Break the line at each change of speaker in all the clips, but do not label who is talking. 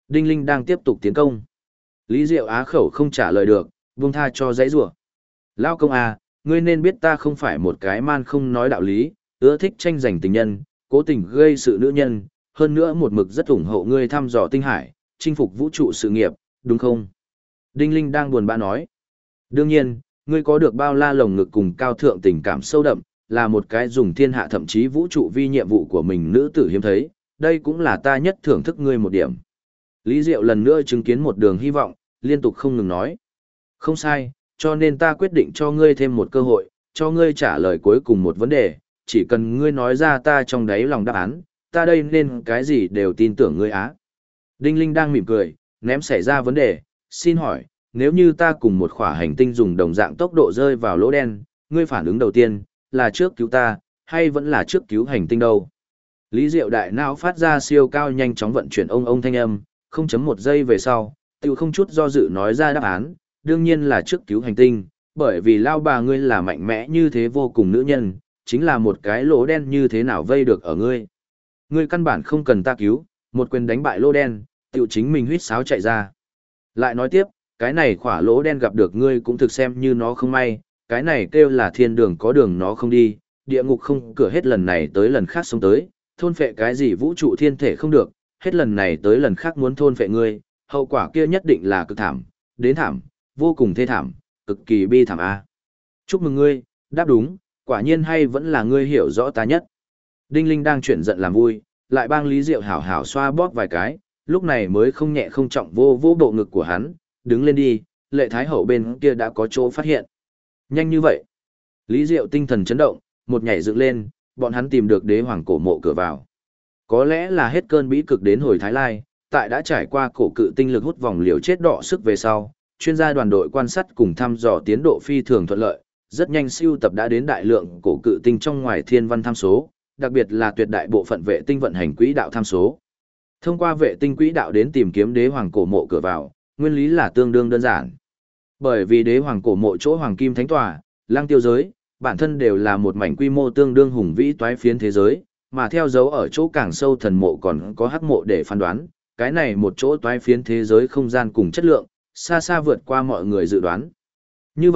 Đinh Linh đang tiếp tục tiến công. Lý Diệu á khẩu không trả lời được, buông tha cho dãy rủa. Lao công à, ngươi nên biết ta không phải một cái man không nói đạo lý, ưa thích tranh giành tình nhân, cố tình gây sự nữ nhân, hơn nữa một mực rất ủng hộ ngươi thăm dò tinh hải, chinh phục vũ trụ sự nghiệp, đúng không? Đinh Linh đang buồn bã nói. Đương nhiên, ngươi có được bao la lồng ngực cùng cao thượng tình cảm sâu đậm, là một cái dùng thiên hạ thậm chí vũ trụ vi nhiệm vụ của mình nữ tử hiếm thấy, đây cũng là ta nhất thưởng thức ngươi một điểm. Lý Diệu lần nữa chứng kiến một đường hy vọng, liên tục không ngừng nói. Không sai, cho nên ta quyết định cho ngươi thêm một cơ hội, cho ngươi trả lời cuối cùng một vấn đề, chỉ cần ngươi nói ra ta trong đáy lòng đáp án, ta đây nên cái gì đều tin tưởng ngươi á. Đinh Linh đang mỉm cười, ném xảy ra vấn đề, xin hỏi, nếu như ta cùng một khỏa hành tinh dùng đồng dạng tốc độ rơi vào lỗ đen, ngươi phản ứng đầu tiên, là trước cứu ta, hay vẫn là trước cứu hành tinh đâu? Lý Diệu đại não phát ra siêu cao nhanh chóng vận chuyển ông thanh âm, 0.1 giây về sau, tiêu không chút do dự nói ra đáp án, đương nhiên là trước cứu hành tinh, bởi vì lao bà ngươi là mạnh mẽ như thế vô cùng nữ nhân, chính là một cái lỗ đen như thế nào vây được ở ngươi. Ngươi căn bản không cần ta cứu, một quyền đánh bại lỗ đen, tiêu chính mình huýt sáo chạy ra. Lại nói tiếp, cái này khỏa lỗ đen gặp được ngươi cũng thực xem như nó không may, cái này kêu là thiên đường có đường nó không đi, địa ngục không cửa hết lần này tới lần khác sống tới, thôn phệ cái gì vũ trụ thiên thể không được, hết lần này tới lần khác muốn thôn phệ ngươi, hậu quả kia nhất định là cực thảm, đến thảm, vô cùng thê thảm, cực kỳ bi thảm a. Chúc mừng ngươi, đáp đúng, quả nhiên hay vẫn là ngươi hiểu rõ ta nhất. Đinh Linh đang chuyển giận làm vui, lại bang Lý Diệu hảo hảo xoa bóp vài cái, lúc này mới không nhẹ không trọng vô vô bộ ngực của hắn, đứng lên đi, Lệ Thái Hậu bên kia đã có chỗ phát hiện. Nhanh như vậy. Lý Diệu tinh thần chấn động, một nhảy dựng lên, bọn hắn tìm được đế hoàng cổ mộ cửa vào. Có lẽ là hết cơn bĩ cực đến hồi Thái Lai, tại đã trải qua cổ cự tinh lực hút vòng liều chết đọ sức về sau, chuyên gia đoàn đội quan sát cùng thăm dò tiến độ phi thường thuận lợi, rất nhanh siêu tập đã đến đại lượng cổ cự tinh trong ngoài thiên văn tham số, đặc biệt là tuyệt đại bộ phận vệ tinh vận hành quỹ đạo tham số. Thông qua vệ tinh quỹ đạo đến tìm kiếm đế hoàng cổ mộ cửa vào, nguyên lý là tương đương đơn giản. Bởi vì đế hoàng cổ mộ chỗ hoàng kim thánh tòa, lang tiêu giới, bản thân đều là một mảnh quy mô tương đương hùng vĩ toái phiến thế giới, mà theo dấu ở chỗ càng sâu thần mộ còn có hắc mộ để phán đoán, cái này một chỗ toái phiến thế giới không gian cùng chất lượng, xa xa vượt qua mọi người dự đoán. Như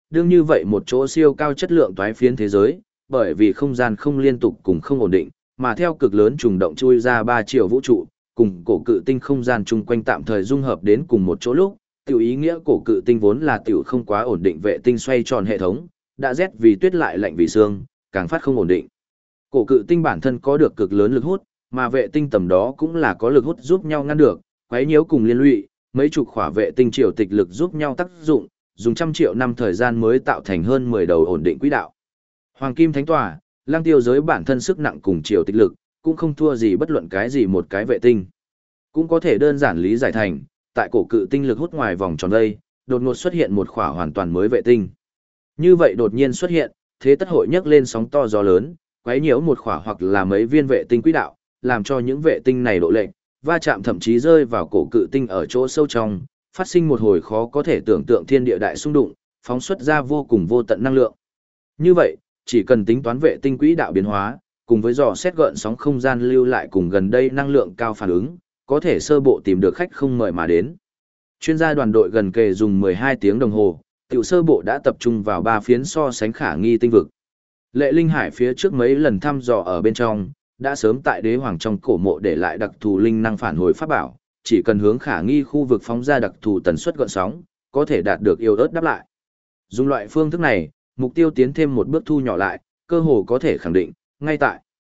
vậy một chỗ siêu cao chất lượng toái phiến thế giới, bởi vì không gian không liên tục cùng không ổn định, mà theo cực lớn trùng động chui ra 3 triệu vũ trụ, cùng cổ cự tinh không gian chung quanh tạm thời dung hợp đến cùng một chỗ lúc, tiểu ý nghĩa cổ cự tinh vốn là tiểu không quá ổn định vệ tinh xoay tròn hệ thống, đã rét vì tuyết lại lạnh vì sương, càng phát không ổn định. Cổ cự tinh bản thân có được cực lớn lực hút, mà vệ tinh tầm đó cũng là có lực hút giúp nhau ngăn được, quấy nhiễu cùng liên lụy, mấy chục khỏa vệ tinh triều tịch lực giúp nhau tác dụng, dùng trăm triệu năm thời gian mới tạo thành hơn 10 đầu ổn định quỹ đạo. Hoàng kim thánh tòa, lang tiêu giới bản thân sức nặng cùng triều tịch lực, cũng không thua gì bất luận cái gì một cái vệ tinh. Cũng có thể đơn giản lý giải thành, tại cổ cự tinh lực hút ngoài vòng tròn đây, đột ngột xuất hiện một khỏa hoàn toàn mới vệ tinh. Như vậy đột nhiên xuất hiện, thế tất hội nhấc lên sóng to gió lớn, quấy nhiễu một khỏa hoặc là mấy viên vệ tinh quỹ đạo, làm cho những vệ tinh này độ lệch, va chạm thậm chí rơi vào cổ cự tinh ở chỗ sâu trong, phát sinh một hồi khó có thể tưởng tượng thiên địa đại xung đụng, phóng xuất ra vô cùng vô tận năng lượng. Như vậy, chỉ cần tính toán vệ tinh quỹ đạo biến hóa, cùng với dò xét gợn sóng không gian lưu lại cùng gần đây năng lượng cao phản ứng, có thể sơ bộ tìm được khách không mời mà đến. Chuyên gia đoàn đội gần kề dùng 12 tiếng đồng hồ, tiểu sơ bộ đã tập trung vào 3 phiến so sánh khả nghi tinh vực. Lệ Linh Hải phía trước mấy lần thăm dò ở bên trong, đã sớm tại đế hoàng trong cổ mộ để lại đặc thù linh năng phản hồi pháp bảo, chỉ cần hướng khả nghi khu vực phóng ra đặc thù tần suất gợn sóng, có thể đạt được yêu ớt đáp lại. Dùng loại phương thức này, mục tiêu tiến thêm một bước thu nhỏ lại, cơ hồ có thể khẳng định, ngay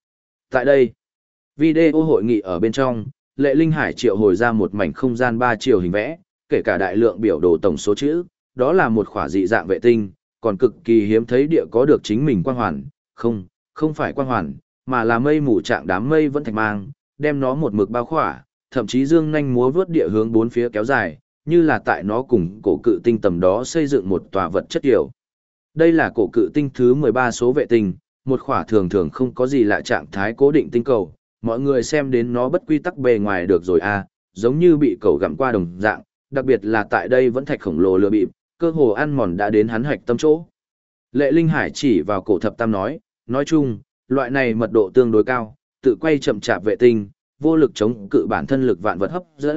tại đây, video hội nghị ở bên trong, Lệ Linh Hải triệu hồi ra một mảnh không gian 3 chiều hình vẽ, kể cả đại lượng biểu đồ tổng số chữ, đó là một khỏa dị dạng vệ tinh, còn cực kỳ hiếm thấy địa có được chính mình quang hoàn, không phải quang hoàn, mà là mây mù trạng đám mây vẫn thạch mang, đem nó một mực bao khỏa, thậm chí dương nhanh múa vướt địa hướng bốn phía kéo dài, như là tại nó cùng cổ cự tinh tầm đó xây dựng một tòa vật chất kiểu. Đây là cổ cự tinh thứ 13 số vệ tinh, một khỏa thường thường không có gì lạ trạng thái cố định tinh cầu, mọi người xem đến nó bất quy tắc bề ngoài được rồi à, giống như bị cầu gặm qua đồng dạng, đặc biệt là tại đây vẫn thạch khổng lồ lừa bịp, cơ hồ ăn mòn đã đến hắn hạch tâm chỗ. Lệ Linh Hải chỉ vào cổ thập tam nói chung, loại này mật độ tương đối cao, tự quay chậm chạp vệ tinh, vô lực chống cự bản thân lực vạn vật hấp dẫn,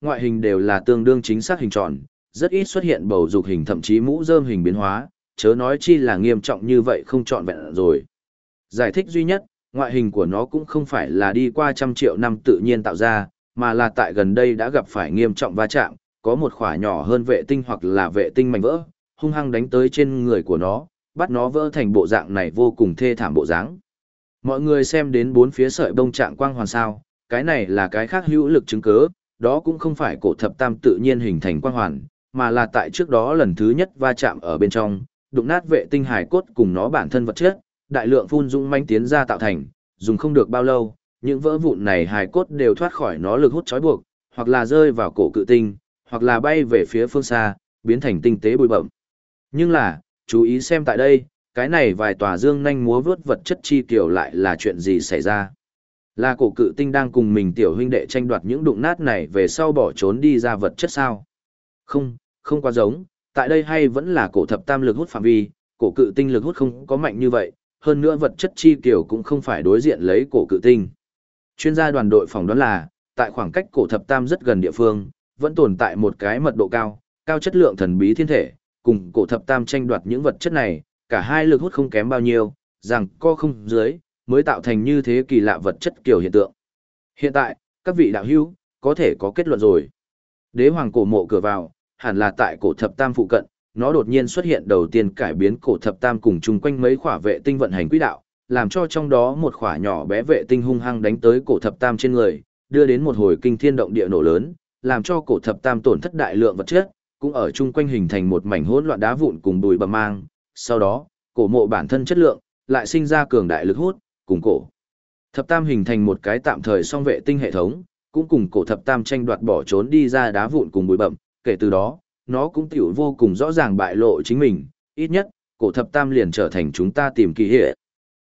ngoại hình đều là tương đương chính xác hình tròn, rất ít xuất hiện bầu dục hình thậm chí mũ rơm hình biến hóa, chớ nói chi là nghiêm trọng như vậy không trọn vẹn rồi. Giải thích duy nhất, ngoại hình của nó cũng không phải là đi qua trăm triệu năm tự nhiên tạo ra, mà là tại gần đây đã gặp phải nghiêm trọng va chạm, có một khỏa nhỏ hơn vệ tinh hoặc là vệ tinh mảnh vỡ, hung hăng đánh tới trên người của nó, bắt nó vỡ thành bộ dạng này vô cùng thê thảm bộ dáng. Mọi người xem đến bốn phía sợi bông trạng quang hoàn sao, cái này là cái khác hữu lực chứng cứ, đó cũng không phải cổ thập tam tự nhiên hình thành quang hoàn, mà là tại trước đó lần thứ nhất va chạm ở bên trong, đụng nát vệ tinh hải cốt cùng nó bản thân vật chất, đại lượng phun dũng manh tiến ra tạo thành, dùng không được bao lâu, những vỡ vụn này hải cốt đều thoát khỏi nó lực hút trói buộc, hoặc là rơi vào cổ cự tinh, hoặc là bay về phía phương xa, biến thành tinh tế bụi bậm. Nhưng là, chú ý xem tại đây, cái này vài tòa dương nhanh múa vướt vật chất chi kiểu lại là chuyện gì xảy ra. Là cổ cự tinh đang cùng mình tiểu huynh đệ tranh đoạt những đụng nát này về sau bỏ trốn đi ra vật chất sao? Không, không quá giống, tại đây hay vẫn là cổ thập tam lực hút phạm vi, cổ cự tinh lực hút không có mạnh như vậy, hơn nữa vật chất chi kiểu cũng không phải đối diện lấy cổ cự tinh. Chuyên gia đoàn đội phỏng đoán là, tại khoảng cách cổ thập tam rất gần địa phương, vẫn tồn tại một cái mật độ cao, cao chất lượng thần bí thiên thể, cùng cổ thập tam tranh đoạt những vật chất này, cả hai lực hút không kém bao nhiêu, rằng co không dưới, mới tạo thành như thế kỳ lạ vật chất kiểu hiện tượng. Hiện tại, các vị đạo hữu, có thể có kết luận rồi. Đế hoàng cổ mộ cửa vào, hẳn là tại cổ thập tam phụ cận, nó đột nhiên xuất hiện đầu tiên cải biến cổ thập tam cùng chung quanh mấy khỏa vệ tinh vận hành quỹ đạo, làm cho trong đó một khỏa nhỏ bé vệ tinh hung hăng đánh tới cổ thập tam trên người, đưa đến một hồi kinh thiên động địa nổ lớn, làm cho cổ thập tam tổn thất đại lượng vật chất, cũng ở chung quanh hình thành một mảnh hỗn loạn đá vụn cùng bụi bặm mang. Sau đó, cổ mộ bản thân chất lượng lại sinh ra cường đại lực hút, cùng cổ thập tam hình thành một cái tạm thời song vệ tinh hệ thống, cũng cùng cổ thập tam tranh đoạt bỏ trốn đi ra đá vụn cùng bụi bặm. Kể từ đó, nó cũng tiểu vô cùng rõ ràng bại lộ chính mình, ít nhất, cổ thập tam liền trở thành chúng ta tìm kỳ hệ.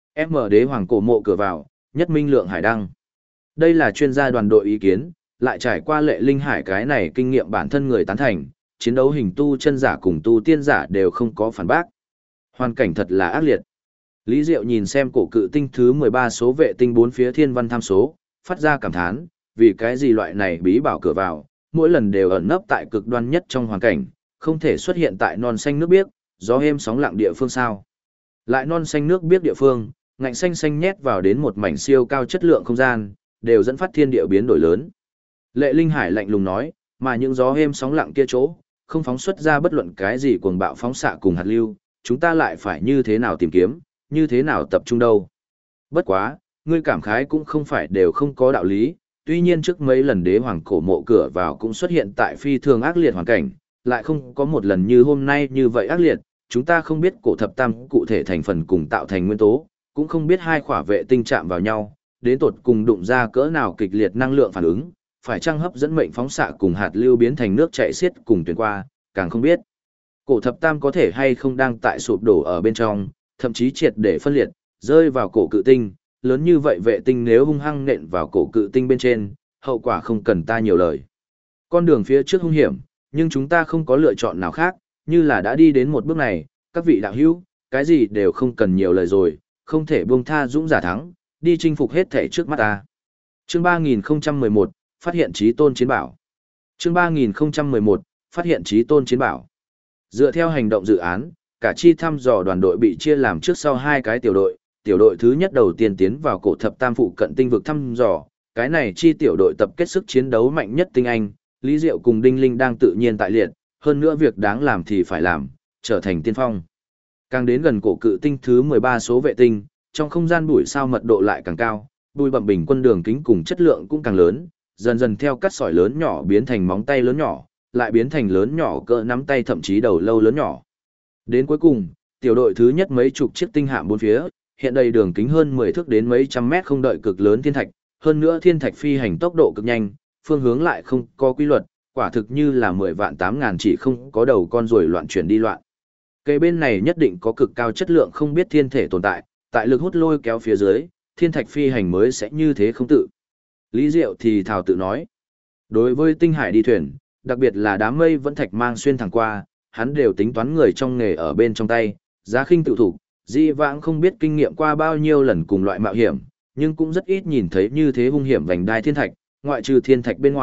Đế hoàng cổ mộ cửa vào, nhất minh lượng hải đăng. Đây là chuyên gia đoàn đội ý kiến, lại trải qua lệ linh hải cái này kinh nghiệm bản thân người tán thành, chiến đấu hình tu chân giả cùng tu tiên giả đều không có phản bác. Hoàn cảnh thật là ác liệt. Lý Diệu nhìn xem cổ cự tinh thứ 13 số vệ tinh bốn phía thiên văn tham số, phát ra cảm thán, vì cái gì loại này bí bảo cửa vào, mỗi lần đều ẩn nấp tại cực đoan nhất trong hoàn cảnh, không thể xuất hiện tại non xanh nước biếc, gió êm sóng lặng địa phương sao. Lại non xanh nước biếc địa phương, ngạnh xanh xanh nhét vào đến một mảnh siêu cao chất lượng không gian, đều dẫn phát thiên địa biến đổi lớn. Lệ Linh Hải lạnh lùng nói, mà những gió êm sóng lặng kia chỗ, không phóng xuất ra bất luận cái gì cuồng bạo phóng xạ cùng hạt lưu, chúng ta lại phải như thế nào tìm kiếm, như thế nào tập trung đâu. Bất quá, ngươi cảm khái cũng không phải đều không có đạo lý, tuy nhiên trước mấy lần đế hoàng cổ mộ cửa vào cũng xuất hiện tại phi thường ác liệt hoàn cảnh, lại không có một lần như hôm nay như vậy ác liệt, chúng ta không biết cổ thập tam cụ thể thành phần cùng tạo thành nguyên tố, cũng không biết hai khỏa vệ tinh chạm vào nhau, đến tột cùng đụng ra cỡ nào kịch liệt năng lượng phản ứng, phải chăng hấp dẫn mệnh phóng xạ cùng hạt lưu biến thành nước chảy xiết cùng tuyển qua, càng không biết. Cổ thập tam có thể hay không đang tại sụp đổ ở bên trong, thậm chí triệt để phân liệt, rơi vào cổ cự tinh, lớn như vậy vệ tinh nếu hung hăng nện vào cổ cự tinh bên trên, hậu quả không cần ta nhiều lời. Con đường phía trước hung hiểm, nhưng chúng ta không có lựa chọn nào khác, như là đã đi đến một bước này, các vị đạo hữu, cái gì đều không cần nhiều lời rồi, không thể buông tha dũng giả thắng, đi chinh phục hết thể trước mắt ta. Chương 3011, phát hiện chí tôn chiến bảo. Chương 3011, phát hiện chí tôn chiến bảo. Dựa theo hành động dự án, cả chi thăm dò đoàn đội bị chia làm trước sau hai cái tiểu đội. Tiểu đội thứ nhất đầu tiên tiến vào cổ thập tam phụ cận tinh vực thăm dò, cái này chi tiểu đội tập kết sức chiến đấu mạnh nhất tinh anh, Lý Diệu cùng Đinh Linh đang tự nhiên tại liệt, hơn nữa việc đáng làm thì phải làm, trở thành tiên phong. Càng đến gần cổ cự tinh thứ 13 số vệ tinh, trong không gian bụi sao mật độ lại càng cao, bụi bặm bình quân đường kính cùng chất lượng cũng càng lớn, dần dần theo cắt sỏi lớn nhỏ biến thành móng tay lớn nhỏ, lại biến thành lớn nhỏ cỡ nắm tay thậm chí đầu lâu lớn nhỏ. Đến cuối cùng, tiểu đội thứ nhất mấy chục chiếc tinh hạm bốn phía, hiện đầy đường kính hơn 10 thước đến mấy trăm mét không đợi cực lớn thiên thạch, hơn nữa thiên thạch phi hành tốc độ cực nhanh, phương hướng lại không có quy luật, quả thực như là 10 vạn 8 ngàn chỉ không có đầu con ruồi loạn chuyển đi loạn. Cây bên này nhất định có cực cao chất lượng không biết thiên thể tồn tại, tại lực hút lôi kéo phía dưới, thiên thạch phi hành mới sẽ như thế không tự. Lý Diệu thì thào tự nói. Đối với tinh hải đi thuyền, đặc biệt là đám mây vẫn thạch mang xuyên thẳng qua, hắn đều tính toán người trong nghề ở bên trong tay, giá khinh tự thủ, di vãng không biết kinh nghiệm qua bao nhiêu lần cùng loại mạo hiểm, nhưng cũng rất ít nhìn thấy như thế hung hiểm vành đai thiên thạch, ngoại trừ thiên thạch bên ngoài,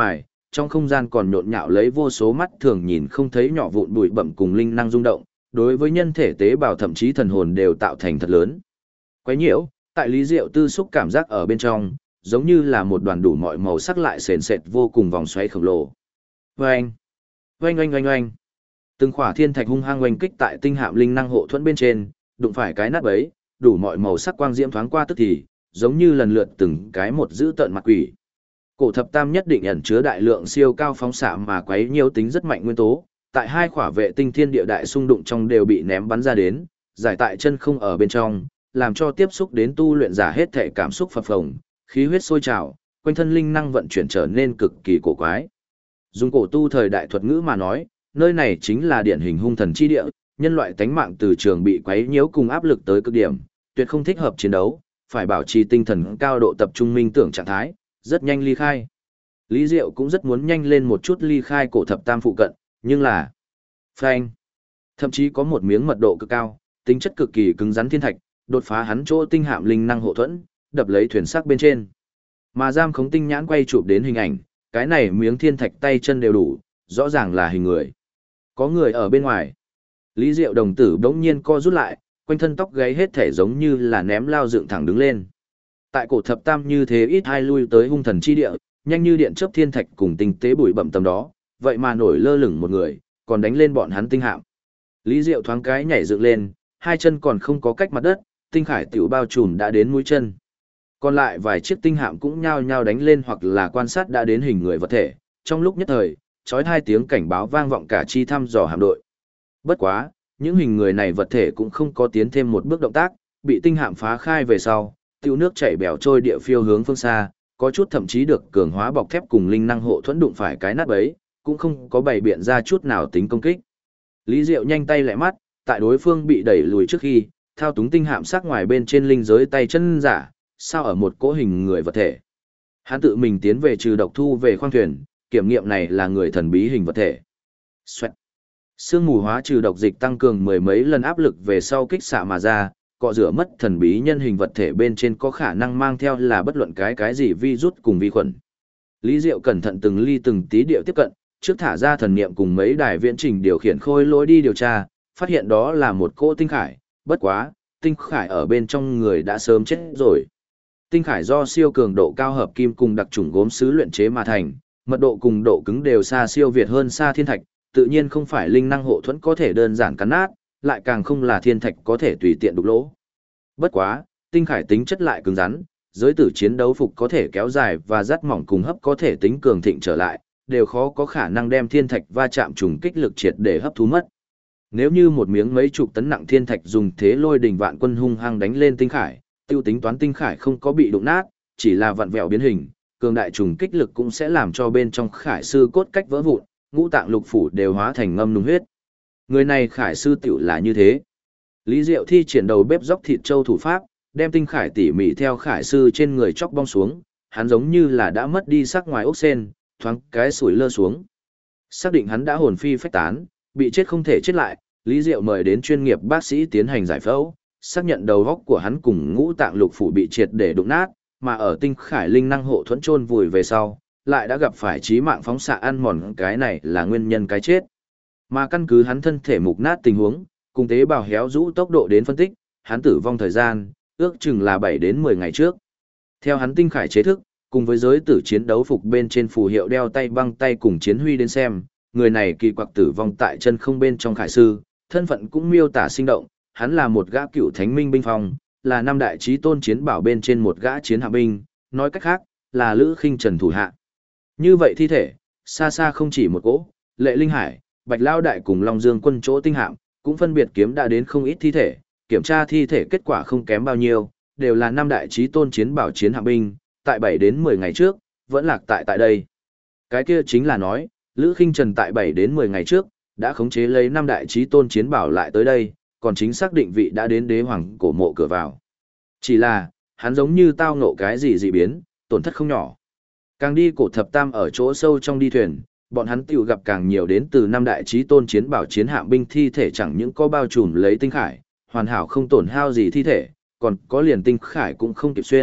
trong không gian còn nhộn nhạo lấy vô số mắt thường nhìn không thấy nhỏ vụn bụi bặm cùng linh năng rung động, đối với nhân thể tế bào thậm chí thần hồn đều tạo thành thật lớn. Quấy nhiễu, tại Lý Diệu tư xúc cảm giác ở bên trong, giống như là một đoàn đủ mọi màu sắc lại sền sệt vô cùng vòng xoáy khổng lồ. Oanh! Oanh oanh oanh oanh! Từng khỏa thiên thạch hung hăng oanh kích tại tinh hạm linh năng hộ thuẫn bên trên, đụng phải cái nát bấy, đủ mọi màu sắc quang diễm thoáng qua tức thì, giống như lần lượt từng cái một giữ tợn mặt quỷ. Cổ thập tam nhất định ẩn chứa đại lượng siêu cao phóng xạ mà quấy nhiễu tính rất mạnh nguyên tố, tại hai khỏa vệ tinh thiên địa đại xung đụng trong đều bị ném bắn ra đến, giải tại chân không ở bên trong, làm cho tiếp xúc đến tu luyện giả hết thể cảm xúc phập phồng, khí huyết sôi trào, quanh thân linh năng vận chuyển trở nên cực kỳ cổ quái. Dùng cổ tu thời đại thuật ngữ mà nói, nơi này chính là điển hình hung thần chi địa, nhân loại tánh mạng từ trường bị quấy nhiễu cùng áp lực tới cực điểm, tuyệt không thích hợp chiến đấu, phải bảo trì tinh thần cao độ tập trung minh tưởng trạng thái, rất nhanh ly khai. Lý Diệu cũng rất muốn nhanh lên một chút ly khai cổ thập tam phụ cận, nhưng là phanh. Thậm chí có một miếng mật độ cực cao, tính chất cực kỳ cứng rắn thiên thạch, đột phá hắn chỗ tinh hạm linh năng hộ thuẫn, đập lấy thuyền sắc bên trên. Mà giam khống tinh nhãn quay chụp đến hình ảnh, cái này miếng thiên thạch tay chân đều đủ, rõ ràng là hình người. Có người ở bên ngoài. Lý Diệu đồng tử bỗng nhiên co rút lại, quanh thân tóc gáy hết thể giống như là ném lao dựng thẳng đứng lên. Tại cổ thập tam như thế ít ai lui tới hung thần chi địa, nhanh như điện chớp thiên thạch cùng tinh tế bụi bặm tầm đó, vậy mà nổi lơ lửng một người, còn đánh lên bọn hắn tinh hạm. Lý Diệu thoáng cái nhảy dựng lên, hai chân còn không có cách mặt đất, tinh khải tiểu bao trùm đã đến mũi chân. Còn lại vài chiếc tinh hạm cũng nhao nhao đánh lên hoặc là quan sát đã đến hình người vật thể, trong lúc nhất thời, chói hai tiếng cảnh báo vang vọng cả chi thăm dò hạm đội. Bất quá, những hình người này vật thể cũng không có tiến thêm một bước động tác, bị tinh hạm phá khai về sau, tiêu nước chảy bèo trôi địa phiêu hướng phương xa, có chút thậm chí được cường hóa bọc thép cùng linh năng hộ thuẫn đụng phải cái nát bấy, cũng không có bày biện ra chút nào tính công kích. Lý Diệu nhanh tay lẹ mắt, tại đối phương bị đẩy lùi trước khi, thao túng tinh hạm sắc ngoài bên trên linh giới tay chân giả, sao ở một cỗ hình người vật thể. Hắn tự mình tiến về trừ độc thu về khoang thuyền, kiểm nghiệm này là người thần bí hình vật thể. Xoẹt. Sương mù hóa trừ độc dịch tăng cường mười mấy lần áp lực về sau kích xạ mà ra, cọ rửa mất thần bí nhân hình vật thể bên trên có khả năng mang theo là bất luận cái gì virus cùng vi khuẩn. Lý Diệu cẩn thận từng ly từng tí điệu tiếp cận, trước thả ra thần niệm cùng mấy đài viễn trình điều khiển khôi lỗi đi điều tra, phát hiện đó là một cỗ tinh khải, bất quá, tinh khải ở bên trong người đã sớm chết rồi. Tinh khải do siêu cường độ cao hợp kim cùng đặc trùng gốm sứ luyện chế mà thành, mật độ cùng độ cứng đều xa siêu việt hơn xa thiên thạch, tự nhiên không phải linh năng hộ thuẫn có thể đơn giản cắn nát, lại càng không là thiên thạch có thể tùy tiện đục lỗ. Bất quá, tinh khải tính chất lại cứng rắn, giới tử chiến đấu phục có thể kéo dài và rát mỏng cùng hấp có thể tính cường thịnh trở lại, đều khó có khả năng đem thiên thạch va chạm trùng kích lực triệt để hấp thu mất. Nếu như một miếng mấy chục tấn nặng thiên thạch dùng thế lôi đình vạn quân hung hăng đánh lên tinh khải, tiêu tính toán tinh khải không có bị đụng nát, chỉ là vặn vẹo biến hình, cường đại trùng kích lực cũng sẽ làm cho bên trong khải sư cốt cách vỡ vụn, ngũ tạng lục phủ đều hóa thành ngâm nung huyết. Người này khải sư tiểu là như thế. Lý Diệu thi triển đầu bếp dốc thịt châu thủ pháp, đem tinh khải tỉ mỉ theo khải sư trên người chóc bong xuống, hắn giống như là đã mất đi sắc ngoài ốc sen, thoáng cái sủi lơ xuống. Xác định hắn đã hồn phi phách tán, bị chết không thể chết lại, Lý Diệu mời đến chuyên nghiệp bác sĩ tiến hành giải phẫu, xác nhận đầu óc của hắn cùng ngũ tạng lục phủ bị triệt để đụng nát, mà ở tinh khải linh năng hộ thuẫn chôn vùi về sau, lại đã gặp phải chí mạng phóng xạ ăn mòn, cái này là nguyên nhân cái chết. Mà căn cứ hắn thân thể mục nát tình huống, cùng tế bào héo rũ tốc độ đến phân tích, hắn tử vong thời gian, ước chừng là 7 đến 10 ngày trước. Theo hắn tinh khải chế thức, cùng với giới tử chiến đấu phục bên trên phù hiệu đeo tay băng tay cùng chiến huy đến xem, người này kỳ quặc tử vong tại chân không bên trong khải sư, thân phận cũng miêu tả sinh động, hắn là một gã cựu thánh minh binh phong, là năm đại chí tôn chiến bảo bên trên một gã chiến hạ binh, nói cách khác, là Lữ Khinh Trần thủ hạ. Như vậy thi thể, xa xa không chỉ một cỗ, Lệ Linh Hải, Bạch Lao Đại cùng Long Dương quân chỗ tinh hạm, cũng phân biệt kiếm đã đến không ít thi thể, kiểm tra thi thể kết quả không kém bao nhiêu, đều là năm đại chí tôn chiến bảo chiến hạ binh, tại 7 đến 10 ngày trước, vẫn lạc tại đây. Cái kia chính là nói, Lữ Khinh Trần tại 7 đến 10 ngày trước, đã khống chế lấy năm đại chí tôn chiến bảo lại tới đây, còn chính xác định vị đã đến đế hoàng cổ mộ cửa vào. Chỉ là, hắn giống như tao ngộ cái gì dị biến, tổn thất không nhỏ. Càng đi cổ thập tam ở chỗ sâu trong đi thuyền, bọn hắn tiểu gặp càng nhiều đến từ năm đại chí tôn chiến bảo chiến hạm binh thi thể, chẳng những có bao trùm lấy tinh khải, hoàn hảo không tổn hao gì thi thể, còn có liền tinh khải cũng không kịp xuyên,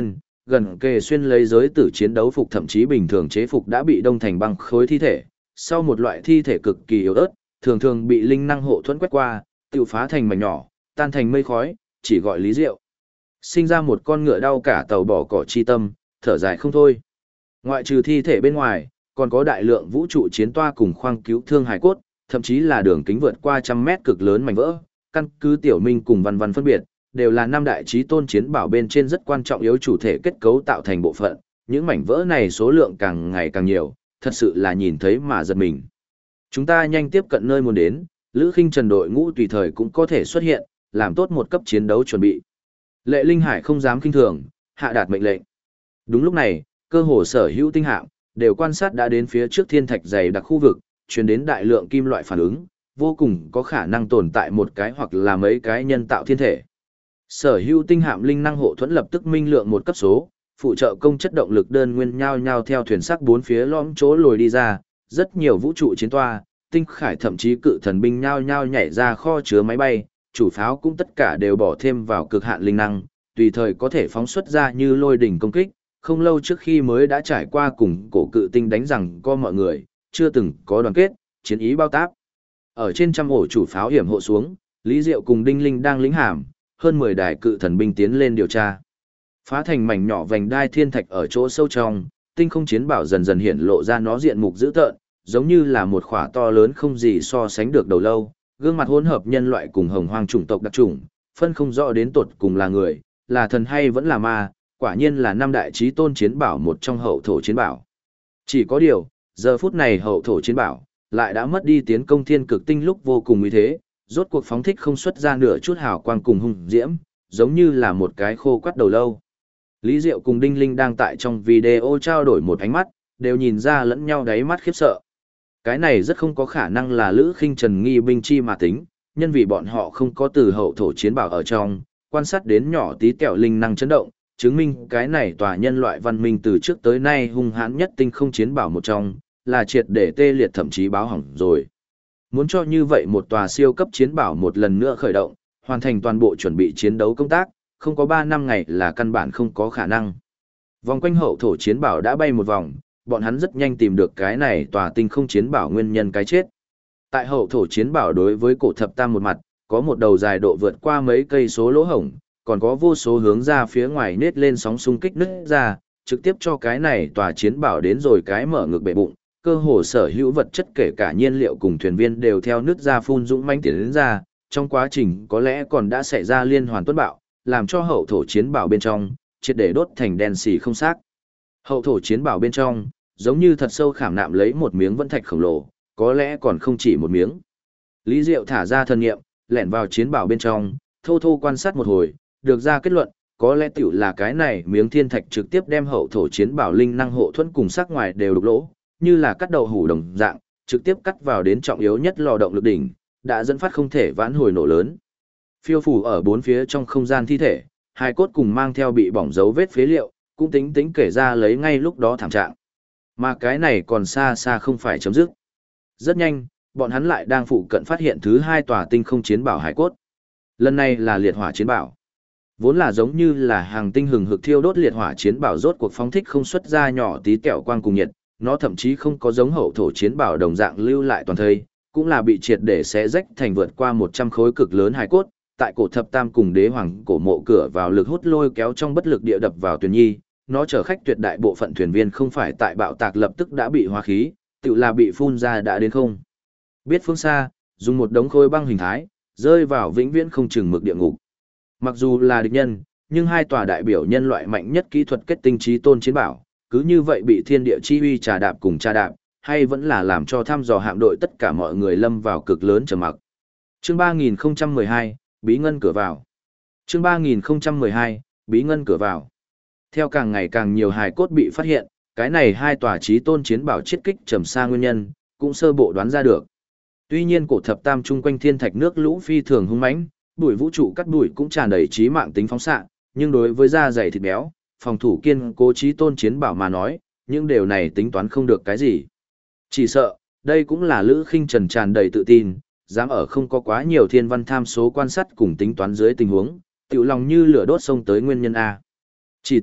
gần kề xuyên lấy giới tử chiến đấu phục thậm chí bình thường chế phục đã bị đông thành băng khối thi thể, sau một loại thi thể cực kỳ yếu ớt, thường thường bị linh năng hộ thuẫn quét qua, tiêu phá thành mảnh nhỏ, tan thành mây khói, chỉ gọi Lý Diệu. Sinh ra một con ngựa đau cả tàu bỏ cỏ chi tâm, thở dài không thôi. Ngoại trừ thi thể bên ngoài, còn có đại lượng vũ trụ chiến toa cùng khoang cứu thương hải cốt, thậm chí là đường kính vượt qua trăm mét cực lớn mảnh vỡ, căn cứ tiểu minh cùng văn văn phân biệt, đều là năm đại chí tôn chiến bảo bên trên rất quan trọng yếu chủ thể kết cấu tạo thành bộ phận, những mảnh vỡ này số lượng càng ngày càng nhiều, thật sự là nhìn thấy mà giật mình. Chúng ta nhanh tiếp cận nơi muốn đến, Lữ Khinh Trần đội ngũ tùy thời cũng có thể xuất hiện, làm tốt một cấp chiến đấu chuẩn bị. Lệ Linh Hải không dám kinh thường, hạ đạt mệnh lệnh. Đúng lúc này, cơ hồ sở hữu tinh hạm đều quan sát đã đến phía trước thiên thạch dày đặc khu vực, truyền đến đại lượng kim loại phản ứng, vô cùng có khả năng tồn tại một cái hoặc là mấy cái nhân tạo thiên thể. Sở hữu tinh hạm linh năng hộ thuẫn lập tức minh lượng một cấp số, phụ trợ công chất động lực đơn nguyên nhau nhau theo thuyền sắc bốn phía lõm chỗ lồi đi ra, rất nhiều vũ trụ chiến toa, tinh khải thậm chí cự thần binh nhau nhau nhảy ra kho chứa máy bay, chủ pháo cũng tất cả đều bỏ thêm vào cực hạn linh năng, tùy thời có thể phóng xuất ra như lôi đỉnh công kích, không lâu trước khi mới đã trải qua cùng cổ cự tinh đánh rằng co mọi người, chưa từng có đoàn kết, chiến ý bao táp. Ở trên trăm ổ chủ pháo hiểm hộ xuống, Lý Diệu cùng Đinh Linh đang lính hàm, hơn 10 đài cự thần binh tiến lên điều tra. Phá thành mảnh nhỏ vành đai thiên thạch ở chỗ sâu trong, tinh không chiến bảo dần dần hiện lộ ra nó diện mục dữ tợn, giống như là một khỏa to lớn không gì so sánh được đầu lâu, gương mặt hỗn hợp nhân loại cùng hồng hoang chủng tộc đặc chủng, phân không rõ đến tột cùng là người, là thần hay vẫn là ma, quả nhiên là năm đại chí tôn chiến bảo một trong hậu thổ chiến bảo. Chỉ có điều, giờ phút này hậu thổ chiến bảo lại đã mất đi tiến công thiên cực tinh lúc vô cùng uy thế, rốt cuộc phóng thích không xuất ra nửa chút hào quang cùng hung diễm, giống như là một cái khô quắt đầu lâu. Lý Diệu cùng Đinh Linh đang tại trong video trao đổi một ánh mắt, đều nhìn ra lẫn nhau đáy mắt khiếp sợ. Cái này rất không có khả năng là Lữ Khinh Trần nghi binh chi mà tính, nhân vì bọn họ không có từ hậu thổ chiến bảo ở trong, quan sát đến nhỏ tí tẹo linh năng chấn động, chứng minh cái này tòa nhân loại văn minh từ trước tới nay hung hãn nhất tinh không chiến bảo một trong, là triệt để tê liệt thậm chí báo hỏng rồi. Muốn cho như vậy một tòa siêu cấp chiến bảo một lần nữa khởi động, hoàn thành toàn bộ chuẩn bị chiến đấu công tác, không có 3 năm ngày là căn bản không có khả năng. Vòng quanh hậu thổ chiến bảo đã bay một vòng, bọn hắn rất nhanh tìm được cái này tòa tinh không chiến bảo nguyên nhân cái chết. Tại hậu thổ chiến bảo đối với cổ thập tam một mặt, có một đầu dài độ vượt qua mấy cây số lỗ hổng, còn có vô số hướng ra phía ngoài nết lên sóng xung kích nứt ra, trực tiếp cho cái này tòa chiến bảo đến rồi cái mở ngực bể bụng, cơ hồ sở hữu vật chất kể cả nhiên liệu cùng thuyền viên đều theo nứt ra phun dũng mãnh tiến đến ra, trong quá trình có lẽ còn đã xảy ra liên hoàn tuấn bạo, làm cho hậu thổ chiến bảo bên trong triệt để đốt thành đen xì không xác. Hậu thổ chiến bảo bên trong, giống như thật sâu khảm nạm lấy một miếng vân thạch khổng lồ, có lẽ còn không chỉ một miếng. Lý Diệu thả ra thần niệm, lẻn vào chiến bảo bên trong, thô thô quan sát một hồi, được ra kết luận, có lẽ tiểu là cái này miếng thiên thạch trực tiếp đem hậu thổ chiến bảo linh năng hộ thuẫn cùng sắc ngoài đều đục lỗ, như là cắt đầu hủ đồng dạng, trực tiếp cắt vào đến trọng yếu nhất lò động lực đỉnh, đã dẫn phát không thể vãn hồi nổ lớn. Phiêu phủ ở bốn phía trong không gian thi thể, hai cốt cùng mang theo bị bỏng dấu vết phế liệu, cũng tính tính kể ra lấy ngay lúc đó thảm trạng. Mà cái này còn xa xa không phải chấm dứt. Rất nhanh, bọn hắn lại đang phụ cận phát hiện thứ 2 tòa tinh không chiến bảo hải cốt. Lần này là liệt hỏa chiến bảo. Vốn là giống như là hàng tinh hừng hực thiêu đốt liệt hỏa chiến bảo rốt cuộc phóng thích không xuất ra nhỏ tí tẹo quang cùng nhiệt, nó thậm chí không có giống hậu thổ chiến bảo đồng dạng lưu lại toàn thây, cũng là bị triệt để xé rách thành vượt qua 100 khối cực lớn hải cốt, tại cổ thập tam cùng đế hoàng cổ mộ cửa vào lực hút lôi kéo trong bất lực địa đập vào Tuyền Nhi, nó chở khách tuyệt đại bộ phận thuyền viên không phải tại bạo tạc lập tức đã bị hóa khí, tự là bị phun ra đã đến không. Biết phương xa, dùng một đống khối băng hình thái, rơi vào vĩnh viễn không chừng mực địa ngục. Mặc dù là địch nhân, nhưng 2 tòa đại biểu nhân loại mạnh nhất kỹ thuật kết tinh trí tôn chiến bảo, cứ như vậy bị thiên địa chi uy trà đạp cùng trà đạp, hay vẫn là làm cho thăm dò hạm đội tất cả mọi người lâm vào cực lớn trầm mặc. Chương 3012, Bí ngân cửa vào. Chương 3012, Bí ngân cửa vào. Theo càng ngày càng nhiều hài cốt bị phát hiện, cái này 2 tòa chí tôn chiến bảo chiết kích trầm xa nguyên nhân, cũng sơ bộ đoán ra được. Tuy nhiên cổ thập tam chung quanh thiên thạch nước lũ phi thường hung mãnh, bụi vũ trụ cắt bụi cũng tràn đầy chí mạng tính phóng xạ, nhưng đối với da dày thịt béo, phòng thủ kiên cố chí tôn chiến bảo mà nói, những điều này tính toán không được cái gì. Chỉ sợ, đây cũng là Lữ Khinh Trần tràn đầy tự tin, dám ở không có quá nhiều thiên văn tham số quan sát cùng tính toán dưới tình huống, tiểu lòng như lửa đốt sông tới nguyên nhân A. Chỉ tiếc,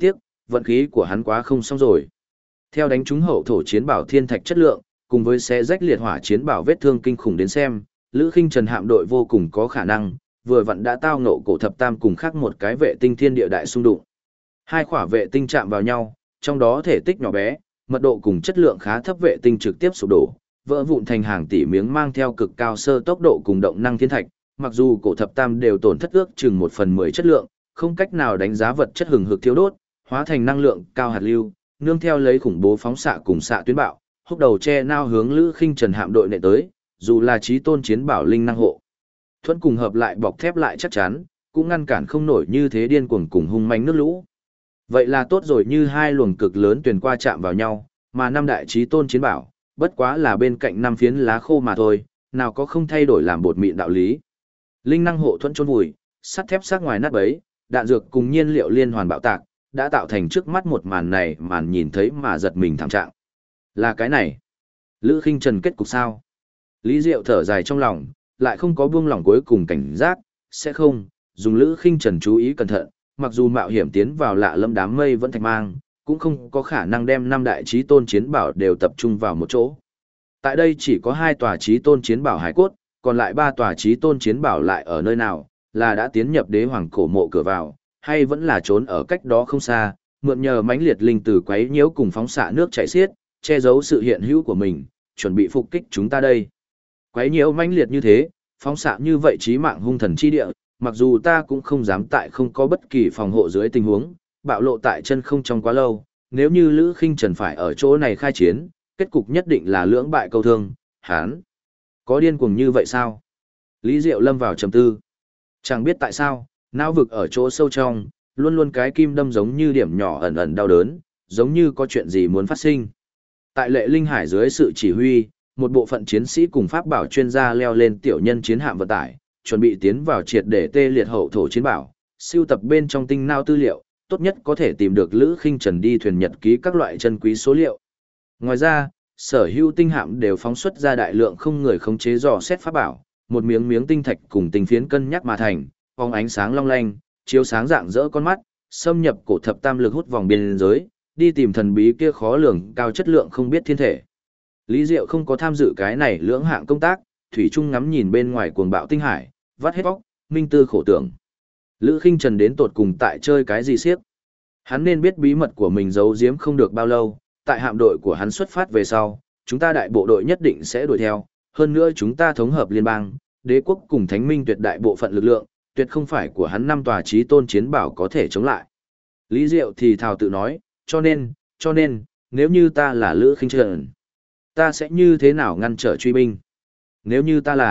vận khí của hắn quá không xong rồi. Theo đánh trúng hậu thổ chiến bảo thiên thạch chất lượng, cùng với xé rách liệt hỏa chiến bảo vết thương kinh khủng đến xem, Lữ Khinh Trần hạm đội vô cùng có khả năng, vừa vặn đã tao ngộ cổ thập tam cùng khác một cái vệ tinh thiên địa đại xung đụng. Hai quả vệ tinh chạm vào nhau, trong đó thể tích nhỏ bé, mật độ cùng chất lượng khá thấp vệ tinh trực tiếp sụp đổ, vỡ vụn thành hàng tỷ miếng mang theo cực cao sơ tốc độ cùng động năng thiên thạch, mặc dù cổ thập tam đều tổn thất ước chừng 1/10 chất lượng, không cách nào đánh giá vật chất hừng hực thiêu đốt, hóa thành năng lượng cao hạt lưu, nương theo lấy khủng bố phóng xạ cùng xạ tuyến bạo, húc đầu che nao hướng Lữ Khinh Trần hạm đội nệ tới, dù là chí tôn chiến bảo linh năng hộ thuẫn cùng hợp lại bọc thép lại chắc chắn, cũng ngăn cản không nổi như thế điên cuồng cùng hung manh nước lũ. Vậy là tốt rồi, như hai luồng cực lớn tuyển qua chạm vào nhau, mà năm đại chí tôn chiến bảo, bất quá là bên cạnh năm phiến lá khô mà thôi, nào có không thay đổi làm bột mịn đạo lý. Linh năng hộ thuẫn chôn vùi, sắt thép sát ngoài nát bấy, đạn dược cùng nhiên liệu liên hoàn bạo tạc, đã tạo thành trước mắt một màn này màn nhìn thấy mà giật mình thảm trạng. Là cái này. Lữ Khinh Trần kết cục sao? Lý Diệu thở dài trong lòng, lại không có buông lỏng cuối cùng cảnh giác, sẽ không, dùng Lữ Khinh Trần chú ý cẩn thận, mặc dù mạo hiểm tiến vào lạ lâm đám mây vẫn thạch mang, cũng không có khả năng đem năm đại chí tôn chiến bảo đều tập trung vào một chỗ. Tại đây chỉ có 2 tòa chí tôn chiến bảo hải cốt, còn lại 3 tòa chí tôn chiến bảo lại ở nơi nào, là đã tiến nhập đế hoàng cổ mộ cửa vào, hay vẫn là trốn ở cách đó không xa, mượn nhờ mãnh liệt linh từ quấy nhiễu cùng phóng xạ nước chảy xiết, che giấu sự hiện hữu của mình, chuẩn bị phục kích chúng ta đây. Quấy nhiễu mãnh liệt như thế, phóng xạ như vậy chí mạng hung thần chi địa, mặc dù ta cũng không dám tại không có bất kỳ phòng hộ dưới tình huống, bạo lộ tại chân không trong quá lâu, nếu như Lữ Khinh Trần phải ở chỗ này khai chiến, kết cục nhất định là lưỡng bại câu thương, hán. Có điên cuồng như vậy sao? Lý Diệu lâm vào trầm tư. Chẳng biết tại sao, não vực ở chỗ sâu trong, luôn luôn cái kim đâm giống như điểm nhỏ ẩn ẩn đau đớn, giống như có chuyện gì muốn phát sinh. Tại Lệ Linh Hải dưới sự chỉ huy, một bộ phận chiến sĩ cùng pháp bảo chuyên gia leo lên tiểu nhân chiến hạm vận tải, chuẩn bị tiến vào triệt để tê liệt hậu thổ chiến bảo, siêu tập bên trong tinh não tư liệu, tốt nhất có thể tìm được Lữ Khinh Trần đi thuyền nhật ký các loại chân quý số liệu. Ngoài ra, sở hữu tinh hạm đều phóng xuất ra đại lượng không người khống chế dò xét pháp bảo, một miếng miếng tinh thạch cùng tinh phiến cân nhắc mà thành, phóng ánh sáng long lanh, chiếu sáng rạng rỡ con mắt, xâm nhập cổ thập tam lực hút vòng biên giới, đi tìm thần bí kia khó lường cao chất lượng không biết thiên thể. Lý Diệu không có tham dự cái này lưỡng hạng công tác, thủy chung ngắm nhìn bên ngoài cuồng bạo tinh hải, vắt hết óc, minh tư khổ tưởng. Lữ Khinh Trần đến tột cùng tại chơi cái gì siếc? Hắn nên biết bí mật của mình giấu giếm không được bao lâu, tại hạm đội của hắn xuất phát về sau, chúng ta đại bộ đội nhất định sẽ đuổi theo, hơn nữa chúng ta thống hợp liên bang, đế quốc cùng thánh minh tuyệt đại bộ phận lực lượng, tuyệt không phải của hắn 5 tòa chí tôn chiến bảo có thể chống lại. Lý Diệu thì thào tự nói, cho nên, nếu như ta là Lữ Khinh Trần, ta sẽ như thế nào ngăn trở truy binh? Nếu như ta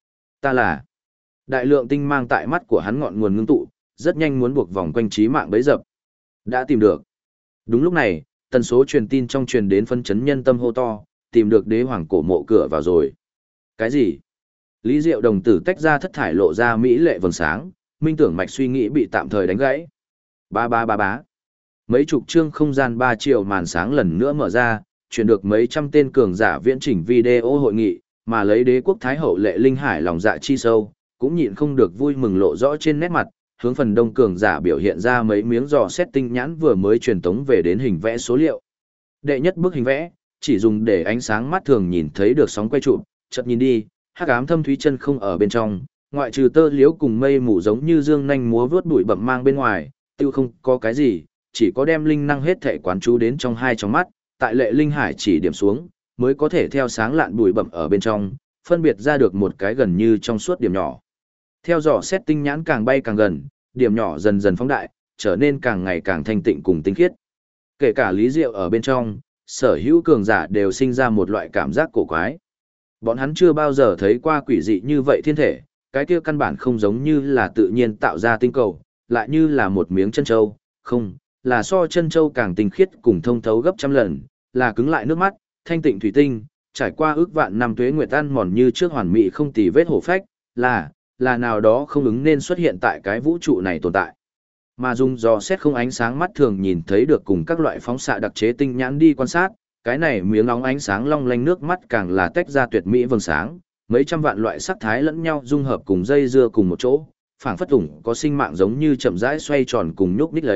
là, đại lượng tinh mang tại mắt của hắn ngọn nguồn ngưng tụ, rất nhanh muốn buộc vòng quanh chí mạng bấy dập. Đã tìm được. Đúng lúc này, tần số truyền tin trong truyền đến phân chấn nhân tâm hô to, tìm được đế hoàng cổ mộ cửa vào rồi. Cái gì? Lý Diệu đồng tử tách ra thất thải lộ ra mỹ lệ vầng sáng, minh tưởng mạch suy nghĩ bị tạm thời đánh gãy. Ba. Mấy chục chương không gian 3 triệu màn sáng lần nữa mở ra, truyền được mấy trăm tên cường giả viễn chỉnh video hội nghị, mà lấy đế quốc thái hậu Lệ Linh Hải lòng dạ chi sâu, cũng nhịn không được vui mừng lộ rõ trên nét mặt, hướng phần đông cường giả biểu hiện ra mấy miếng dò xét tinh nhãn vừa mới truyền tống về đến hình vẽ số liệu. Đệ nhất bức hình vẽ, chỉ dùng để ánh sáng mắt thường nhìn thấy được sóng quay chụp, chợt nhìn đi, hắc ám thâm thúy chân không ở bên trong, ngoại trừ tơ liễu cùng mây mù giống như dương nhanh múa vớt bụi bặm mang bên ngoài, tiêu không có cái gì, chỉ có đem linh năng hết thể quán chú đến trong hai tròng mắt, tại Lệ Linh Hải chỉ điểm xuống, mới có thể theo sáng lạn bụi bặm ở bên trong, phân biệt ra được một cái gần như trong suốt điểm nhỏ. Theo dõi xét tinh nhãn càng bay càng gần, điểm nhỏ dần dần phóng đại, trở nên càng ngày càng thanh tịnh cùng tinh khiết. Kể cả Lý Diệu ở bên trong, sở hữu cường giả đều sinh ra một loại cảm giác cổ quái. Bọn hắn chưa bao giờ thấy qua quỷ dị như vậy thiên thể, cái kia căn bản không giống như là tự nhiên tạo ra tinh cầu, lại như là một miếng chân châu, không, là so chân châu càng tinh khiết cùng thông thấu gấp trăm lần, là cứng lại nước mắt, thanh tịnh thủy tinh, trải qua ước vạn năm tuế nguyệt ăn mòn như trước hoàn mỹ không tì vết hổ phách, là nào đó không ứng nên xuất hiện tại cái vũ trụ này tồn tại. Mà dùng dò xét không ánh sáng mắt thường nhìn thấy được cùng các loại phóng xạ đặc chế tinh nhãn đi quan sát, cái này miếng nóng ánh sáng long lanh nước mắt càng là tách ra tuyệt mỹ vầng sáng, mấy trăm vạn loại sắc thái lẫn nhau dung hợp cùng dây dưa cùng một chỗ, phảng phất ủng có sinh mạng giống như chậm rãi xoay tròn cùng nhúc nhích lấy,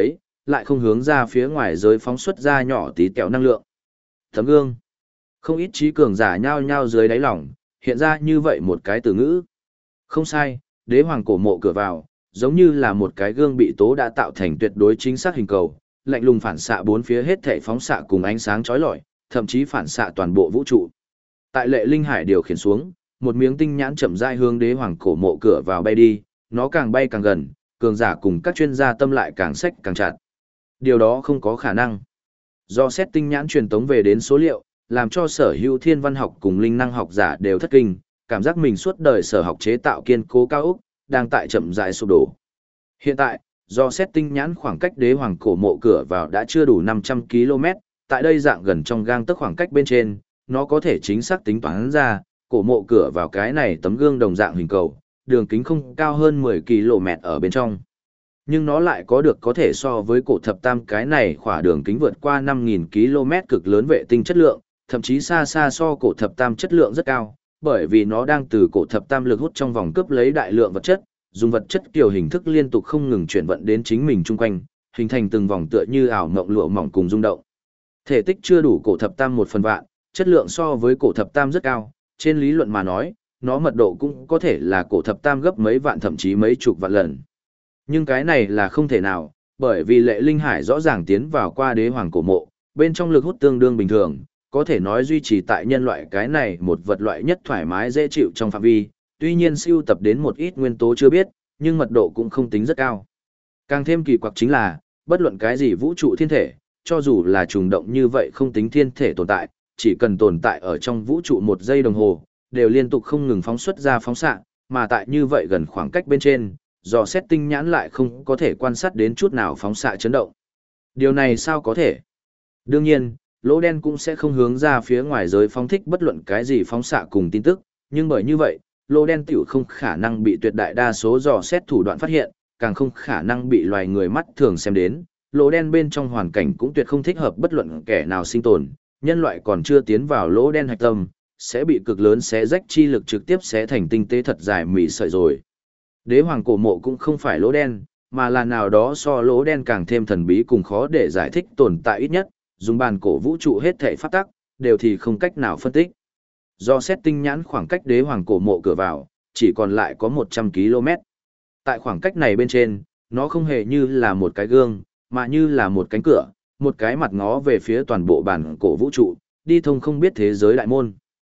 lại không hướng ra phía ngoài giới phóng xuất ra nhỏ tí tẹo năng lượng. Tấm gương. Không ít trí cường giả nhao nhao dưới đáy lòng, hiện ra như vậy một cái từ ngữ. Không sai, đế hoàng cổ mộ cửa vào, giống như là một cái gương bị tố đã tạo thành tuyệt đối chính xác hình cầu, lạnh lùng phản xạ bốn phía hết thảy phóng xạ cùng ánh sáng chói lọi, thậm chí phản xạ toàn bộ vũ trụ. Tại Lệ Linh Hải điều khiển xuống, một miếng tinh nhãn chậm rãi hướng đế hoàng cổ mộ cửa vào bay đi, nó càng bay càng gần, cường giả cùng các chuyên gia tâm lại càng xách càng chặt. Điều đó không có khả năng. Do xét tinh nhãn truyền tống về đến số liệu, làm cho sở hữu thiên văn học cùng linh năng học giả đều thất kinh, cảm giác mình suốt đời sở học chế tạo kiên cố cao ốc, đang tại chậm rãi sụp đổ. Hiện tại, do xét tinh nhãn khoảng cách đế hoàng cổ mộ cửa vào đã chưa đủ 500 km, tại đây dạng gần trong gang tấc khoảng cách bên trên, nó có thể chính xác tính toán ra, cổ mộ cửa vào cái này tấm gương đồng dạng hình cầu, đường kính không cao hơn 10 km ở bên trong. Nhưng nó lại có thể so với cổ thập tam cái này khỏa đường kính vượt qua 5.000 km cực lớn vệ tinh chất lượng, thậm chí xa xa so cổ thập tam chất lượng rất cao, bởi vì nó đang từ cổ thập tam lực hút trong vòng cướp lấy đại lượng vật chất, dùng vật chất kiểu hình thức liên tục không ngừng chuyển vận đến chính mình chung quanh, hình thành từng vòng tựa như ảo mộng lụa mỏng cùng rung động. Thể tích chưa đủ cổ thập tam 1/1000, chất lượng so với cổ thập tam rất cao, trên lý luận mà nói, nó mật độ cũng có thể là cổ thập tam gấp mấy vạn thậm chí mấy chục vạn lần. Nhưng cái này là không thể nào, bởi vì Lệ Linh Hải rõ ràng tiến vào qua đế hoàng cổ mộ, bên trong lực hút tương đương bình thường, có thể nói duy trì tại nhân loại cái này một vật loại nhất thoải mái dễ chịu trong phạm vi, tuy nhiên siêu tập đến một ít nguyên tố chưa biết, nhưng mật độ cũng không tính rất cao. Càng thêm kỳ quặc chính là, bất luận cái gì vũ trụ thiên thể, cho dù là trùng động như vậy không tính thiên thể tồn tại, chỉ cần tồn tại ở trong vũ trụ 1 giây đồng hồ, đều liên tục không ngừng phóng xuất ra phóng xạ, mà tại như vậy gần khoảng cách bên trên, dò xét tinh nhãn lại không có thể quan sát đến chút nào phóng xạ chấn động. Điều này sao có thể? Đương nhiên, lỗ đen cũng sẽ không hướng ra phía ngoài giới phóng thích bất luận cái gì phóng xạ cùng tin tức, nhưng bởi như vậy, lỗ đen tiểu không khả năng bị tuyệt đại đa số dò xét thủ đoạn phát hiện, càng không khả năng bị loài người mắt thường xem đến. Lỗ đen bên trong hoàn cảnh cũng tuyệt không thích hợp bất luận kẻ nào sinh tồn, nhân loại còn chưa tiến vào lỗ đen hạch tâm, sẽ bị cực lớn xé rách chi lực trực tiếp xé thành tinh tế thật dài mỉ sợi rồi. Đế hoàng cổ mộ cũng không phải lỗ đen, mà là nào đó so lỗ đen càng thêm thần bí cùng khó để giải thích tồn tại ít nhất, dùng bàn cổ vũ trụ hết thảy pháp tắc, đều thì không cách nào phân tích. Do xét tinh nhãn khoảng cách đế hoàng cổ mộ cửa vào, chỉ còn lại có 100 km. Tại khoảng cách này bên trên, nó không hề như là một cái gương, mà như là một cánh cửa, một cái mặt ngó về phía toàn bộ bản cổ vũ trụ, đi thông không biết thế giới đại môn.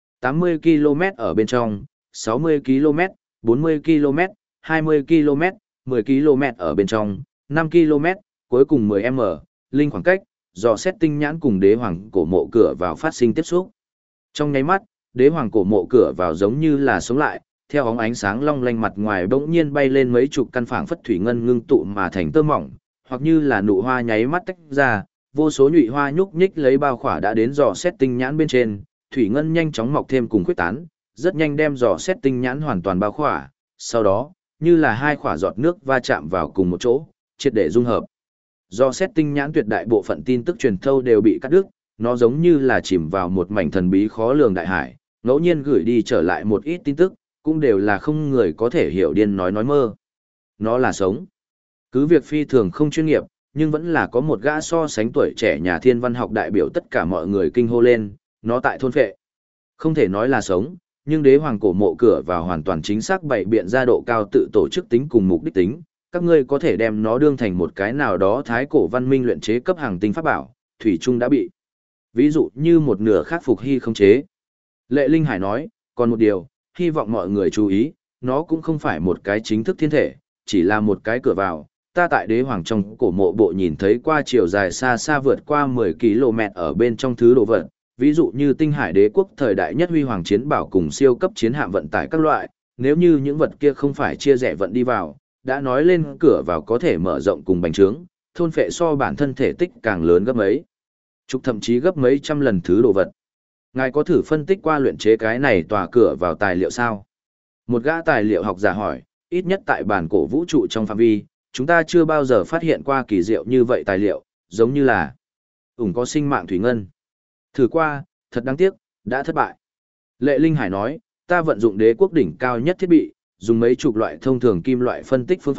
80 km ở bên trong, 60 km, 40 km, 20 km, 10 km ở bên trong, 5 km, cuối cùng 10m, linh khoảng cách, dò xét tinh nhãn cùng đế hoàng cổ mộ cửa vào phát sinh tiếp xúc. Trong nháy mắt, đế hoàng cổ mộ cửa vào giống như là sống lại, theo óng ánh sáng long lanh mặt ngoài bỗng nhiên bay lên mấy chục căn phảng phất thủy ngân ngưng tụ mà thành tơ mỏng, hoặc như là nụ hoa nháy mắt tách ra, vô số nhụy hoa nhúc nhích lấy bao khỏa đã đến dò xét tinh nhãn bên trên, thủy ngân nhanh chóng mọc thêm cùng khuếch tán, rất nhanh đem dò xét tinh nhãn hoàn toàn bao khỏa, sau đó, như là hai khỏa giọt nước va chạm vào cùng một chỗ, triệt để dung hợp. Dò xét tinh nhãn tuyệt đại bộ phận tin tức truyền thâu đều bị cắt đứt, nó giống như là chìm vào một mảnh thần bí khó lường đại hải, ngẫu nhiên gửi đi trở lại một ít tin tức, cũng đều là không người có thể hiểu điên nói mơ. Nó là sống. Cứ việc phi thường không chuyên nghiệp, nhưng vẫn là có một gã so sánh tuổi trẻ nhà thiên văn học đại biểu tất cả mọi người kinh hô lên, nó tại thôn phệ. Không thể nói là sống, nhưng đế hoàng cổ mộ cửa vào hoàn toàn chính xác bày biện ra độ cao tự tổ chức tính cùng mục đích tính, các ngươi có thể đem nó đương thành một cái nào đó thái cổ văn minh luyện chế cấp hàng tinh pháp bảo, thủy chung đã bị. Ví dụ như một nửa khác phục hy không chế. Lệ Linh Hải nói, còn một điều, hy vọng mọi người chú ý, nó cũng không phải một cái chính thức thiên thể, chỉ là một cái cửa vào. Ta tại đế hoàng trong cổ mộ bộ nhìn thấy qua chiều dài xa xa vượt qua 10 km ở bên trong thứ đồ vật, ví dụ như tinh hải đế quốc thời đại nhất huy hoàng chiến bảo cùng siêu cấp chiến hạm vận tải các loại, nếu như những vật kia không phải chia rẽ vận đi vào, đã nói lên cửa vào có thể mở rộng cùng bành trướng, thôn phệ so bản thân thể tích càng lớn gấp mấy chục thậm chí gấp mấy trăm lần thứ đồ vật. Ngài có thử phân tích qua luyện chế cái này tòa cửa vào tài liệu sao? Một gã tài liệu học giả hỏi, ít nhất tại bản cổ vũ trụ trong phạm vi, chúng ta chưa bao giờ phát hiện qua kỳ diệu như vậy tài liệu, giống như là có sinh mạng thủy ngân. Thử qua, thật đáng tiếc, đã thất bại. Lệ Linh Hải nói, ta vận dụng đế quốc đỉnh cao nhất thiết bị, dùng mấy chục loại thông thường kim loại phân tích phương pháp,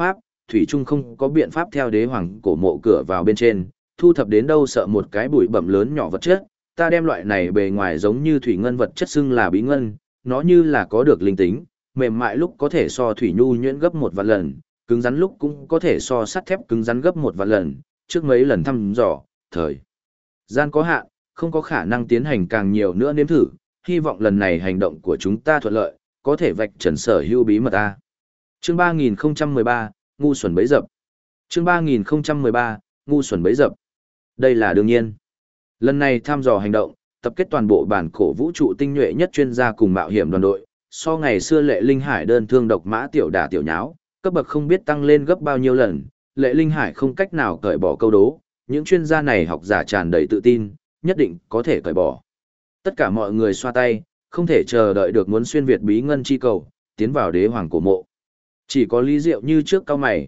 thủy trung không có biện pháp theo đế hoàng cổ mộ cửa vào bên trên, thu thập đến đâu sợ một cái bụi bặm lớn nhỏ vật chất, ta đem loại này bề ngoài giống như thủy ngân vật chất xưng là bí ngân, nó như là có được linh tính, mềm mại lúc có thể so thủy nhu nhuyễn gấp 1 vạn lần, cứng rắn lúc cũng có thể so sắt thép cứng rắn gấp 1 vạn lần, trước mấy lần thăm dò, thời gian có hạn, không có khả năng tiến hành càng nhiều nữa nếm thử, hy vọng lần này hành động của chúng ta thuận lợi, có thể vạch trần sở hữu bí mật a. Chương 3013, ngu xuẩn bấy dập. Chương 3013, ngu xuẩn bấy dập. Đây là đương nhiên. Lần này thăm dò hành động, tập kết toàn bộ bản cổ vũ trụ tinh nhuệ nhất chuyên gia cùng mạo hiểm đoàn đội, so ngày xưa Lệ Linh Hải đơn thương độc mã tiểu đả tiểu nháo, cấp bậc không biết tăng lên gấp bao nhiêu lần, Lệ Linh Hải không cách nào cởi bỏ câu đố, những chuyên gia này học giả tràn đầy tự tin, nhất định có thể cởi bỏ. Tất cả mọi người xoa tay, không thể chờ đợi được muốn xuyên việt bí ngân chi cầu, tiến vào đế hoàng cổ mộ. Chỉ có Lý Diệu như trước cao mày,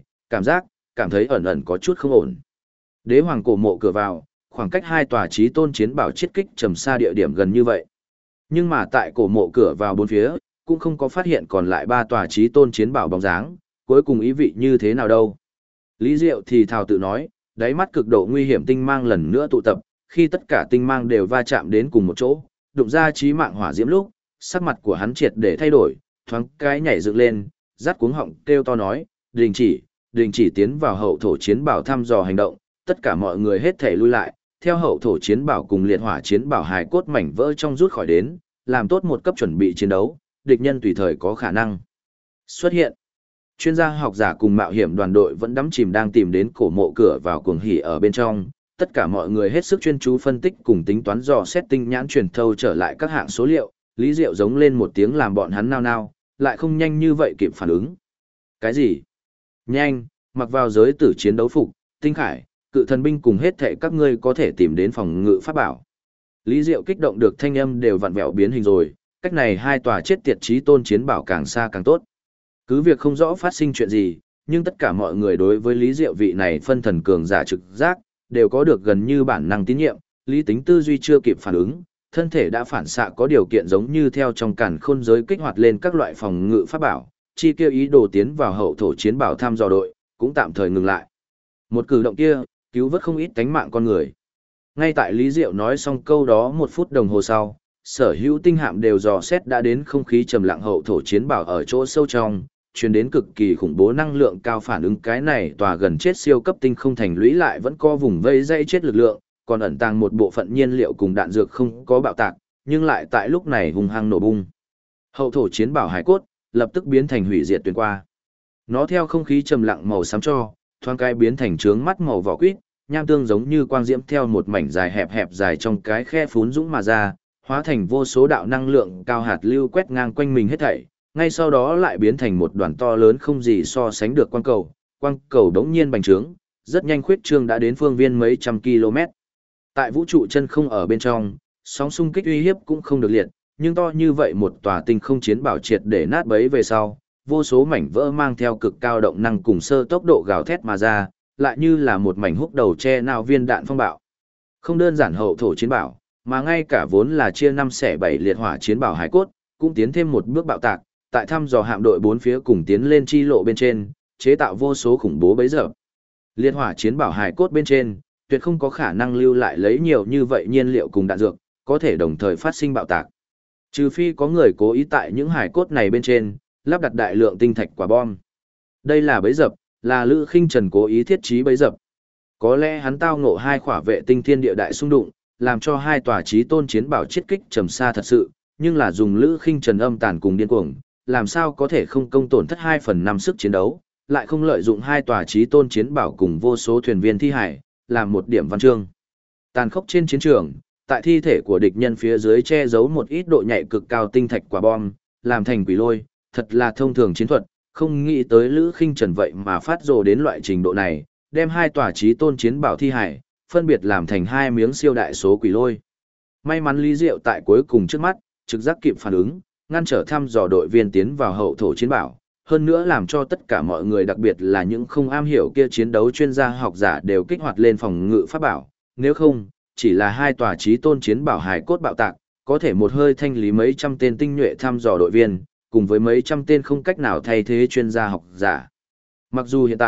cảm thấy ẩn ẩn có chút không ổn. Đế hoàng cổ mộ cửa vào, khoảng cách 2 tòa chí tôn chiến bảo chiết kích trầm xa địa điểm gần như vậy. Nhưng mà tại cổ mộ cửa vào bốn phía, cũng không có phát hiện còn lại 3 tòa chí tôn chiến bảo bóng dáng, cuối cùng ý vị như thế nào đâu. Lý Diệu thì thào tự nói, đáy mắt cực độ nguy hiểm tinh mang lần nữa tụ tập, khi tất cả tinh mang đều va chạm đến cùng một chỗ, đụng ra chí mạng hỏa diễm lúc, sắc mặt của hắn triệt để thay đổi, thoáng cái nhảy dựng lên, rát cuống họng kêu to nói, đình chỉ tiến vào hậu thổ chiến bảo thăm dò hành động, tất cả mọi người hết thể lui lại, theo hậu thổ chiến bảo cùng liệt hỏa chiến bảo hài cốt mảnh vỡ trong rút khỏi đến, làm tốt một cấp chuẩn bị chiến đấu, địch nhân tùy thời có khả năng xuất hiện. Chuyên gia học giả cùng mạo hiểm đoàn đội vẫn đắm chìm đang tìm đến cổ mộ cửa vào cuồng hỉ ở bên trong, tất cả mọi người hết sức chuyên chú phân tích cùng tính toán dò xét tinh nhãn truyền thâu trở lại các hạng số liệu, Lý Diệu giống lên một tiếng làm bọn hắn nao nao, lại không nhanh như vậy kịp phản ứng. Cái gì? Nhanh, mặc vào giới tử chiến đấu phục, tinh khải, cự thần binh cùng hết thảy các ngươi có thể tìm đến phòng ngự pháp bảo. Lý Diệu kích động được thanh âm đều vặn vẹo biến hình rồi, cách này 2 tòa chết tiệt chí tôn chiến bảo càng xa càng tốt. Cứ việc không rõ phát sinh chuyện gì, nhưng tất cả mọi người đối với Lý Diệu vị này phân thần cường giả trực giác, đều có được gần như bản năng tín nhiệm, lý tính tư duy chưa kịp phản ứng, thân thể đã phản xạ có điều kiện giống như theo trong càn khôn giới kích hoạt lên các loại phòng ngự pháp bảo, chi kêu ý đồ tiến vào hậu thổ chiến bảo thăm dò đội, cũng tạm thời ngừng lại. Một cử động kia, cứu vớt không ít tánh mạng con người. Ngay tại Lý Diệu nói xong câu đó 1 phút đồng hồ sau, sở hữu tinh hạm đều dò xét đã đến không khí trầm lặng hậu thổ chiến bảo ở chỗ sâu trong, truyền đến cực kỳ khủng bố năng lượng cao phản ứng cái này tòa gần chết siêu cấp tinh không thành lũy lại vẫn có vùng vây dây chết lực lượng, còn ẩn tàng một bộ phận nhiên liệu cùng đạn dược không có bạo tạc, nhưng lại tại lúc này hung hăng nổ bung. Hậu thổ chiến bảo hải cốt, lập tức biến thành hủy diệt tuyến qua. Nó theo không khí trầm lặng màu xám cho, thoáng cái biến thành trướng mắt màu vỏ quýt, nham tương giống như quang diễm theo một mảnh dài hẹp hẹp dài trong cái khe phún dũng mà ra, hóa thành vô số đạo năng lượng cao hạt lưu quét ngang quanh mình hết thảy, ngay sau đó lại biến thành một đoàn to lớn không gì so sánh được quang cầu đống nhiên bành trướng, rất nhanh khuyết trương đã đến phương viên mấy trăm km. Tại vũ trụ chân không ở bên trong, sóng xung kích uy hiếp cũng không được liệt, nhưng to như vậy một tòa tinh không chiến bảo triệt để nát bấy về sau, vô số mảnh vỡ mang theo cực cao động năng cùng sơ tốc độ gào thét mà ra, lại như là một mảnh húc đầu che nào viên đạn phong bạo. Không đơn giản hậu thổ chiến bảo, mà ngay cả vốn là chia 5 xẻ 7 liệt hỏa chiến bảo hải cốt, cũng tiến thêm một bước bạo tạc, tại thăm dò hạm đội 4 phía cùng tiến lên chi lộ bên trên, chế tạo vô số khủng bố bấy giờ. Liệt hỏa chiến bảo hải cốt bên trên, tuyệt không có khả năng lưu lại lấy nhiều như vậy nhiên liệu cùng đạn dược, có thể đồng thời phát sinh bạo tạc. Trừ phi có người cố ý tại những hải cốt này bên trên, lắp đặt đại lượng tinh thạch quả bom. Đây là bấy dập, là Lữ Khinh Trần cố ý thiết trí bấy dập. Có lẽ hắn tao ngộ 2 khỏa vệ tinh thiên địa đại xung đụng, làm cho 2 tòa chí tôn chiến bảo chiết kích trầm xa thật sự, nhưng là dùng Lữ Khinh Trần âm tàn cùng điên cuồng, làm sao có thể không công tổn thất 2/5 sức chiến đấu, lại không lợi dụng 2 tòa chí tôn chiến bảo cùng vô số thuyền viên thi hải, làm một điểm văn chương. Tàn khốc trên chiến trường, tại thi thể của địch nhân phía dưới che giấu một ít độ nhạy cực cao tinh thạch quả bom, làm thành quỷ lôi, thật là thông thường chiến thuật, không nghĩ tới Lữ Khinh Trần vậy mà phát rồ đến loại trình độ này, đem 2 tòa chí tôn chiến bảo thi hải, phân biệt làm thành 2 miếng siêu đại số quỷ lôi. May mắn Lý Diệu tại cuối cùng trước mắt, trực giác kịp phản ứng, ngăn trở thăm dò đội viên tiến vào hậu thổ chiến bảo, hơn nữa làm cho tất cả mọi người đặc biệt là những không am hiểu kia chiến đấu chuyên gia học giả đều kích hoạt lên phòng ngự pháp bảo, nếu không, chỉ là 2 tòa chí tôn chiến bảo hài cốt bạo tạc, có thể một hơi thanh lý mấy trăm tên tinh nhuệ thăm dò đội viên, cùng với mấy trăm tên không cách nào thay thế chuyên gia học giả. Mặc dù hiện tại,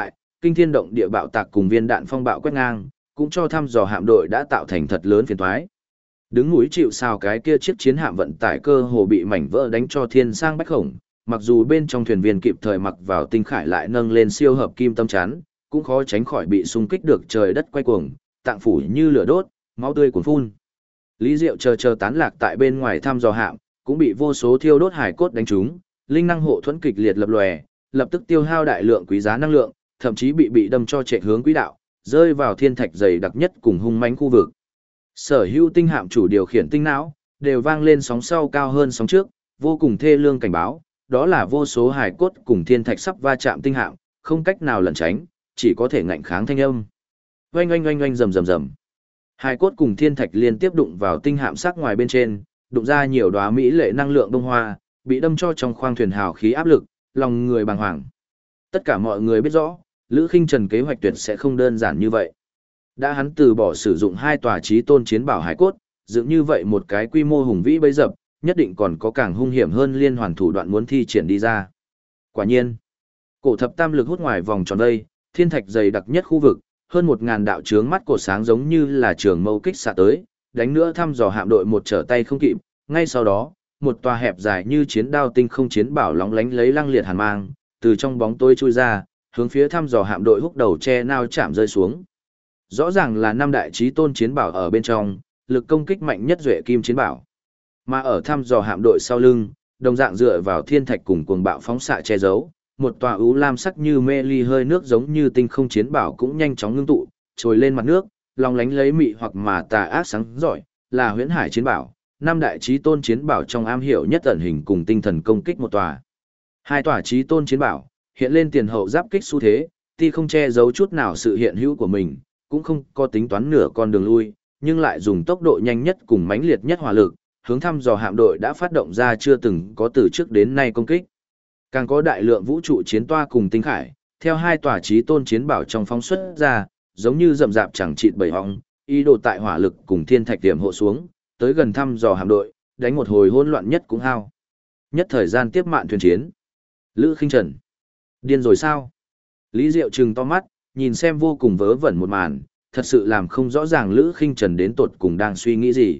kinh thiên động địa bạo tạc cùng viên đạn phong bạo quét ngang, cũng cho thăm dò hạm đội đã tạo thành thật lớn phiền toái. Đứng núi chịu sào cái kia chiếc chiến hạm vận tải cơ hồ bị mảnh vỡ đánh cho thiên sang bách khổng, mặc dù bên trong thuyền viên kịp thời mặc vào tinh khải lại nâng lên siêu hợp kim tâm chắn, cũng khó tránh khỏi bị xung kích được trời đất quay cuồng, tạng phủ như lửa đốt, máu tươi cuồn phun. Lý Diệu chờ tán lạc tại bên ngoài thăm dò hạm, cũng bị vô số thiêu đốt hải cốt đánh trúng, linh năng hộ thuẫn kịch liệt lập lòe, lập tức tiêu hao đại lượng quý giá năng lượng, thậm chí bị đâm cho chạy hướng quỹ đạo, rơi vào thiên thạch dày đặc nhất cùng hung mãnh khu vực. Sở hữu tinh hạm chủ điều khiển tinh não, đều vang lên sóng sau cao hơn sóng trước, vô cùng thê lương cảnh báo, đó là vô số hải cốt cùng thiên thạch sắp va chạm tinh hạm, không cách nào lẩn tránh, chỉ có thể ngạnh kháng thanh âm. Oanh oanh oanh oanh rầm rầm rầm. Hải cốt cùng thiên thạch liên tiếp đụng vào tinh hạm sắc ngoài bên trên, đụng ra nhiều đóa mỹ lệ năng lượng bông hoa, bị đâm cho trong khoang thuyền hào khí áp lực, lòng người bàng hoàng. Tất cả mọi người biết rõ, Lữ Khinh Trần kế hoạch tuyệt sẽ không đơn giản như vậy. Đã hắn từ bỏ sử dụng 2 tòa chí tôn chiến bảo hải cốt, dựng như vậy một cái quy mô hùng vĩ bấy dập, nhất định còn có càng hung hiểm hơn liên hoàn thủ đoạn muốn thi triển đi ra. Quả nhiên, cổ thập tam lực hút ngoài vòng tròn đây, thiên thạch dày đặc nhất khu vực, hơn 1000 đạo chướng mắt cổ sáng giống như là trường mâu kích xạ tới, đánh nữa thăm dò hạm đội một trở tay không kịp, ngay sau đó, một tòa hẹp dài như chiến đao tinh không chiến bảo lóng lánh lấy lăng liệt hàn mang, từ trong bóng tối chui ra, hướng phía thăm dò hạm đội húc đầu che nao chạm rơi xuống. Rõ ràng là 5 đại chí tôn chiến bảo ở bên trong, lực công kích mạnh nhất duệ kim chiến bảo. Mà ở thăm dò hạm đội sau lưng, đồng dạng dựa vào thiên thạch cùng cuồng bạo phóng xạ che giấu, một tòa ưu lam sắc như mê ly hơi nước giống như tinh không chiến bảo cũng nhanh chóng ngưng tụ, trồi lên mặt nước, long lánh lấy mị hoặc mà tà ác sáng giỏi, là huyễn hải chiến bảo, 5 đại chí tôn chiến bảo trong am hiểu nhất ẩn hình cùng tinh thần công kích một tòa. 2 tòa chí tôn chiến bảo, hiện lên tiền hậu giáp kích xu thế, tuy không che giấu chút nào sự hiện hữu của mình, cũng không có tính toán nửa con đường lui, nhưng lại dùng tốc độ nhanh nhất cùng mãnh liệt nhất hỏa lực, hướng thăm dò hạm đội đã phát động ra chưa từng có từ trước đến nay công kích. Càng có đại lượng vũ trụ chiến toa cùng tinh khải, theo 2 tòa chí tôn chiến bảo trong phóng xuất ra, giống như rậm rạp chẳng chịt bầy hong, ý đồ tại hỏa lực cùng thiên thạch điểm hộ xuống, tới gần thăm dò hạm đội, đánh một hồi hỗn loạn nhất cũng hao. Nhất thời gian tiếp mạn thuyền chiến. Lữ Khinh Trần. Điên rồi sao? Lý Diệu trừng to mắt, nhìn xem vô cùng vớ vẩn một màn, thật sự làm không rõ ràng Lữ Khinh Trần đến tột cùng đang suy nghĩ gì.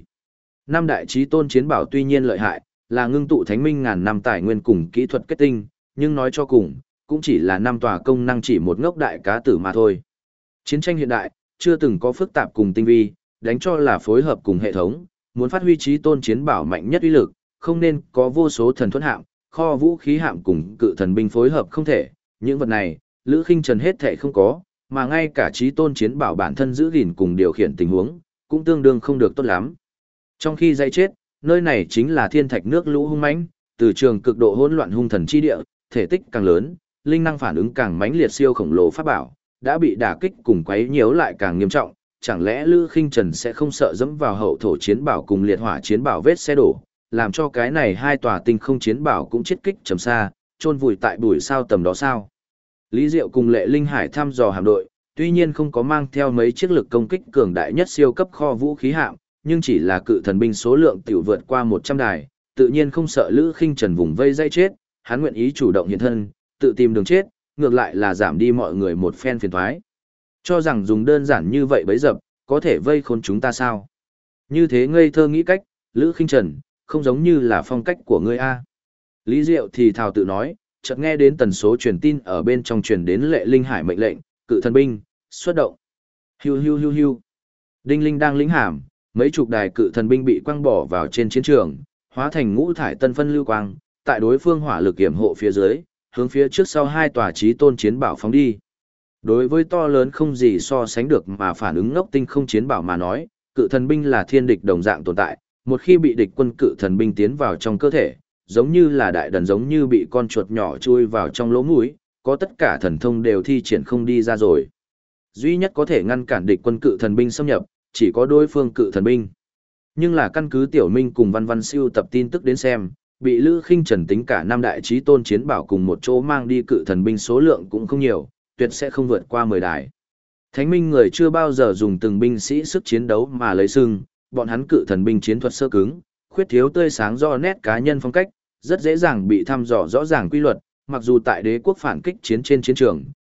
5 đại chí tôn chiến bảo tuy nhiên lợi hại, là ngưng tụ thánh minh ngàn năm tài nguyên cùng kỹ thuật kết tinh, nhưng nói cho cùng, cũng chỉ là 5 tòa công năng chỉ một ngốc đại cá tử mà thôi. Chiến tranh hiện đại, chưa từng có phức tạp cùng tinh vi, đánh cho là phối hợp cùng hệ thống, muốn phát huy chí tôn chiến bảo mạnh nhất uy lực, không nên có vô số thần thuẫn hạm, kho vũ khí hạm cùng cự thần binh phối hợp không thể, những vật này, Lữ Khinh Trần hết thể không có, mà ngay cả chí tôn chiến bảo bản thân giữ gìn cùng điều khiển tình huống, cũng tương đương không được tốt lắm. Trong khi dây chết, nơi này chính là thiên thạch nước lũ hung mãnh, từ trường cực độ hỗn loạn hung thần chi địa, thể tích càng lớn, linh năng phản ứng càng mãnh liệt siêu khổng lồ pháp bảo, đã bị đả kích cùng quấy nhiễu lại càng nghiêm trọng, chẳng lẽ Lữ Khinh Trần sẽ không sợ dẫm vào hậu thổ chiến bảo cùng liệt hỏa chiến bảo vết xe đổ, làm cho cái này 2 tòa tinh không chiến bảo cũng chết kích trầm xa, chôn vùi tại bụi sao tầm đó sao? Lý Diệu cùng Lệ Linh Hải thăm dò hạm đội, tuy nhiên không có mang theo mấy chiếc lực công kích cường đại nhất siêu cấp kho vũ khí hạm, nhưng chỉ là cự thần binh số lượng tiểu vượt qua 100 đài, tự nhiên không sợ Lữ Khinh Trần vùng vây dây chết, hắn nguyện ý chủ động hiện thân, tự tìm đường chết, ngược lại là giảm đi mọi người một phen phiền toái. Cho rằng dùng đơn giản như vậy bấy dập, có thể vây khốn chúng ta sao? Như thế ngây thơ nghĩ cách, Lữ Khinh Trần, không giống như là phong cách của ngươi a. Lý Diệu thì thào tự nói, chợt nghe đến tần số truyền tin ở bên trong truyền đến Lệ Linh Hải mệnh lệnh, cự thần binh, xuất động. Hiu hiu hiu hiu. Đinh Linh đang lĩnh hàm, mấy chục đài cự thần binh bị quăng bỏ vào trên chiến trường, hóa thành ngũ thải tân phân lưu quang, tại đối phương hỏa lực kiểm hộ phía dưới, hướng phía trước sau 2 tòa chí tôn chiến bảo phóng đi. Đối với to lớn không gì so sánh được mà phản ứng ngốc tinh không chiến bảo mà nói, cự thần binh là thiên địch đồng dạng tồn tại, một khi bị địch quân cự thần binh tiến vào trong cơ thể, giống như là đại đần giống như bị con chuột nhỏ chui vào trong lỗ mũi, có tất cả thần thông đều thi triển không đi ra rồi. Duy nhất có thể ngăn cản địch quân cự thần binh xâm nhập, chỉ có đối phương cự thần binh. Nhưng là căn cứ Tiểu Minh cùng Văn Văn siêu tập tin tức đến xem, bị Lữ Khinh Trần tính cả 5 đại chí tôn chiến bảo cùng một chỗ mang đi cự thần binh số lượng cũng không nhiều, tuyệt sẽ không vượt qua 10 đài. Thánh minh người chưa bao giờ dùng từng binh sĩ sức chiến đấu mà lấy sưng, bọn hắn cự thần binh chiến thuật sơ cứng, khuyết thiếu tươi sáng do nét cá nhân phong cách, rất dễ dàng bị thăm dò rõ ràng quy luật, mặc dù tại đế quốc phản kích chiến trên chiến trường,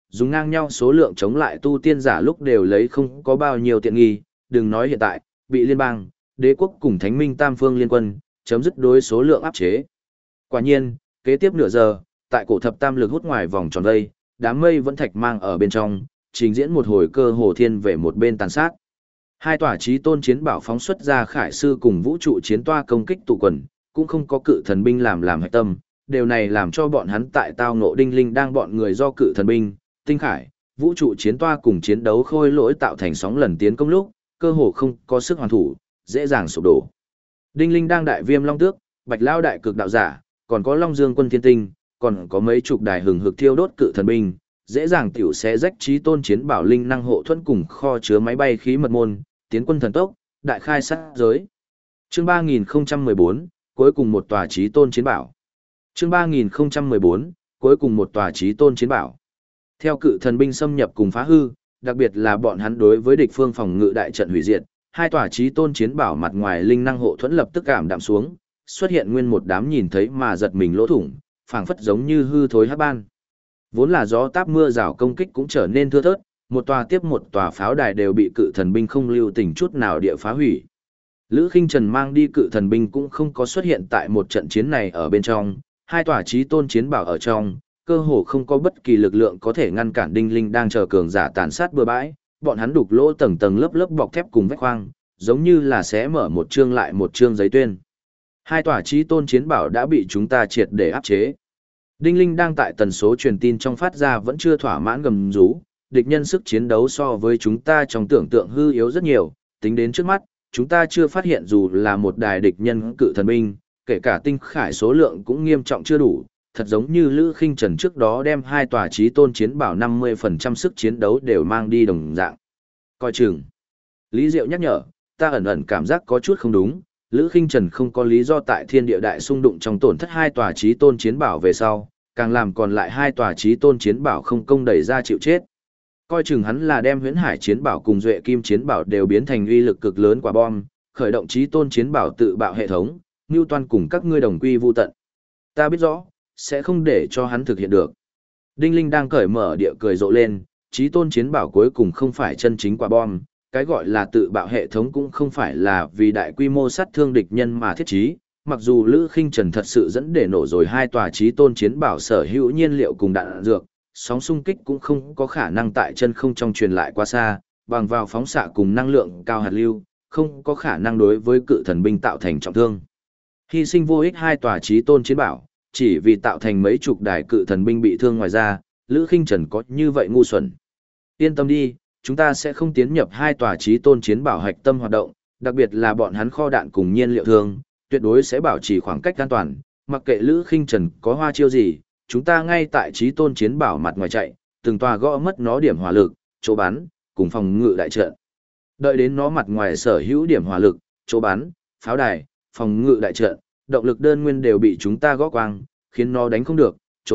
dùng ngang nhau số lượng chống lại tu tiên giả lúc đều lấy không có bao nhiêu tiện nghi, đừng nói hiện tại, bị liên bang, đế quốc cùng thánh minh tam phương liên quân, chấm dứt đối số lượng áp chế. Quả nhiên, kế tiếp nửa giờ, tại cổ thập tam lực hút ngoài vòng tròn vây, đám mây vẫn thạch mang ở bên trong, trình diễn một hồi cơ hồ thiên về một bên tàn sát. Hai tòa chí tôn chiến bảo phóng xuất ra khải sư cùng vũ trụ chiến toa công kích tụ quần, cũng không có cự thần binh làm hạch tâm, điều này làm cho bọn hắn tại tao ngộ đinh linh đang bọn người do cự thần binh, tinh khải, vũ trụ chiến toa cùng chiến đấu khôi lỗi tạo thành sóng lần tiến công lúc, cơ hồ không có sức hoàn thủ, dễ dàng sụp đổ. Đinh linh đang đại viêm long tước, bạch lao đại cực đạo giả, còn có long dương quân thiên tinh, còn có mấy chục đài hừng hực thiêu đốt cự thần binh, dễ dàng tiểu sẽ rách chí tôn chiến bảo linh năng hộ thuẫn cùng kho chứa máy bay khí mật môn, tiến quân thần tốc, đại khai sát giới. Chương 3014, cuối cùng một tòa chí tôn chiến bảo. Chương 3014, cuối cùng một tòa chí tôn chiến bảo. Theo cự thần binh xâm nhập cùng phá hư, đặc biệt là bọn hắn đối với địch phương phòng ngự đại trận hủy diệt, hai tòa chí tôn chiến bảo mặt ngoài linh năng hộ thuẫn lập tức cảm đạm xuống, xuất hiện nguyên một đám nhìn thấy mà giật mình lỗ thủng, phảng phất giống như hư thối hắc ban. Vốn là gió táp mưa rào công kích cũng trở nên thưa thớt, một tòa tiếp một tòa pháo đài đều bị cự thần binh không lưu tình chút nào địa phá hủy. Lữ Khinh Trần mang đi cự thần binh cũng không có xuất hiện tại một trận chiến này ở bên trong, hai tòa chí tôn chiến bảo ở trong, cơ hồ không có bất kỳ lực lượng có thể ngăn cản đinh linh đang chờ cường giả tàn sát bừa bãi, bọn hắn đục lỗ tầng tầng lớp lớp bọc thép cùng vách khoang, giống như là sẽ mở một chương lại một chương giấy tuyên. Hai tòa chí tôn chiến bảo đã bị chúng ta triệt để áp chế. Đinh linh đang tại tần số truyền tin trong phát ra vẫn chưa thỏa mãn gầm rú, địch nhân sức chiến đấu so với chúng ta trong tưởng tượng hư yếu rất nhiều, tính đến trước mắt, chúng ta chưa phát hiện dù là một đài địch nhân cự thần binh, kể cả tinh khải số lượng cũng nghiêm trọng chưa đủ, thật giống như Lữ Khinh Trần trước đó đem hai tòa chí tôn chiến bảo 50% sức chiến đấu đều mang đi đồng dạng. Coi chừng. Lý Diệu nhắc nhở, ta ẩn ẩn cảm giác có chút không đúng, Lữ Khinh Trần không có lý do tại thiên địa đại xung đụng trong tổn thất hai tòa chí tôn chiến bảo về sau, càng làm còn lại hai tòa chí tôn chiến bảo không công đẩy ra chịu chết. Coi chừng hắn là đem huyễn hải chiến bảo cùng duệ kim chiến bảo đều biến thành uy lực cực lớn quả bom, khởi động chí tôn chiến bảo tự bạo hệ thống, Newton cùng các ngươi đồng quy vu tận. Ta biết rõ, sẽ không để cho hắn thực hiện được. Đinh Linh đang cởi mở địa cười rộ lên, chí tôn chiến bảo cuối cùng không phải chân chính quả bom, cái gọi là tự bạo hệ thống cũng không phải là vì đại quy mô sát thương địch nhân mà thiết trí, mặc dù Lữ Khinh Trần thật sự dẫn để nổ rồi hai tòa chí tôn chiến bảo sở hữu nhiên liệu cùng đạn dược, sóng xung kích cũng không có khả năng tại chân không trong truyền lại quá xa, bằng vào phóng xạ cùng năng lượng cao hạt lưu, không có khả năng đối với cự thần binh tạo thành trọng thương. Hy sinh vô ích hai tòa chí tôn chiến bảo, chỉ vì tạo thành mấy chục đài cự thần binh bị thương ngoài ra, Lữ Khinh Trần có như vậy ngu xuẩn. Yên tâm đi, chúng ta sẽ không tiến nhập hai tòa chí tôn chiến bảo hạch tâm hoạt động, đặc biệt là bọn hắn kho đạn cùng nhiên liệu thương, tuyệt đối sẽ bảo trì khoảng cách an toàn, mặc kệ Lữ Khinh Trần có hoa chiêu gì, chúng ta ngay tại chí tôn chiến bảo mặt ngoài chạy, từng tòa gõ mất nó điểm hỏa lực, chỗ bắn, cùng phòng ngự đại trận. Đợi đến nó mặt ngoài sở hữu điểm hỏa lực, chỗ bắn, pháo đài, phòng ngự đại trận, động lực đơn nguyên đều bị chúng ta gõ quang, khiến nó đánh không được,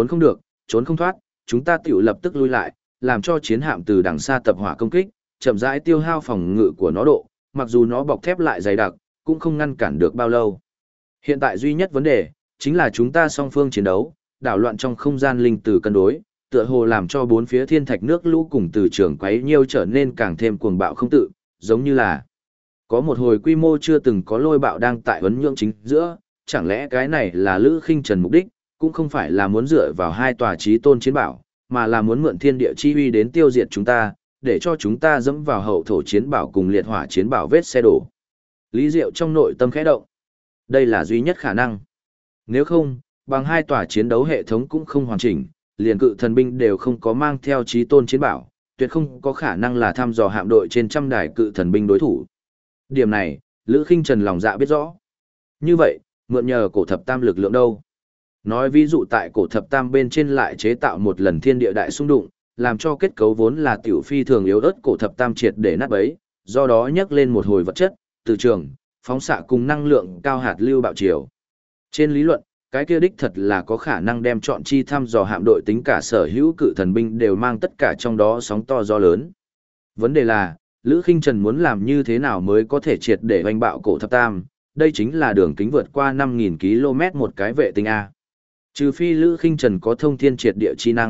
trốn không thoát, chúng ta tiểu lập tức lui lại, làm cho chiến hạm từ đằng xa tập hỏa công kích, chậm rãi tiêu hao phòng ngự của nó độ, mặc dù nó bọc thép lại dày đặc, cũng không ngăn cản được bao lâu. Hiện tại duy nhất vấn đề, chính là chúng ta song phương chiến đấu, đảo loạn trong không gian linh tử cân đối, tựa hồ làm cho bốn phía thiên thạch nước lũ cùng từ trường quấy nhiêu trở nên càng thêm cuồng bạo không tự, giống như là có một hồi quy mô chưa từng có lôi bạo đang tại huấn nhượng chính giữa, chẳng lẽ cái này là Lữ Khinh Trần mục đích, cũng không phải là muốn dựa vào hai tòa chí tôn chiến bảo, mà là muốn mượn thiên địa chi uy đến tiêu diệt chúng ta, để cho chúng ta dẫm vào hậu thổ chiến bảo cùng liệt hỏa chiến bảo vết xe đổ. Lý Diệu trong nội tâm khẽ động. Đây là duy nhất khả năng. Nếu không, bằng hai tòa chiến đấu hệ thống cũng không hoàn chỉnh, liền cự thần binh đều không có mang theo chí tôn chiến bảo, tuyệt không có khả năng là thăm dò hạm đội trên trăm đài cự thần binh đối thủ. Điểm này, Lữ Khinh Trần lòng dạ biết rõ. Như vậy, mượn nhờ cổ thập tam lực lượng đâu? Nói ví dụ tại cổ thập tam bên trên lại chế tạo một lần thiên địa đại xung đụng, làm cho kết cấu vốn là tiểu phi thường yếu ớt cổ thập tam triệt để nát bấy, do đó nhắc lên một hồi vật chất, từ trường, phóng xạ cùng năng lượng cao hạt lưu bạo chiều. Trên lý luận, cái kia đích thật là có khả năng đem chọn chi thăm dò hạm đội tính cả sở hữu cự thần binh đều mang tất cả trong đó sóng to gió lớn. Vấn đề là, Lữ Khinh Trần muốn làm như thế nào mới có thể triệt để hoành bạo cổ thập tam, đây chính là đường kính vượt qua 5.000 km một cái vệ tinh A. Trừ phi Lữ Khinh Trần có thông thiên triệt địa chi năng,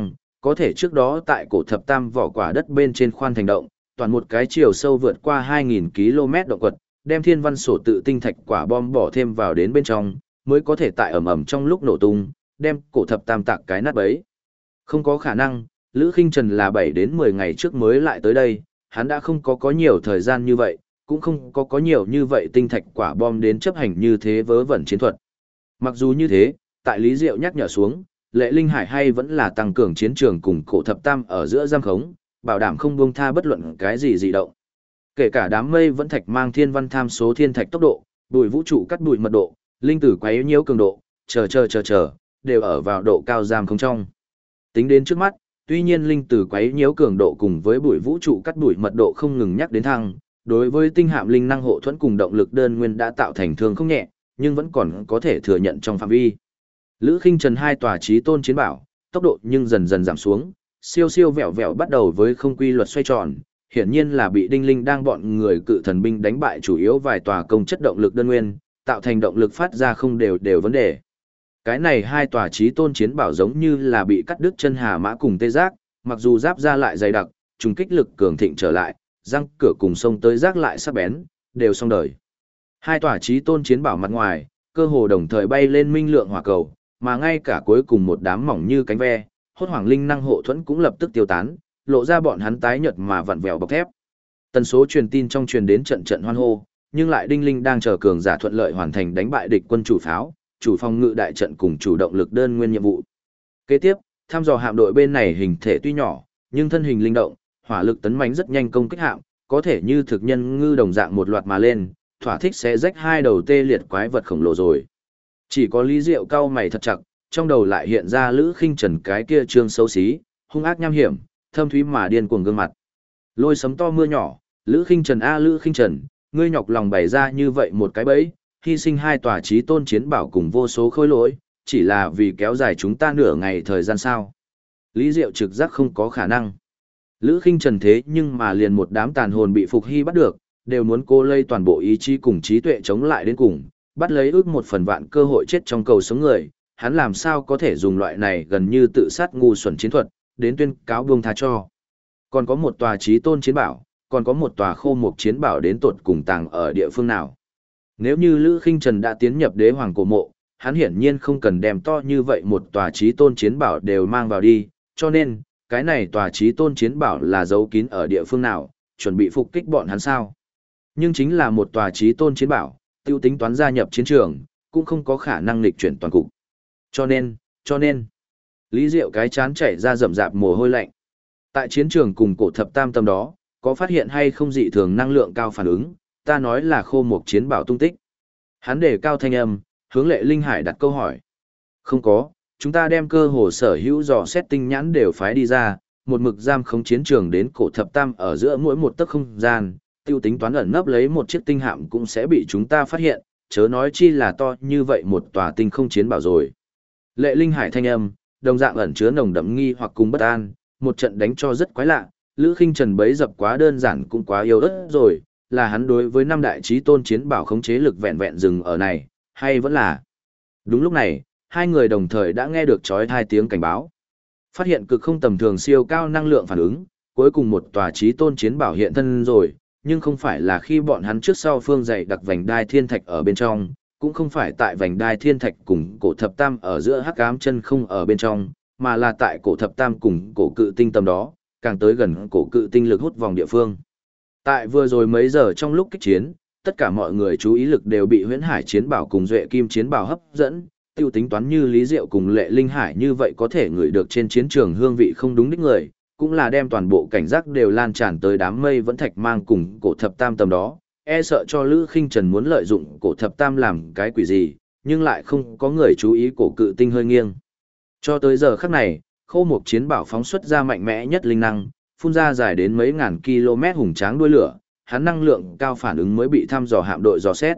có thể trước đó tại cổ thập tam vỏ quả đất bên trên khoan thành động, toàn một cái chiều sâu vượt qua 2.000 km động quật, đem thiên văn sổ tự tinh thạch quả bom bỏ thêm vào đến bên trong, mới có thể tại ầm ầm trong lúc nổ tung, đem cổ thập tam tạc cái nát bấy. Không có khả năng, Lữ Khinh Trần là 7 đến 10 ngày trước mới lại tới đây, hắn đã không có nhiều thời gian như vậy, cũng không có nhiều như vậy tinh thạch quả bom đến chấp hành như thế vớ vẩn chiến thuật. Mặc dù như thế, tại Lý Diệu nhắc nhở xuống, Lệ Linh Hải hay vẫn là tăng cường chiến trường cùng cổ thập tam ở giữa giam khống, bảo đảm không buông tha bất luận cái gì dị động. Kể cả đám mây vẫn thạch mang thiên văn tham số thiên thạch tốc độ, bụi vũ trụ cắt bụi mật độ, linh tử quấy nhiễu cường độ, chờ, đều ở vào độ cao giam khống trong. Tính đến trước mắt, tuy nhiên linh tử quấy nhiễu cường độ cùng với bụi vũ trụ cắt bụi mật độ không ngừng nhắc đến thăng, đối với tinh hạm linh năng hộ thuẫn cùng động lực đơn nguyên đã tạo thành thương không nhẹ, nhưng vẫn còn có thể thừa nhận trong phạm vi. Lữ Khinh Trần hai tòa chí tôn chiến bảo, tốc độ nhưng dần dần giảm xuống, siêu vẹo vẹo bắt đầu với không quy luật xoay tròn, hiển nhiên là bị Đinh Linh đang bọn người cự thần binh đánh bại chủ yếu vài tòa công chất động lực đơn nguyên, tạo thành động lực phát ra không đều vấn đề. Cái này hai tòa chí tôn chiến bảo giống như là bị cắt đứt chân hà mã cùng tê giác, mặc dù giáp ra lại dày đặc, trùng kích lực cường thịnh trở lại, răng cửa cùng sông tới giác lại sắc bén, đều xong đời. Hai tòa chí tôn chiến bảo mặt ngoài, cơ hồ đồng thời bay lên minh lượng hỏa cầu, mà ngay cả cuối cùng một đám mỏng như cánh ve, hốt hoảng linh năng hộ thuẫn cũng lập tức tiêu tán, lộ ra bọn hắn tái nhợt mà vặn vẹo bọc thép. Tần số truyền tin trong truyền đến trận hoan hô, nhưng lại Đinh Linh đang chờ cường giả thuận lợi hoàn thành đánh bại địch quân chủ pháo, chủ phòng ngự đại trận cùng chủ động lực đơn nguyên nhiệm vụ. Kế tiếp, thăm dò hạm đội bên này hình thể tuy nhỏ, nhưng thân hình linh động, hỏa lực tấn mãnh rất nhanh công kích hạm, có thể như thực nhân ngư đồng dạng một loạt mà lên, thỏa thích sẽ rách hai đầu tê liệt quái vật khổng lồ rồi. Chỉ có Lý Diệu cau mày thật chặt, trong đầu lại hiện ra Lữ Khinh Trần cái kia trương xấu xí, hung ác nham hiểm, thâm thúy mà điên cuồng gương mặt. Lôi sấm to mưa nhỏ, Lữ Khinh Trần a Lữ Khinh Trần, ngươi nhọc lòng bày ra như vậy một cái bẫy, hy sinh hai tòa chí tôn chiến bảo cùng vô số khối lỗi, chỉ là vì kéo dài chúng ta nửa ngày thời gian sao? Lý Diệu trực giác không có khả năng. Lữ Khinh Trần thế nhưng mà liền một đám tàn hồn bị Phục Hy bắt được, đều muốn cô lây toàn bộ ý chí cùng trí tuệ chống lại đến cùng, bắt lấy ước một phần vạn cơ hội chết trong cầu sống người, hắn làm sao có thể dùng loại này gần như tự sát ngu xuẩn chiến thuật, đến tuyên cáo buông tha cho. Còn có một tòa chí tôn chiến bảo, còn có một tòa khô mục chiến bảo đến tột cùng tàng ở địa phương nào. Nếu như Lữ Khinh Trần đã tiến nhập đế hoàng cổ mộ, hắn hiển nhiên không cần đem to như vậy một tòa chí tôn chiến bảo đều mang vào đi, cho nên, cái này tòa chí tôn chiến bảo là giấu kín ở địa phương nào, chuẩn bị phục kích bọn hắn sao. Nhưng chính là một tòa chí tôn chiến bảo, tiêu tính toán gia nhập chiến trường, cũng không có khả năng nghịch chuyển toàn cục. Cho nên, Lý Diệu cái chán chảy ra rậm rạp mồ hôi lạnh. Tại chiến trường cùng cổ thập tam tâm đó, có phát hiện hay không dị thường năng lượng cao phản ứng, ta nói là khô mục chiến bảo tung tích. Hắn đề cao thanh âm, hướng Lệ Linh Hải đặt câu hỏi. Không có, chúng ta đem cơ hồ sở hữu dò xét tinh nhãn đều phái đi ra, một mực giam khống chiến trường đến cổ thập tam ở giữa mỗi một tấc không gian, tiêu tính toán ẩn nấp lấy một chiếc tinh hạm cũng sẽ bị chúng ta phát hiện, chớ nói chi là to như vậy một tòa tinh không chiến bảo rồi. Lệ Linh Hải thanh âm, đồng dạng ẩn chứa nồng đậm nghi hoặc cùng bất an, một trận đánh cho rất quái lạ, Lữ Khinh Trần bấy dập quá đơn giản cũng quá yếu ớt rồi, là hắn đối với năm đại chí tôn chiến bảo khống chế lực vẹn vẹn dừng ở này, hay vẫn là. Đúng lúc này, hai người đồng thời đã nghe được chói tai tiếng cảnh báo. Phát hiện cực không tầm thường siêu cao năng lượng phản ứng, cuối cùng một tòa chí tôn chiến bảo hiện thân rồi, nhưng không phải là khi bọn hắn trước sau phương dày đặc vành đai thiên thạch ở bên trong, cũng không phải tại vành đai thiên thạch cùng cổ thập tam ở giữa hắc ám chân không ở bên trong, mà là tại cổ thập tam cùng cổ cự tinh tầm đó, càng tới gần cổ cự tinh lực hút vòng địa phương. Tại vừa rồi mấy giờ trong lúc kích chiến, tất cả mọi người chú ý lực đều bị Huyễn Hải chiến bảo cùng Duệ Kim chiến bảo hấp dẫn, tiêu tính toán như Lý Diệu cùng Lệ Linh Hải như vậy có thể ngửi được trên chiến trường hương vị không đúng đích người, cũng là đem toàn bộ cảnh giác đều lan tràn tới đám mây vẫn thạch mang cùng cổ thập tam tầm đó, e sợ cho Lữ Khinh Trần muốn lợi dụng cổ thập tam làm cái quỷ gì, nhưng lại không có người chú ý cổ cự tinh hơi nghiêng. Cho tới giờ khắc này, khô mục chiến bảo phóng xuất ra mạnh mẽ nhất linh năng, phun ra dài đến mấy ngàn km hùng tráng đuôi lửa, hắn năng lượng cao phản ứng mới bị thăm dò hạm đội dò xét.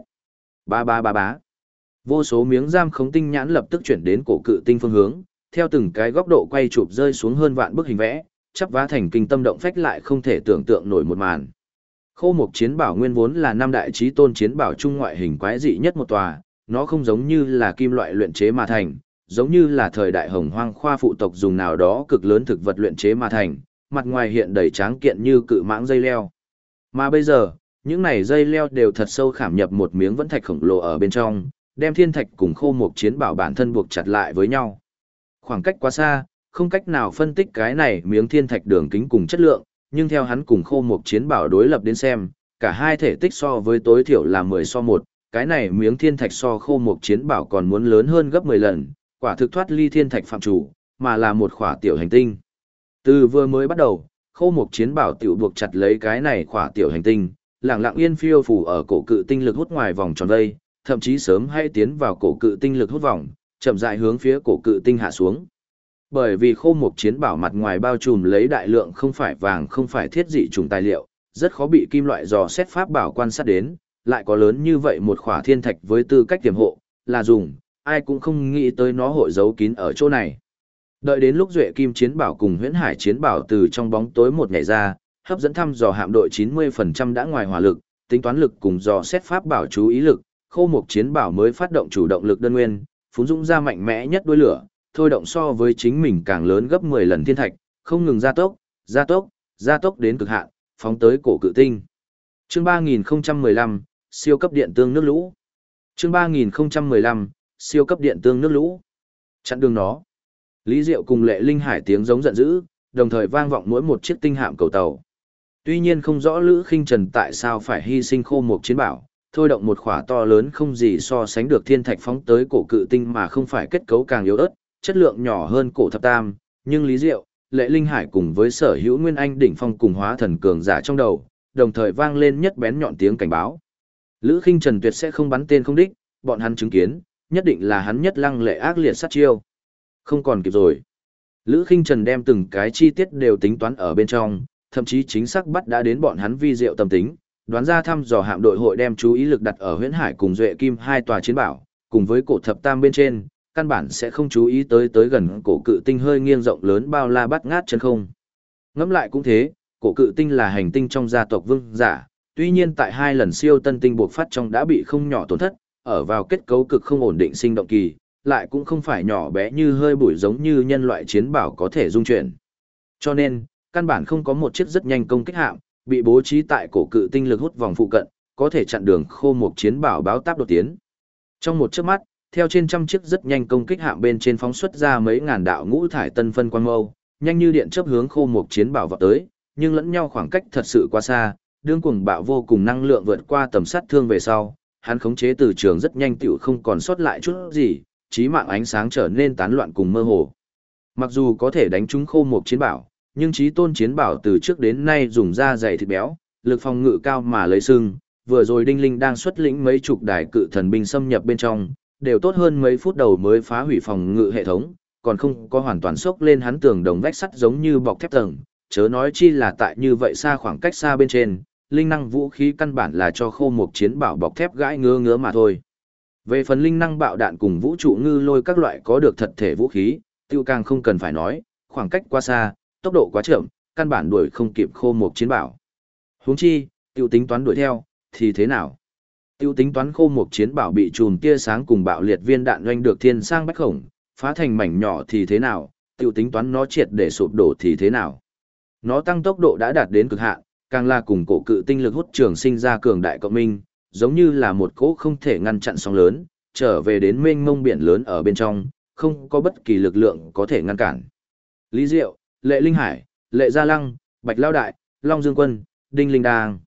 Ba. Vô số miếng giam khống tinh nhãn lập tức chuyển đến cổ cự tinh phương hướng, theo từng cái góc độ quay chụp rơi xuống hơn vạn bức hình vẽ, chắp vá thành kinh tâm động phách lại không thể tưởng tượng nổi một màn. Khô mục chiến bảo nguyên vốn là năm đại chí tôn chiến bảo trung ngoại hình quái dị nhất một tòa, nó không giống như là kim loại luyện chế mà thành, giống như là thời đại hồng hoang khoa phụ tộc dùng nào đó cực lớn thực vật luyện chế mà thành, mặt ngoài hiện đầy tráng kiện như cự mãng dây leo. Mà bây giờ, những này dây leo đều thật sâu khảm nhập một miếng vẫn thạch khổng lồ ở bên trong, đem thiên thạch cùng khô mục chiến bảo bản thân buộc chặt lại với nhau. Khoảng cách quá xa, không cách nào phân tích cái này miếng thiên thạch đường kính cùng chất lượng, nhưng theo hắn cùng khô mục chiến bảo đối lập đến xem, cả hai thể tích so với tối thiểu là 10:1, cái này miếng thiên thạch so khô mục chiến bảo còn muốn lớn hơn gấp 10 lần, quả thực thoát ly thiên thạch phạm chủ, mà là một khỏa tiểu hành tinh. Từ vừa mới bắt đầu, khô mục chiến bảo tiểu buộc chặt lấy cái này khỏa tiểu hành tinh, lặng lặng yên phiêu phù ở cổ cự tinh lực hút ngoài vòng tròn vây, thậm chí sớm hay tiến vào cổ cự tinh lực hút vòng, chậm rãi hướng phía cổ cự tinh hạ xuống. Bởi vì khô mục chiến bảo mặt ngoài bao trùm lấy đại lượng không phải vàng không phải thiết dị trùng tài liệu, rất khó bị kim loại dò xét pháp bảo quan sát đến, lại có lớn như vậy một khỏa thiên thạch với tư cách tiềm hộ, là dùng, ai cũng không nghĩ tới nó hội giấu kín ở chỗ này. Đợi đến lúc Duệ Kim chiến bảo cùng Huyễn Hải chiến bảo từ trong bóng tối một nhảy ra, hấp dẫn thăm dò hạm đội 90% đã ngoài hỏa lực, tính toán lực cùng dò xét pháp bảo chú ý lực, khô mục chiến bảo mới phát động chủ động lực đơn nguyên, phún dũng ra mạnh mẽ nhất đuôi lửa, thôi động so với chính mình càng lớn gấp 10 lần thiên thạch, không ngừng gia tốc, gia tốc, gia tốc đến cực hạn, phóng tới cổ cự tinh. Chương 3015, siêu cấp điện tương nước lũ. Chương 3015, siêu cấp điện tương nước lũ. Chặn đường nó. Lý Diệu cùng Lệ Linh Hải tiếng giống giận dữ, đồng thời vang vọng mỗi một chiếc tinh hạm cầu tàu. Tuy nhiên không rõ Lữ Khinh Trần tại sao phải hy sinh khô mục chiến bảo, thôi động một khỏa to lớn không gì so sánh được thiên thạch phóng tới cổ cự tinh mà không phải kết cấu càng yếu ớt, chất lượng nhỏ hơn cổ thập tam, nhưng Lý Diệu, Lệ Linh Hải cùng với Sở Hữu Nguyên Anh đỉnh phong cùng hóa thần cường giả trong đầu, đồng thời vang lên nhất bén nhọn tiếng cảnh báo. Lữ Khinh Trần tuyệt sẽ không bắn tên không đích, bọn hắn chứng kiến, nhất định là hắn nhất lăng lệ ác liệt sát chiêu. Không còn kịp rồi. Lữ Khinh Trần đem từng cái chi tiết đều tính toán ở bên trong, thậm chí chính xác bắt đã đến bọn hắn vi diệu tâm tính, đoán ra thăm dò hạm đội hội đem chú ý lực đặt ở Huyễn Hải cùng Duệ Kim hai tòa chiến bảo, cùng với cổ thập tam bên trên, căn bản sẽ không chú ý tới gần cổ cự tinh hơi nghiêng rộng lớn bao la bắt ngát chân không. Ngẫm lại cũng thế, cổ cự tinh là hành tinh trong gia tộc vương giả, tuy nhiên tại hai lần siêu tân tinh buộc phát trong đã bị không nhỏ tổn thất, ở vào kết cấu cực không ổn định sinh động kỳ, lại cũng không phải nhỏ bé như hơi bụi giống như nhân loại chiến bảo có thể dung chuyển. Cho nên, căn bản không có một chiếc rất nhanh công kích hạm, bị bố trí tại cổ cự tinh lực hút vòng phụ cận, có thể chặn đường khô mục chiến bảo báo táp đột tiến. Trong một chớp mắt, theo trên trăm chiếc rất nhanh công kích hạm bên trên phóng xuất ra mấy ngàn đạo ngũ thải tân phân quang mâu, nhanh như điện chớp hướng khô mục chiến bảo vọt tới, nhưng lẫn nhau khoảng cách thật sự quá xa, đương cuồng bạo vô cùng năng lượng vượt qua tầm sát thương về sau, hắn khống chế từ trường rất nhanh tựu không còn sót lại chút gì, chí mạng ánh sáng trở nên tán loạn cùng mơ hồ. Mặc dù có thể đánh trúng khô mục chiến bảo, nhưng chí tôn chiến bảo từ trước đến nay dùng da dày thịt béo, lực phòng ngự cao mà lấy sưng, vừa rồi Đinh Linh đang xuất lĩnh mấy chục đài cự thần binh xâm nhập bên trong, đều tốt hơn mấy phút đầu mới phá hủy phòng ngự hệ thống, còn không có hoàn toàn sốc lên hắn tường đồng vách sắt giống như bọc thép tầng, chớ nói chi là tại như vậy xa khoảng cách xa bên trên, linh năng vũ khí căn bản là cho khô mục chiến bảo bọc thép gãi ngứa ngứa mà thôi. Về phần linh năng bạo đạn cùng vũ trụ ngư lôi các loại có được thật thể vũ khí, tiêu càng không cần phải nói, khoảng cách quá xa, tốc độ quá chậm, căn bản đuổi không kịp khô mục chiến bảo. Huống chi, tiêu tính toán đuổi theo, thì thế nào? Tiêu tính toán khô mục chiến bảo bị chùm tia sáng cùng bạo liệt viên đạn doanh được thiên sang bách khổng, phá thành mảnh nhỏ thì thế nào? Tiêu tính toán nó triệt để sụp đổ thì thế nào? Nó tăng tốc độ đã đạt đến cực hạn, càng là cùng cổ cự tinh lực hút trường sinh ra cường đại cộng minh, giống như là một cỗ không thể ngăn chặn sóng lớn, trở về đến mênh mông biển lớn ở bên trong, không có bất kỳ lực lượng có thể ngăn cản. Lý Diệu, Lệ Linh Hải, Lệ Gia Lăng, Bạch Lao Đại, Long Dương Quân, Đinh Linh Đang.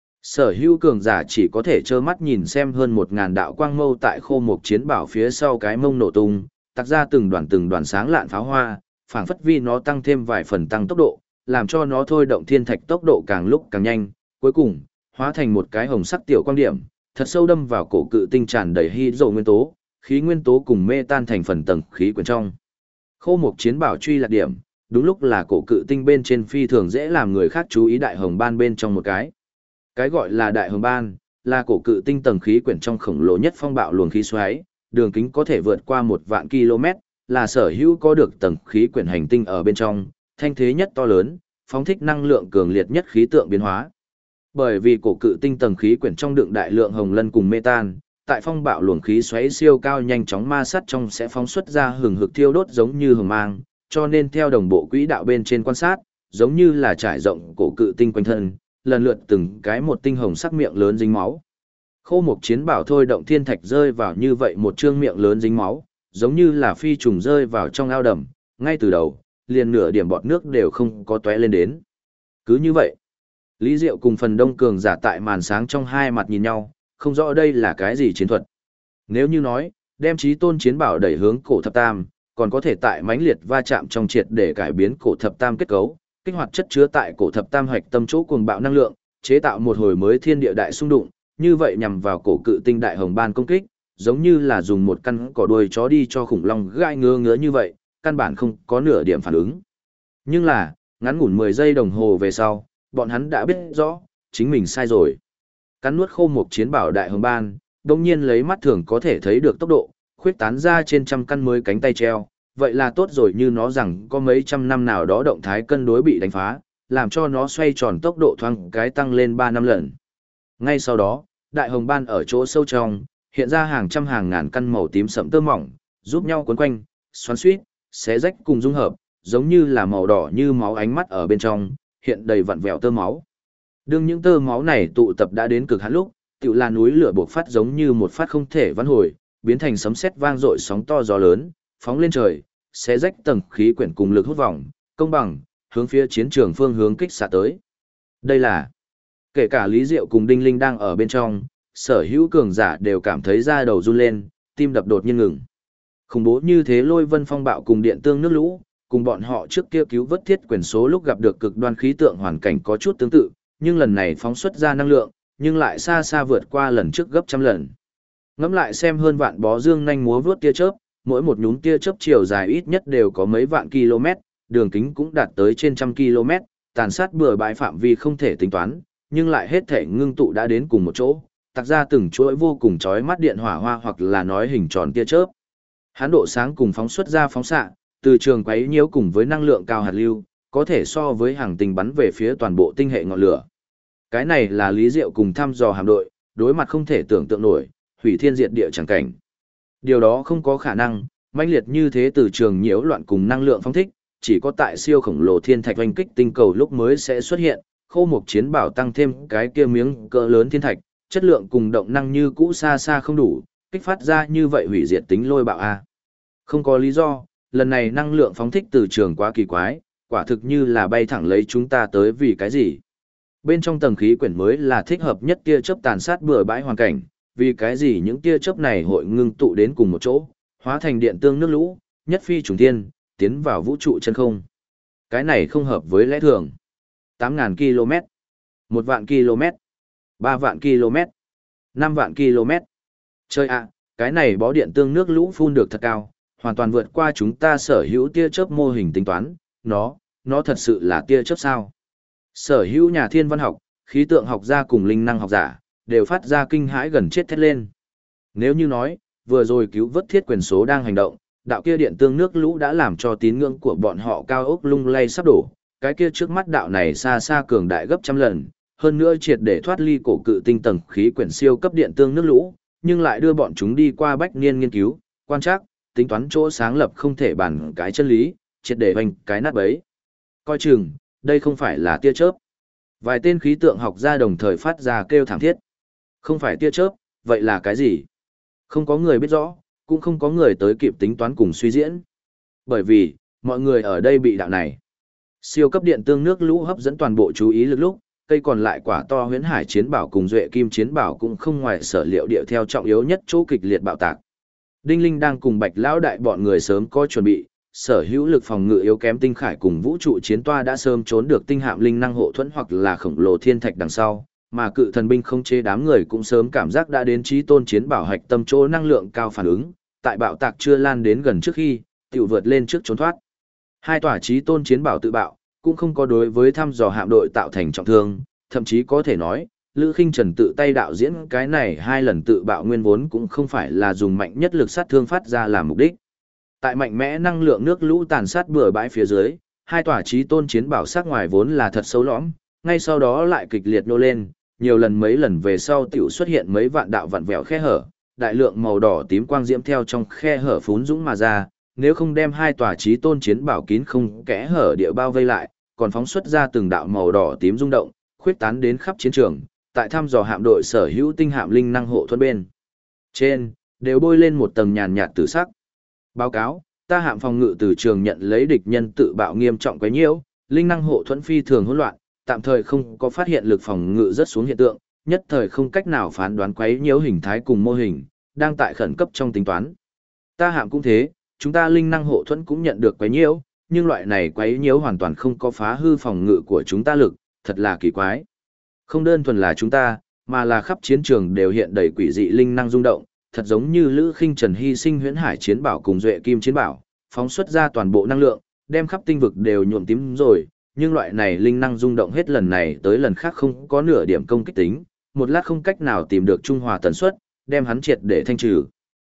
Sở hữu cường giả chỉ có thể trơ mắt nhìn xem hơn 1000 đạo quang mâu tại khô mục chiến bảo phía sau cái mông nổ tung, tạc ra từng đoàn sáng lạn pháo hoa, phảng phất vi nó tăng thêm vài phần tăng tốc độ, làm cho nó thôi động thiên thạch tốc độ càng lúc càng nhanh, cuối cùng hóa thành một cái hồng sắc tiểu quang điểm, thật sâu đâm vào cổ cự tinh tràn đầy hydro nguyên tố, khí nguyên tố cùng mê tan thành phần tầng khí quyển trong. Khô mục chiến bảo truy lạc điểm, đúng lúc là cổ cự tinh bên trên phi thường dễ làm người khác chú ý đại hồng ban bên trong một cái. Cái gọi là đại hồng ban, là cổ cự tinh tầng khí quyển trong khổng lồ nhất phong bạo luồng khí xoáy, đường kính có thể vượt qua 1.000 km, là sở hữu có được tầng khí quyển hành tinh ở bên trong, thanh thế nhất to lớn, phóng thích năng lượng cường liệt nhất khí tượng biến hóa. Bởi vì cổ cự tinh tầng khí quyển trong đựng đại lượng hồng lân cùng metan, tại phong bạo luồng khí xoáy siêu cao nhanh chóng ma sát trong sẽ phóng xuất ra hừng hực thiêu đốt giống như hừng mang, cho nên theo đồng bộ quỹ đạo bên trên quan sát, giống như là trải rộng cổ cự tinh quanh thân, lần lượt từng cái một tinh hồng sắc miệng lớn dính máu. Khô mục chiến bảo thôi động thiên thạch rơi vào như vậy một trương miệng lớn dính máu, giống như là phi trùng rơi vào trong ao đầm, ngay từ đầu, liền nửa điểm bọt nước đều không có tóe lên đến. Cứ như vậy, Lý Diệu cùng phần đông cường giả tại màn sáng trong hai mặt nhìn nhau, không rõ đây là cái gì chiến thuật. Nếu như nói, đem chí tôn chiến bảo đẩy hướng cổ thập tam, còn có thể tại mãnh liệt va chạm trong triệt để cải biến cổ thập tam kết cấu, kích hoạt chất chứa tại cổ thập tam hoạch tâm chỗ cuồng bạo năng lượng, chế tạo một hồi mới thiên địa đại xung đụng, như vậy nhằm vào cổ cự tinh đại hồng ban công kích, giống như là dùng một căn cỏ đuôi chó đi cho khủng long gai ngứa ngứa như vậy, căn bản không có nửa điểm phản ứng. Nhưng là, ngắn ngủn 10 giây đồng hồ về sau, bọn hắn đã biết rõ, chính mình sai rồi. Cắn nuốt khô một chiến bảo đại hồng ban, đồng nhiên lấy mắt thường có thể thấy được tốc độ, khuyết tán ra trên trăm căn mới cánh tay treo, vậy là tốt rồi như nó rằng có mấy trăm năm nào đó động thái cân đối bị đánh phá, làm cho nó xoay tròn tốc độ thoáng cái tăng lên 3 năm lần. Ngay sau đó, đại hồng ban ở chỗ sâu trong, hiện ra hàng trăm hàng ngàn căn màu tím sẫm tơ mỏng, giúp nhau quấn quanh, xoắn xuýt, xé rách cùng dung hợp, giống như là màu đỏ như máu ánh mắt ở bên trong, hiện đầy vặn vẹo tơ máu. Đương những tơ máu này tụ tập đã đến cực hạn lúc, tựu là núi lửa bộc phát giống như một phát không thể vãn hồi, biến thành sấm sét vang dội sóng to gió lớn, phóng lên trời, xé rách tầng khí quyển cùng lực hút vòng, công bằng, hướng phía chiến trường phương hướng kích xạ tới. Đây là, kể cả Lý Diệu cùng Đinh Linh đang ở bên trong, sở hữu cường giả đều cảm thấy da đầu run lên, tim đập đột nhiên ngừng. Khủng bố như thế lôi vân phong bạo cùng điện tương nước lũ, cùng bọn họ trước kia cứu vớt thiết quyền số lúc gặp được cực đoan khí tượng hoàn cảnh có chút tương tự, nhưng lần này phóng xuất ra năng lượng, nhưng lại xa xa vượt qua lần trước gấp trăm lần. Ngẫm lại xem hơn vạn bó dương nhanh múa vướt tia chớp, mỗi một nhúm tia chớp chiều dài ít nhất đều có mấy vạn km, đường kính cũng đạt tới trên trăm km, tàn sát bừa bãi phạm vi không thể tính toán, nhưng lại hết thể ngưng tụ đã đến cùng một chỗ, tạc ra từng chuỗi vô cùng chói mắt điện hỏa hoa hoặc là nói hình tròn tia chớp. Hán độ sáng cùng phóng xuất ra phóng xạ, từ trường quấy nhiễu cùng với năng lượng cao hạt lưu, có thể so với hàng tinh bắn về phía toàn bộ tinh hệ ngọn lửa. Cái này là Lý Diệu cùng thăm dò hạm đội, đối mặt không thể tưởng tượng nổi, hủy thiên diệt địa chẳng cảnh. Điều đó không có khả năng, mãnh liệt như thế từ trường nhiễu loạn cùng năng lượng phóng thích, chỉ có tại siêu khổng lồ thiên thạch oanh kích tinh cầu lúc mới sẽ xuất hiện, khô mục chiến bảo tăng thêm cái kia miếng cỡ lớn thiên thạch, chất lượng cùng động năng như cũ xa xa không đủ, kích phát ra như vậy hủy diệt tính lôi bạo a. Không có lý do, lần này năng lượng phóng thích từ trường quá kỳ quái, quả thực như là bay thẳng lấy chúng ta tới vì cái gì. Bên trong tầng khí quyển mới là thích hợp nhất tia chớp tàn sát bừa bãi hoàn cảnh, vì cái gì những tia chớp này hội ngưng tụ đến cùng một chỗ, hóa thành điện tương nước lũ, nhất phi trùng thiên, tiến vào vũ trụ chân không. Cái này không hợp với lẽ thường. 8.000 km, 1 vạn km, 3 vạn km, 5 vạn km. Chơi ạ, cái này bó điện tương nước lũ phun được thật cao, hoàn toàn vượt qua chúng ta sở hữu tia chớp mô hình tính toán, nó thật sự là tia chớp sao? Sở hữu nhà thiên văn học, khí tượng học gia cùng linh năng học giả, đều phát ra kinh hãi gần chết thét lên. Nếu như nói, vừa rồi cứu vớt thiết quyền số đang hành động, đạo kia điện tương nước lũ đã làm cho tín ngưỡng của bọn họ cao ốc lung lay sắp đổ, cái kia trước mắt đạo này xa xa cường đại gấp trăm lần, hơn nữa triệt để thoát ly cổ cự tinh tầng khí quyển siêu cấp điện tương nước lũ, nhưng lại đưa bọn chúng đi qua bách niên nghiên cứu, quan trắc, tính toán chỗ sáng lập không thể bàn cái chân lý, triệt để hoành cái nát bấy. Coi chừng, đây không phải là tia chớp. Vài tên khí tượng học gia đồng thời phát ra kêu thảm thiết. Không phải tia chớp, vậy là cái gì? Không có người biết rõ, cũng không có người tới kịp tính toán cùng suy diễn. Bởi vì, mọi người ở đây bị đạo này. Siêu cấp điện tương nước lũ hấp dẫn toàn bộ chú ý lực lúc, cây còn lại quả to huyễn hải chiến bảo cùng duệ kim chiến bảo cũng không ngoài sở liệu địa theo trọng yếu nhất chỗ kịch liệt bạo tạc. Đinh Linh đang cùng Bạch Lão đại bọn người sớm có chuẩn bị, sở hữu lực phòng ngự yếu kém tinh khải cùng vũ trụ chiến toa đã sớm trốn được tinh hạm linh năng hộ thuẫn hoặc là khổng lồ thiên thạch đằng sau, mà cự thần binh không chế đám người cũng sớm cảm giác đã đến chí tôn chiến bảo hạch tâm chỗ năng lượng cao phản ứng, tại bạo tạc chưa lan đến gần trước khi, tiểu vượt lên trước trốn thoát. Hai tòa chí tôn chiến bảo tự bạo, cũng không có đối với thăm dò hạm đội tạo thành trọng thương, thậm chí có thể nói, Lữ Khinh Trần tự tay đạo diễn cái này 2 lần tự bạo nguyên vốn cũng không phải là dùng mạnh nhất lực sát thương phát ra làm mục đích. Tại mạnh mẽ năng lượng nước lũ tàn sát bừa bãi phía dưới, hai tòa chí tôn chiến bảo sắc ngoài vốn là thật xấu lõm, ngay sau đó lại kịch liệt nô lên, nhiều lần mấy lần về sau tiểu xuất hiện mấy vạn đạo vặn vẹo khe hở, đại lượng màu đỏ tím quang diễm theo trong khe hở phún dũng mà ra, nếu không đem hai tòa chí tôn chiến bảo kín không kẽ hở địa bao vây lại, còn phóng xuất ra từng đạo màu đỏ tím rung động, khuyết tán đến khắp chiến trường, tại thăm dò hạm đội sở hữu tinh hạm linh năng hộ thuẫn bên trên, đều bôi lên một tầng nhàn nhạt tử sắc. Báo cáo, ta hạm phòng ngự từ trường nhận lấy địch nhân tự bạo nghiêm trọng quấy nhiễu, linh năng hộ thuẫn phi thường hỗn loạn, tạm thời không có phát hiện lực phòng ngự rất xuống hiện tượng, nhất thời không cách nào phán đoán quấy nhiễu hình thái cùng mô hình, đang tại khẩn cấp trong tính toán. Ta hạm cũng thế, chúng ta linh năng hộ thuẫn cũng nhận được quấy nhiễu, nhưng loại này quấy nhiễu hoàn toàn không có phá hư phòng ngự của chúng ta lực, thật là kỳ quái. Không đơn thuần là chúng ta, mà là khắp chiến trường đều hiện đầy quỷ dị linh năng rung động, thật giống như Lữ Khinh Trần hy sinh huyễn hải chiến bảo cùng duệ kim chiến bảo, phóng xuất ra toàn bộ năng lượng, đem khắp tinh vực đều nhuộm tím rồi, nhưng loại này linh năng rung động hết lần này tới lần khác không có nửa điểm công kích tính, một lát không cách nào tìm được trung hòa tần suất, đem hắn triệt để thanh trừ.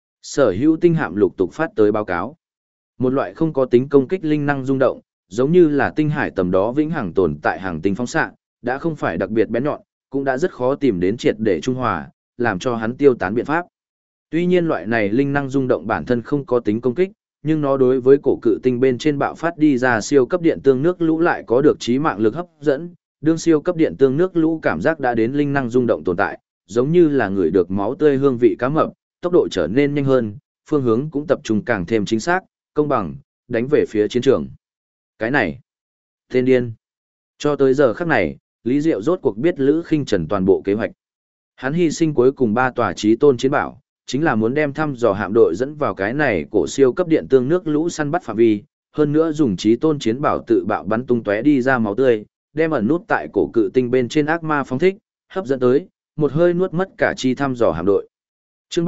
Sở hữu tinh hạm lục tục phát tới báo cáo. Một loại không có tính công kích linh năng rung động, giống như là tinh hải tầm đó vĩnh hằng tồn tại hàng tinh phóng xạ, đã không phải đặc biệt bén nhọn, cũng đã rất khó tìm đến triệt để trung hòa, làm cho hắn tiêu tán biện pháp. Tuy nhiên loại này linh năng rung động bản thân không có tính công kích, nhưng nó đối với cổ cự tinh bên trên bạo phát đi ra siêu cấp điện tương nước lũ lại có được chí mạng lực hấp dẫn, đương siêu cấp điện tương nước lũ cảm giác đã đến linh năng rung động tồn tại, giống như là người được máu tươi hương vị cá mập, tốc độ trở nên nhanh hơn, phương hướng cũng tập trung càng thêm chính xác, công bằng, đánh về phía chiến trường. Cái này, tên điên. Cho tới giờ khắc này, Lý Diệu rốt cuộc biết Lữ Khinh Trần toàn bộ kế hoạch. Hắn hy sinh cuối cùng 3 tòa chí tôn chiến bảo, chính là muốn đem thăm dò hạm đội dẫn vào cái này cổ siêu cấp điện tương nước lũ săn bắt phạm vi, hơn nữa dùng chí tôn chiến bảo tự bạo bắn tung tóe đi ra máu tươi, đem ẩn nút tại cổ cự tinh bên trên ác ma phóng thích, hấp dẫn tới, một hơi nuốt mất cả chi thăm dò hạm đội. Chương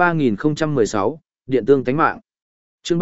3016, Điện tương tánh mạng. Chương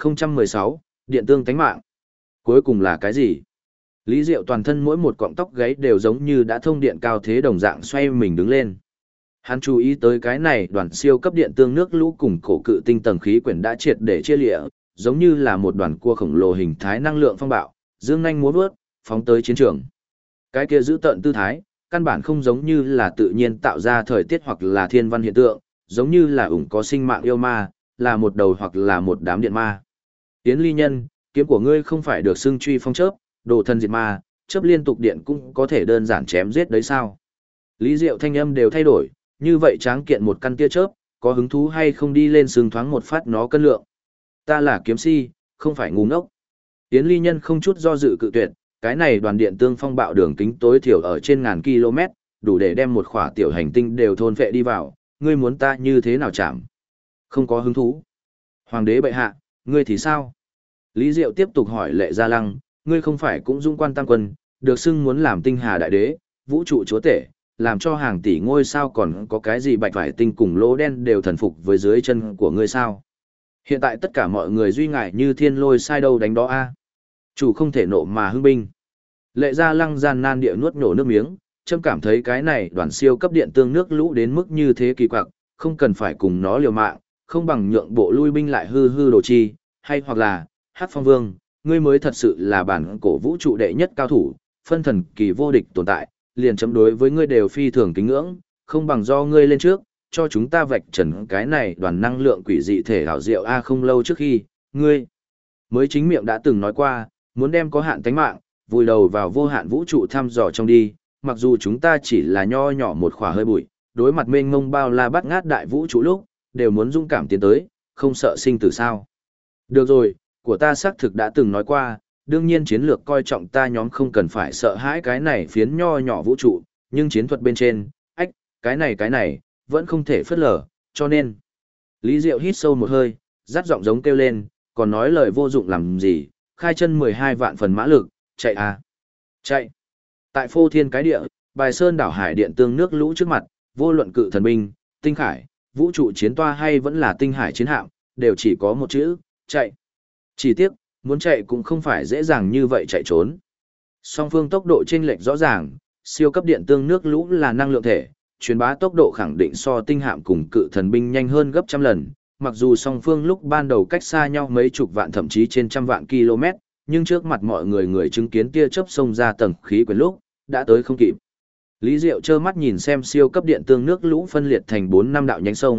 3016, Điện tương tánh mạng. Cuối cùng là cái gì? Lý Diệu toàn thân mỗi một cọng tóc gáy đều giống như đã thông điện cao thế đồng dạng xoay mình đứng lên. Hắn chú ý tới cái này đoàn siêu cấp điện tương nước lũ cùng cổ cự tinh tầng khí quyển đã triệt để chia lịa, giống như là một đoàn cua khổng lồ hình thái năng lượng phong bạo, dương nhanh múa vớt, phóng tới chiến trường. Cái kia giữ tợn tư thái, căn bản không giống như là tự nhiên tạo ra thời tiết hoặc là thiên văn hiện tượng, giống như là có sinh mạng yêu ma, là một đầu hoặc là một đám điện ma. Tiến Ly Nhân, kiếm của ngươi không phải được xưng truy phong chớp, đồ thân diệt ma, chớp liên tục điện cũng có thể đơn giản chém giết đấy sao? Lý Diệu thanh âm đều thay đổi, như vậy tráng kiện một căn tia chớp, có hứng thú hay không đi lên sừng thoáng một phát nó cân lượng. Ta là kiếm si, không phải ngu ngốc. Tiến Ly Nhân không chút do dự cự tuyệt, cái này đoàn điện tương phong bạo đường kính tối thiểu ở trên ngàn km, đủ để đem một khỏa tiểu hành tinh đều thôn phệ đi vào, ngươi muốn ta như thế nào chạm? Không có hứng thú. Hoàng đế bệ hạ, ngươi thì sao? Lý Diệu tiếp tục hỏi Lệ Gia Lăng, ngươi không phải cũng dung quan tam quân, được xưng muốn làm tinh hà đại đế, vũ trụ chúa tể, làm cho hàng tỷ ngôi sao còn có cái gì bạch vải tinh cùng lỗ đen đều thần phục với dưới chân của ngươi sao? Hiện tại tất cả mọi người duy ngại như thiên lôi sai đâu đánh đó a. Chủ không thể nộ mà hưng binh. Lệ Gia Lăng gian nan địa nuốt nhổ nước miếng, trâm cảm thấy cái này đoàn siêu cấp điện tương nước lũ đến mức như thế kỳ quặc, không cần phải cùng nó liều mạng, không bằng nhượng bộ lui binh lại hư hư đồ chi, hay hoặc là, Hắc Phong Vương, ngươi mới thật sự là bản cổ vũ trụ đệ nhất cao thủ, phân thần kỳ vô địch tồn tại, liền chấm đối với ngươi đều phi thường kính ngưỡng, không bằng do ngươi lên trước, cho chúng ta vạch trần cái này đoàn năng lượng quỷ dị thể hảo diệu a. Không lâu trước khi, ngươi mới chính miệng đã từng nói qua, muốn đem có hạn tánh mạng, vùi đầu vào vô hạn vũ trụ thăm dò trong đi, mặc dù chúng ta chỉ là nho nhỏ một khỏa hơi bụi, đối mặt mênh mông bao la bắt ngát đại vũ trụ lúc, đều muốn dũng cảm tiến tới, không sợ sinh tử sao. Được rồi, của ta xác thực đã từng nói qua, đương nhiên chiến lược coi trọng ta nhóm không cần phải sợ hãi cái này phiến nho nhỏ vũ trụ, nhưng chiến thuật bên trên, cái này, vẫn không thể phớt lờ, cho nên. Lý Diệu hít sâu một hơi, dắt giọng giống kêu lên, còn nói lời vô dụng làm gì, khai chân 12 vạn phần mã lực, chạy à, chạy. Tại phô thiên cái địa, bài sơn đảo hải điện tương nước lũ trước mặt, vô luận cự thần binh, tinh khải, vũ trụ chiến toa hay vẫn là tinh hải chiến hạm, đều chỉ có một chữ, chạy. Chỉ tiếc, muốn chạy cũng không phải dễ dàng như vậy chạy trốn. Song phương tốc độ chênh lệch rõ ràng, siêu cấp điện tương nước lũ là năng lượng thể, truyền bá tốc độ khẳng định so tinh hạm cùng cự thần binh nhanh hơn gấp trăm lần, mặc dù song phương lúc ban đầu cách xa nhau mấy chục vạn thậm chí trên trăm vạn km, nhưng trước mặt mọi người chứng kiến tia chớp xông ra tầng khí quyển lúc, đã tới không kịp. Lý Diệu trơ mắt nhìn xem siêu cấp điện tương nước lũ phân liệt thành 4 năm đạo nhánh sông,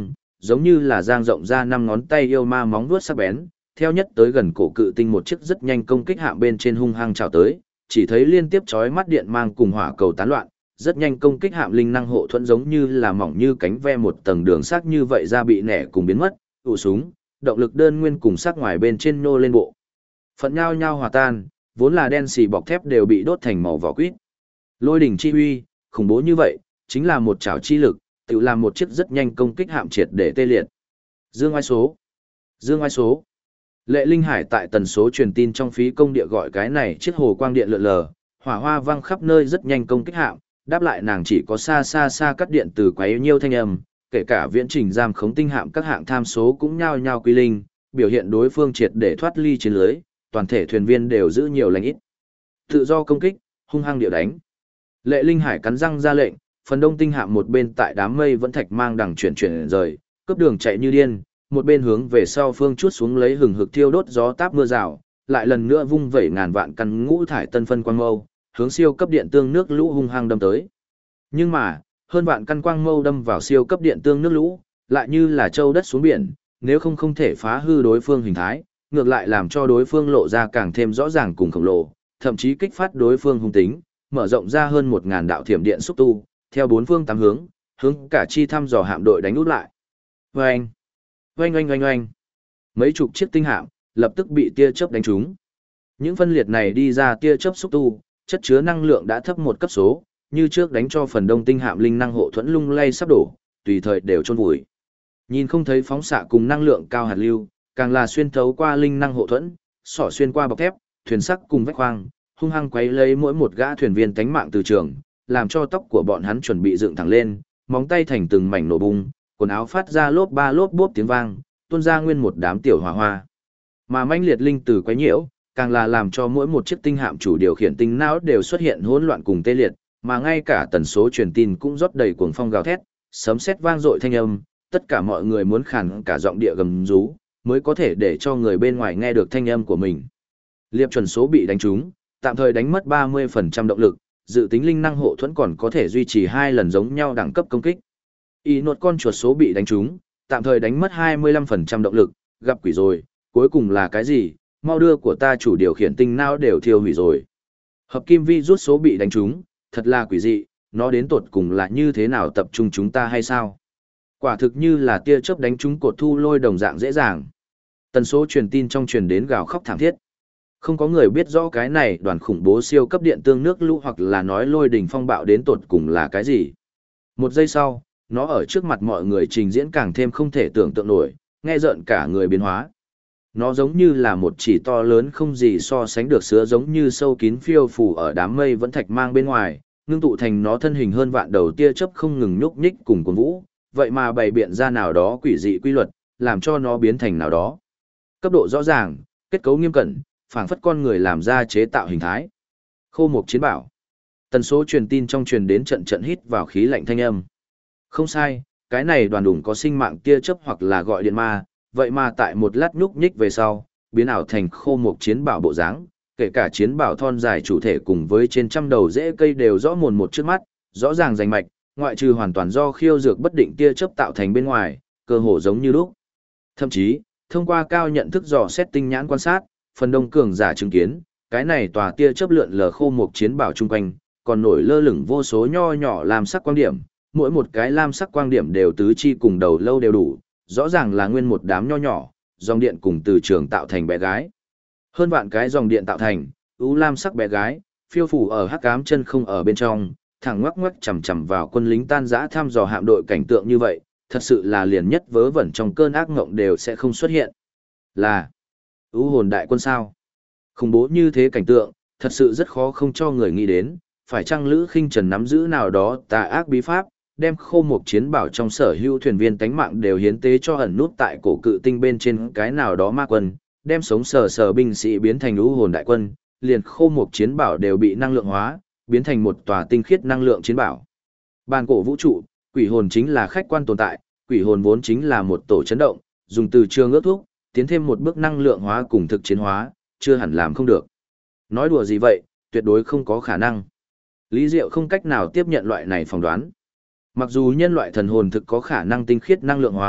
giống như là dang rộng ra 5 ngón tay yêu ma móng vuốt sắc bén, theo nhất tới gần cổ cự tinh một chiếc rất nhanh công kích hạm bên trên hung hăng chào tới, chỉ thấy liên tiếp chói mắt điện mang cùng hỏa cầu tán loạn, rất nhanh công kích hạm linh năng hộ thuẫn giống như là mỏng như cánh ve một tầng đường sắc như vậy ra bị nẻ cùng biến mất, ụ súng, động lực đơn nguyên cùng sắc ngoài bên trên nô lên bộ. Phận nhao nhao hòa tan, vốn là đen xì bọc thép đều bị đốt thành màu vỏ quýt. Lôi đỉnh chi uy, khủng bố như vậy, chính là một chảo chi lực, tự làm một chiếc rất nhanh công kích hạm triệt để tê liệt. Dương ai số. Dương ai số. Lệ Linh Hải tại tần số truyền tin trong phí công địa gọi cái này chiếc hồ quang điện lượn lờ, hỏa hoa vang khắp nơi rất nhanh công kích hạm, đáp lại nàng chỉ có xa xa xa cắt điện từ quấy nhiêu thanh âm, kể cả viễn trình giam khống tinh hạm các hạng tham số cũng nhao nhao quy linh, biểu hiện đối phương triệt để thoát ly chiến lưới, toàn thể thuyền viên đều giữ nhiều lành ít. Tự do công kích, hung hăng điệu đánh. Lệ Linh Hải cắn răng ra lệnh, phần đông tinh hạm một bên tại đám mây vẫn thạch mang đằng chuyển rời, cướp đường chạy như điên, một bên hướng về sau phương chuốt xuống lấy hừng hực thiêu đốt gió táp mưa rào, lại lần nữa vung vẩy ngàn vạn căn ngũ thải tân phân quang mâu, hướng siêu cấp điện tương nước lũ hung hăng đâm tới. Nhưng mà, hơn vạn căn quang mâu đâm vào siêu cấp điện tương nước lũ, lại như là châu đất xuống biển, nếu không thể phá hư đối phương hình thái, ngược lại làm cho đối phương lộ ra càng thêm rõ ràng cùng khổng lồ, thậm chí kích phát đối phương hung tính, mở rộng ra hơn 1000 đạo thiểm điện xúc tu, theo bốn phương tám hướng, hướng cả chi thăm dò hạm đội đánh úp lại. Oanh! Oanh oanh oanh oanh! Mấy chục chiếc tinh hạm lập tức bị tia chớp đánh trúng. Những phân liệt này đi ra tia chớp xúc tu, chất chứa năng lượng đã thấp một cấp số, như trước đánh cho phần đông tinh hạm linh năng hộ thuẫn lung lay sắp đổ, tùy thời đều chôn vùi. Nhìn không thấy phóng xạ cùng năng lượng cao hạt lưu, càng là xuyên thấu qua linh năng hộ thuẫn, xỏ xuyên qua bọc thép, thuyền sắt cùng vách khoang, hung hăng quấy lấy mỗi một gã thuyền viên tánh mạng từ trường, làm cho tóc của bọn hắn chuẩn bị dựng thẳng lên, móng tay thành từng mảnh nổ bung, quần áo phát ra lốp ba lốp bốp tiếng vang, tuôn ra nguyên một đám tiểu hỏa hoa. Mà mãnh liệt linh từ quấy nhiễu, càng là làm cho mỗi một chiếc tinh hạm chủ điều khiển tinh não đều xuất hiện hỗn loạn cùng tê liệt, mà ngay cả tần số truyền tin cũng rót đầy cuồng phong gào thét, sấm sét vang dội thanh âm, tất cả mọi người muốn khàn cả giọng địa gầm rú, mới có thể để cho người bên ngoài nghe được thanh âm của mình. Liệp chuẩn số bị đánh trúng, tạm thời đánh mất 30% động lực, dự tính linh năng hộ thuẫn còn có thể duy trì 2 lần giống nhau đẳng cấp công kích. Y nột con chuột số bị đánh trúng, tạm thời đánh mất 25% động lực, gặp quỷ rồi, cuối cùng là cái gì, mau đưa của ta chủ điều khiển tinh não đều thiêu hủy rồi. Hợp kim vi rút số bị đánh trúng, thật là quỷ dị, nó đến tột cùng là như thế nào tập trung chúng ta hay sao? Quả thực như là tia chớp đánh trúng cột thu lôi đồng dạng dễ dàng. Tần số truyền tin trong truyền đến gào khóc thảm thiết. Không có người biết rõ cái này đoàn khủng bố siêu cấp điện tương nước lũ hoặc là nói lôi đỉnh phong bạo đến tột cùng là cái gì. Một giây sau, nó ở trước mặt mọi người trình diễn càng thêm không thể tưởng tượng nổi, nghe rợn cả người biến hóa. Nó giống như là một chỉ to lớn không gì so sánh được sứa giống như sâu kín phiêu phù ở đám mây vẫn thạch mang bên ngoài, ngưng tụ thành nó thân hình hơn vạn đầu tia chớp không ngừng nhúc nhích cùng cuồng vũ, vậy mà bày biện ra nào đó quỷ dị quy luật, làm cho nó biến thành nào đó. Cấp độ rõ ràng, kết cấu nghiêm cẩn, phảng phất con người làm ra chế tạo hình thái. Khô mục chiến bảo. Tần số truyền tin trong truyền đến trận trận hít vào khí lạnh thanh âm. Không sai, cái này đoàn đủng có sinh mạng tia chớp hoặc là gọi điện ma, vậy mà tại một lát nhúc nhích về sau, biến ảo thành khô mục chiến bảo bộ dáng, kể cả chiến bảo thon dài chủ thể cùng với trên trăm đầu rễ cây đều rõ mồn một trước mắt, rõ ràng rành mạch, ngoại trừ hoàn toàn do khiêu dược bất định tia chớp tạo thành bên ngoài, cơ hồ giống như lúc. Thậm chí, thông qua cao nhận thức dò xét tinh nhãn quan sát, phần đông cường giả chứng kiến, cái này tòa tia chớp lượn lờ khô mục chiến bảo chung quanh, còn nổi lơ lửng vô số nho nhỏ lam sắc quang điểm, mỗi một cái lam sắc quang điểm đều tứ chi cùng đầu lâu đều đủ, rõ ràng là nguyên một đám nho nhỏ, dòng điện cùng từ trường tạo thành bé gái. Hơn vạn cái dòng điện tạo thành, ưu lam sắc bé gái, phiêu phủ ở hắc ám chân không ở bên trong, thẳng ngoắc ngoắc chầm chầm vào quân lính tan rã thăm dò hạm đội cảnh tượng như vậy, thật sự là liền nhất vớ vẩn trong cơn ác ngộng đều sẽ không xuất hiện. Là ưu hồn đại quân sao? Khủng bố như thế cảnh tượng, thật sự rất khó không cho người nghĩ đến, phải chăng Lữ Khinh Trần nắm giữ nào đó tà ác bí pháp, đem khô mục chiến bảo trong sở hữu thuyền viên tánh mạng đều hiến tế cho ẩn nút tại cổ cự tinh bên trên cái nào đó ma quân, đem sống sờ sờ binh sĩ biến thành ưu hồn đại quân, liền khô mục chiến bảo đều bị năng lượng hóa, biến thành một tòa tinh khiết năng lượng chiến bảo. Bàn cổ vũ trụ, quỷ hồn chính là khách quan tồn tại, quỷ hồn vốn chính là một tổ chấn động, dùng từ trường ước thúc, tiến thêm một bước năng lượng hóa cùng thực chiến hóa, chưa hẳn làm không được. Nói đùa gì vậy, tuyệt đối không có khả năng. Lý Diệu không cách nào tiếp nhận loại này phỏng đoán. Mặc dù nhân loại thần hồn thực có khả năng tinh khiết năng lượng hóa,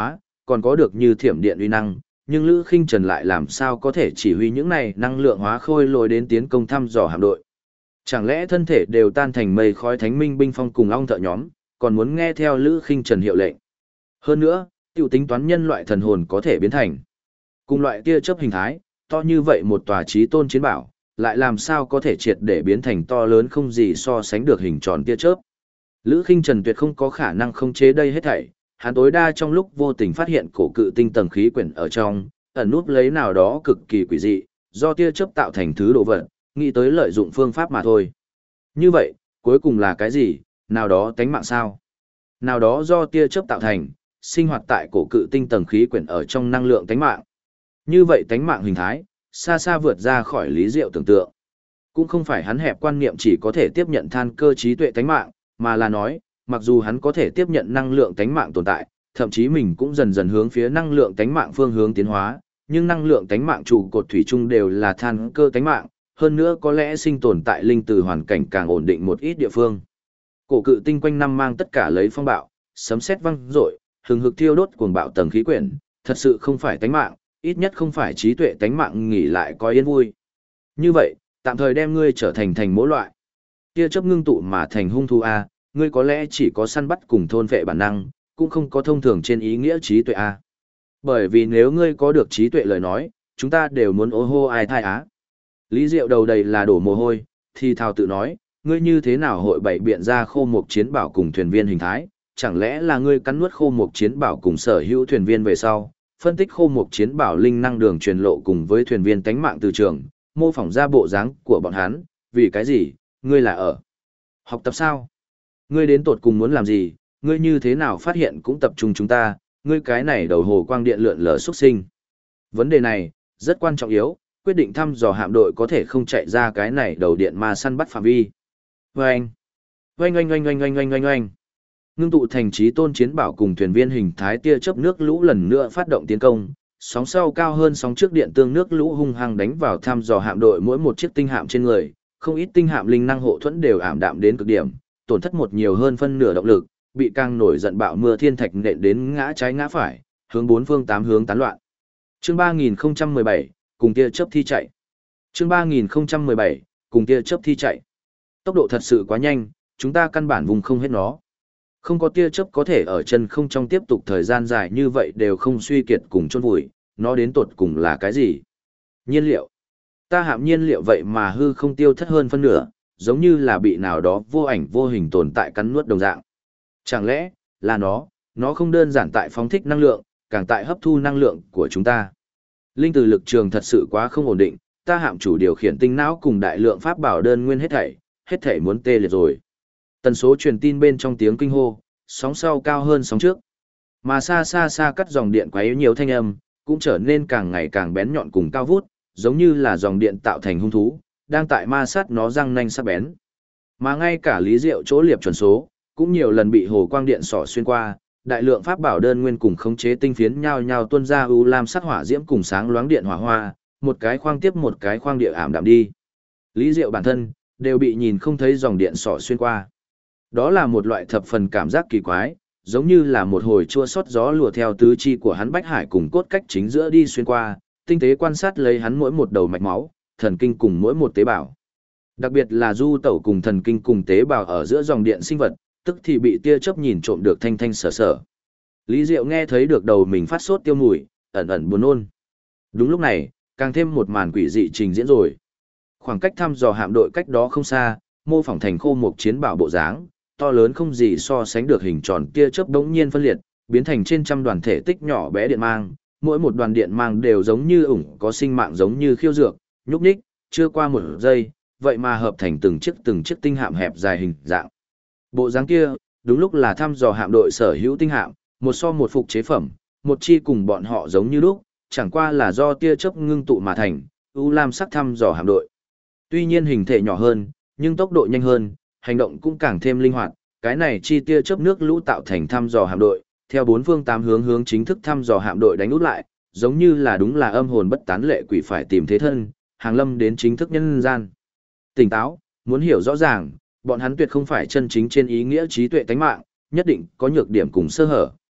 còn có được như thiểm điện uy năng, nhưng Lữ Khinh Trần lại làm sao có thể chỉ huy những này năng lượng hóa khôi lỗi đến tiến công thăm dò hạm đội. Chẳng lẽ thân thể đều tan thành mây khói thánh minh binh phong cùng ong thợ nhóm, còn muốn nghe theo Lữ Khinh Trần hiệu lệnh. Hơn nữa, tiểu tính toán nhân loại thần hồn có thể biến thành cùng loại tia chớp hình thái, to như vậy một tòa chí tôn chiến bảo, lại làm sao có thể triệt để biến thành to lớn không gì so sánh được hình tròn tia chớp. Lữ Khinh Trần tuyệt không có khả năng khống chế đây hết thảy, hắn tối đa trong lúc vô tình phát hiện cổ cự tinh tầng khí quyển ở trong, ẩn núp lấy nào đó cực kỳ quỷ dị, do tia chớp tạo thành thứ đồ vật, nghĩ tới lợi dụng phương pháp mà thôi. Như vậy, cuối cùng là cái gì, nào đó tánh mạng sao? Nào đó do tia chớp tạo thành, sinh hoạt tại cổ cự tinh tầng khí quyển ở trong năng lượng tánh mạng. Như vậy tánh mạng hình thái, xa xa vượt ra khỏi lý diệu tưởng tượng. Cũng không phải hắn hẹp quan niệm chỉ có thể tiếp nhận than cơ trí tuệ tánh mạng, mà là nói, mặc dù hắn có thể tiếp nhận năng lượng tánh mạng tồn tại, thậm chí mình cũng dần dần hướng phía năng lượng tánh mạng phương hướng tiến hóa, nhưng năng lượng tánh mạng trụ cột thủy chung đều là than cơ tánh mạng, hơn nữa có lẽ sinh tồn tại linh từ hoàn cảnh càng ổn định một ít địa phương. Cổ cự tinh quanh năm mang tất cả lấy phong bạo, sấm sét vang rội, hừng hực thiêu đốt cuồng bạo tầng khí quyển, thật sự không phải tánh mạng, ít nhất không phải trí tuệ tánh mạng nghỉ lại coi yên vui. Như vậy, tạm thời đem ngươi trở thành mỗi loại. Tia chớp ngưng tụ mà thành hung thú a, ngươi có lẽ chỉ có săn bắt cùng thôn vệ bản năng, cũng không có thông thường trên ý nghĩa trí tuệ a. Bởi vì nếu ngươi có được trí tuệ lời nói, chúng ta đều muốn ô hô ai thai á. Lý Diệu đầu đầy là đổ mồ hôi, thì thào tự nói, ngươi như thế nào hội bày biện ra khô mục chiến bảo cùng thuyền viên hình thái, chẳng lẽ là ngươi cắn nuốt khô mục chiến bảo cùng sở hữu thuyền viên về sau, phân tích khô mục chiến bảo linh năng đường truyền lộ cùng với thuyền viên tánh mạng từ trường, mô phỏng ra bộ dáng của bọn hắn, vì cái gì, ngươi là ở học tập sao? Ngươi đến tột cùng muốn làm gì, ngươi như thế nào phát hiện cũng tập trung chúng ta, ngươi cái này đầu hồ quang điện lượn lờ xuất sinh. Vấn đề này, rất quan trọng yếu, quyết định thăm dò hạm đội có thể không chạy ra cái này đầu điện ma săn bắt phạm vi. Vâng! Oanh oanh oanh oanh oanh oanh oanh oanh. Ngưng tụ thành trí tôn chiến bảo cùng thuyền viên hình thái tia chớp nước lũ lần nữa phát động tiến công, sóng sau cao hơn sóng trước điện tương nước lũ hung hăng đánh vào thăm dò hạm đội mỗi một chiếc tinh hạm trên người, không ít tinh hạm linh năng hộ thuẫn đều ảm đạm đến cực điểm, tổn thất một nhiều hơn phân nửa động lực, bị càng nổi giận bạo mưa thiên thạch nện đến ngã trái ngã phải, hướng bốn phương tám hướng tán loạn. Chương 3017, cùng tia chớp thi chạy. Chương 3017, cùng tia chớp thi chạy. Tốc độ thật sự quá nhanh, chúng ta căn bản vùng không hết nó. Không có tia chớp có thể ở chân không trong tiếp tục thời gian dài như vậy đều không suy kiệt cùng chôn vùi, nó đến tột cùng là cái gì? Nhiên liệu. Ta hạm nhiên liệu vậy mà hư không tiêu thất hơn phân nửa, giống như là bị nào đó vô ảnh vô hình tồn tại cắn nuốt đồng dạng. Chẳng lẽ, là nó không đơn giản tại phóng thích năng lượng, càng tại hấp thu năng lượng của chúng ta. Linh từ lực trường thật sự quá không ổn định, ta hạm chủ điều khiển tinh não cùng đại lượng pháp bảo đơn nguyên hết thảy muốn tê liệt rồi. Tần số truyền tin bên trong tiếng kinh hô, sóng sau cao hơn sóng trước. Mà xa xa xa cắt dòng điện quấy nhiều thanh âm, cũng trở nên càng ngày càng bén nhọn cùng cao vút, giống như là dòng điện tạo thành hung thú, đang tại ma sát nó răng nanh sắc bén. Mà ngay cả Lý Diệu chỗ liệp chuẩn số, cũng nhiều lần bị hồ quang điện xỏ xuyên qua, đại lượng pháp bảo đơn nguyên cùng khống chế tinh phiến nhao nhao tuôn ra u lam sắc hỏa diễm cùng sáng loáng điện hỏa hoa, một cái khoang tiếp một cái khoang địa ảm đạm đi. Lý Diệu bản thân đều bị nhìn không thấy dòng điện xỏ xuyên qua. Đó là một loại thập phần cảm giác kỳ quái, giống như là một hồi chua xót gió lùa theo tứ chi của hắn bách hải cùng cốt cách chính giữa đi xuyên qua, tinh tế quan sát lấy hắn mỗi một đầu mạch máu, thần kinh cùng mỗi một tế bào. Đặc biệt là du tẩu cùng thần kinh cùng tế bào ở giữa dòng điện sinh vật, tức thì bị tia chớp nhìn trộm được thanh thanh sở sở. Lý Diệu nghe thấy được đầu mình phát sốt tiêu mùi, ẩn ẩn buồn nôn. Đúng lúc này, càng thêm một màn quỷ dị trình diễn rồi. Khoảng cách thăm dò hạm đội cách đó không xa, mô phỏng thành khô một chiến bảo bộ dáng, to lớn không gì so sánh được hình tròn tia chớp đống nhiên phân liệt, biến thành trên trăm đoàn thể tích nhỏ bé điện mang, mỗi một đoàn điện mang đều giống như ủng có sinh mạng giống như khiêu dược, nhúc nhích, chưa qua một giây, vậy mà hợp thành từng chiếc tinh hạm hẹp dài hình dạng. Bộ dáng kia, đúng lúc là thăm dò hạm đội sở hữu tinh hạm, một so một phục chế phẩm, một chi cùng bọn họ giống như lúc, chẳng qua là do tia chớp ngưng tụ mà thành, u lam sắc thăm dò hạm đội. Tuy nhiên hình thể nhỏ hơn, nhưng tốc độ nhanh hơn, hành động cũng càng thêm linh hoạt, cái này chi tia chớp nước lũ tạo thành thăm dò hạm đội, theo bốn phương tám hướng chính thức thăm dò hạm đội đánh út lại, giống như là đúng là âm hồn bất tán lệ quỷ phải tìm thế thân, hàng lâm đến chính thức nhân gian. Tỉnh táo, muốn hiểu rõ ràng, bọn hắn tuyệt không phải chân chính trên ý nghĩa trí tuệ tánh mạng, nhất định có nhược điểm cùng sơ hở,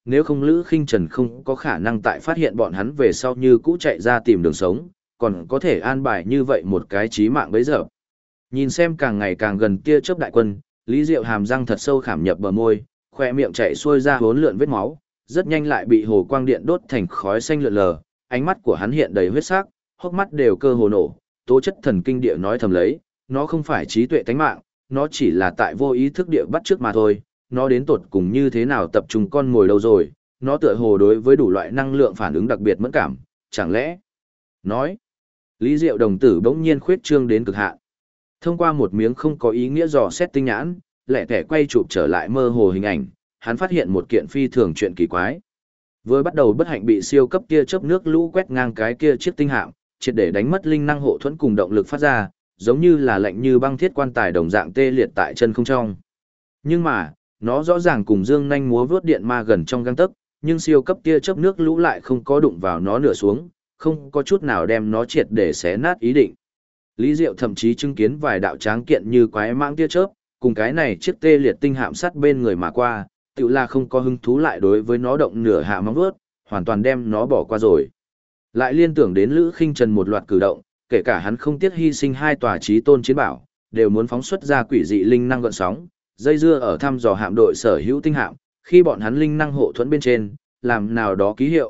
nếu không Lữ Khinh Trần không có khả năng tại phát hiện bọn hắn về sau như cũ chạy ra tìm đường sống, còn có thể an bài như vậy một cái chí mạng bấy giờ. Nhìn xem càng ngày càng gần tia chớp đại quân, Lý Diệu hàm răng thật sâu khảm nhập bờ môi, khoe miệng chảy xuôi ra hỗn lượn vết máu, rất nhanh lại bị hồ quang điện đốt thành khói xanh lượn lờ, ánh mắt của hắn hiện đầy huyết sắc, hốc mắt đều cơ hồ nổ, tố chất thần kinh địa nói thầm lấy, nó không phải trí tuệ tánh mạng, nó chỉ là tại vô ý thức địa bắt trước mà thôi, nó đến tột cùng như thế nào tập trung con ngồi đâu rồi, nó tựa hồ đối với đủ loại năng lượng phản ứng đặc biệt mẫn cảm, chẳng lẽ nói Lý Diệu đồng tử bỗng nhiên khuyết trương đến cực hạn. Thông qua một miếng không có ý nghĩa dò xét tinh nhãn, lẻ tẻ quay chụp trở lại mơ hồ hình ảnh, hắn phát hiện một kiện phi thường chuyện kỳ quái. Vừa bắt đầu bất hạnh bị siêu cấp tia chớp nước lũ quét ngang cái kia chiếc tinh hạm, triệt để đánh mất linh năng hộ thuẫn cùng động lực phát ra, giống như là lạnh như băng thiết quan tài đồng dạng tê liệt tại chân không trong. Nhưng mà, nó rõ ràng cùng dương nhanh múa vớt điện ma gần trong gang tấc, nhưng siêu cấp tia chớp nước lũ lại không có đụng vào nó nửa xuống, không có chút nào đem nó triệt để xé nát ý định. Lý Diệu thậm chí chứng kiến vài đạo tráng kiện như quái mãng tia chớp, cùng cái này chiếc tê liệt tinh hạm sắt bên người mà qua, tự là không có hứng thú lại đối với nó động nửa hạ móng vuốt, hoàn toàn đem nó bỏ qua rồi. Lại liên tưởng đến Lữ Khinh Trần một loạt cử động, kể cả hắn không tiếc hy sinh hai tòa chí tôn chiến bảo, đều muốn phóng xuất ra quỷ dị linh năng gợn sóng, dây dưa ở thăm dò hạm đội sở hữu tinh hạm, khi bọn hắn linh năng hộ thuẫn bên trên, làm nào đó ký hiệu.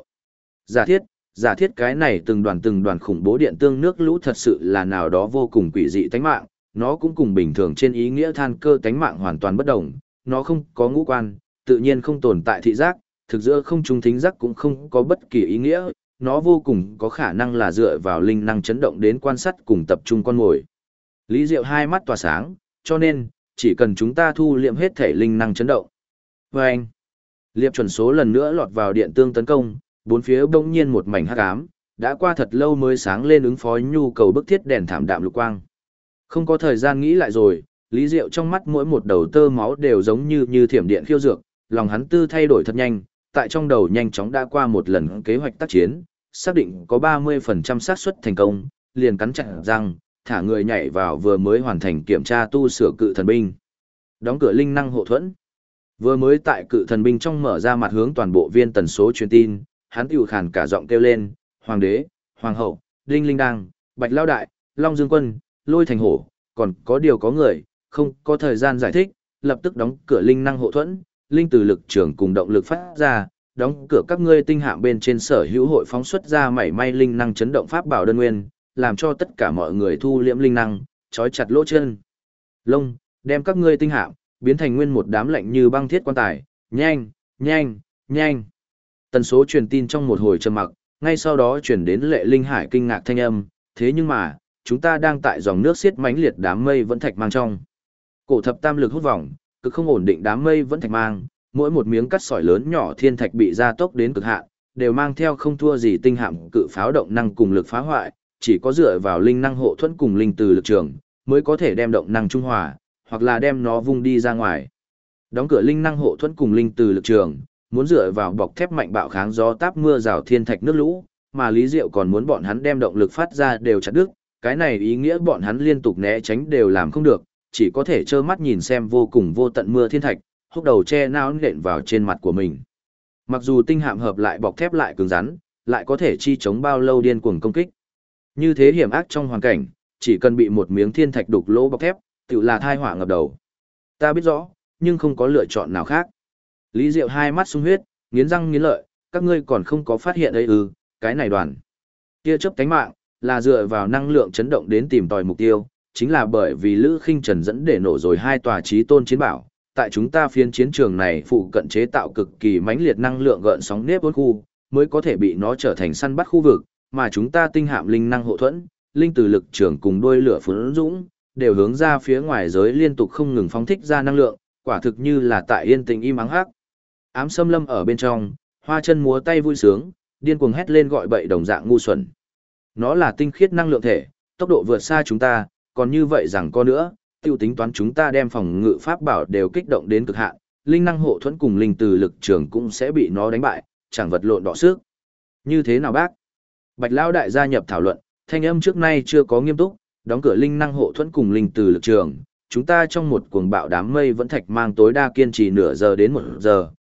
Giả thiết cái này từng đoàn khủng bố điện tương nước lũ thật sự là nào đó vô cùng quỷ dị tánh mạng, nó cũng cùng bình thường trên ý nghĩa than cơ tánh mạng hoàn toàn bất đồng, nó không có ngũ quan, tự nhiên không tồn tại thị giác, thực giữa không trung thính giác cũng không có bất kỳ ý nghĩa, nó vô cùng có khả năng là dựa vào linh năng chấn động đến quan sát cùng tập trung con mồi. Lý Diệu hai mắt tỏa sáng, cho nên, chỉ cần chúng ta thu liệm hết thể linh năng chấn động. Và anh, liệp chuẩn số lần nữa lọt vào điện tương tấn công, bốn phía bỗng nhiên một mảnh hắc ám, đã qua thật lâu mới sáng lên ứng phó nhu cầu bức thiết đèn thảm đạm lục quang. Không có thời gian nghĩ lại rồi, Lý Diệu trong mắt mỗi một đầu tơ máu đều giống như thiểm điện khiêu dược, lòng hắn tư thay đổi thật nhanh, tại trong đầu nhanh chóng đã qua một lần kế hoạch tác chiến, xác định có 30% xác suất thành công, liền cắn chặt răng, thả người nhảy vào vừa mới hoàn thành kiểm tra tu sửa cự thần binh. Đóng cửa linh năng hộ thuẫn. Vừa mới tại cự thần binh trong mở ra mặt hướng toàn bộ viên tần số truyền tin, hắn tiểu khàn cả giọng kêu lên, Hoàng đế, Hoàng hậu, Đinh Linh Đăng, Bạch Lao Đại, Long Dương Quân, Lôi Thành Hổ, còn có điều có người, không có thời gian giải thích, lập tức đóng cửa linh năng hộ thuẫn, linh từ lực trường cùng động lực phát ra, đóng cửa các ngươi tinh hạm bên trên sở hữu hội phóng xuất ra mảy may linh năng chấn động pháp bảo đơn nguyên, làm cho tất cả mọi người thu liễm linh năng, trói chặt lỗ chân lông, đem các ngươi tinh hạm biến thành nguyên một đám lạnh như băng thiết quan tài, nhanh, nhanh, nhanh. Tần số truyền tin trong một hồi trầm mặc, ngay sau đó chuyển đến Lệ Linh Hải kinh ngạc thanh âm, thế nhưng mà, chúng ta đang tại dòng nước xiết mãnh liệt đám mây vẫn thạch mang trong. Cổ thập tam lực hút vòng, cực không ổn định đám mây vẫn thạch mang, mỗi một miếng cắt sỏi lớn nhỏ thiên thạch bị gia tốc đến cực hạn, đều mang theo không thua gì tinh hạm cự pháo động năng cùng lực phá hoại, chỉ có dựa vào linh năng hộ thuẫn cùng linh từ lực trường, mới có thể đem động năng trung hòa, hoặc là đem nó vung đi ra ngoài. Đóng cửa linh năng hộ thuẫn cùng linh từ lực trường, muốn dựa vào bọc thép mạnh bạo kháng gió táp mưa rào thiên thạch nước lũ, mà Lý Diệu còn muốn bọn hắn đem động lực phát ra đều chặt đứt, cái này ý nghĩa bọn hắn liên tục né tránh đều làm không được, chỉ có thể trơ mắt nhìn xem vô cùng vô tận mưa thiên thạch, húc đầu che não nện vào trên mặt của mình. Mặc dù tinh hạm hợp lại bọc thép lại cứng rắn, lại có thể chi chống bao lâu điên cuồng công kích. Như thế hiểm ác trong hoàn cảnh, chỉ cần bị một miếng thiên thạch đục lỗ bọc thép, tự là thai họa ngập đầu. Ta biết rõ, nhưng không có lựa chọn nào khác. Lý Diệu hai mắt sung huyết, nghiến răng nghiến lợi, các ngươi còn không có phát hiện ấy cái này đoàn. Tia chớp cánh mạng, là dựa vào năng lượng chấn động đến tìm tòi mục tiêu, chính là bởi vì Lữ Khinh Trần dẫn để nổ rồi hai tòa chí tôn chiến bảo, tại chúng ta phiến chiến trường này phụ cận chế tạo cực kỳ mãnh liệt năng lượng gợn sóng nếp vốn khu, mới có thể bị nó trở thành săn bắt khu vực, mà chúng ta tinh hạm linh năng hộ thuẫn, linh từ lực trường cùng đuôi lửa phấn dũng, đều hướng ra phía ngoài giới liên tục không ngừng phóng thích ra năng lượng, quả thực như là tại yên tĩnh im ắng hắc. Ám xâm lâm ở bên trong, Hoa Chân múa tay vui sướng, điên cuồng hét lên gọi bậy đồng dạng ngu xuẩn. Nó là tinh khiết năng lượng thể, tốc độ vượt xa chúng ta, còn như vậy rằng có nữa, tiêu tính toán chúng ta đem phòng ngự pháp bảo đều kích động đến cực hạn, linh năng hộ thuẫn cùng linh từ lực trường cũng sẽ bị nó đánh bại, chẳng vật lộn đọ sức. Như thế nào bác? Bạch Lão Đại gia nhập thảo luận, thanh âm trước nay chưa có nghiêm túc, đóng cửa linh năng hộ thuẫn cùng linh từ lực trường, chúng ta trong một cuồng bạo đám mây vẫn thạch mang tối đa kiên trì nửa giờ đến 1 giờ,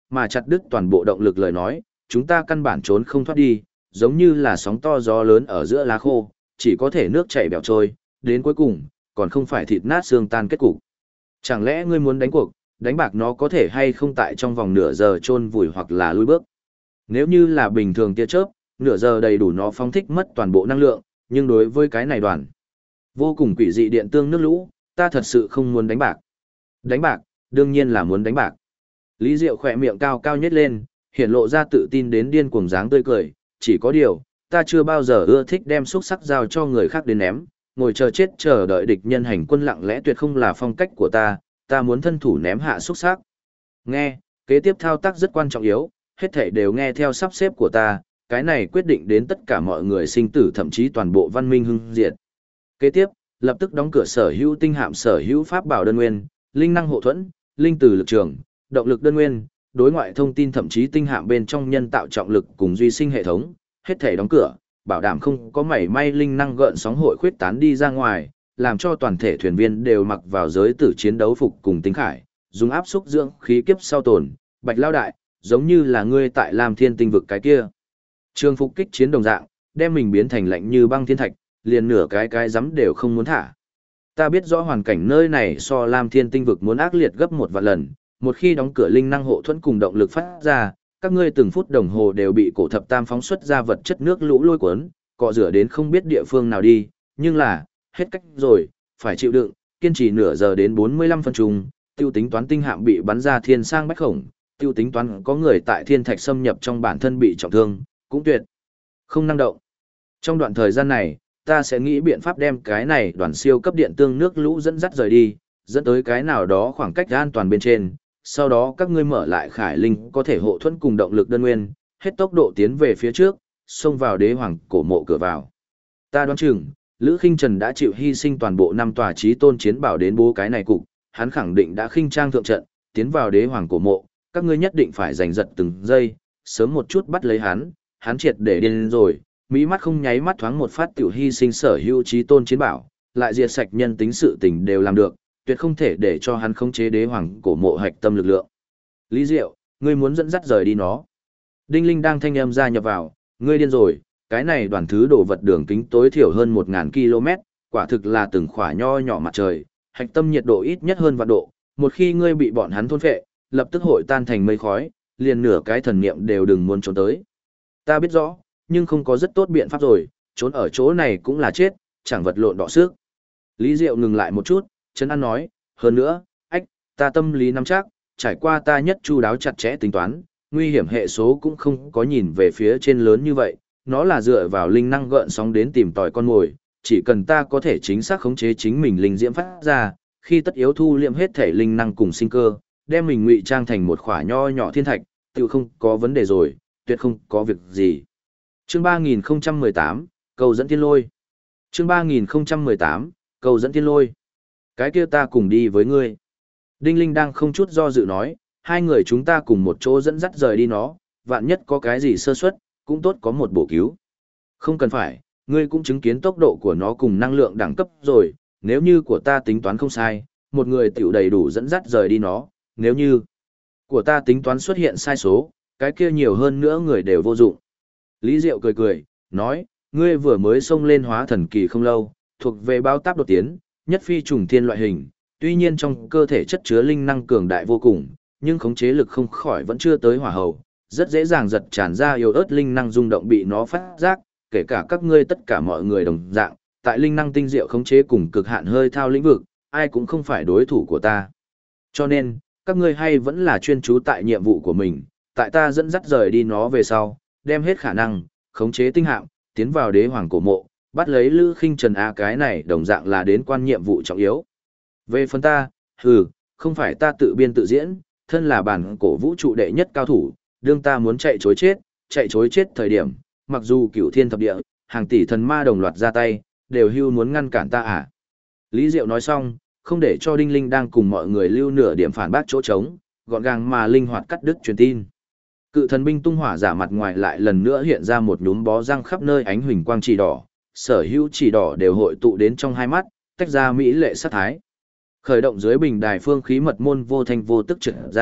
mà chặt đứt toàn bộ động lực lời nói, chúng ta căn bản trốn không thoát đi, giống như là sóng to gió lớn ở giữa lá khô, chỉ có thể nước chảy bèo trôi, đến cuối cùng, còn không phải thịt nát xương tan kết cục. Chẳng lẽ ngươi muốn đánh cuộc, đánh bạc nó có thể hay không tại trong vòng nửa giờ chôn vùi hoặc là lùi bước? Nếu như là bình thường tia chớp, nửa giờ đầy đủ nó phóng thích mất toàn bộ năng lượng, nhưng đối với cái này đoàn vô cùng quỷ dị điện tương nước lũ, ta thật sự không muốn đánh bạc. Đánh bạc, đương nhiên là muốn đánh bạc. Lý Diệu khỏe miệng cao cao nhếch lên, hiển lộ ra tự tin đến điên cuồng dáng tươi cười, chỉ có điều, ta chưa bao giờ ưa thích đem xúc sắc giao cho người khác đến ném, ngồi chờ chết chờ đợi địch nhân hành quân lặng lẽ tuyệt không là phong cách của ta muốn thân thủ ném hạ xúc sắc. Nghe, kế tiếp thao tác rất quan trọng yếu, hết thảy đều nghe theo sắp xếp của ta, cái này quyết định đến tất cả mọi người sinh tử thậm chí toàn bộ văn minh hưng diệt. Kế tiếp, lập tức đóng cửa sở hữu tinh hạm sở hữu pháp bảo đơn nguyên, linh năng hộ thuẫn, linh từ lực trường, động lực đơn nguyên, đối ngoại thông tin thậm chí tinh hạm bên trong nhân tạo trọng lực cùng duy sinh hệ thống, hết thảy đóng cửa, bảo đảm không có mảy may linh năng gợn sóng hội khuyết tán đi ra ngoài, làm cho toàn thể thuyền viên đều mặc vào giới tử chiến đấu phục cùng tính khải, dùng áp xúc dưỡng khí kiếp sau tồn, Bạch lao đại, giống như là ngươi tại Lam Thiên tinh vực cái kia. Trường phục kích chiến đồng dạng, đem mình biến thành lạnh như băng thiên thạch, liền nửa cái rắm đều không muốn thả. Ta biết rõ hoàn cảnh nơi này so Lam Thiên tinh vực muốn ác liệt gấp một vạn lần, một khi đóng cửa linh năng hộ thuẫn cùng động lực phát ra, các ngươi từng phút đồng hồ đều bị cổ thập tam phóng xuất ra vật chất nước lũ lôi cuốn, cọ rửa đến không biết địa phương nào đi, nhưng là, hết cách rồi, phải chịu đựng, kiên trì nửa giờ đến 45 phân chung, tiêu tính toán tinh hạm bị bắn ra thiên sang bách khổng, tiêu tính toán có người tại thiên thạch xâm nhập trong bản thân bị trọng thương, cũng tuyệt không năng động. Trong đoạn thời gian này, ta sẽ nghĩ biện pháp đem cái này đoàn siêu cấp điện tương nước lũ dẫn dắt rời đi, dẫn tới cái nào đó khoảng cách an toàn bên trên, sau đó các ngươi mở lại khải linh có thể hộ thuẫn cùng động lực đơn nguyên, hết tốc độ tiến về phía trước, xông vào đế hoàng cổ mộ cửa vào. Ta đoán chừng, Lữ Khinh Trần đã chịu hy sinh toàn bộ 5 tòa chí tôn chiến bảo đến bố cái này cục, hắn khẳng định đã khinh trang thượng trận, tiến vào đế hoàng cổ mộ, các ngươi nhất định phải giành giật từng giây, sớm một chút bắt lấy hắn triệt để điên rồi, mỹ mắt không nháy mắt thoáng một phát tiểu hy sinh sở hữu chí tôn chiến bảo, lại diệt sạch nhân tính sự tình đều làm được, tuyệt không thể để cho hắn khống chế đế hoàng cổ mộ hạch tâm lực lượng. Lý Diệu, ngươi muốn dẫn dắt rời đi nó. Đinh Linh đang thanh âm ra nhập vào, ngươi điên rồi, cái này đoàn thứ đồ vật đường kính tối thiểu hơn 1000 km, quả thực là từng khỏa nho nhỏ mặt trời, hạch tâm nhiệt độ ít nhất hơn vạn độ, một khi ngươi bị bọn hắn thôn phệ, lập tức hội tan thành mây khói, liền nửa cái thần niệm đều đừng muốn trốn tới. Ta biết rõ, nhưng không có rất tốt biện pháp rồi, trốn ở chỗ này cũng là chết, chẳng vật lộn đọ sức. Lý Diệu ngừng lại một chút, Trấn An nói, hơn nữa, ta tâm lý nắm chắc, trải qua ta nhất chu đáo chặt chẽ tính toán, nguy hiểm hệ số cũng không có nhìn về phía trên lớn như vậy, nó là dựa vào linh năng gợn sóng đến tìm tòi con mồi, chỉ cần ta có thể chính xác khống chế chính mình linh diễm phát ra, khi tất yếu thu liệm hết thể linh năng cùng sinh cơ, đem mình ngụy trang thành một khỏa nho nhỏ thiên thạch, tự không có vấn đề rồi, tuyệt không có việc gì. Chương 3018, cầu dẫn thiên lôi. Chương 3018, cầu dẫn thiên lôi. Cái kia ta cùng đi với ngươi. Đinh Linh đang không chút do dự nói, hai người chúng ta cùng một chỗ dẫn dắt rời đi nó, vạn nhất có cái gì sơ suất, cũng tốt có một bổ cứu. Không cần phải, ngươi cũng chứng kiến tốc độ của nó cùng năng lượng đẳng cấp rồi, nếu như của ta tính toán không sai, một người tiểu đầy đủ dẫn dắt rời đi nó, nếu như của ta tính toán xuất hiện sai số, cái kia nhiều hơn nữa người đều vô dụng. Lý Diệu cười cười, nói, ngươi vừa mới xông lên hóa thần kỳ không lâu, thuộc về bao táp đột tiến, nhất phi trùng thiên loại hình, tuy nhiên trong cơ thể chất chứa linh năng cường đại vô cùng, nhưng khống chế lực không khỏi vẫn chưa tới hỏa hầu, rất dễ dàng giật tràn ra yếu ớt linh năng rung động bị nó phát giác, kể cả các ngươi tất cả mọi người đồng dạng, tại linh năng tinh diệu khống chế cùng cực hạn hơi thao lĩnh vực, ai cũng không phải đối thủ của ta. Cho nên, các ngươi hay vẫn là chuyên chú tại nhiệm vụ của mình, tại ta dẫn dắt rời đi nó về sau, đem hết khả năng, khống chế tinh hạm, tiến vào đế hoàng cổ mộ, bắt lấy Lữ Khinh Trần A cái này đồng dạng là đến quan nhiệm vụ trọng yếu. Về phần ta, không phải ta tự biên tự diễn, thân là bản cổ vũ trụ đệ nhất cao thủ, đương ta muốn chạy chối chết thời điểm, mặc dù cửu thiên thập địa, hàng tỷ thần ma đồng loạt ra tay, đều hưu muốn ngăn cản ta à. Lý Diệu nói xong, không để cho Đinh Linh đang cùng mọi người lưu nửa điểm phản bác chỗ trống, gọn gàng mà linh hoạt cắt đứt truyền tin. Cự thần binh tung hỏa giả mặt ngoài lại lần nữa hiện ra một nhúm bó răng khắp nơi ánh huỳnh quang chỉ đỏ, sở hữu chỉ đỏ đều hội tụ đến trong hai mắt, tách ra mỹ lệ sát thái. Khởi động dưới bình đài phương khí mật môn vô thanh vô tức trượt ra,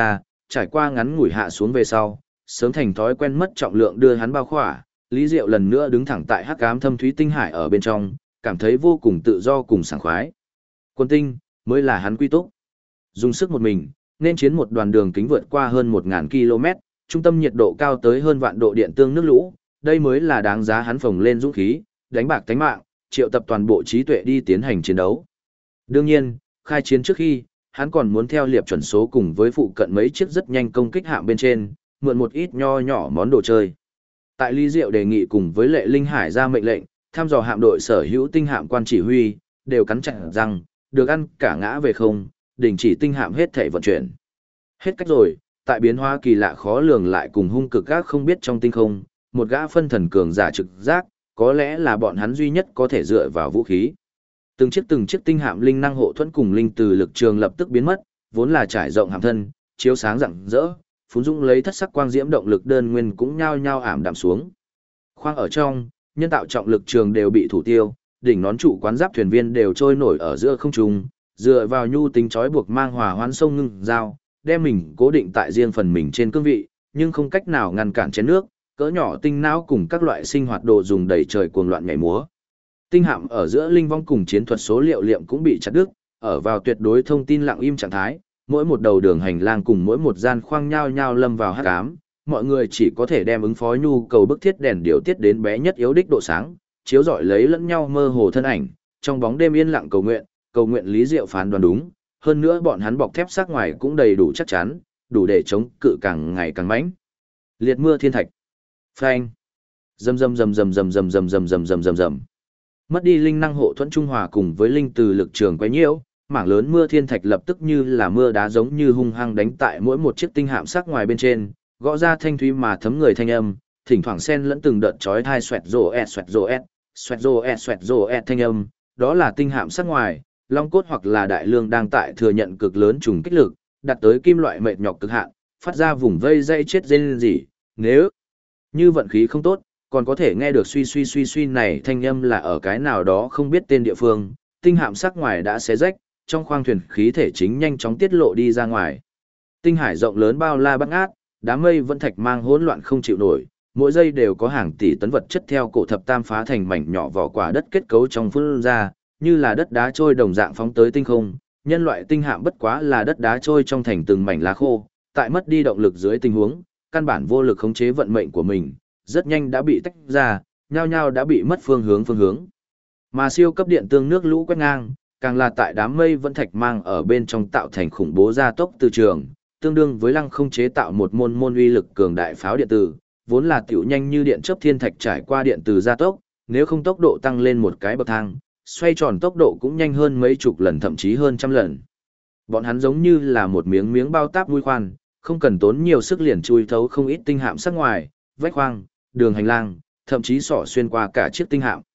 trải qua ngắn ngủi hạ xuống về sau, sớm thành thói quen mất trọng lượng đưa hắn bao khỏa, Lý Diệu lần nữa đứng thẳng tại hắc ám thâm thúy tinh hải ở bên trong, cảm thấy vô cùng tự do cùng sảng khoái. Quân tinh mới là hắn quy túc. Dùng sức một mình, nên chiến một đoàn đường kính vượt qua hơn 1000 km, trung tâm nhiệt độ cao tới hơn vạn độ điện tương nước lũ, đây mới là đáng giá hắn phồng lên dũng khí, đánh bạc tánh mạng, triệu tập toàn bộ trí tuệ đi tiến hành chiến đấu. Đương nhiên, khai chiến trước khi, hắn còn muốn theo liệp chuẩn số cùng với phụ cận mấy chiếc rất nhanh công kích hạm bên trên, mượn một ít nho nhỏ món đồ chơi. Tại Lý Diệu đề nghị cùng với Lệ Linh Hải ra mệnh lệnh, thăm dò hạm đội sở hữu tinh hạm quan chỉ huy, đều cắn chặt răng, được ăn cả ngã về không, đình chỉ tinh hạm hết thể vận chuyển. Hết cách rồi, tại biến hóa kỳ lạ khó lường lại cùng hung cực gác không biết trong tinh không, một gã phân thần cường giả trực giác, có lẽ là bọn hắn duy nhất có thể dựa vào vũ khí. Từng chiếc tinh hạm linh năng hộ thuẫn cùng linh từ lực trường lập tức biến mất, vốn là trải rộng hạm thân, chiếu sáng rạng rỡ, phún dũng lấy thất sắc quang diễm động lực đơn nguyên cũng nhao nhao ảm đạm xuống. Khoang ở trong, nhân tạo trọng lực trường đều bị thủ tiêu, đỉnh nón trụ quán giáp thuyền viên đều trôi nổi ở giữa không trung, dựa vào nhu tính trói buộc mang hòa hoãn sông ngưng dao, đem mình cố định tại riêng phần mình trên cương vị, nhưng không cách nào ngăn cản chén nước, cỡ nhỏ tinh não cùng các loại sinh hoạt đồ dùng đầy trời cuồng loạn nhảy múa. Tinh hạm ở giữa linh vong cùng chiến thuật số liệu liệm cũng bị chặt đứt, ở vào tuyệt đối thông tin lặng im trạng thái, mỗi một đầu đường hành lang cùng mỗi một gian khoang nhao nhao lâm vào hắc ám, mọi người chỉ có thể đem ứng phó nhu cầu bức thiết đèn điều tiết đến bé nhất yếu đích độ sáng, chiếu rọi lấy lẫn nhau mơ hồ thân ảnh, trong bóng đêm yên lặng cầu nguyện Lý Diệu phán đoán đúng, hơn nữa bọn hắn bọc thép sắc ngoài cũng đầy đủ chắc chắn, đủ để chống cự càng ngày càng mãnh. Liệt mưa thiên thạch. Phanh. Rầm rầm rầm rầm rầm rầm rầm rầm rầm rầm rầm rầm. Mất đi linh năng hộ thuẫn trung hòa cùng với linh từ lực trường quấy nhiễu, mảng lớn mưa thiên thạch lập tức như là mưa đá giống như hung hăng đánh tại mỗi một chiếc tinh hạm sắc ngoài bên trên, gõ ra thanh thúy mà thấm người thanh âm, thỉnh thoảng xen lẫn từng đợt chói tai xoẹt rồ ẹt thanh âm, đó là tinh hạm sắc ngoài, long cốt hoặc là đại lương đang tại thừa nhận cực lớn trùng kích lực, đạt tới kim loại mệt nhọc cực hạn, phát ra vùng vây dây chết rên rỉ, nếu như vận khí không tốt, còn có thể nghe được suy này thanh âm là ở cái nào đó không biết tên địa phương, tinh hạm sắc ngoài đã xé rách, trong khoang thuyền khí thể chính nhanh chóng tiết lộ đi ra ngoài. Tinh hải rộng lớn bao la bát ngát, đám mây vân thạch mang hỗn loạn không chịu nổi, mỗi giây đều có hàng tỷ tấn vật chất theo cổ thập tam phá thành mảnh nhỏ vỏ quả đất kết cấu trong phun ra, như là đất đá trôi đồng dạng phóng tới tinh không. Nhân loại tinh hạm bất quá là đất đá trôi trong thành từng mảnh lá khô, tại mất đi động lực dưới tình huống, căn bản vô lực khống chế vận mệnh của mình, rất nhanh đã bị tách ra, nhao nhao đã bị mất phương hướng. Mà siêu cấp điện tương nước lũ quét ngang, càng là tại đám mây vân thạch mang ở bên trong tạo thành khủng bố gia tốc từ trường, tương đương với lăng không chế tạo một môn uy lực cường đại pháo điện tử, vốn là tiểu nhanh như điện chớp thiên thạch trải qua điện từ gia tốc, nếu không tốc độ tăng lên một cái bậc thang, xoay tròn tốc độ cũng nhanh hơn mấy chục lần thậm chí hơn trăm lần. Bọn hắn giống như là một miếng bao táp mũi khoan, không cần tốn nhiều sức liền chui thấu không ít tinh hạm sắc ngoài, vách khoang, đường hành lang, thậm chí xỏ xuyên qua cả chiếc tinh hạm.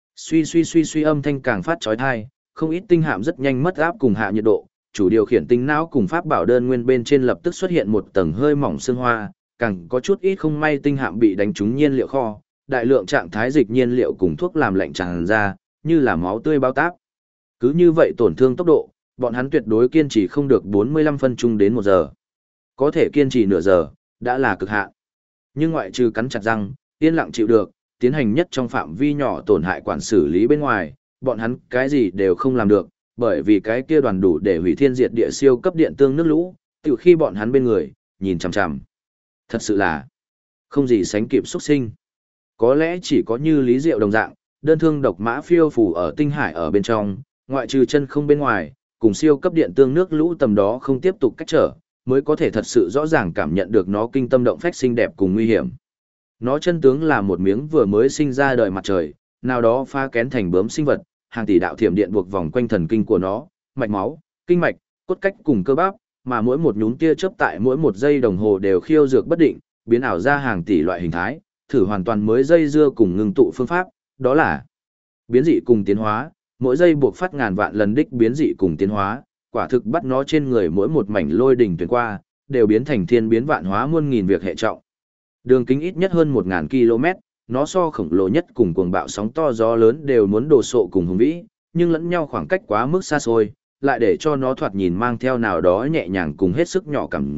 Suy âm thanh càng phát chói tai, không ít tinh hạm rất nhanh mất áp cùng hạ nhiệt độ, chủ điều khiển tinh não cùng pháp bảo đơn nguyên bên trên lập tức xuất hiện một tầng hơi mỏng sương hoa, càng có chút ít không may tinh hạm bị đánh trúng nhiên liệu kho, đại lượng trạng thái dịch nhiên liệu cùng thuốc làm lạnh tràn ra, như là máu tươi bao táp. Cứ như vậy tổn thương tốc độ, bọn hắn tuyệt đối kiên trì không được 45 phân chung đến 1 giờ. Có thể kiên trì nửa giờ, đã là cực hạn. Nhưng ngoại trừ cắn chặt răng, yên lặng chịu được, tiến hành nhất trong phạm vi nhỏ tổn hại quản xử lý bên ngoài, bọn hắn cái gì đều không làm được, bởi vì cái kia đoàn đủ để hủy thiên diệt địa siêu cấp điện tương nước lũ, từ khi bọn hắn bên người, nhìn chằm chằm. Thật sự là không gì sánh kịp xuất sinh. Có lẽ chỉ có như Lý Diệu đồng dạng, đơn thương độc mã phiêu phù ở tinh hải ở bên trong, ngoại trừ chân không bên ngoài, cùng siêu cấp điện tương nước lũ tầm đó không tiếp tục cách trở, mới có thể thật sự rõ ràng cảm nhận được nó kinh tâm động phách xinh đẹp cùng nguy hiểm. Nó chân tướng là một miếng vừa mới sinh ra đời mặt trời, nào đó pha kén thành bướm sinh vật, hàng tỷ đạo thiểm điện buộc vòng quanh thần kinh của nó, mạch máu, kinh mạch, cốt cách cùng cơ bắp, mà mỗi một nhún tia chớp tại mỗi một giây đồng hồ đều khiêu dược bất định, biến ảo ra hàng tỷ loại hình thái, thử hoàn toàn mới dây dưa cùng ngưng tụ phương pháp, đó là biến dị cùng tiến hóa, mỗi giây buộc phát ngàn vạn lần đích biến dị cùng tiến hóa, quả thực bắt nó trên người mỗi một mảnh lôi đỉnh tuyển qua, đều biến thành thiên biến vạn hóa muôn nghìn việc hệ trọng. Đường kính ít nhất hơn 1000 km, nó so khổng lồ nhất cùng cuồng bạo sóng to gió lớn đều muốn đồ sộ cùng hùng vĩ, nhưng lẫn nhau khoảng cách quá mức xa xôi, lại để cho nó thoạt nhìn mang theo nào đó nhẹ nhàng cùng hết sức nhỏ cảm giác,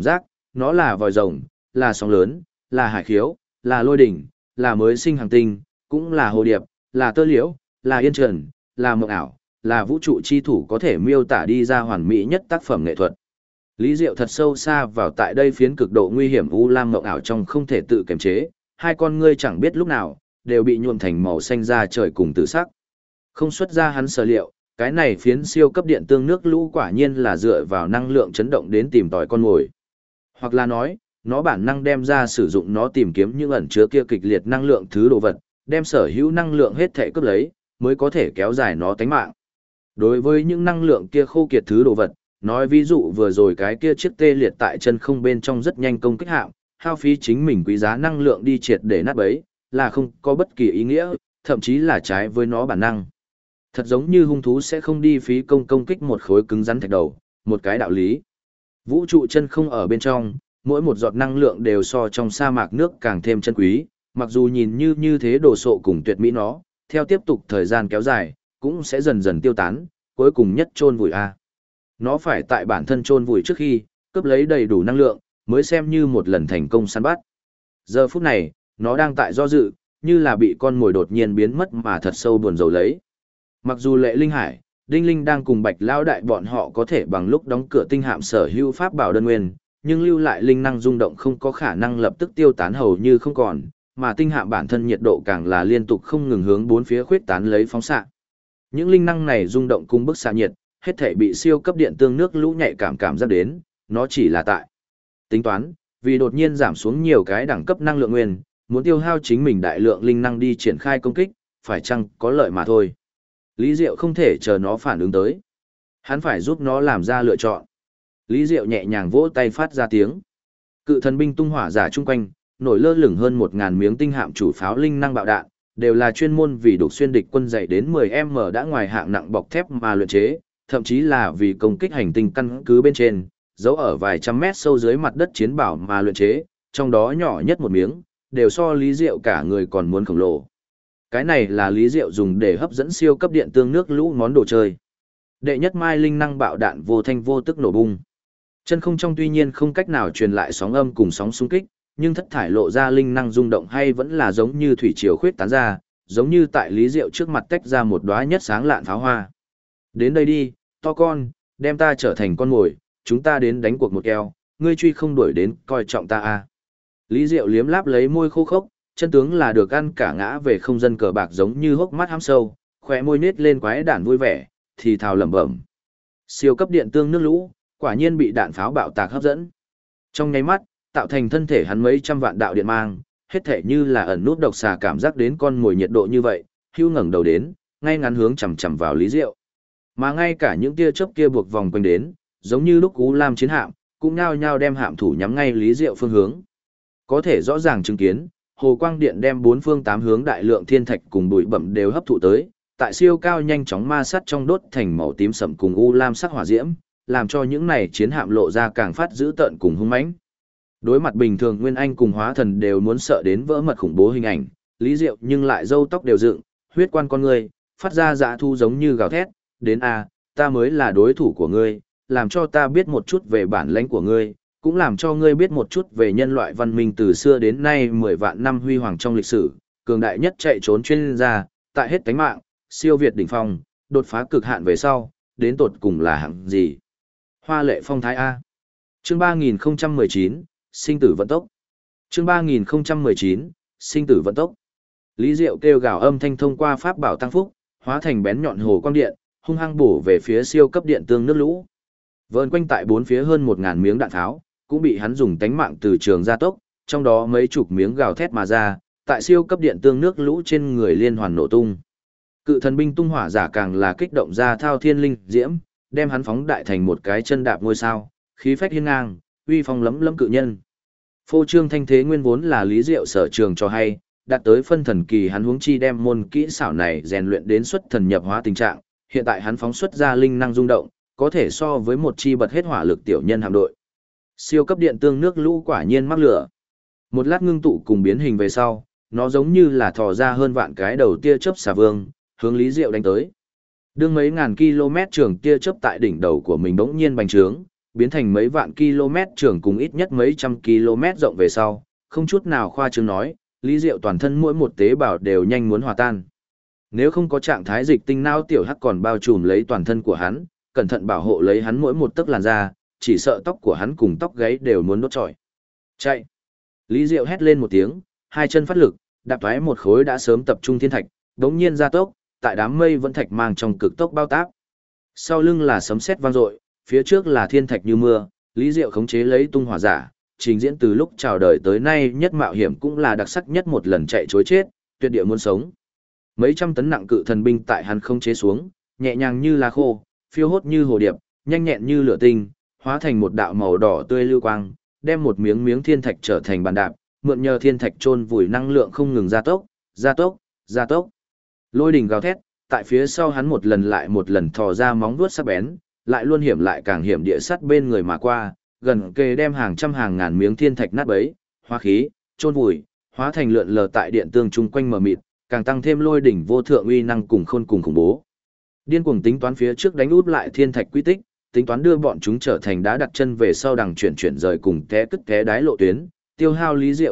nó là vòi rồng, là sóng lớn, là hải khiếu, là lôi đỉnh, là mới sinh hành tinh, cũng là hồ điệp, là tơ liễu, là yên trần, là mộng ảo, là vũ trụ chi thủ có thể miêu tả đi ra hoàn mỹ nhất tác phẩm nghệ thuật. Lý Diệu thật sâu xa vào tại đây phiến cực độ nguy hiểm u lam mộng ảo trong không thể tự kiềm chế, hai con ngươi chẳng biết lúc nào đều bị nhuộm thành màu xanh da trời cùng tử sắc. Không xuất ra hắn sở liệu, cái này phiến siêu cấp điện tương nước lũ quả nhiên là dựa vào năng lượng chấn động đến tìm tòi con mồi. Hoặc là nói, nó bản năng đem ra sử dụng nó tìm kiếm những ẩn chứa kia kịch liệt năng lượng thứ đồ vật, đem sở hữu năng lượng hết thể cướp lấy, mới có thể kéo dài nó tánh mạng. Đối với những năng lượng kia khô kiệt thứ đồ vật, nói ví dụ vừa rồi cái kia chiếc tê liệt tại chân không bên trong rất nhanh công kích hạm, hao phí chính mình quý giá năng lượng đi triệt để nát bấy, là không có bất kỳ ý nghĩa, thậm chí là trái với nó bản năng. Thật giống như hung thú sẽ không đi phí công kích một khối cứng rắn thạch đầu, một cái đạo lý. Vũ trụ chân không ở bên trong, mỗi một giọt năng lượng đều so trong sa mạc nước càng thêm chân quý, mặc dù nhìn như thế đồ sộ cùng tuyệt mỹ nó, theo tiếp tục thời gian kéo dài, cũng sẽ dần dần tiêu tán, cuối cùng nhất chôn vùi a. Nó phải tại bản thân chôn vùi trước khi cướp lấy đầy đủ năng lượng, mới xem như một lần thành công săn bắt. Giờ phút này, nó đang tại do dự, như là bị con mồi đột nhiên biến mất mà thật sâu buồn rầu lấy. Mặc dù Lệ Linh Hải, Đinh Linh đang cùng Bạch Lão đại bọn họ có thể bằng lúc đóng cửa tinh hạm sở hữu pháp bảo đơn nguyên, nhưng lưu lại linh năng rung động không có khả năng lập tức tiêu tán hầu như không còn, mà tinh hạm bản thân nhiệt độ càng là liên tục không ngừng hướng bốn phía khuyết tán lấy phóng xạ. Những linh năng này rung động cùng bức xạ nhiệt, hết thể bị siêu cấp điện tương nước lũ nhạy cảm giác đến, nó chỉ là tại tính toán, vì đột nhiên giảm xuống nhiều cái đẳng cấp năng lượng nguyên, muốn tiêu hao chính mình đại lượng linh năng đi triển khai công kích, phải chăng có lợi mà thôi. Lý Diệu không thể chờ nó phản ứng tới. Hắn phải giúp nó làm ra lựa chọn. Lý Diệu nhẹ nhàng vỗ tay phát ra tiếng. Cự thần binh tung hỏa giả chung quanh, nổi lơ lửng hơn 1000 miếng tinh hạm chủ pháo linh năng bạo đạn, đều là chuyên môn vì đục xuyên địch quân dày đến 10m đã ngoài hạng nặng bọc thép mà luyện chế, thậm chí là vì công kích hành tinh căn cứ bên trên, giấu ở vài trăm mét sâu dưới mặt đất chiến bảo mà luyện chế, trong đó nhỏ nhất một miếng, đều so Lý Diệu cả người còn muốn khổng lồ. Cái này là Lý Diệu dùng để hấp dẫn siêu cấp điện tương nước lũ món đồ chơi. Đệ nhất mai linh năng bạo đạn vô thanh vô tức nổ bung. Chân không trong tuy nhiên không cách nào truyền lại sóng âm cùng sóng xung kích, nhưng thất thải lộ ra linh năng rung động hay vẫn là giống như thủy triều khuyết tán ra, giống như tại Lý Diệu trước mặt tách ra một đóa nhất sáng lạn pháo hoa. Đến đây đi, to con, đem ta trở thành con mồi, chúng ta đến đánh cuộc một keo, ngươi truy không đuổi đến, coi trọng ta a. Lý Diệu liếm láp lấy môi khô khốc, chân tướng là được ăn cả ngã về không dân cờ bạc giống như hốc mắt hăm sâu, khóe môi nết lên quái đản vui vẻ, thì thào lẩm bẩm. Siêu cấp điện tương nước lũ, quả nhiên bị đạn pháo bạo tạc hấp dẫn. Trong nháy mắt, tạo thành thân thể hắn mấy trăm vạn đạo điện mang, hết thể như là ẩn nút độc xà cảm giác đến con mồi nhiệt độ như vậy, hưu ngẩng đầu đến, ngay ngắn hướng chằm chằm vào Lý Diệu. Mà ngay cả những tia chớp kia buộc vòng quanh đến, giống như lúc Cú Lam chiến hạm, cũng nhao nhao đem hạm thủ nhắm ngay Lý Diệu phương hướng. Có thể rõ ràng chứng kiến, hồ quang điện đem bốn phương tám hướng đại lượng thiên thạch cùng bụi bặm đều hấp thụ tới, tại siêu cao nhanh chóng ma sát trong đốt thành màu tím sẫm cùng u lam sắc hỏa diễm, làm cho những này chiến hạm lộ ra càng phát dữ tợn cùng hung mãnh. Đối mặt bình thường Nguyên Anh cùng Hóa Thần đều muốn sợ đến vỡ mật khủng bố hình ảnh, Lý Diệu nhưng lại râu tóc đều dựng, huyết quan con người, phát ra dã thu giống như gào thét, đến a, ta mới là đối thủ của ngươi, làm cho ta biết một chút về bản lãnh của ngươi, cũng làm cho ngươi biết một chút về nhân loại văn minh từ xưa đến nay 10 vạn năm huy hoàng trong lịch sử, cường đại nhất chạy trốn chuyên gia, tại hết tánh mạng, siêu việt đỉnh phong, đột phá cực hạn về sau, đến tột cùng là hạng gì? Hoa lệ phong thái A. Chương 3019, sinh tử vận tốc. Chương 3019, sinh tử vận tốc. Lý Diệu kêu gào âm thanh thông qua pháp bảo tăng phúc, hóa thành bén nhọn hồ quang điện, hung hăng bổ về phía siêu cấp điện tương nước lũ. Vờn quanh tại bốn phía hơn 1000 miếng đạn tháo, cũng bị hắn dùng tánh mạng từ trường gia tốc, trong đó mấy chục miếng gào thét mà ra, tại siêu cấp điện tương nước lũ trên người liên hoàn nổ tung. Cự thần binh tung hỏa giả càng là kích động ra thao thiên linh diễm, đem hắn phóng đại thành một cái chân đạp ngôi sao, khí phách hiên ngang, uy phong lấm lấm cự nhân. Phô trương thanh thế nguyên vốn là Lý Diệu sở trường cho hay, đạt tới phân thần kỳ hắn huống chi đem môn kỹ xảo này rèn luyện đến xuất thần nhập hóa tình trạng, hiện tại hắn phóng xuất ra linh năng rung động, có thể so với một chi bật hết hỏa lực tiểu nhân hạm đội. Siêu cấp điện tương nước lũ quả nhiên mắc lửa. Một lát ngưng tụ cùng biến hình về sau, nó giống như là thò ra hơn vạn cái đầu tia chớp xà vương, hướng Lý Diệu đánh tới. Đương mấy ngàn km trường tia chớp tại đỉnh đầu của mình bỗng nhiên bành trướng, biến thành mấy vạn km trường cùng ít nhất mấy trăm km rộng về sau, không chút nào khoa trương nói, Lý Diệu toàn thân mỗi một tế bào đều nhanh muốn hòa tan. Nếu không có trạng thái dịch tinh não tiểu hắc còn bao trùm lấy toàn thân của hắn, cẩn thận bảo hộ lấy hắn mỗi một tấc làn da, chỉ sợ tóc của hắn cùng tóc gáy đều muốn đốt trọi. Chạy! Lý Diệu hét lên một tiếng, hai chân phát lực, đạp thoái một khối đã sớm tập trung thiên thạch, đống nhiên ra tốc, tại đám mây vẫn thạch mang trong cực tốc bao táp. Sau lưng là sấm sét vang dội, phía trước là thiên thạch như mưa, Lý Diệu khống chế lấy tung hỏa giả, trình diễn từ lúc chào đời tới nay nhất mạo hiểm cũng là đặc sắc nhất một lần chạy trối chết, tuyệt địa muốn sống. Mấy trăm tấn nặng cự thần binh tại hắn khống chế xuống, nhẹ nhàng như lá khô, phiêu hốt như hồ điệp, nhanh nhẹn như lửa tinh, hóa thành một đạo màu đỏ tươi lưu quang, đem một miếng miếng thiên thạch trở thành bàn đạp, mượn nhờ thiên thạch chôn vùi năng lượng không ngừng gia tốc, gia tốc, gia tốc. Lôi đỉnh gào thét, tại phía sau hắn một lần lại một lần thò ra móng vuốt sắc bén, lại luôn hiểm lại càng hiểm địa sắt bên người mà qua, gần kề đem hàng trăm hàng ngàn miếng thiên thạch nát bấy, hóa khí, chôn vùi, hóa thành lượn lờ tại điện tương chung quanh mờ mịt, càng tăng thêm lôi đỉnh vô thượng uy năng cùng khôn cùng khủng bố. Điên cuồng tính toán phía trước đánh út lại thiên thạch quy tích, tính toán đưa bọn chúng trở thành đá đặt chân về sau đằng chuyển rời cùng té cất té đái lộ tuyến, tiêu hao Lý Diệu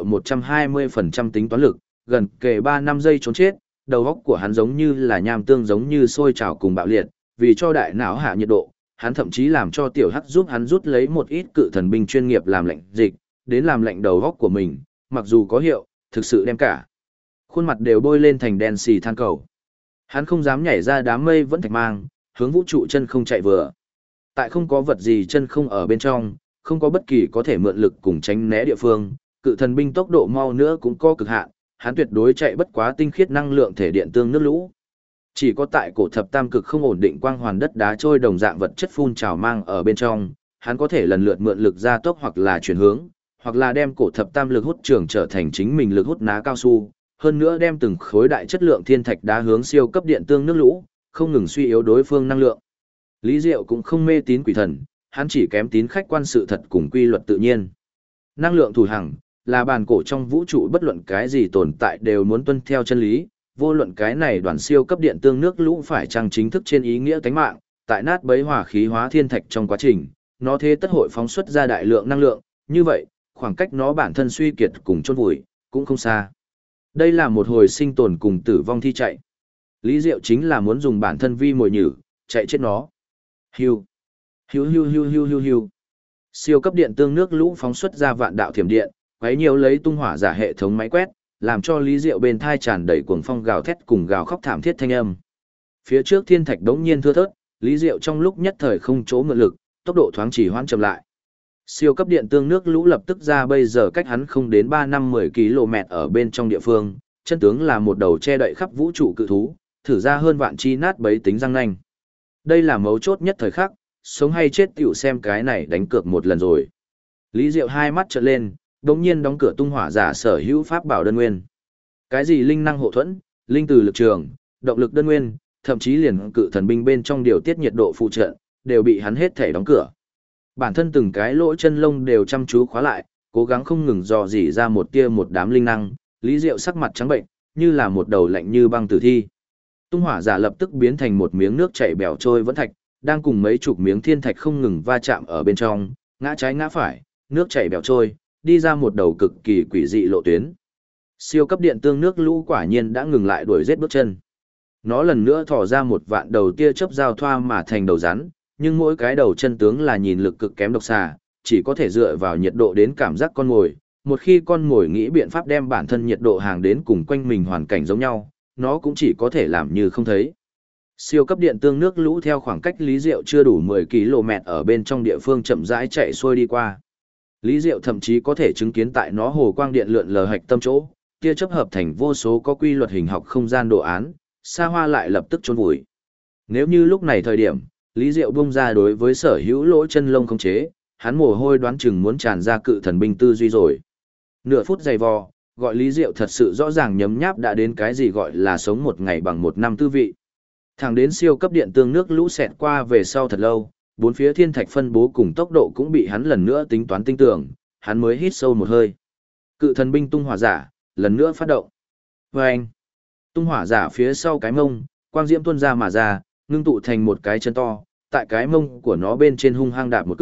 120% tính toán lực, gần kề 3 năm giây trốn chết, đầu óc của hắn giống như là nham tương giống như sôi trào cùng bạo liệt, vì cho đại não hạ nhiệt độ, hắn thậm chí làm cho tiểu hắc giúp hắn rút lấy một ít cự thần binh chuyên nghiệp làm lạnh dịch, đến làm lạnh đầu óc của mình, mặc dù có hiệu, thực sự đem cả khuôn mặt đều bôi lên thành đen xì than cầu. Hắn không dám nhảy ra đám mây vẫn thạch mang, hướng vũ trụ chân không chạy vừa. Tại không có vật gì chân không ở bên trong, không có bất kỳ có thể mượn lực cùng tránh né địa phương, cự thần binh tốc độ mau nữa cũng có cực hạn, hắn tuyệt đối chạy bất quá tinh khiết năng lượng thể điện tương nước lũ. Chỉ có tại cổ thập tam cực không ổn định quang hoàn đất đá trôi đồng dạng vật chất phun trào mang ở bên trong, hắn có thể lần lượt mượn lực gia tốc hoặc là chuyển hướng, hoặc là đem cổ thập tam lực hút trường trở thành chính mình lực hút ná cao su, hơn nữa đem từng khối đại chất lượng thiên thạch đá hướng siêu cấp điện tương nước lũ, không ngừng suy yếu đối phương năng lượng. Lý Diệu cũng không mê tín quỷ thần, hắn chỉ kém tín khách quan sự thật cùng quy luật tự nhiên. Năng lượng thủ hằng là bàn cổ trong vũ trụ bất luận cái gì tồn tại đều muốn tuân theo chân lý, vô luận cái này đoàn siêu cấp điện tương nước lũ phải chăng chính thức trên ý nghĩa tánh mạng, tại nát bấy hỏa khí hóa thiên thạch trong quá trình, nó thế tất hội phóng xuất ra đại lượng năng lượng, như vậy, khoảng cách nó bản thân suy kiệt cùng chôn vùi cũng không xa. Đây là một hồi sinh tồn cùng tử vong thi chạy. Lý Diệu chính là muốn dùng bản thân vi mồi nhử, chạy chết nó. Hiu, hiu hiu hiu hiu hiu hiu. Siêu cấp điện tương nước lũ phóng xuất ra vạn đạo thiểm điện, quấy nhiều lấy tung hỏa giả hệ thống máy quét, làm cho Lý Diệu bên thai tràn đầy cuồng phong gào thét cùng gào khóc thảm thiết thanh âm. Phía trước thiên thạch đống nhiên thưa thớt, Lý Diệu trong lúc nhất thời không chỗ mượn lực, tốc độ thoáng chỉ hoãn chậm lại. Siêu cấp điện tương nước lũ lập tức ra bây giờ cách hắn không đến 3 năm 10 km ở bên trong địa phương, chân tướng là một đầu che đậy khắp vũ trụ cự thú, thử ra hơn vạn chi nát bấy tính răng nanh. Đây là mấu chốt nhất thời khắc, sống hay chết tiểu xem cái này đánh cược một lần rồi. Lý Diệu hai mắt trợn lên, đống nhiên đóng cửa tung hỏa giả sở hữu pháp bảo đơn nguyên. Cái gì linh năng hộ thuẫn, linh từ lực trường, động lực đơn nguyên, thậm chí liền cự thần binh bên trong điều tiết nhiệt độ phụ trợ, đều bị hắn hết thể đóng cửa. Bản thân từng cái lỗ chân lông đều chăm chú khóa lại, cố gắng không ngừng dò dỉ ra một tia một đám linh năng, Lý Diệu sắc mặt trắng bệnh, như là một đầu lạnh như băng tử thi. Tung hỏa giả lập tức biến thành một miếng nước chảy bèo trôi vẫn thạch, đang cùng mấy chục miếng thiên thạch không ngừng va chạm ở bên trong, ngã trái ngã phải, nước chảy bèo trôi, đi ra một đầu cực kỳ quỷ dị lộ tuyến. Siêu cấp điện tương nước lũ quả nhiên đã ngừng lại đuổi giết bước chân. Nó lần nữa thò ra một vạn đầu tia chớp giao thoa mà thành đầu rắn, nhưng mỗi cái đầu chân tướng là nhìn lực cực kém độc xà, chỉ có thể dựa vào nhiệt độ đến cảm giác con mồi. Một khi con mồi nghĩ biện pháp đem bản thân nhiệt độ hàng đến cùng quanh mình hoàn cảnh giống nhau, nó cũng chỉ có thể làm như không thấy. Siêu cấp điện tương nước lũ theo khoảng cách Lý Diệu chưa đủ 10 km ở bên trong địa phương chậm rãi chạy xuôi đi qua. Lý Diệu thậm chí có thể chứng kiến tại nó hồ quang điện lượn lờ hạch tâm chỗ, tia chớp hợp thành vô số có quy luật hình học không gian đồ án, xa hoa lại lập tức chôn vùi. Nếu như lúc này thời điểm, Lý Diệu bung ra đối với sở hữu lỗ chân lông không chế, hắn mồ hôi đoán chừng muốn tràn ra cự thần binh tư duy rồi. Nửa phút dày vò, gọi Lý Diệu thật sự rõ ràng nhấm nháp đã đến cái gì gọi là sống một ngày bằng một năm tư vị. Thẳng đến siêu cấp điện tương nước lũ xẹt qua về sau thật lâu, bốn phía thiên thạch phân bố cùng tốc độ cũng bị hắn lần nữa tính toán tinh tưởng, hắn mới hít sâu một hơi. Cự thần binh tung hỏa giả, lần nữa phát động. Vâng! Tung hỏa giả phía sau cái mông, quang diễm tuôn ra mà ra, ngưng tụ thành một cái chân to, tại cái mông của nó bên trên hung hăng đạp một cước,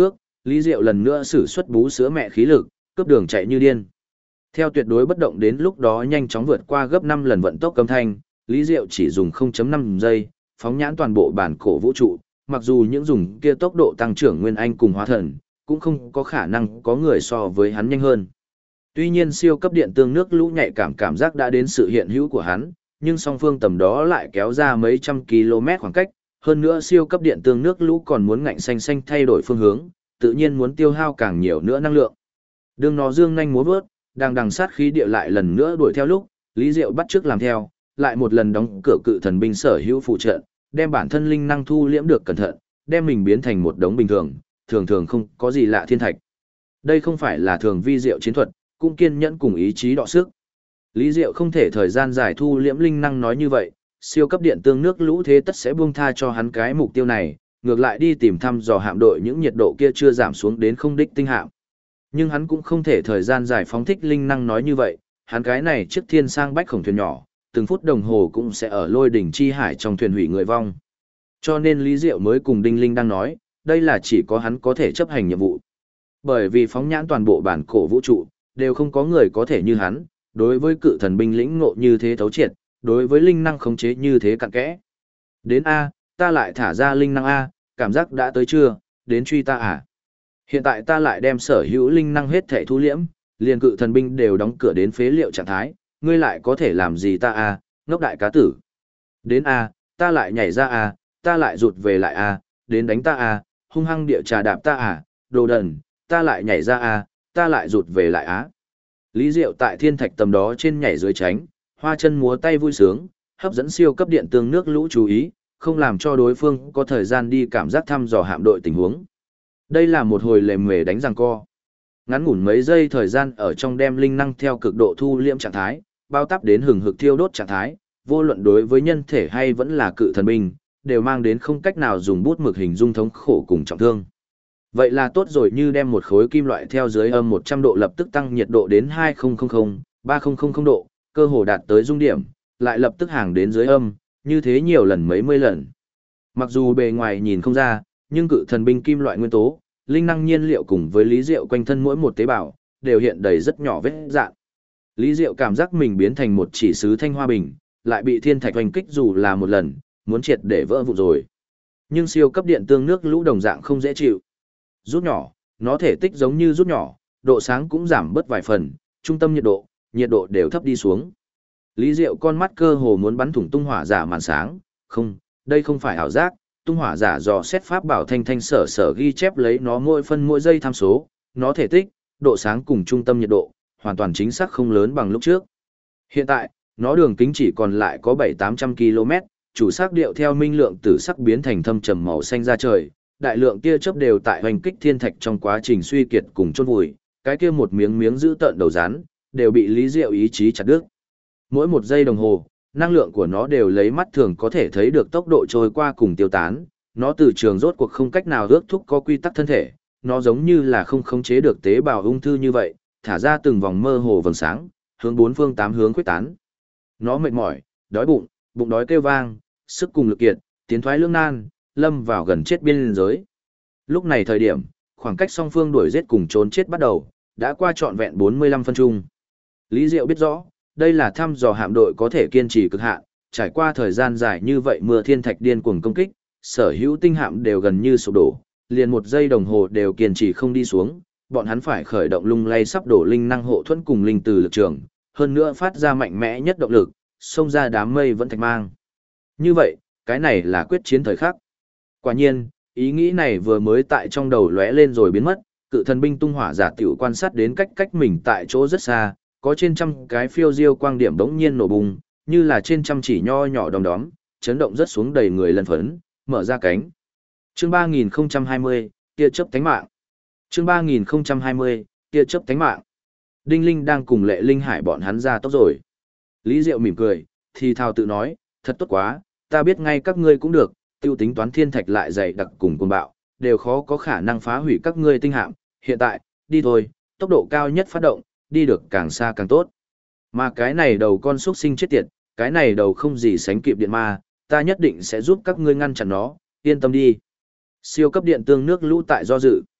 Lý Diệu lần nữa sử xuất bú sữa mẹ khí lực, cướp đường chạy như điên. Theo tuyệt đối bất động đến lúc đó nhanh chóng vượt qua gấp 5 lần vận tốc âm thanh, Lý Diệu chỉ dùng 0.5 giây, phóng nhãn toàn bộ bản cổ vũ trụ, mặc dù những dùng kia tốc độ tăng trưởng nguyên anh cùng hóa thần, cũng không có khả năng có người so với hắn nhanh hơn. Tuy nhiên siêu cấp điện tương nước lũ nhạy cảm giác đã đến sự hiện hữu của hắn, nhưng song phương tầm đó lại kéo ra mấy trăm km khoảng cách, hơn nữa siêu cấp điện tương nước lũ còn muốn ngạnh xanh xanh thay đổi phương hướng, tự nhiên muốn tiêu hao càng nhiều nữa năng lượng. Đương nó dương nhanh múa vớt, đang đằng sát khí địa lại lần nữa đuổi theo lúc, Lý Diệu bắt chước làm theo, lại một lần đóng cửa cự thần binh sở hữu phụ trận, đem bản thân linh năng thu liễm được cẩn thận, đem mình biến thành một đống bình thường, thường thường không có gì lạ thiên thạch. Đây không phải là thường vi diệu chiến thuật, cũng kiên nhẫn cùng ý chí đọ sức. Lý Diệu không thể thời gian dài thu liễm linh năng nói như vậy, siêu cấp điện tương nước lũ thế tất sẽ buông tha cho hắn cái mục tiêu này, ngược lại đi tìm thăm dò hạm đội những nhiệt độ kia chưa giảm xuống đến không đích tinh hạm. Nhưng hắn cũng không thể thời gian dài phóng thích linh năng nói như vậy, hắn cái này chiếc thiên sang bách khổng thuyền nhỏ, từng phút đồng hồ cũng sẽ ở lôi đỉnh chi hải trong thuyền hủy người vong. Cho nên Lý Diệu mới cùng Đinh Linh đang nói, đây là chỉ có hắn có thể chấp hành nhiệm vụ. Bởi vì phóng nhãn toàn bộ bản cổ vũ trụ, đều không có người có thể như hắn, đối với cự thần binh lĩnh ngộ như thế thấu triệt, đối với linh năng khống chế như thế cặn kẽ. Đến A, ta lại thả ra linh năng A, cảm giác đã tới chưa, đến truy ta à. Hiện tại ta lại đem sở hữu linh năng hết thể thu liễm, liền cự thần binh đều đóng cửa đến phế liệu trạng thái, ngươi lại có thể làm gì ta A, ngốc đại cá tử. Đến A, ta lại nhảy ra A, ta lại rụt về lại A, đến đánh ta A, hung hăng địa trà đạp ta A, đồ đần, ta lại nhảy ra A, ta lại rụt về lại Á. Lý Diệu tại thiên thạch tầm đó trên nhảy dưới tránh, hoa chân múa tay vui sướng, hấp dẫn siêu cấp điện tương nước lũ chú ý, không làm cho đối phương có thời gian đi cảm giác thăm dò hạm đội tình huống. Đây là một hồi lề mề đánh giằng co. Ngắn ngủn mấy giây thời gian ở trong đem linh năng theo cực độ thu liễm trạng thái, bao tắp đến hừng hực thiêu đốt trạng thái, vô luận đối với nhân thể hay vẫn là cự thần binh, đều mang đến không cách nào dùng bút mực hình dung thống khổ cùng trọng thương. Vậy là tốt rồi, như đem một khối kim loại theo dưới âm 100 độ lập tức tăng nhiệt độ đến 2000, 3000 độ, cơ hồ đạt tới dung điểm, lại lập tức hàng đến dưới âm, như thế nhiều lần mấy mươi lần. Mặc dù bề ngoài nhìn không ra, nhưng cự thần binh kim loại nguyên tố, linh năng nhiên liệu cùng với Lý Diệu quanh thân mỗi một tế bào, đều hiện đầy rất nhỏ vết rạn. Lý Diệu cảm giác mình biến thành một chỉ sứ thanh hoa bình, lại bị thiên thạch hoành kích dù là một lần, muốn triệt để vỡ vụn rồi. Nhưng siêu cấp điện tương nước lũ đồng dạng không dễ chịu. Rút nhỏ, nó thể tích giống như rút nhỏ, độ sáng cũng giảm bớt vài phần, trung tâm nhiệt độ đều thấp đi xuống. Lý Diệu con mắt cơ hồ muốn bắn thủng tung hỏa giả màn sáng, không, đây không phải ảo giác, tung hỏa giả dò xét pháp bảo thanh thanh sở ghi chép lấy nó mỗi phân mỗi giây tham số, nó thể tích, độ sáng cùng trung tâm nhiệt độ, hoàn toàn chính xác không lớn bằng lúc trước. Hiện tại, nó đường kính chỉ còn lại có 700-800 km, chủ sắc điệu theo minh lượng tử sắc biến thành thâm trầm màu xanh ra trời, đại lượng tia chớp đều tại hoành kích thiên thạch trong quá trình suy kiệt cùng chôn vùi, cái kia một miếng miếng giữ tợn đầu rắn, đều bị Lý Diệu ý chí chặt đứt. Mỗi một giây đồng hồ, năng lượng của nó đều lấy mắt thường có thể thấy được tốc độ trôi qua cùng tiêu tán, nó từ trường rốt cuộc không cách nào ước thúc có quy tắc thân thể, nó giống như là không khống chế được tế bào ung thư như vậy, thả ra từng vòng mơ hồ vầng sáng, hướng bốn phương tám hướng khuếch tán. Nó mệt mỏi, đói bụng, bụng đói kêu vang, sức cùng lực kiệt, tiến thoái lưỡng nan, lâm vào gần chết biên giới. Lúc này thời điểm, khoảng cách song phương đuổi giết cùng trốn chết bắt đầu, đã qua trọn vẹn 45 phân chung. Lý Diệu biết rõ, đây là thăm dò hạm đội có thể kiên trì cực hạn, trải qua thời gian dài như vậy mưa thiên thạch điên cuồng công kích, sở hữu tinh hạm đều gần như sụp đổ, liền một giây đồng hồ đều kiên trì không đi xuống, bọn hắn phải khởi động lung lay sắp đổ linh năng hộ thuẫn cùng linh từ lực trường, hơn nữa phát ra mạnh mẽ nhất động lực, xông ra đám mây vẫn thạch mang. Như vậy, cái này là quyết chiến thời khắc. Quả nhiên, ý nghĩ này vừa mới tại trong đầu lóe lên rồi biến mất, cự thần binh tung hỏa giả tiểu quan sát đến cách mình tại chỗ rất xa, có trên trăm cái phiêu diêu quang điểm đống nhiên nổ bùng, như là trên trăm chỉ nho nhỏ đom đóm, chấn động rất xuống đầy người lân phấn, mở ra cánh. Chương 3020, tia chớp tánh mạng. Chương 3020, tia chớp tánh mạng. Đinh Linh đang cùng Lệ Linh Hải bọn hắn ra tốc rồi. Lý Diệu mỉm cười, thì thào tự nói, thật tốt quá, ta biết ngay các ngươi cũng được, tiêu tính toán thiên thạch lại dày đặc cùng côn bạo, đều khó có khả năng phá hủy các ngươi tinh hạm, hiện tại, đi thôi, tốc độ cao nhất phát động, đi được càng xa càng tốt. Mà cái này đầu con xuất sinh chết tiệt, cái này đầu không gì sánh kịp điện ma, ta nhất định sẽ giúp các ngươi ngăn chặn nó, yên tâm đi. Siêu cấp điện tương nước lũ tại do dự.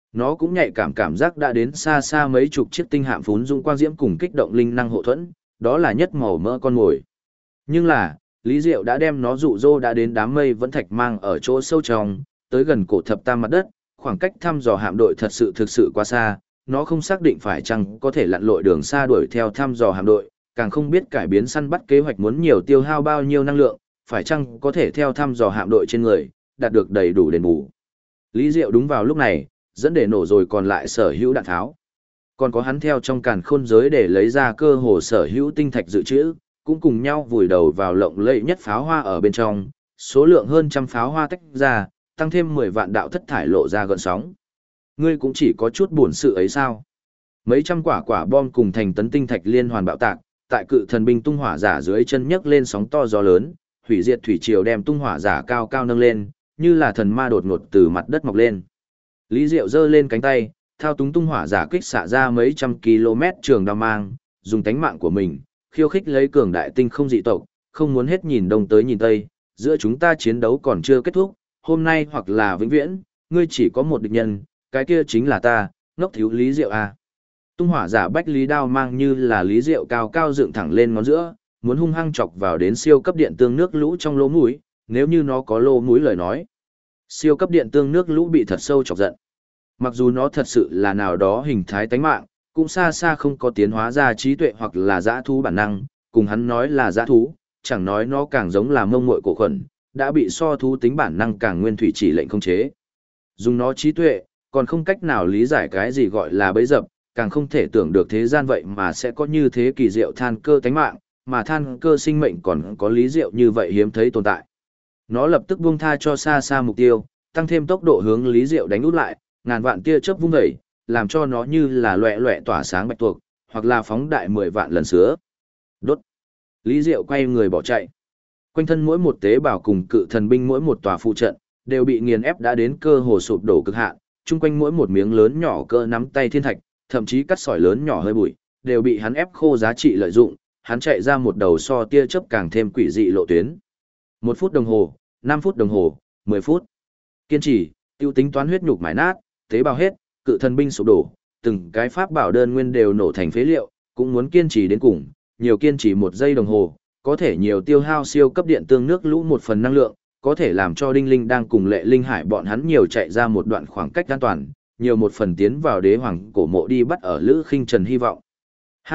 Nó cũng nhạy cảm giác đã đến xa xa mấy chục chiếc tinh hạm phún dũng quang diễm cùng kích động linh năng hộ thuẫn, đó là nhất màu mỡ con mồi. Nhưng là, Lý Diệu đã đem nó dụ dỗ đã đến đám mây vẫn thạch mang ở chỗ sâu trong, tới gần cổ thập tam mặt đất, khoảng cách thăm dò hạm đội thật sự thực sự quá xa, nó không xác định phải chăng có thể lặn lội đường xa đuổi theo thăm dò hạm đội, càng không biết cải biến săn bắt kế hoạch muốn nhiều tiêu hao bao nhiêu năng lượng, phải chăng có thể theo thăm dò hạm đội trên người, đạt được đầy đủ đền bù. Lý Diệu đúng vào lúc này, dẫn để nổ rồi còn lại sở hữu đạn tháo. Còn có hắn theo trong càn khôn giới để lấy ra cơ hồ sở hữu tinh thạch dự trữ, cũng cùng nhau vùi đầu vào lộng lẫy nhất pháo hoa ở bên trong, số lượng hơn trăm pháo hoa tách ra, tăng thêm 10 vạn đạo thất thải lộ ra gợn sóng. Ngươi cũng chỉ có chút buồn sự ấy sao? Mấy trăm quả bom cùng thành tấn tinh thạch liên hoàn bạo tạc, tại cự thần binh tung hỏa giả dưới chân nhấc lên sóng to gió lớn, hủy diệt thủy triều đem tung hỏa giả cao cao nâng lên, như là thần ma đột ngột từ mặt đất mọc lên. Lý Diệu giơ lên cánh tay, thao túng tung hỏa giả kích xạ ra mấy trăm km trường đao mang, dùng tánh mạng của mình, khiêu khích lấy cường đại tinh không dị tộc, không muốn hết nhìn đông tới nhìn tây, giữa chúng ta chiến đấu còn chưa kết thúc, hôm nay hoặc là vĩnh viễn, ngươi chỉ có một địch nhân, cái kia chính là ta, ngốc thiếu Lý Diệu à. Tung hỏa giả bách lý đao mang như là Lý Diệu cao cao dựng thẳng lên ngón giữa, muốn hung hăng chọc vào đến siêu cấp điện tương nước lũ trong lỗ mũi, nếu như nó có lỗ mũi lời nói. Siêu cấp điện tương nước lũ bị thật sâu chọc giận. Mặc dù nó thật sự là nào đó hình thái tánh mạng, cũng xa xa không có tiến hóa ra trí tuệ hoặc là dã thú bản năng, cùng hắn nói là dã thú, chẳng nói nó càng giống là mông muội cổ khuẩn, đã bị so thú tính bản năng càng nguyên thủy chỉ lệnh không chế. Dùng nó trí tuệ, còn không cách nào lý giải cái gì gọi là bẫy dập, càng không thể tưởng được thế gian vậy mà sẽ có như thế kỳ diệu than cơ tánh mạng, mà than cơ sinh mệnh còn có lý diệu như vậy hiếm thấy tồn tại. Nó lập tức buông tha cho xa xa mục tiêu, tăng thêm tốc độ hướng Lý Diệu đánh út lại, ngàn vạn tia chớp vung dậy, làm cho nó như là loẹt loẹt tỏa sáng bạch tuộc, hoặc là phóng đại 10 vạn lần sứa. Đốt. Lý Diệu quay người bỏ chạy. Quanh thân mỗi một tế bào cùng cự thần binh mỗi một tòa phụ trận đều bị nghiền ép đã đến cơ hồ sụp đổ cực hạn, chung quanh mỗi một miếng lớn nhỏ cỡ nắm tay thiên thạch, thậm chí cắt sỏi lớn nhỏ hơi bụi, đều bị hắn ép khô giá trị lợi dụng, hắn chạy ra một đầu so tia chớp càng thêm quỷ dị lộ tuyến. 1 phút đồng hồ, 5 phút đồng hồ, 10 phút. Kiên trì, tiêu tính toán huyết nhục mài nát, tế bào hết, cự thần binh sụp đổ, từng cái pháp bảo đơn nguyên đều nổ thành phế liệu, cũng muốn kiên trì đến cùng, nhiều kiên trì 1 giây đồng hồ, có thể nhiều tiêu hao siêu cấp điện tương nước lũ 1 phần năng lượng, có thể làm cho Đinh Linh đang cùng Lệ Linh Hải bọn hắn nhiều chạy ra một đoạn khoảng cách an toàn, nhiều 1 phần tiến vào đế hoàng cổ mộ đi bắt ở Lữ Khinh Trần hy vọng. Ha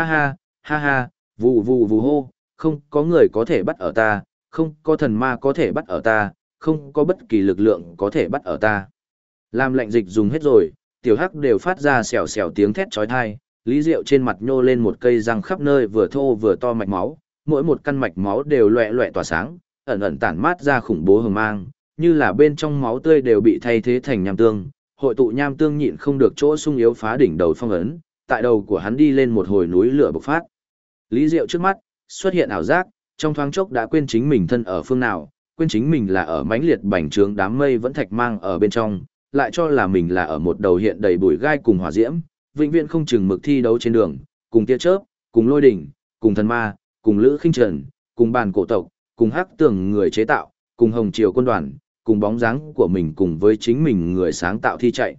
ha, vù vù vù hô, không có người có thể bắt ở ta, không có thần ma có thể bắt ở ta, không có bất kỳ lực lượng có thể bắt ở ta. Làm lệnh dịch dùng hết rồi, tiểu hắc đều phát ra xèo xèo tiếng thét chói tai, Lý Diệu trên mặt nhô lên một cây răng khắp nơi vừa thô vừa to mạch máu, mỗi một căn mạch máu đều loẹt loẹt tỏa sáng, ẩn ẩn tản mát ra khủng bố hừng mang, như là bên trong máu tươi đều bị thay thế thành nham tương, hội tụ nham tương nhịn không được chỗ sung yếu phá đỉnh đầu phong ấn, tại đầu của hắn đi lên một hồi núi lửa bộc phát. Lý Diệu trước mắt xuất hiện ảo giác, trong thoáng chốc đã quên chính mình thân ở phương nào, quên chính mình là ở mãnh liệt bành trướng đám mây vẫn thạch mang ở bên trong, lại cho là mình là ở một đầu hiện đầy bụi gai cùng hỏa diễm, vĩnh viễn không chừng mực thi đấu trên đường, cùng tia chớp, cùng lôi đỉnh, cùng thần ma, cùng Lữ Khinh Trần, cùng bàn cổ tộc, cùng hắc tường người chế tạo, cùng hồng triều quân đoàn, cùng bóng dáng của mình cùng với chính mình người sáng tạo thi chạy.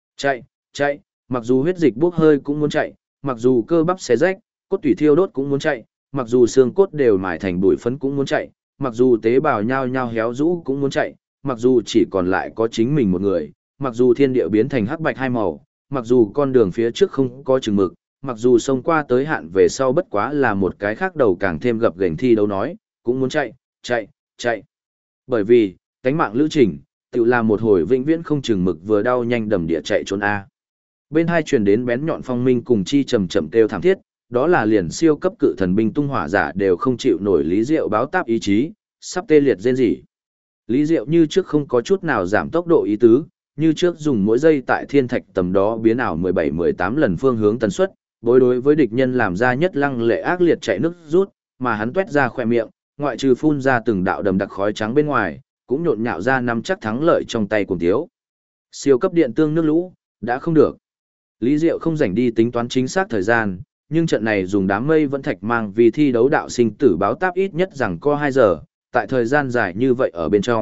Chạy, mặc dù huyết dịch bốc hơi cũng muốn chạy, mặc dù cơ bắp xé rách, cốt tủy thiêu đốt cũng muốn chạy, mặc dù xương cốt đều mài thành bụi phấn cũng muốn chạy, mặc dù tế bào nhao nhao héo rũ cũng muốn chạy, mặc dù chỉ còn lại có chính mình một người, mặc dù thiên địa biến thành hắc bạch hai màu, mặc dù con đường phía trước không có chừng mực, mặc dù xông qua tới hạn về sau bất quá là một cái khác đầu càng thêm gập ghềnh thi đấu nói, cũng muốn chạy. Bởi vì, cánh mạng lữ trình, tự là một hồi vĩnh viễn không chừng mực vừa đau nhanh đầm địa chạy trốn A. Bên hai truyền đến bén nhọn phong minh cùng chi trầm chậm kêu thảm thiết, đó là liền siêu cấp cự thần binh tung hỏa giả đều không chịu nổi Lý Diệu báo táp ý chí, sắp tê liệt rên rỉ. Lý Diệu như trước không có chút nào giảm tốc độ ý tứ, như trước dùng mỗi giây tại thiên thạch tầm đó biến ảo 17-18 lần phương hướng tần suất, đối với địch nhân làm ra nhất lăng lệ ác liệt chạy nước rút, mà hắn tuét ra khỏe miệng, ngoại trừ phun ra từng đạo đầm đặc khói trắng bên ngoài, cũng nhộn nhạo ra nắm chắc thắng lợi trong tay cùng thiếu. Siêu cấp điện tương nước lũ, đã không được. Lý Diệu không rảnh đi tính toán chính xác thời gian, nhưng trận này dùng đám mây vẫn thạch mang vì thi đấu đạo sinh tử báo táp ít nhất rằng có 2 giờ, tại thời gian dài như vậy ở bên trong,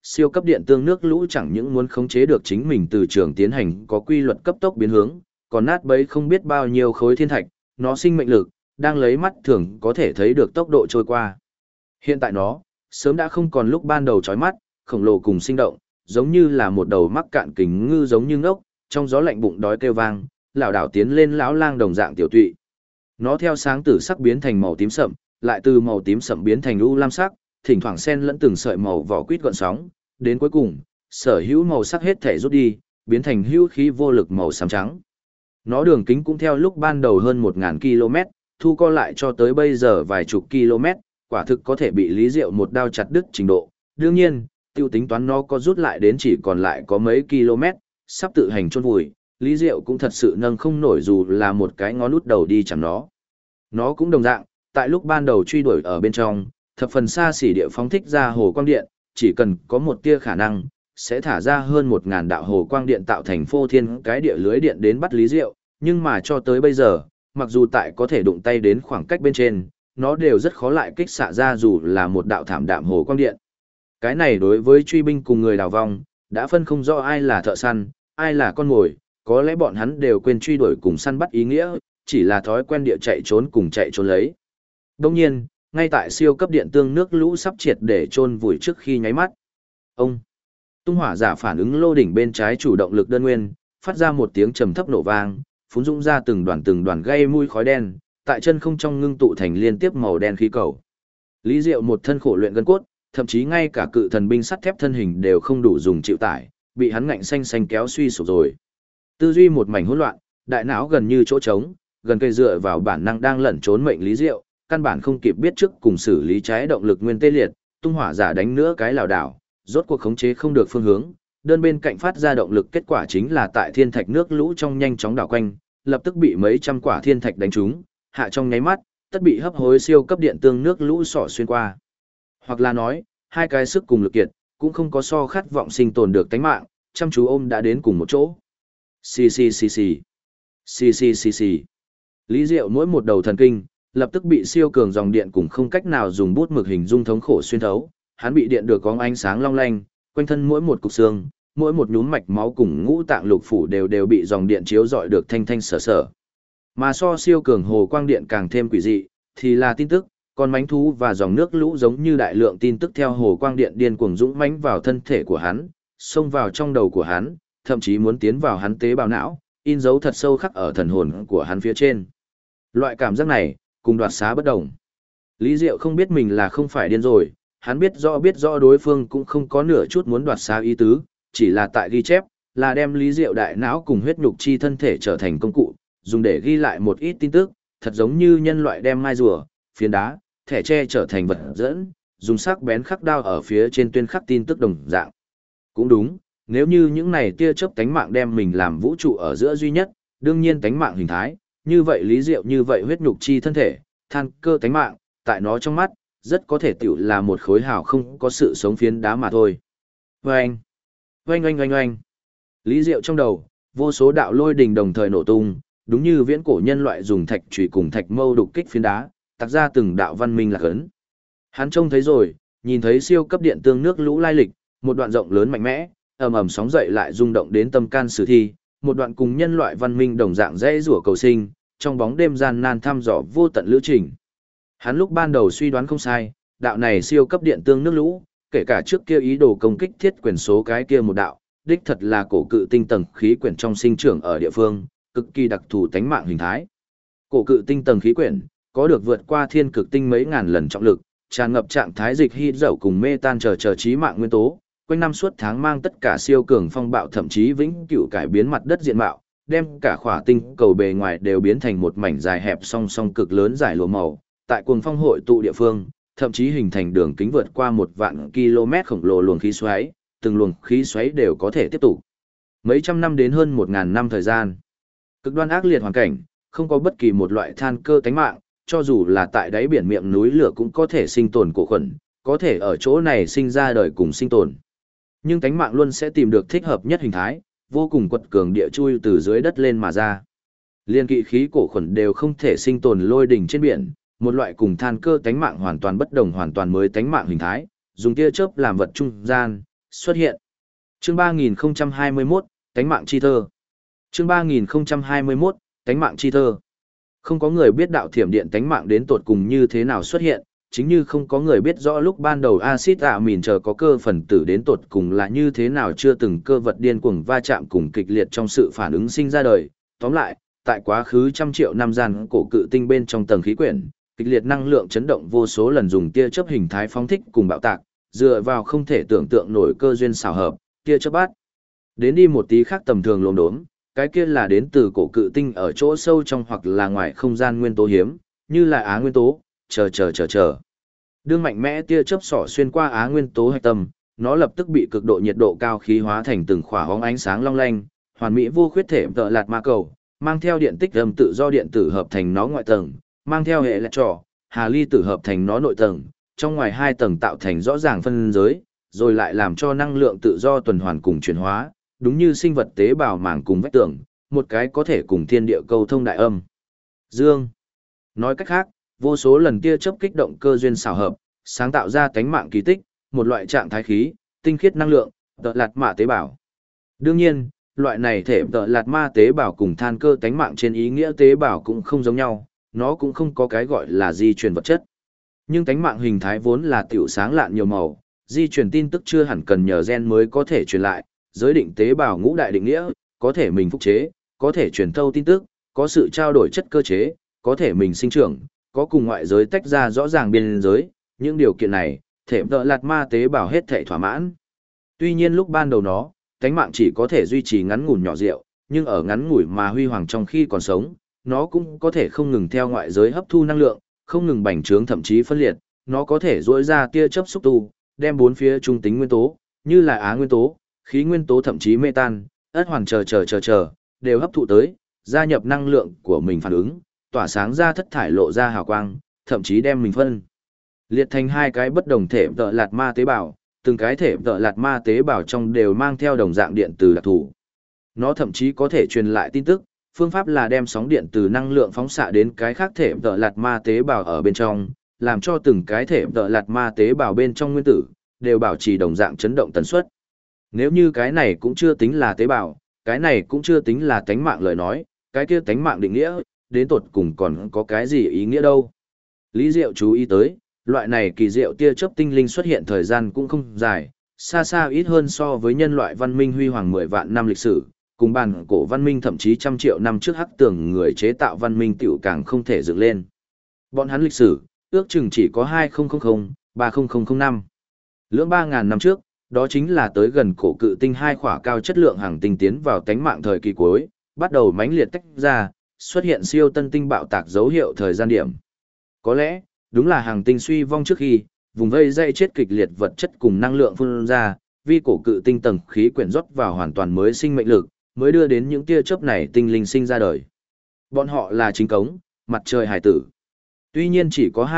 siêu cấp điện tương nước lũ chẳng những muốn khống chế được chính mình từ trường tiến hành có quy luật cấp tốc biến hướng, còn nát bấy không biết bao nhiêu khối thiên thạch, nó sinh mệnh lực, đang lấy mắt thường có thể thấy được tốc độ trôi qua. Hiện tại nó, sớm đã không còn lúc ban đầu chói mắt, khổng lồ cùng sinh động, giống như là một đầu mắc cạn kính ngư giống như ngốc, trong gió lạnh bụng đói kêu vang, lảo đảo tiến lên lão lang đồng dạng tiểu tụy. Nó theo sáng tử sắc biến thành màu tím sậm, lại từ màu tím sậm biến thành u lam sắc, thỉnh thoảng xen lẫn từng sợi màu vỏ quýt gợn sóng, đến cuối cùng, sở hữu màu sắc hết thể rút đi, biến thành hữu khí vô lực màu xám trắng. Nó đường kính cũng theo lúc ban đầu hơn 1000 km, thu co lại cho tới bây giờ vài chục km, quả thực có thể bị Lý Diệu một đao chặt đứt trình độ. Đương nhiên, tiêu tính toán nó có rút lại đến chỉ còn lại có mấy km, sắp tự hành chôn vùi, Lý Diệu cũng thật sự nâng không nổi dù là một cái ngón út đầu đi chẳng nó. Nó cũng đồng dạng, tại lúc ban đầu truy đuổi ở bên trong, thập phần xa xỉ địa phóng thích ra hồ quang điện, chỉ cần có một tia khả năng, sẽ thả ra hơn 1000 đạo hồ quang điện tạo thành phô thiên cái địa lưới điện đến bắt Lý Diệu, nhưng mà cho tới bây giờ, mặc dù tại có thể đụng tay đến khoảng cách bên trên, nó đều rất khó lại kích xạ ra dù là một đạo thảm đạm hồ quang điện. Cái này đối với truy binh cùng người đào vong, đã phân không rõ ai là thợ săn, ai là con mồi, có lẽ bọn hắn đều quên truy đuổi cùng săn bắt ý nghĩa, chỉ là thói quen địa chạy trốn cùng chạy trốn lấy. Đồng nhiên, ngay tại siêu cấp điện tương nước lũ sắp triệt để chôn vùi trước khi nháy mắt. Ông tung hỏa giả phản ứng lô đỉnh bên trái chủ động lực đơn nguyên, phát ra một tiếng trầm thấp nổ vang, phún dũng ra từng đoàn gây mùi khói đen, tại chân không trong ngưng tụ thành liên tiếp màu đen khí cầu. Lý Diệu một thân khổ luyện gân cốt, thậm chí ngay cả cự thần binh sắt thép thân hình đều không đủ dùng chịu tải, bị hắn ngạnh xanh kéo suy sụp rồi. Tư duy một mảnh hỗn loạn, đại não gần như chỗ trống, gần cây dựa vào bản năng đang lẩn trốn mệnh Lý Diệu, căn bản không kịp biết trước cùng xử lý trái động lực nguyên tê liệt, tung hỏa giả đánh nữa cái lảo đảo, rốt cuộc khống chế không được phương hướng, đơn bên cạnh phát ra động lực kết quả chính là tại thiên thạch nước lũ trong nhanh chóng đảo quanh, lập tức bị mấy trăm quả thiên thạch đánh trúng, hạ trong nháy mắt, tất bị hấp hối siêu cấp điện tương nước lũ sỏ xuyên qua. Hoặc là nói, hai cái sức cùng lực kiệt, cũng không có so khát vọng sinh tồn được tánh mạng, chăm chú ôm đã đến cùng một chỗ. Xì xì xì xì. Xì xì xì xì. Lý Diệu mỗi một đầu thần kinh, lập tức bị siêu cường dòng điện cùng không cách nào dùng bút mực hình dung thống khổ xuyên thấu, hắn bị điện được có ánh sáng long lanh, quanh thân mỗi một cục xương, mỗi một nhúm mạch máu cùng ngũ tạng lục phủ đều bị dòng điện chiếu rọi được thanh thanh sở sở. Mà so siêu cường hồ quang điện càng thêm quỷ dị, thì là tin tức, con mánh thú và dòng nước lũ giống như đại lượng tin tức theo hồ quang điện điên cuồng dũng mãnh vào thân thể của hắn, xông vào trong đầu của hắn, thậm chí muốn tiến vào hắn tế bào não, in dấu thật sâu khắc ở thần hồn của hắn phía trên. Loại cảm giác này, cùng đoạt xá bất đồng. Lý Diệu không biết mình là không phải điên rồi, hắn biết rõ đối phương cũng không có nửa chút muốn đoạt xá ý tứ, chỉ là tại ghi chép, là đem Lý Diệu đại não cùng huyết nhục chi thân thể trở thành công cụ, dùng để ghi lại một ít tin tức, thật giống như nhân loại đem mai rùa, phiến đá, thẻ tre trở thành vật dẫn, dùng sắc bén khắc đao ở phía trên tuyên khắc tin tức đồng dạng. Cũng đúng, nếu như những này tia chớp tánh mạng đem mình làm vũ trụ ở giữa duy nhất, đương nhiên tánh mạng hình thái, như vậy Lý Diệu như vậy huyết nhục chi thân thể, than cơ tánh mạng, tại nó trong mắt, rất có thể tiểu là một khối hào không có sự sống phiến đá mà thôi. Oanh! Oanh oanh oanh oanh! Lý Diệu trong đầu, vô số đạo lôi đình đồng thời nổ tung, đúng như viễn cổ nhân loại dùng thạch chùy cùng thạch mâu đục kích phiến đá, tác ra từng đạo văn minh lạc ấn. Hắn trông thấy rồi, nhìn thấy siêu cấp điện tương nước lũ lai lịch, một đoạn rộng lớn mạnh mẽ, ầm ầm sóng dậy lại rung động đến tâm can sử thi, một đoạn cùng nhân loại văn minh đồng dạng dễ rủa cầu sinh, trong bóng đêm gian nan thăm dò vô tận lữ trình. Hắn lúc ban đầu suy đoán không sai, đạo này siêu cấp điện tương nước lũ, kể cả trước kia ý đồ công kích thiết quyền số cái kia một đạo, đích thật là cổ cự tinh tầng khí quyển trong sinh trưởng ở địa phương, cực kỳ đặc thù tánh mạng hình thái. Cổ cự tinh tầng khí quyển, có được vượt qua thiên cực tinh mấy ngàn lần trọng lực, tràn ngập trạng thái dịch hít dầu cùng mê tan chờ trí mạng nguyên tố, quanh năm suốt tháng mang tất cả siêu cường phong bạo thậm chí vĩnh cửu cải biến mặt đất diện mạo, đem cả khỏa tinh cầu bề ngoài đều biến thành một mảnh dài hẹp song song cực lớn giải lụa màu, tại cuồng phong hội tụ địa phương, thậm chí hình thành đường kính vượt qua 1.000 km khổng lồ luồng khí xoáy, từng luồng khí xoáy đều có thể tiếp tục mấy trăm năm đến hơn 1000 năm thời gian. Cực đoan ác liệt hoàn cảnh, không có bất kỳ một loại than cơ tánh mạng, cho dù là tại đáy biển miệng núi lửa cũng có thể sinh tồn cổ khuẩn, có thể ở chỗ này sinh ra đời cùng sinh tồn. Nhưng tánh mạng luôn sẽ tìm được thích hợp nhất hình thái, vô cùng quật cường địa chui từ dưới đất lên mà ra. Liên kỵ khí cổ khuẩn đều không thể sinh tồn lôi đỉnh trên biển, một loại cùng than cơ tánh mạng hoàn toàn bất đồng hoàn toàn mới tánh mạng hình thái, dùng tia chớp làm vật trung gian, Xuất hiện. Chương 3021, Tánh mạng chi thơ. Chương 3021, Tánh mạng chi thơ. Không có người biết đạo thiểm điện tánh mạng đến tột cùng như thế nào xuất hiện, chính như không có người biết rõ lúc ban đầu axit amin chờ có cơ phần tử đến tột cùng là như thế nào, chưa từng cơ vật điên cuồng va chạm cùng kịch liệt trong sự phản ứng sinh ra đời. Tóm lại, tại quá khứ trăm triệu năm gian cổ cự tinh bên trong tầng khí quyển, kịch liệt năng lượng chấn động vô số lần dùng tia chớp hình thái phóng thích cùng bạo tạc, dựa vào không thể tưởng tượng nổi cơ duyên xảo hợp, tia chớp bát đến đi một tí khác tầm thường lồn đốm, cái kia là đến từ cổ cự tinh ở chỗ sâu trong hoặc là ngoài không gian nguyên tố hiếm, như là á nguyên tố, chờ. Đương mạnh mẽ tia chớp xỏ xuyên qua á nguyên tố hạch tâm, nó lập tức bị cực độ nhiệt độ cao khí hóa thành từng khỏa hóng ánh sáng long lanh, hoàn mỹ vô khuyết thể tợ lạt ma cầu, mang theo điện tích âm tự do điện tử hợp thành nó ngoại tầng, mang theo hệ lệ trò, hà ly tử hợp thành nó nội tầng, trong ngoài hai tầng tạo thành rõ ràng phân giới, rồi lại làm cho năng lượng tự do tuần hoàn cùng chuyển hóa, đúng như sinh vật tế bào màng cùng vách tường, một cái có thể cùng thiên địa câu thông đại âm. Dương. Nói cách khác, vô số lần tia chớp kích động cơ duyên xảo hợp, sáng tạo ra tánh mạng kỳ tích, một loại trạng thái khí, tinh khiết năng lượng, tợ lạt mạ tế bào. Đương nhiên, loại này thể tợ lạt ma tế bào cùng than cơ tánh mạng trên ý nghĩa tế bào cũng không giống nhau, nó cũng không có cái gọi là di truyền vật chất. Nhưng tánh mạng hình thái vốn là tiểu sáng lạn nhiều màu, di truyền tin tức chưa hẳn cần nhờ gen mới có thể truyền lại, giới định tế bào ngũ đại định nghĩa, có thể mình phúc chế, có thể truyền thâu tin tức, có sự trao đổi chất cơ chế, có thể mình sinh trưởng, có cùng ngoại giới tách ra rõ ràng biên giới, những điều kiện này, thể tợ lạt ma tế bào hết thể thỏa mãn. Tuy nhiên lúc ban đầu nó, tánh mạng chỉ có thể duy trì ngắn ngủn nhỏ rượu, nhưng ở ngắn ngủi mà huy hoàng trong khi còn sống, nó cũng có thể không ngừng theo ngoại giới hấp thu năng lượng, không ngừng bành trướng thậm chí phân liệt, nó có thể rỗi ra tia chớp xúc tu, đem bốn phía trung tính nguyên tố, như là á nguyên tố, khí nguyên tố thậm chí metan, ất hoàn chờ, đều hấp thụ tới, gia nhập năng lượng của mình phản ứng, tỏa sáng ra thất thải lộ ra hào quang, thậm chí đem mình phân liệt thành hai cái bất đồng thể tợ lạt ma tế bào, từng cái thể tợ lạt ma tế bào trong đều mang theo đồng dạng điện từ đặc thù. Nó thậm chí có thể truyền lại tin tức, phương pháp là đem sóng điện từ năng lượng phóng xạ đến cái khác thể tợ lạt ma tế bào ở bên trong, làm cho từng cái thể tợ lạt ma tế bào bên trong nguyên tử đều bảo trì đồng dạng chấn động tần suất. Nếu như cái này cũng chưa tính là tế bào, cái này cũng chưa tính là tánh mạng lời nói, cái kia tánh mạng định nghĩa, đến tột cùng còn có cái gì ý nghĩa đâu. Lý Diệu chú ý tới, loại này kỳ diệu tia chớp tinh linh xuất hiện thời gian cũng không dài, xa xa ít hơn so với nhân loại văn minh huy hoàng 10 vạn năm lịch sử, cùng bàn cổ văn minh thậm chí trăm triệu năm trước hắc tường người chế tạo văn minh tiểu càng không thể dựng lên. Bọn hắn lịch sử, ước chừng chỉ có 2000-3000 năm. Lưỡng 3.000 năm trước, đó chính là tới gần cổ cự tinh hai khỏa cao chất lượng hàng tinh tiến vào tánh mạng thời kỳ cuối, bắt đầu mãnh liệt tách ra, xuất hiện siêu tân tinh bạo tạc dấu hiệu thời gian điểm. Có lẽ, đúng là hàng tinh suy vong trước khi, vùng vây dây chết kịch liệt vật chất cùng năng lượng phun ra, vi cổ cự tinh tầng khí quyển rót vào hoàn toàn mới sinh mệnh lực, mới đưa đến những tia chớp này tinh linh sinh ra đời. Bọn họ là chính cống, mặt trời hải tử. Tuy nhiên chỉ có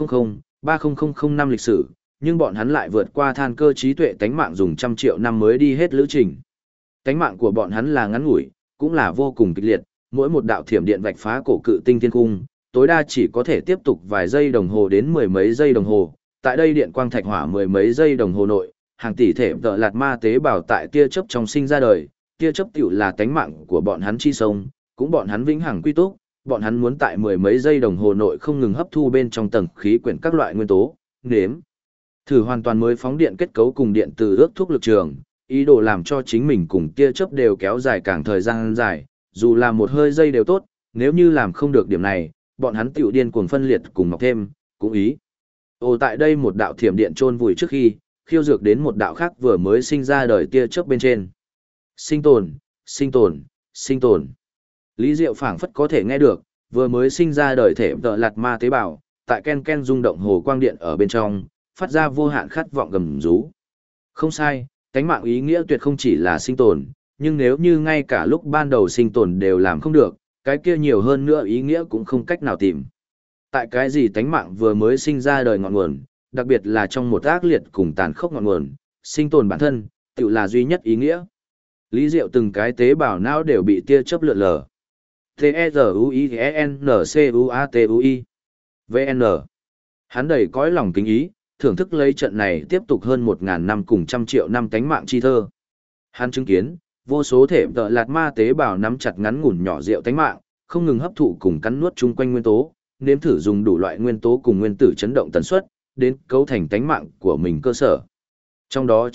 2000-3000 năm lịch sử, nhưng bọn hắn lại vượt qua than cơ trí tuệ tánh mạng dùng trăm triệu năm mới đi hết lữ trình. Tánh mạng của bọn hắn là ngắn ngủi, cũng là vô cùng kịch liệt, mỗi một đạo thiểm điện vạch phá cổ cự tinh thiên cung, tối đa chỉ có thể tiếp tục vài giây đồng hồ đến mười mấy giây đồng hồ. Tại đây điện quang thạch hỏa mười mấy giây đồng hồ nội, hàng tỷ thể tợ lạt ma tế bào tại tia chớp trong sinh ra đời, tia chớp tiểu là tánh mạng của bọn hắn chi sông, cũng bọn hắn vĩnh hằng quy túc, bọn hắn muốn tại mười mấy giây đồng hồ nội không ngừng hấp thu bên trong tầng khí quyển các loại nguyên tố, nếm thử hoàn toàn mới phóng điện kết cấu cùng điện từ ước thúc lực trường, ý đồ làm cho chính mình cùng tia chớp đều kéo dài càng thời gian dài, dù là một hơi giây đều tốt, nếu như làm không được điểm này, bọn hắn tiểu điên cuồng phân liệt cùng mọc thêm, cũng ý. Tại đây một đạo thiểm điện chôn vùi trước khi, khiêu dược đến một đạo khác vừa mới sinh ra đời tia chớp bên trên. Sinh tồn. Lý Diệu phảng phất có thể nghe được, vừa mới sinh ra đời thể tợ lạt ma tế bào, tại ken rung động hồ quang điện ở bên trong, phát ra vô hạn khát vọng gầm rú. Không sai, tánh mạng ý nghĩa tuyệt không chỉ là sinh tồn, nhưng nếu như ngay cả lúc ban đầu sinh tồn đều làm không được, cái kia nhiều hơn nữa ý nghĩa cũng không cách nào tìm. Tại cái gì tánh mạng vừa mới sinh ra đời ngọn nguồn, đặc biệt là trong một ác liệt cùng tàn khốc ngọn nguồn, sinh tồn bản thân, tự là duy nhất ý nghĩa. Lý Diệu từng cái tế bào não đều bị tia chớp lượn lờ. T-E-Z-U-I-N-C-U-A-T-U-I VN. Hắn đầy cõi lòng kính ý, thưởng thức lấy trận này tiếp tục hơn 1.000 năm cùng trăm triệu năm tánh mạng chi thơ. Hắn chứng kiến, vô số thể tợ lạt ma tế bào nắm chặt ngắn ngủn nhỏ rượu tánh mạng, không ngừng hấp thụ cùng cắn nuốt chung quanh nguyên tố, nếm thử dùng đủ loại nguyên tố cùng nguyên tử chấn động tần suất, đến cấu thành tánh mạng của mình cơ sở. Trong đó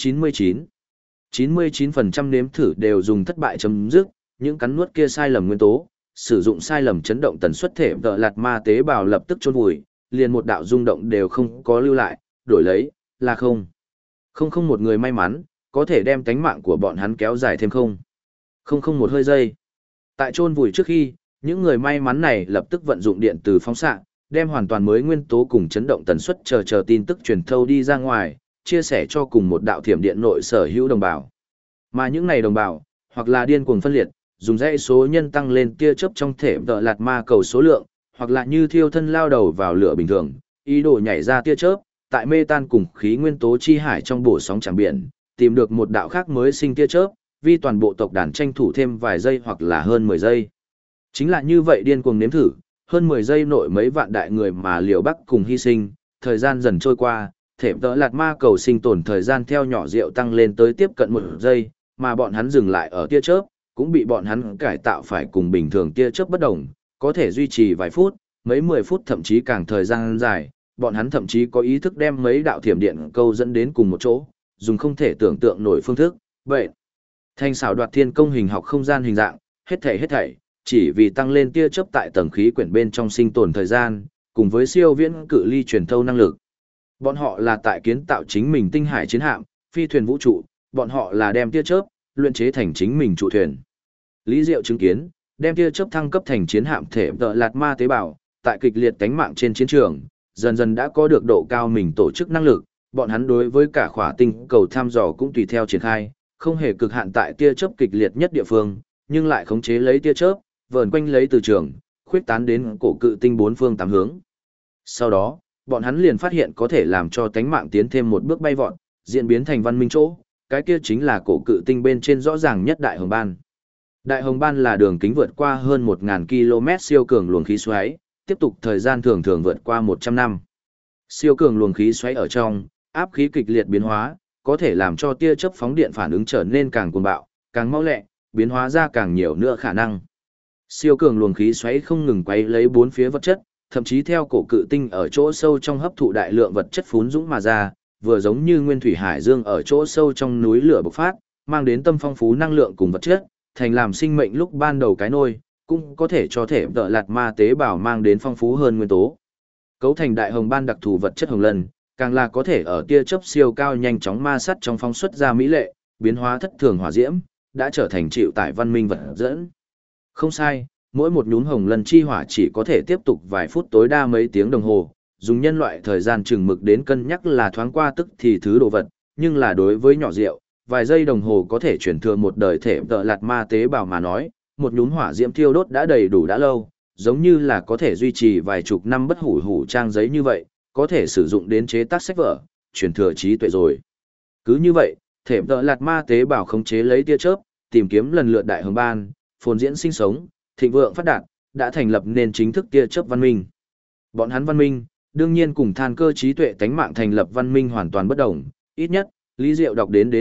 99% nếm thử đều dùng thất bại chấm dứt, những cắn nuốt kia sai lầm nguyên tố, sử dụng sai lầm chấn động tần suất thể tợ lạt ma tế bào lập tức chôn vùi, liền một đạo rung động đều không có lưu lại, đổi lấy là không. Không một người may mắn có thể đem tánh mạng của bọn hắn kéo dài thêm không một hơi giây. Tại chôn vùi trước khi, những người may mắn này lập tức vận dụng điện từ phóng xạ, đem hoàn toàn mới nguyên tố cùng chấn động tần suất chờ tin tức truyền thâu đi ra ngoài, chia sẻ cho cùng một đạo thiểm điện nội sở hữu đồng bào. Mà những này đồng bào, hoặc là điên cuồng phân liệt, dùng dãy số nhân tăng lên tia chớp trong thể tợ lạt ma cầu số lượng, hoặc là như thiêu thân lao đầu vào lửa bình thường, ý đồ nhảy ra tia chớp, tại mê tan cùng khí nguyên tố chi hải trong bổ sóng chẳng biển, tìm được một đạo khác mới sinh tia chớp, vì toàn bộ tộc đàn tranh thủ thêm vài giây hoặc là hơn 10 giây. Chính là như vậy điên cuồng nếm thử, hơn 10 giây nội mấy vạn đại người mà liều bắc cùng hy sinh, thời gian dần trôi qua, thể tợ lạt ma cầu sinh tồn thời gian theo nhỏ rượu tăng lên tới tiếp cận 1 giây, mà bọn hắn dừng lại ở tia chớp, cũng bị bọn hắn cải tạo phải cùng bình thường tia chớp bất đồng, có thể duy trì vài phút, mấy 10 phút thậm chí càng thời gian dài, bọn hắn thậm chí có ý thức đem mấy đạo thiểm điện câu dẫn đến cùng một chỗ, dùng không thể tưởng tượng nổi phương thức, vậy thành xảo đoạt thiên công hình học không gian hình dạng, hết thảy, chỉ vì tăng lên tia chớp tại tầng khí quyển bên trong sinh tồn thời gian, cùng với siêu viễn cự ly truyền thâu năng lực. Bọn họ là tại kiến tạo chính mình tinh hải chiến hạm, phi thuyền vũ trụ, bọn họ là đem tia chớp luyện chế thành chính mình trụ thuyền. Lý Diệu chứng kiến, đem tia chớp thăng cấp thành chiến hạm thể tợ lạt ma tế bào, tại kịch liệt tánh mạng trên chiến trường, dần dần đã có được độ cao mình tổ chức năng lực, bọn hắn đối với cả khỏa tinh cầu thăm dò cũng tùy theo triển khai, không hề cực hạn tại tia chớp kịch liệt nhất địa phương, nhưng lại khống chế lấy tia chớp, vờn quanh lấy từ trường, khuyết tán đến cổ cự tinh bốn phương tám hướng. Sau đó, bọn hắn liền phát hiện có thể làm cho tánh mạng tiến thêm một bước bay vọt, diễn biến thành văn minh chỗ, cái kia chính là cổ cự tinh bên trên rõ ràng nhất đại hồng ban. Đại hồng ban là đường kính vượt qua hơn 1.000 km siêu cường luồng khí xoáy, tiếp tục thời gian thường vượt qua 100 năm. Siêu cường luồng khí xoáy ở trong, áp khí kịch liệt biến hóa, có thể làm cho tia chớp phóng điện phản ứng trở nên càng cuồng bạo, càng mau lẹ, biến hóa ra càng nhiều nữa khả năng. Siêu cường luồng khí xoáy không ngừng quay lấy bốn phía vật chất, thậm chí theo cổ cự tinh ở chỗ sâu trong hấp thụ đại lượng vật chất phún dũng mà ra, vừa giống như nguyên thủy hải dương ở chỗ sâu trong núi lửa bộc phát, mang đến tâm phong phú năng lượng cùng vật chất, thành làm sinh mệnh lúc ban đầu cái nôi, cũng có thể cho thể tợ lạt ma tế bào mang đến phong phú hơn nguyên tố. Cấu thành đại hồng ban đặc thù vật chất hồng lân, càng là có thể ở tia chớp siêu cao nhanh chóng ma sát trong phóng xuất ra mỹ lệ, biến hóa thất thường hỏa diễm, đã trở thành chịu tải văn minh vật dẫn. Không sai, mỗi một nhúm hồng lân chi hỏa chỉ có thể tiếp tục vài phút tối đa mấy tiếng đồng hồ, dùng nhân loại thời gian chừng mực đến cân nhắc là thoáng qua tức thì thứ đồ vật, nhưng là đối với nhỏ rượu, vài giây đồng hồ có thể chuyển thừa một đời thể tợ lạt ma tế bào mà nói, một nhúm hỏa diễm thiêu đốt đã đầy đủ đã lâu, giống như là có thể duy trì vài chục năm bất hủ hủ trang giấy như vậy, có thể sử dụng đến chế tác sách vở, truyền thừa trí tuệ rồi. Cứ như vậy, thể tợ lạt ma tế bào khống chế lấy tia chớp, tìm kiếm lần lượt đại hồng ban, phồn diễn sinh sống, thịnh vượng phát đạt, đã thành lập nên chính thức tia chớp văn minh. Bọn hắn văn minh, đương nhiên cùng than cơ trí tuệ tánh mạng thành lập văn minh hoàn toàn bất đồng, ít nhất, Lý Diệu đọc đến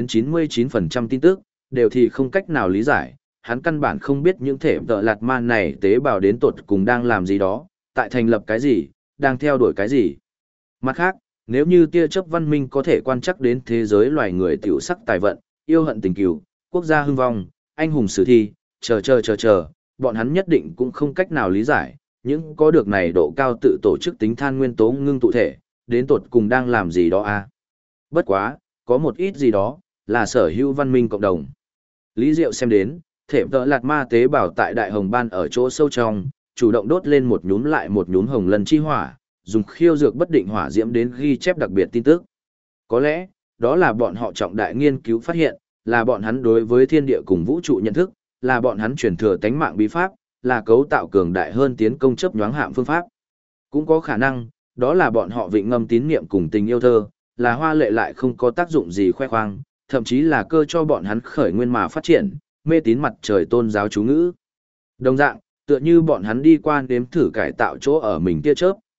99% tin tức, đều thì không cách nào lý giải, hắn căn bản không biết những thể tợ lạt ma này tế bào đến tột cùng đang làm gì đó, tại thành lập cái gì, đang theo đuổi cái gì. Mặt khác, nếu như tia chớp văn minh có thể quan trắc đến thế giới loài người tiểu sắc tài vận, yêu hận tình cừu, quốc gia hưng vong, anh hùng sử thi, chờ, bọn hắn nhất định cũng không cách nào lý giải, những có được này độ cao tự tổ chức tính than nguyên tố ngưng tụ thể, đến tột cùng đang làm gì đó a. Bất quá, có một ít gì đó, là sở hữu văn minh cộng đồng. Lý Diệu xem đến, thể tợ lạt ma tế bào tại đại hồng ban ở chỗ sâu trong, chủ động đốt lên một nhúm lại một nhúm hồng lân chi hỏa, dùng khiêu dược bất định hỏa diễm đến ghi chép đặc biệt tin tức. Có lẽ, đó là bọn họ trọng đại nghiên cứu phát hiện, là bọn hắn đối với thiên địa cùng vũ trụ nhận thức, là bọn hắn truyền thừa tánh mạng bí pháp, là cấu tạo cường đại hơn tiến công chấp nhoáng hạm phương pháp. Cũng có khả năng, đó là bọn họ vịnh ngâm tín niệm cùng tình yêu thơ, là hoa lệ lại không có tác dụng gì khoe khoang, thậm chí là cơ cho bọn hắn khởi nguyên mà phát triển, mê tín mặt trời tôn giáo chú ngữ. Đồng dạng, tựa như bọn hắn đi qua nếm thử cải tạo chỗ ở mình tia chớp,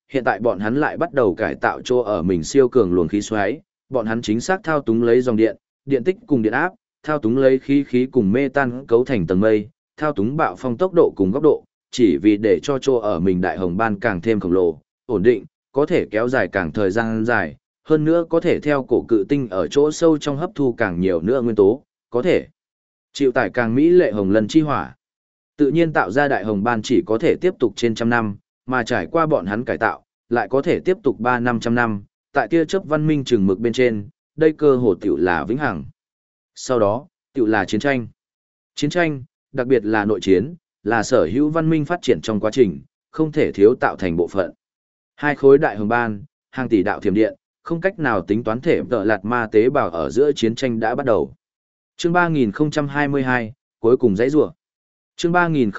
hiện tại bọn hắn lại bắt đầu cải tạo chỗ ở mình siêu cường luồng khí xoáy, bọn hắn chính xác thao túng lấy dòng điện, điện tích cùng điện áp, thao túng lấy khí khí cùng mê tan cấu thành tầng mây, thao túng bạo phong tốc độ cùng góc độ, chỉ vì để cho chỗ ở mình đại hồng ban càng thêm khổng lồ, ổn định, có thể kéo dài càng thời gian dài, hơn nữa có thể theo cổ cự tinh ở chỗ sâu trong hấp thu càng nhiều nữa nguyên tố, có thể chịu tải càng mỹ lệ hồng lân chi hỏa. Tự nhiên tạo ra đại hồng ban chỉ có thể tiếp tục trên trăm năm, mà trải qua bọn hắn cải tạo, lại có thể tiếp tục 3-500 năm, tại tia chớp văn minh chừng mực bên trên, đây cơ hồ tiểu là vĩnh hằng. Sau đó, tiểu là chiến tranh. Chiến tranh, đặc biệt là nội chiến, là sở hữu văn minh phát triển trong quá trình, không thể thiếu tạo thành bộ phận. Hai khối đại hồng ban, hàng tỷ đạo thiểm điện, không cách nào tính toán thể tợ lạt ma tế bào ở giữa chiến tranh đã bắt đầu. Chương 3022, cuối cùng dãy rủa. Chương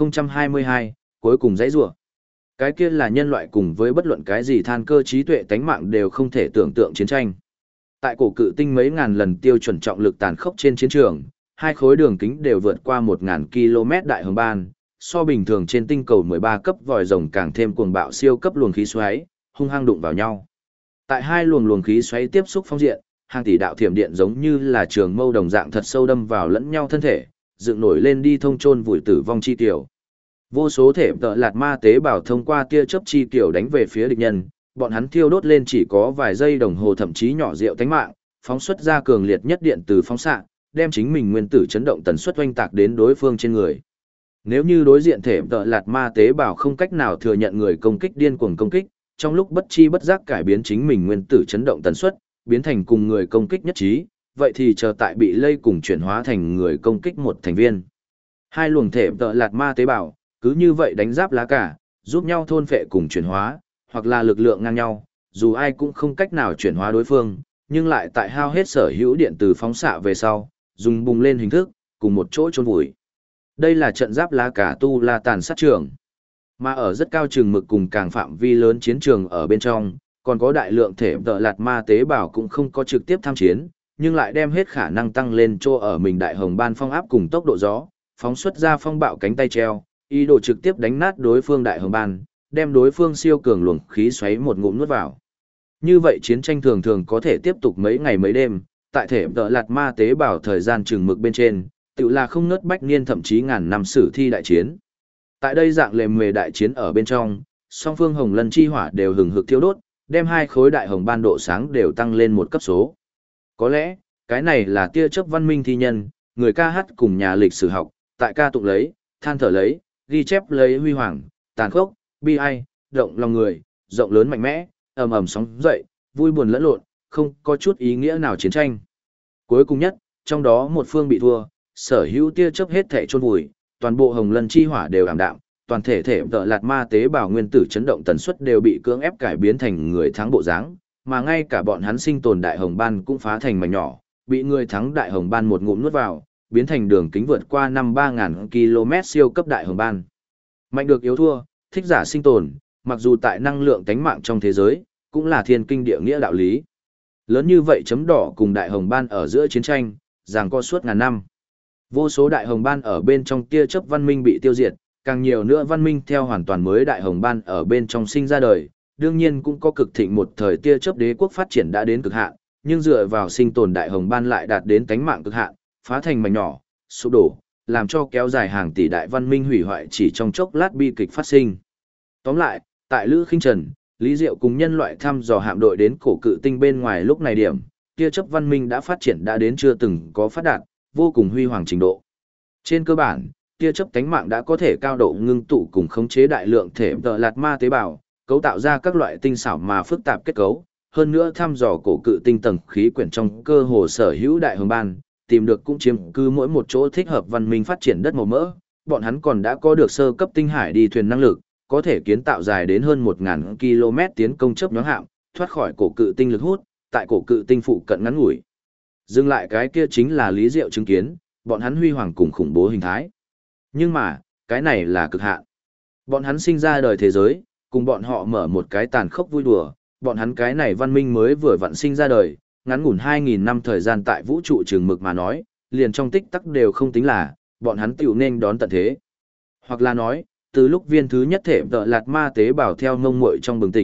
3022, cuối cùng dãy rủa. Cái kia là nhân loại cùng với bất luận cái gì than cơ trí tuệ tánh mạng đều không thể tưởng tượng chiến tranh. Tại cổ cự tinh mấy ngàn lần tiêu chuẩn trọng lực tàn khốc trên chiến trường, hai khối đường kính đều vượt qua 1000 km đại hồng ban, so bình thường trên tinh cầu 13 cấp vòi rồng càng thêm cuồng bạo siêu cấp luồng khí xoáy, hung hăng đụng vào nhau. Tại hai luồng khí xoáy tiếp xúc phong diện, hàng tỷ đạo thiểm điện giống như là trường mâu đồng dạng thật sâu đâm vào lẫn nhau thân thể, dựng nổi lên đi thông chôn vùi tử vong chi tiểu. Vô số thể tợ lạt ma tế bào thông qua tia chớp chi tiểu đánh về phía địch nhân, bọn hắn thiêu đốt lên chỉ có vài giây đồng hồ thậm chí nhỏ rượu tánh mạng, phóng xuất ra cường liệt nhất điện từ phóng xạ, đem chính mình nguyên tử chấn động tần suất oanh tạc đến đối phương trên người. Nếu như đối diện thể tợ lạt ma tế bào không cách nào thừa nhận người công kích điên cuồng công kích, trong lúc bất chi bất giác cải biến chính mình nguyên tử chấn động tần suất, biến thành cùng người công kích nhất trí, vậy thì chờ tại bị lây cùng chuyển hóa thành người công kích một thành viên. Hai luồng thể tợ lạt ma tế bào, cứ như vậy đánh giáp lá cả, giúp nhau thôn phệ cùng chuyển hóa, hoặc là lực lượng ngang nhau, dù ai cũng không cách nào chuyển hóa đối phương, nhưng lại tại hao hết sở hữu điện từ phóng xạ về sau, dùng bùng lên hình thức, cùng một chỗ chôn vùi. Đây là trận giáp lá cả tu la tàn sát trường. Mà ở rất cao trường mực cùng càng phạm vi lớn chiến trường ở bên trong, còn có đại lượng thể tợ lạt ma tế bào cũng không có trực tiếp tham chiến, nhưng lại đem hết khả năng tăng lên chỗ ở mình đại hồng ban phong áp cùng tốc độ gió, phóng xuất ra phong bạo cánh tay treo, ý đồ trực tiếp đánh nát đối phương đại hồng ban, đem đối phương siêu cường luồng khí xoáy một ngụm nuốt vào. Như vậy chiến tranh thường thường có thể tiếp tục mấy ngày mấy đêm, tại thể tợ lạt ma tế bào thời gian chừng mực bên trên, tự là không ngớt bách niên thậm chí ngàn năm sử thi đại chiến. Tại đây dạng lề mề đại chiến ở bên trong, song phương hồng lân chi hỏa đều hừng hực thiêu đốt, đem hai khối đại hồng ban độ sáng đều tăng lên một cấp số. Có lẽ, cái này là tia chớp văn minh thi nhân, người ca hát cùng nhà lịch sử học, tại ca tụng lấy, than thở lấy, ghi chép lấy huy hoàng, tàn khốc, bi ai, động lòng người, rộng lớn mạnh mẽ, ầm ầm sóng dậy, vui buồn lẫn lộn, không có chút ý nghĩa nào chiến tranh. Cuối cùng nhất, trong đó một phương bị thua, sở hữu tia chớp hết thể chôn vùi, toàn bộ hồng lân chi hỏa đều ảm đạm, toàn thể thể tợ lạt ma tế bào nguyên tử chấn động tần suất đều bị cưỡng ép cải biến thành người thắng bộ dáng, mà ngay cả bọn hắn sinh tồn đại hồng ban cũng phá thành mảnh nhỏ, bị người thắng đại hồng ban một ngụm nuốt vào, biến thành đường kính vượt qua 3.000 km siêu cấp đại hồng ban. Mạnh được yếu thua, thích giả sinh tồn, mặc dù tại năng lượng tánh mạng trong thế giới, cũng là thiên kinh địa nghĩa đạo lý. Lớn như vậy chấm đỏ cùng đại hồng ban ở giữa chiến tranh, giằng co suốt ngàn năm. Vô số đại hồng ban ở bên trong tia chớp văn minh bị tiêu diệt, càng nhiều nữa văn minh theo hoàn toàn mới đại hồng ban ở bên trong sinh ra đời, đương nhiên cũng có cực thịnh một thời tia chớp đế quốc phát triển đã đến cực hạn, nhưng dựa vào sinh tồn đại hồng ban lại đạt đến tánh mạng cực hạn, phá thành mảnh nhỏ, sụp đổ, làm cho kéo dài hàng tỷ đại văn minh hủy hoại chỉ trong chốc lát bi kịch phát sinh. Tóm lại, tại Lữ Khinh Trần, Lý Diệu cùng nhân loại thăm dò hạm đội đến cổ cự tinh bên ngoài lúc này điểm, tia chớp văn minh đã phát triển đã đến chưa từng có phát đạt, vô cùng huy hoàng trình độ. Trên cơ bản, tia chớp tánh mạng đã có thể cao độ ngưng tụ cùng khống chế đại lượng thể tợ lạt ma tế bào, cấu tạo ra các loại tinh xảo mà phức tạp kết cấu, hơn nữa thăm dò cổ cự tinh tầng khí quyển trong cơ hồ sở hữu đại hồng ban, tìm được cũng chiếm cứ mỗi một chỗ thích hợp văn minh phát triển đất màu mỡ, bọn hắn còn đã có được sơ cấp tinh hải đi thuyền năng lực, có thể kiến tạo dài đến hơn 1.000 km tiến công chớp nhoáng hạm, thoát khỏi cổ cự tinh lực hút, tại cổ cự tinh phụ cận ngắn ngủi. Dừng lại cái kia chính là Lý Diệu chứng kiến, bọn hắn huy hoàng cùng khủng bố hình thái. Nhưng mà, cái này là cực hạn. Bọn hắn sinh ra đời thế giới, cùng bọn họ mở một cái tàn khốc vui đùa, bọn hắn cái này văn minh mới vừa vặn sinh ra đời, ngắn ngủn 2.000 năm thời gian tại vũ trụ trường mực mà nói, liền trong tích tắc đều không tính là, bọn hắn tiểu nên đón tận thế. Hoặc là nói, từ lúc viên thứ nhất thể tợ lạt ma tế bào theo ngông muội trong bừng tỉnh,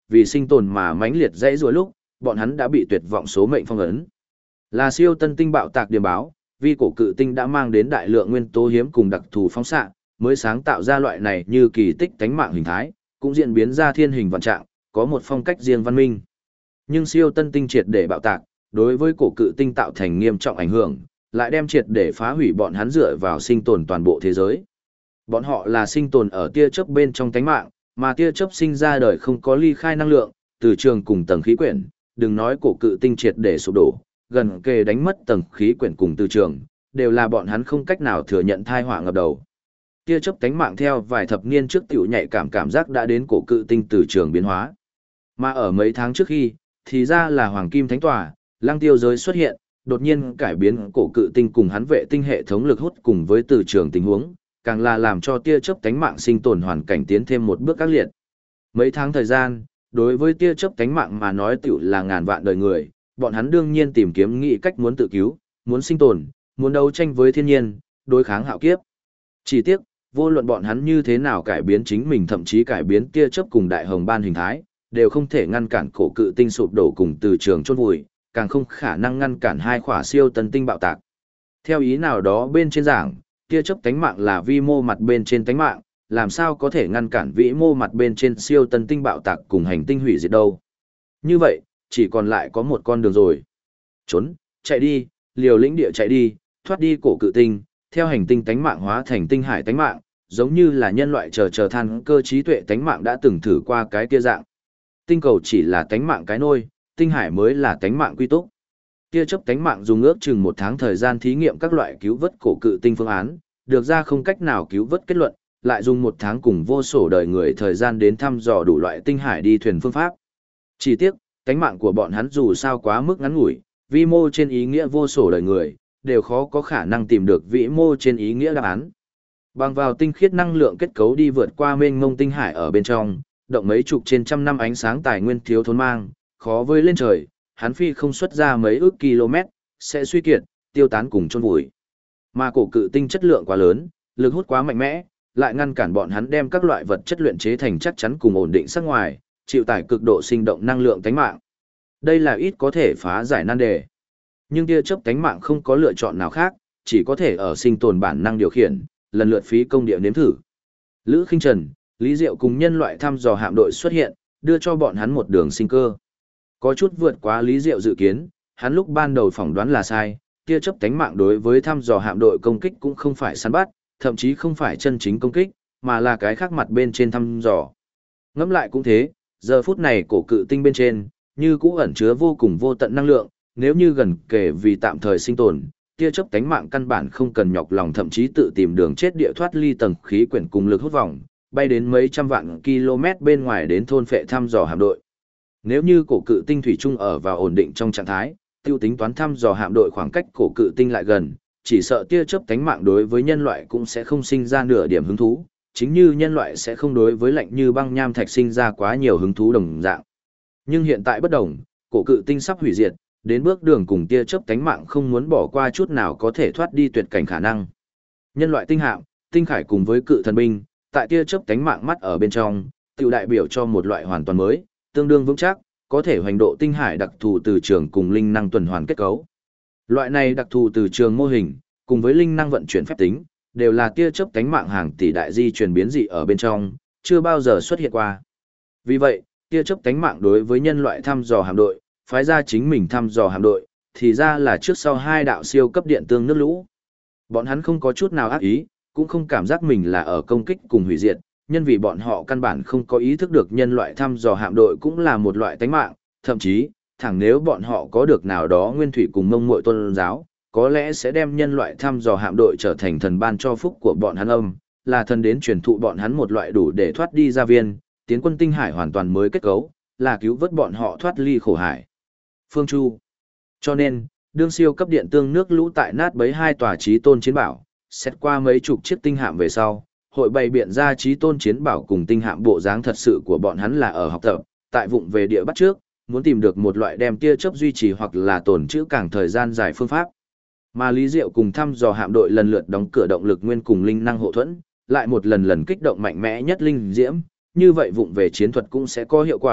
vì sinh tồn mà mãnh liệt dãy rủa lúc, bọn hắn đã bị tuyệt vọng số mệnh phong ấn. Là siêu tân tinh bạo tạc điểm báo, vì cổ cự tinh đã mang đến đại lượng nguyên tố hiếm cùng đặc thù phóng xạ, mới sáng tạo ra loại này như kỳ tích tánh mạng hình thái, cũng diễn biến ra thiên hình vạn trạng, có một phong cách riêng văn minh. Nhưng siêu tân tinh triệt để bạo tạc, đối với cổ cự tinh tạo thành nghiêm trọng ảnh hưởng, lại đem triệt để phá hủy bọn hắn dựa vào sinh tồn toàn bộ thế giới. Bọn họ là sinh tồn ở tia chớp bên trong tánh mạng, mà tia chớp sinh ra đời không có ly khai năng lượng, từ trường cùng tầng khí quyển, đừng nói cổ cự tinh triệt để sụp đổ, gần kề đánh mất tầng khí quyển cùng từ trường, đều là bọn hắn không cách nào thừa nhận tai họa ngập đầu. Tia chớp tánh mạng theo vài thập niên trước tiểu nhạy cảm giác đã đến cổ cự tinh từ trường biến hóa. Mà ở mấy tháng trước khi, thì ra là Hoàng Kim Thánh Tòa, Lăng Tiêu giới xuất hiện, đột nhiên cải biến cổ cự tinh cùng hắn vệ tinh hệ thống lực hút cùng với từ trường tình huống, càng là làm cho tia chớp tánh mạng sinh tồn hoàn cảnh tiến thêm một bước ác liệt. Mấy tháng thời gian, đối với tia chớp tánh mạng mà nói tiểu là ngàn vạn đời người, bọn hắn đương nhiên tìm kiếm nghĩ cách muốn tự cứu, muốn sinh tồn, muốn đấu tranh với thiên nhiên, đối kháng hạo kiếp. Chỉ tiếc, vô luận bọn hắn như thế nào cải biến chính mình, thậm chí cải biến tia chớp cùng đại hồng ban hình thái, đều không thể ngăn cản cổ cự tinh sụp đổ cùng từ trường chôn vùi, càng không khả năng ngăn cản hai khỏa siêu tân tinh bạo tạc. Theo ý nào đó bên trên giảng, tia chớp tánh mạng là vi mô mặt bên trên tánh mạng, làm sao có thể ngăn cản vĩ mô mặt bên trên siêu tân tinh bạo tạc cùng hành tinh hủy diệt đâu. Như vậy, chỉ còn lại có một con đường rồi. Trốn, chạy đi, liều lĩnh địa chạy đi, thoát đi cổ cự tinh, theo hành tinh tánh mạng hóa thành tinh hải tánh mạng, giống như là nhân loại chờ than cơ trí tuệ tánh mạng đã từng thử qua cái kia dạng. Tinh cầu chỉ là tánh mạng cái nôi, tinh hải mới là tánh mạng quy túc. Tia chớp tánh mạng dùng ước chừng 1 tháng thời gian thí nghiệm các loại cứu vớt cổ cự tinh phương án, được ra không cách nào cứu vớt kết luận, lại dùng 1 tháng cùng vô sổ đời người thời gian đến thăm dò đủ loại tinh hải đi thuyền phương pháp. Chỉ tiếc, tánh mạng của bọn hắn dù sao quá mức ngắn ngủi, vi mô trên ý nghĩa vô sổ đời người, đều khó có khả năng tìm được vĩ mô trên ý nghĩa đáp án. Bằng vào tinh khiết năng lượng kết cấu đi vượt qua mênh mông tinh hải ở bên trong, động mấy chục trên trăm năm ánh sáng tài nguyên thiếu thốn mang, khó với lên trời, hắn phi không xuất ra mấy ước km, sẽ suy kiệt, tiêu tán cùng chôn vùi. Mà cổ cự tinh chất lượng quá lớn, lực hút quá mạnh mẽ, lại ngăn cản bọn hắn đem các loại vật chất luyện chế thành chắc chắn cùng ổn định sắc ngoài, chịu tải cực độ sinh động năng lượng tánh mạng. Đây là ít có thể phá giải nan đề. Nhưng tia chớp tánh mạng không có lựa chọn nào khác, chỉ có thể ở sinh tồn bản năng điều khiển, lần lượt phí công địa nếm thử. Lữ Khinh Trần, Lý Diệu cùng nhân loại thăm dò hạm đội xuất hiện, đưa cho bọn hắn một đường sinh cơ. Có chút vượt quá Lý Diệu dự kiến, hắn lúc ban đầu phỏng đoán là sai, tia chớp tánh mạng đối với thăm dò hạm đội công kích cũng không phải săn bắt, thậm chí không phải chân chính công kích, mà là cái khác mặt bên trên thăm dò. Ngẫm lại cũng thế, giờ phút này cổ cự tinh bên trên, như cũ ẩn chứa vô cùng vô tận năng lượng, nếu như gần kể vì tạm thời sinh tồn, tia chớp tánh mạng căn bản không cần nhọc lòng thậm chí tự tìm đường chết địa thoát ly tầng khí quyển cùng lực hút vòng, bay đến mấy trăm vạn km bên ngoài đến thôn phệ thăm dò hạm đội. Nếu như cổ cự tinh thủy chung ở vào ổn định trong trạng thái, tiêu tính toán thăm dò hạm đội khoảng cách cổ cự tinh lại gần, chỉ sợ tia chớp tánh mạng đối với nhân loại cũng sẽ không sinh ra nửa điểm hứng thú, chính như nhân loại sẽ không đối với lạnh như băng nham thạch sinh ra quá nhiều hứng thú đồng dạng. Nhưng hiện tại bất đồng, cổ cự tinh sắp hủy diệt, đến bước đường cùng tia chớp tánh mạng không muốn bỏ qua chút nào có thể thoát đi tuyệt cảnh khả năng. Nhân loại tinh hạm, tinh khải cùng với cự thần binh, tại tia chớp tánh mạng mắt ở bên trong, tiểu đại biểu cho một loại hoàn toàn mới, tương đương vững chắc, có thể hoành độ tinh hải đặc thù từ trường cùng linh năng tuần hoàn kết cấu. Loại này đặc thù từ trường mô hình, cùng với linh năng vận chuyển phép tính, đều là tia chớp tánh mạng hàng tỷ đại di truyền biến dị ở bên trong, chưa bao giờ xuất hiện qua. Vì vậy, tia chớp tánh mạng đối với nhân loại thăm dò hạm đội, phái ra chính mình thăm dò hạm đội, thì ra là trước sau 2 đạo siêu cấp điện tương nước lũ. Bọn hắn không có chút nào ác ý, cũng không cảm giác mình là ở công kích cùng hủy diệt, nhân vì bọn họ căn bản không có ý thức được nhân loại thăm dò hạm đội cũng là một loại tánh mạng, thậm chí, thẳng nếu bọn họ có được nào đó nguyên thủy cùng mông muội tôn giáo, có lẽ sẽ đem nhân loại thăm dò hạm đội trở thành thần ban cho phúc của bọn hắn là thần đến truyền thụ bọn hắn một loại đủ để thoát đi gia viên, tiến quân tinh hải hoàn toàn mới kết cấu, là cứu vớt bọn họ thoát ly khổ hải. Phương Chu. Cho nên, đương siêu cấp điện tương nước lũ tại nát bấy 2 tòa chí tôn chiến bảo, xét qua mấy chục chiếc tinh hạm về sau, hội bày biện ra chí tôn chiến bảo cùng tinh hạm bộ dáng thật sự của bọn hắn là ở học tập, tại vụng về địa bắt trước, muốn tìm được một loại đem tia chớp duy trì hoặc là tồn trữ càng thời gian dài phương pháp. Mà Lý Diệu cùng thăm dò hạm đội lần lượt đóng cửa động lực nguyên cùng linh năng hộ thuẫn, lại một lần lần kích động mạnh mẽ nhất linh diễm, như vậy vụng về chiến thuật cũng sẽ có hiệu quả,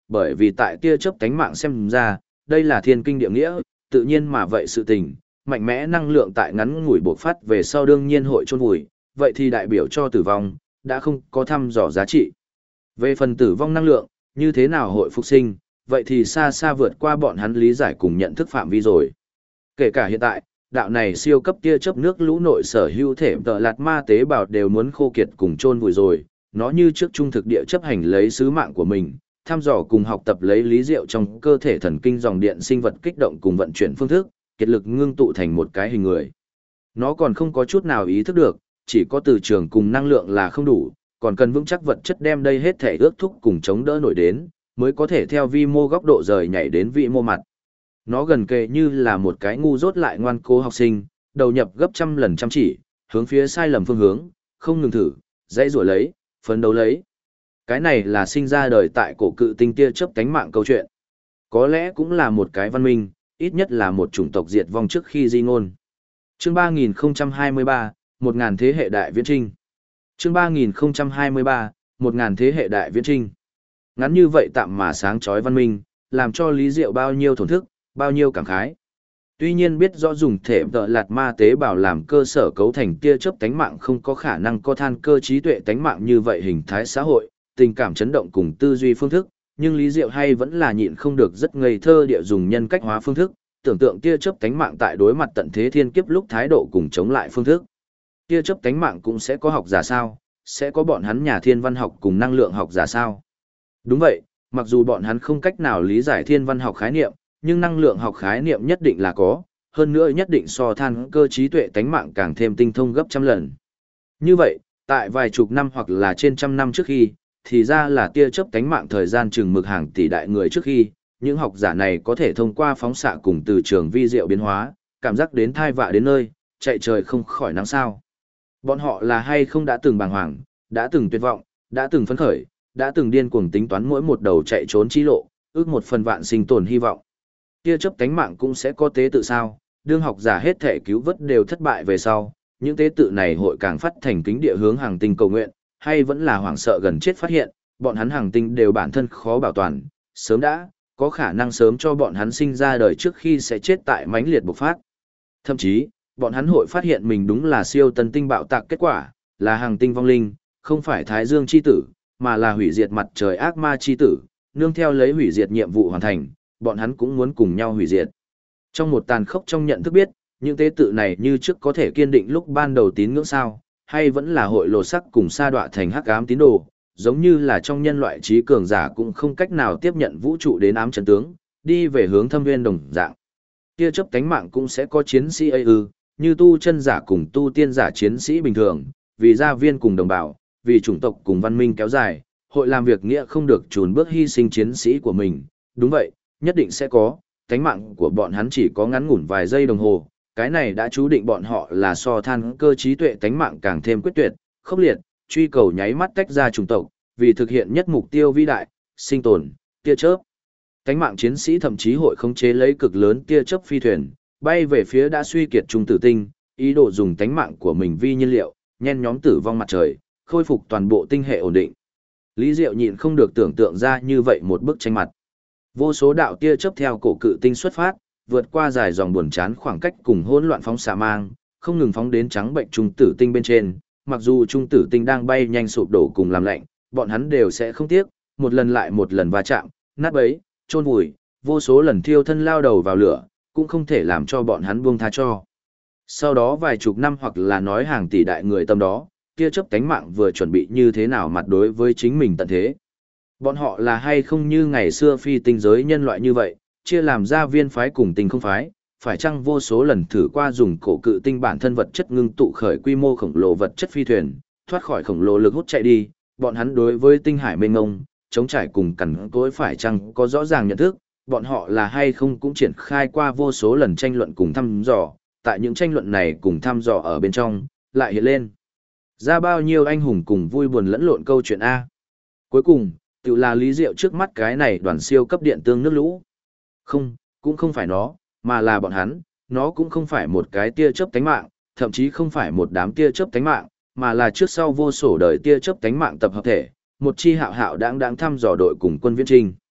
bởi vì tại tia chớp tánh mạng xem ra, đây là thiên kinh địa nghĩa, tự nhiên mà vậy sự tình, mạnh mẽ năng lượng tại ngắn ngủi bộc phát về sau đương nhiên hội chôn vùi, vậy thì đại biểu cho tử vong, đã không có thăm dò giá trị. Về phần tử vong năng lượng, như thế nào hội phục sinh, vậy thì xa xa vượt qua bọn hắn lý giải cùng nhận thức phạm vi rồi. Kể cả hiện tại, đạo này siêu cấp tia chớp nước lũ nội sở hữu thể tợ lạt ma tế bào đều muốn khô kiệt cùng chôn vùi rồi, nó như trước trung thực địa chấp hành lấy sứ mạng của mình, thăm dò cùng học tập lấy lý diệu trong cơ thể thần kinh dòng điện sinh vật kích động cùng vận chuyển phương thức, kiệt lực ngưng tụ thành một cái hình người. Nó còn không có chút nào ý thức được, chỉ có từ trường cùng năng lượng là không đủ, còn cần vững chắc vật chất đem đây hết thể ước thúc cùng chống đỡ nổi đến, mới có thể theo vi mô góc độ rời nhảy đến vị mô mặt. Nó gần kề như là một cái ngu dốt lại ngoan cố học sinh, đầu nhập gấp trăm lần chăm chỉ, hướng phía sai lầm phương hướng, không ngừng thử, dãy rủa lấy, phấn đấu lấy. Cái này là sinh ra đời tại cổ cự tinh tia chớp cánh mạng câu chuyện. Có lẽ cũng là một cái văn minh, ít nhất là một chủng tộc diệt vong trước khi di ngôn. Chương 3023, 1000 thế hệ đại viễn trinh. Chương 3023, 1000 thế hệ đại viễn trinh. Ngắn như vậy tạm mà sáng chói văn minh, làm cho Lý Diệu bao nhiêu thổn thức, bao nhiêu cảm khái. Tuy nhiên biết rõ dùng thể tợ lạt ma tế bào làm cơ sở cấu thành tia chớp tánh mạng không có khả năng có than cơ trí tuệ tánh mạng như vậy hình thái xã hội, tình cảm chấn động cùng tư duy phương thức, nhưng Lý Diệu hay vẫn là nhịn không được rất ngây thơ địa dùng nhân cách hóa phương thức, tưởng tượng tia chớp tánh mạng tại đối mặt tận thế thiên kiếp lúc thái độ cùng chống lại phương thức. Tia chớp tánh mạng cũng sẽ có học giả sao, sẽ có bọn hắn nhà thiên văn học cùng năng lượng học giả sao. Đúng vậy, mặc dù bọn hắn không cách nào lý giải thiên văn học khái niệm, nhưng năng lượng học khái niệm nhất định là có, hơn nữa nhất định so than cơ trí tuệ tánh mạng càng thêm tinh thông gấp trăm lần. Như vậy, tại vài chục năm hoặc là trên trăm năm trước khi, thì ra là tia chớp tánh mạng thời gian chừng mực hàng tỷ đại người trước khi, những học giả này có thể thông qua phóng xạ cùng từ trường vi diệu biến hóa, cảm giác đến thai vạ đến nơi, chạy trời không khỏi nắng sao. Bọn họ là hay không đã từng bàng hoàng, đã từng tuyệt vọng, đã từng phấn khởi, đã từng điên cuồng tính toán mỗi một đầu chạy trốn chi lộ, ước một phần vạn sinh tồn hy vọng. Tia chớp tánh mạng cũng sẽ có tế tự sao, đương học giả hết thể cứu vớt đều thất bại về sau, những tế tự này hội càng phát thành kính địa hướng hàng tinh cầu nguyện, hay vẫn là hoảng sợ gần chết phát hiện, bọn hắn hàng tinh đều bản thân khó bảo toàn, sớm đã, có khả năng sớm cho bọn hắn sinh ra đời trước khi sẽ chết tại mãnh liệt bộc phát. Thậm chí, bọn hắn hội phát hiện mình đúng là siêu tân tinh bạo tạc kết quả, là hàng tinh vong linh, không phải Thái Dương chi tử, mà là hủy diệt mặt trời ác ma chi tử, nương theo lấy hủy diệt nhiệm vụ hoàn thành, bọn hắn cũng muốn cùng nhau hủy diệt. Trong một tàn khốc trong nhận thức biết, những tế tự này như trước có thể kiên định lúc ban đầu tín ngưỡng sao, hay vẫn là hội lột sắc cùng sa đọa thành hắc ám tín đồ, giống như là trong nhân loại trí cường giả cũng không cách nào tiếp nhận vũ trụ đến ám chân tướng, đi về hướng thâm nguyên đồng dạng. Tia chớp cánh mạng cũng sẽ có chiến sĩ ấy như tu chân giả cùng tu tiên giả chiến sĩ bình thường, vì gia viên cùng đồng bào, vì chủng tộc cùng văn minh kéo dài, hội làm việc nghĩa không được chùn bước hy sinh chiến sĩ của mình. Đúng vậy, nhất định sẽ có, cánh mạng của bọn hắn chỉ có ngắn ngủn vài giây đồng hồ, cái này đã chú định bọn họ là so than cơ trí tuệ cánh mạng càng thêm quyết tuyệt, khốc liệt, truy cầu nháy mắt tách ra chủng tộc, vì thực hiện nhất mục tiêu vĩ đại, sinh tồn, tia chớp. Cánh mạng chiến sĩ thậm chí hội khống chế lấy cực lớn tia chớp phi thuyền, bay về phía đã suy kiệt trung tử tinh, ý đồ dùng cánh mạng của mình vi nhiên liệu, nhen nhóm tử vong mặt trời, khôi phục toàn bộ tinh hệ ổn định. Lý Diệu nhịn không được tưởng tượng ra như vậy một bức tranh mặt. Vô số đạo tia chớp theo cổ cự tinh xuất phát, vượt qua dài dòng buồn chán khoảng cách cùng hỗn loạn phóng xạ mang, không ngừng phóng đến trắng bệnh trung tử tinh bên trên, mặc dù trung tử tinh đang bay nhanh sụp đổ cùng làm lạnh, bọn hắn đều sẽ không tiếc, một lần lại một lần va chạm, nát bấy, chôn vùi, vô số lần thiêu thân lao đầu vào lửa, cũng không thể làm cho bọn hắn buông tha cho. Sau đó vài chục năm hoặc là nói hàng tỷ đại người tâm đó, tia chớp cánh mạng vừa chuẩn bị như thế nào mặt đối với chính mình tận thế. Bọn họ là hay không như ngày xưa phi tinh giới nhân loại như vậy, chia làm ra viên phái cùng tinh không phái, phải chăng vô số lần thử qua dùng cổ cự tinh bản thân vật chất ngưng tụ khởi quy mô khổng lồ vật chất phi thuyền, thoát khỏi khổng lồ lực hút chạy đi, bọn hắn đối với tinh hải mênh mông, chống trải cùng cằn cỗi phải chăng có rõ ràng nhận thức, bọn họ là hay không cũng triển khai qua vô số lần tranh luận cùng thăm dò, tại những tranh luận này cùng thăm dò ở bên trong, lại hiện lên ra bao nhiêu anh hùng cùng vui buồn lẫn lộn câu chuyện A. Cuối cùng, tự là Lý Diệu trước mắt cái này đoàn siêu cấp điện tương nước lũ. Không, cũng không phải nó, mà là bọn hắn, nó cũng không phải một cái tia chớp tánh mạng, thậm chí không phải một đám tia chớp tánh mạng, mà là trước sau vô số đời tia chớp tánh mạng tập hợp thể, một chi hạo hạo đáng thăm dò đội cùng quân viễn trinh.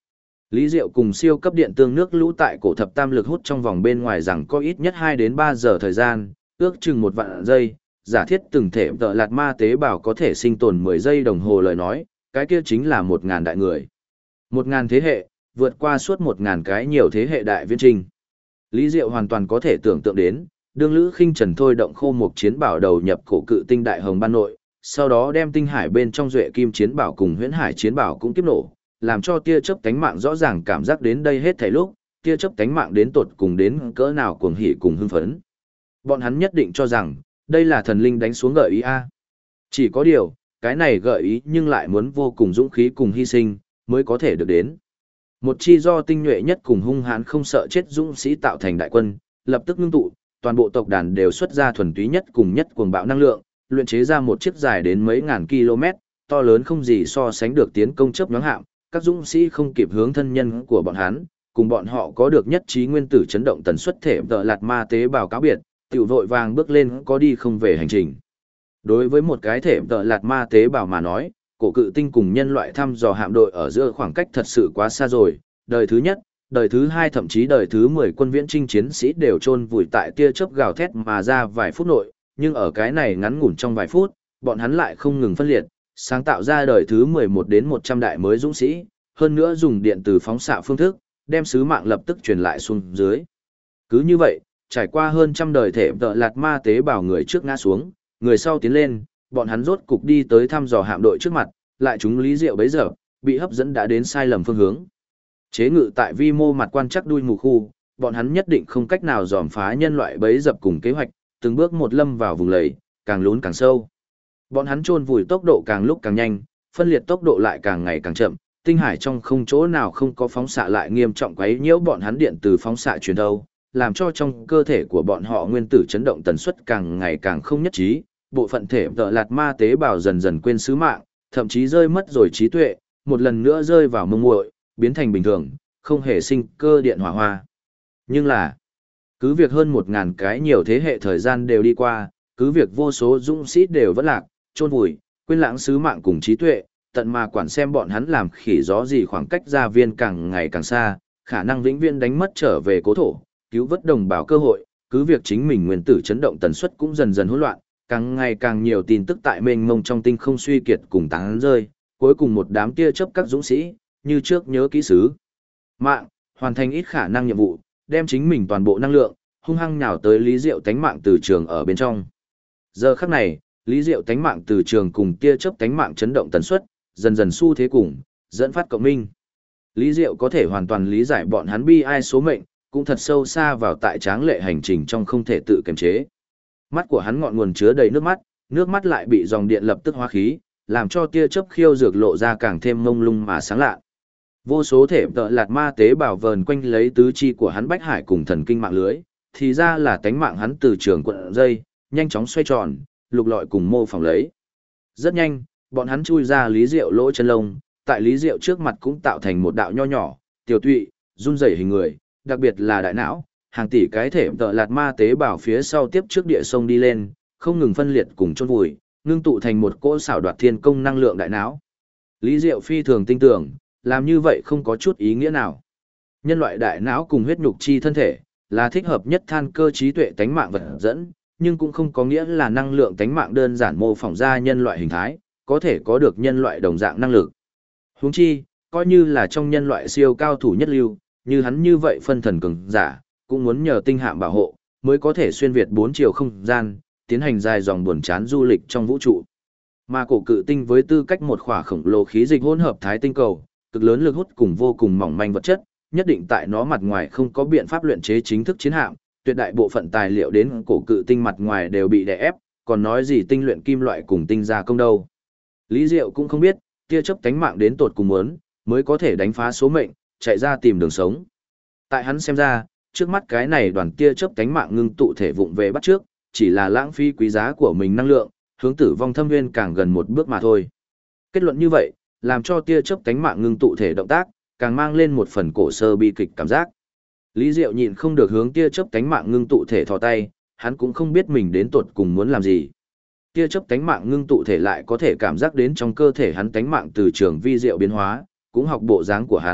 Lý Diệu cùng siêu cấp điện tương nước lũ tại cổ thập tam lực hút trong vòng bên ngoài rằng có ít nhất 2 đến 3 giờ thời gian, ước chừng 1 vạn giây, giả thiết từng thể tợ lạt ma tế bào có thể sinh tồn 10 giây đồng hồ lời nói, cái kia chính là 1.000 đại người. 1.000 thế hệ, vượt qua suốt 1.000 cái nhiều thế hệ đại viễn trình. Lý Diệu hoàn toàn có thể tưởng tượng đến, đương Lữ Khinh Trần thôi động khô một chiến bảo đầu nhập cổ cự tinh đại hồng ban nội, sau đó đem tinh hải bên trong duệ kim chiến bảo cùng huyễn hải chiến bảo cũng kiếp nổ, làm cho tia chớp cánh mạng rõ ràng cảm giác đến đây hết thảy lúc, tia chớp cánh mạng đến tột cùng đến cỡ nào cuồng hỉ cùng hưng phấn. Bọn hắn nhất định cho rằng, đây là thần linh đánh xuống gợi ý a. Chỉ có điều, cái này gợi ý nhưng lại muốn vô cùng dũng khí cùng hy sinh, mới có thể được đến. Một chi do tinh nhuệ nhất cùng hung hãn không sợ chết dũng sĩ tạo thành đại quân, lập tức ngưng tụ, toàn bộ tộc đàn đều xuất ra thuần túy nhất cùng nhất cuồng bạo năng lượng, luyện chế ra một chiếc dài đến mấy ngàn km, to lớn không gì so sánh được tiến công chớp nhoáng hạm, các dũng sĩ không kịp hướng thân nhân của bọn hắn, cùng bọn họ có được nhất trí nguyên tử chấn động tần suất thể tợ lạt ma tế bào cáo biệt, tiểu vội vàng bước lên có đi không về hành trình. Đối với một cái thể tợ lạt ma tế bào mà nói, cổ cự tinh cùng nhân loại thăm dò hạm đội ở giữa khoảng cách thật sự quá xa rồi, đời thứ nhất, đời thứ hai thậm chí đời thứ 10 quân viễn trinh chiến sĩ đều chôn vùi tại tia chớp gào thét mà ra vài phút nội, nhưng ở cái này ngắn ngủn trong vài phút, bọn hắn lại không ngừng phân liệt, sáng tạo ra đời thứ 11 đến 100 đại mới dũng sĩ, hơn nữa dùng điện từ phóng xạ phương thức, đem sứ mạng lập tức truyền lại xuống dưới. Cứ như vậy, trải qua hơn trăm đời thể tợ lạt ma tế bào người trước ngã xuống, người sau tiến lên, bọn hắn rốt cục đi tới thăm dò hạm đội trước mặt, lại chúng Lý Diệu bấy giờ, bị hấp dẫn đã đến sai lầm phương hướng. Chế ngự tại vi mô mặt quan chắc đuôi mù khu, bọn hắn nhất định không cách nào dòm phá nhân loại bấy dập cùng kế hoạch, từng bước một lâm vào vùng lầy, càng lún càng sâu. Bọn hắn chôn vùi tốc độ càng lúc càng nhanh, phân liệt tốc độ lại càng ngày càng chậm, tinh hải trong không chỗ nào không có phóng xạ lại nghiêm trọng quấy nhiễu bọn hắn điện từ phóng xạ truyền đâu, làm cho trong cơ thể của bọn họ nguyên tử chấn động tần suất càng ngày càng không nhất trí, bộ phận thể tợ lạt ma tế bào dần dần quên sứ mạng, thậm chí rơi mất rồi trí tuệ, một lần nữa rơi vào mông muội, biến thành bình thường, không hề sinh cơ điện hỏa hoa. Nhưng là, cứ việc hơn 1.000 cái nhiều thế hệ thời gian đều đi qua, cứ việc vô số dũng sĩ đều vẫn lạc, chôn vùi, quên lãng sứ mạng cùng trí tuệ, tận mà quản xem bọn hắn làm khỉ gió gì khoảng cách gia viên càng ngày càng xa, khả năng vĩnh viễn đánh mất trở về cố thổ, cứu vớt đồng bào cơ hội, cứ việc chính mình nguyên tử chấn động tần suất cũng dần dần hỗn loạn, càng ngày càng nhiều tin tức tại mênh mông trong tinh không suy kiệt cùng tán rơi, cuối cùng một đám tia chớp các dũng sĩ, như trước nhớ kỹ sứ mạng, hoàn thành ít khả năng nhiệm vụ, đem chính mình toàn bộ năng lượng, hung hăng nhào tới Lý Diệu tánh mạng từ trường ở bên trong. Giờ khắc này, Lý Diệu tánh mạng từ trường cùng tia chớp tánh mạng chấn động tần suất, dần dần xu thế cùng, dẫn phát cộng minh. Lý Diệu có thể hoàn toàn lý giải bọn hắn bi ai số mệnh, cũng thật sâu xa vào tại tráng lệ hành trình trong không thể tự kiềm chế. Mắt của hắn ngọn nguồn chứa đầy nước mắt lại bị dòng điện lập tức hóa khí, làm cho tia chớp khiêu dược lộ ra càng thêm mông lung mà sáng lạ. Vô số thể tợ lạt ma tế bào vờn quanh lấy tứ chi của hắn bách hải cùng thần kinh mạng lưới, thì ra là tánh mạng hắn từ trường cuộn dây, nhanh chóng xoay tròn, lục lọi cùng mô phỏng lấy. Rất nhanh, bọn hắn chui ra Lý Diệu lỗ chân lông, tại Lý Diệu trước mặt cũng tạo thành một đạo nho nhỏ, tiểu tụy, run rẩy hình người, đặc biệt là đại não, hàng tỷ cái thể tợ lạt ma tế bào phía sau tiếp trước địa sông đi lên, không ngừng phân liệt cùng chôn vùi, ngưng tụ thành một cỗ xảo đoạt thiên công năng lượng đại não. Lý Diệu phi thường tin tưởng, làm như vậy không có chút ý nghĩa nào. Nhân loại đại não cùng huyết nhục chi thân thể, là thích hợp nhất than cơ trí tuệ tánh mạng vật dẫn, nhưng cũng không có nghĩa là năng lượng tánh mạng đơn giản mô phỏng ra nhân loại hình thái, có thể có được nhân loại đồng dạng năng lực. Huống chi, coi như là trong nhân loại siêu cao thủ nhất lưu, như hắn như vậy phân thần cường giả, cũng muốn nhờ tinh hạm bảo hộ, mới có thể xuyên việt 4 chiều không gian, tiến hành dài dòng buồn chán du lịch trong vũ trụ. Mà cổ cự tinh với tư cách một khỏa khổng lồ khí dịch hỗn hợp thái tinh cầu, cực lớn lực hút cùng vô cùng mỏng manh vật chất, nhất định tại nó mặt ngoài không có biện pháp luyện chế chính thức chiến hạm, tuyệt đại bộ phận tài liệu đến cổ cự tinh mặt ngoài đều bị đè ép, còn nói gì tinh luyện kim loại cùng tinh gia công đâu. Lý Diệu cũng không biết, tia chớp cánh mạng đến tột cùng muốn, mới có thể đánh phá số mệnh, chạy ra tìm đường sống. Tại hắn xem ra, trước mắt cái này đoàn tia chớp cánh mạng ngưng tụ thể vụng về bắt trước, chỉ là lãng phí quý giá của mình năng lượng, hướng tử vong thâm nguyên càng gần một bước mà thôi. Kết luận như vậy, làm cho tia chớp cánh mạng ngưng tụ thể động tác, càng mang lên một phần cổ sơ bi kịch cảm giác. Lý Diệu nhịn không được hướng tia chớp cánh mạng ngưng tụ thể thò tay, hắn cũng không biết mình đến tột cùng muốn làm gì. Tia chớp cánh mạng ngưng tụ thể lại có thể cảm giác đến trong cơ thể hắn cánh mạng từ trường vi diệu biến hóa, cũng học bộ dáng của hắn,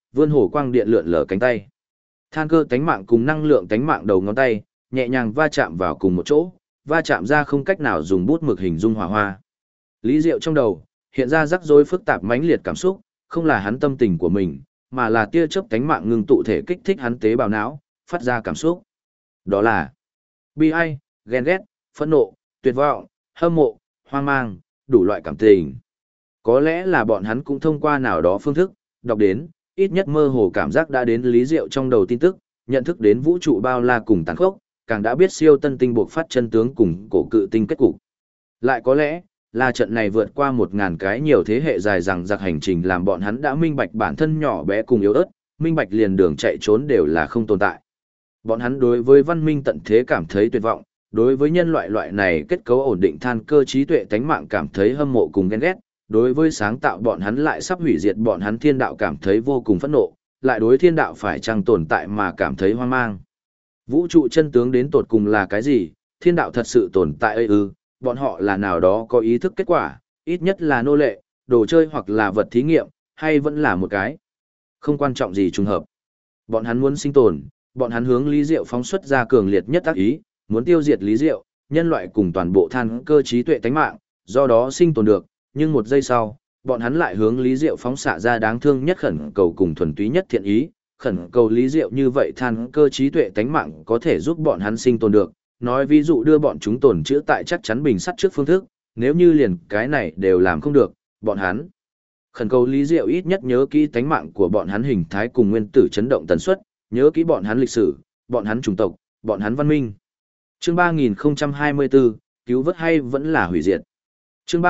vươn hồ quang điện lượn lờ cánh tay. Than cơ tánh mạng cùng năng lượng tánh mạng đầu ngón tay, nhẹ nhàng va chạm vào cùng một chỗ, va chạm ra không cách nào dùng bút mực hình dung hỏa hoa. Lý Diệu trong đầu, hiện ra rắc rối phức tạp mãnh liệt cảm xúc, không là hắn tâm tình của mình, mà là tia chớp tánh mạng ngưng tụ thể kích thích hắn tế bào não, phát ra cảm xúc. Đó là bi ai, ghen ghét, phẫn nộ, tuyệt vọng, hâm mộ, hoang mang, đủ loại cảm tình. Có lẽ là bọn hắn cũng thông qua nào đó phương thức, đọc đến, ít nhất mơ hồ cảm giác đã đến Lý Diệu trong đầu tin tức, nhận thức đến vũ trụ bao la cùng tàn khốc, càng đã biết siêu tân tinh buộc phát chân tướng cùng cổ cự tinh kết cục. Lại có lẽ, là trận này vượt qua 1000 cái nhiều thế hệ dài rằng giặc hành trình làm bọn hắn đã minh bạch bản thân nhỏ bé cùng yếu ớt, minh bạch liền đường chạy trốn đều là không tồn tại. Bọn hắn đối với văn minh tận thế cảm thấy tuyệt vọng, đối với nhân loại loại này kết cấu ổn định than cơ trí tuệ tánh mạng cảm thấy hâm mộ cùng ghen ghét, đối với sáng tạo bọn hắn lại sắp hủy diệt bọn hắn thiên đạo cảm thấy vô cùng phẫn nộ, lại đối thiên đạo phải chăng tồn tại mà cảm thấy hoang mang. Vũ trụ chân tướng đến tột cùng là cái gì? Thiên đạo thật sự tồn tại ư? Bọn họ là nào đó có ý thức kết quả, ít nhất là nô lệ, đồ chơi hoặc là vật thí nghiệm, hay vẫn là một cái. Không quan trọng gì trùng hợp. Bọn hắn muốn sinh tồn, bọn hắn hướng Lý Diệu phóng xuất ra cường liệt nhất tác ý, muốn tiêu diệt Lý Diệu, nhân loại cùng toàn bộ than cơ trí tuệ tánh mạng, do đó sinh tồn được, nhưng một giây sau, bọn hắn lại hướng Lý Diệu phóng xạ ra đáng thương nhất khẩn cầu cùng thuần túy nhất thiện ý, khẩn cầu Lý Diệu như vậy than cơ trí tuệ tánh mạng có thể giúp bọn hắn sinh tồn được, nói ví dụ đưa bọn chúng tồn trữ tại chắc chắn bình sắt trước phương thức, nếu như liền cái này đều làm không được, bọn hắn khẩn cầu Lý Diệu ít nhất nhớ kỹ tánh mạng của bọn hắn hình thái cùng nguyên tử chấn động tần suất, nhớ kỹ bọn hắn lịch sử, bọn hắn chủng tộc, bọn hắn văn minh. Chương 3024, cứu vớt hay vẫn là hủy diệt. Chương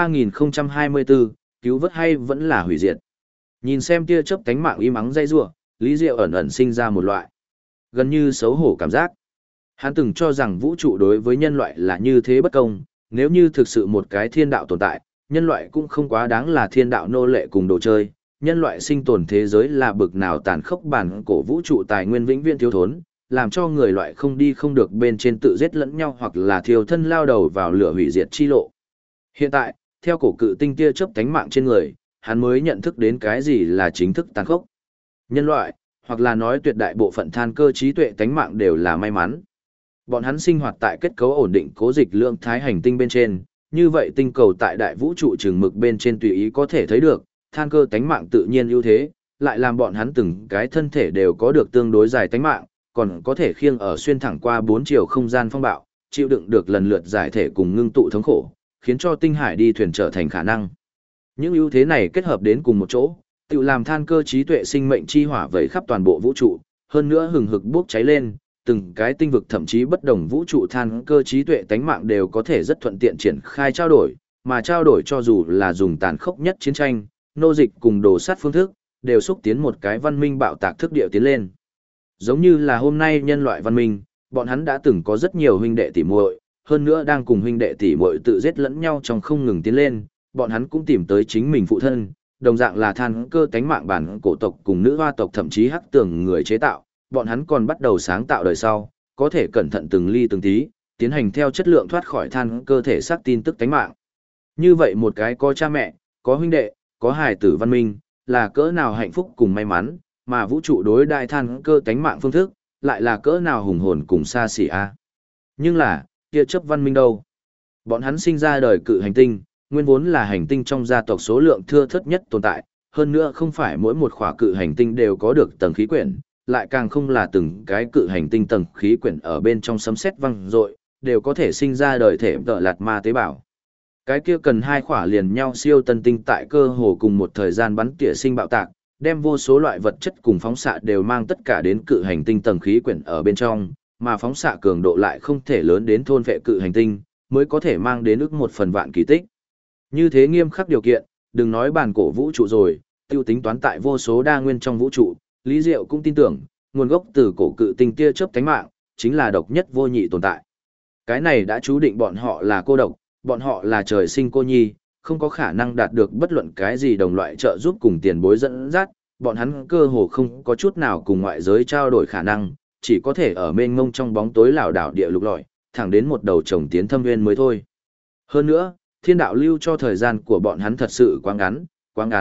3024, cứu vớt hay vẫn là hủy diệt. Nhìn xem tia chớp tánh mạng im ắng dây rủa, Lý Diệu ẩn ẩn sinh ra một loại gần như xấu hổ cảm giác. Hắn từng cho rằng vũ trụ đối với nhân loại là như thế bất công, nếu như thực sự một cái thiên đạo tồn tại, nhân loại cũng không quá đáng là thiên đạo nô lệ cùng đồ chơi. Nhân loại sinh tồn thế giới là bực nào tàn khốc bản cổ vũ trụ tài nguyên vĩnh viễn thiếu thốn, làm cho người loại không đi không được bên trên tự giết lẫn nhau hoặc là thiêu thân lao đầu vào lửa hủy diệt chi lộ. Hiện tại, theo cổ cự tinh tia chớp tánh mạng trên người, hắn mới nhận thức đến cái gì là chính thức tàn khốc. Nhân loại, hoặc là nói tuyệt đại bộ phận than cơ trí tuệ tánh mạng đều là may mắn. Bọn hắn sinh hoạt tại kết cấu ổn định cố dịch lượng thái hành tinh bên trên, như vậy tinh cầu tại đại vũ trụ trường mực bên trên tùy ý có thể thấy được, than cơ tánh mạng tự nhiên ưu thế, lại làm bọn hắn từng cái thân thể đều có được tương đối dài tánh mạng, còn có thể khiêng ở xuyên thẳng qua 4 chiều không gian phong bạo, chịu đựng được lần lượt giải thể cùng ngưng tụ thống khổ, khiến cho tinh hải đi thuyền trở thành khả năng. Những ưu thế này kết hợp đến cùng một chỗ, tự làm than cơ trí tuệ sinh mệnh chi hỏa vẩy khắp toàn bộ vũ trụ, hơn nữa hừng hực bốc cháy lên, từng cái tinh vực thậm chí bất đồng vũ trụ than cơ trí tuệ tánh mạng đều có thể rất thuận tiện triển khai trao đổi, mà trao đổi cho dù là dùng tàn khốc nhất chiến tranh, nô dịch cùng đồ sát phương thức, đều xúc tiến một cái văn minh bạo tạc thức địa tiến lên. Giống như là hôm nay nhân loại văn minh, bọn hắn đã từng có rất nhiều huynh đệ tỉ muội, hơn nữa đang cùng huynh đệ tỉ muội tự giết lẫn nhau trong không ngừng tiến lên, bọn hắn cũng tìm tới chính mình phụ thân, đồng dạng là than cơ tánh mạng bản cổ tộc cùng nữ hoa tộc thậm chí hắc tường người chế tạo, bọn hắn còn bắt đầu sáng tạo đời sau, có thể cẩn thận từng ly từng tí, tiến hành theo chất lượng thoát khỏi than cơ thể xác tin tức tánh mạng. Như vậy một cái có cha mẹ, có huynh đệ, có hài tử văn minh, là cỡ nào hạnh phúc cùng may mắn, mà vũ trụ đối đại than cơ tánh mạng phương thức, lại là cỡ nào hùng hồn cùng xa xỉ a. Nhưng là, kia chấp văn minh đâu? Bọn hắn sinh ra đời cự hành tinh, nguyên vốn là hành tinh trong gia tộc số lượng thưa thớt nhất tồn tại, hơn nữa không phải mỗi một khỏa cự hành tinh đều có được tầng khí quyển, lại càng không là từng cái cự hành tinh tầng khí quyển ở bên trong sấm sét vang dội, đều có thể sinh ra đời thể tợ lạt ma tế bào. Cái kia cần hai khỏa liền nhau siêu tân tinh tại cơ hồ cùng một thời gian bắn tỉa sinh bạo tạc, đem vô số loại vật chất cùng phóng xạ đều mang tất cả đến cự hành tinh tầng khí quyển ở bên trong, mà phóng xạ cường độ lại không thể lớn đến thôn vệ cự hành tinh, mới có thể mang đến ước 1/1000 kỳ tích. Như thế nghiêm khắc điều kiện, đừng nói bản cổ vũ trụ rồi, tiêu tính toán tại vô số đa nguyên trong vũ trụ, Lý Diệu cũng tin tưởng, nguồn gốc từ cổ cự tinh tia chớp tánh mạng, chính là độc nhất vô nhị tồn tại. Cái này đã chú định bọn họ là cô độc, bọn họ là trời sinh cô nhi, không có khả năng đạt được bất luận cái gì đồng loại trợ giúp cùng tiền bối dẫn dắt, bọn hắn cơ hồ không có chút nào cùng ngoại giới trao đổi khả năng, chỉ có thể ở mênh mông trong bóng tối lảo đảo địa lục lọi, thẳng đến một đầu trồng tiến thâm nguyên mới thôi. Hơn nữa, thiên đạo lưu cho thời gian của bọn hắn thật sự quá ngắn,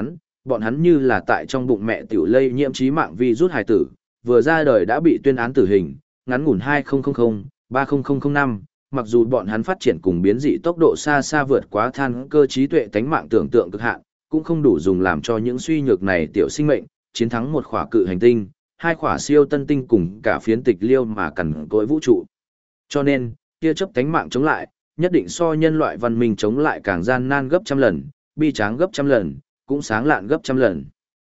bọn hắn như là tại trong bụng mẹ tiểu lây nhiễm chí mạng virus hài tử, vừa ra đời đã bị tuyên án tử hình, ngắn ngủn 2000, 30005, mặc dù bọn hắn phát triển cùng biến dị tốc độ xa xa vượt quá than cơ trí tuệ tánh mạng tưởng tượng cực hạn, cũng không đủ dùng làm cho những suy nhược này tiểu sinh mệnh chiến thắng một khỏa cự hành tinh, hai khỏa siêu tân tinh cùng cả phiến tịch liêu mà cằn cỗi vũ trụ. Cho nên, tia chớp tánh mạng chống lại, nhất định so nhân loại văn minh chống lại càng gian nan gấp trăm lần, bi tráng gấp trăm lần, cũng sáng lạn gấp trăm lần.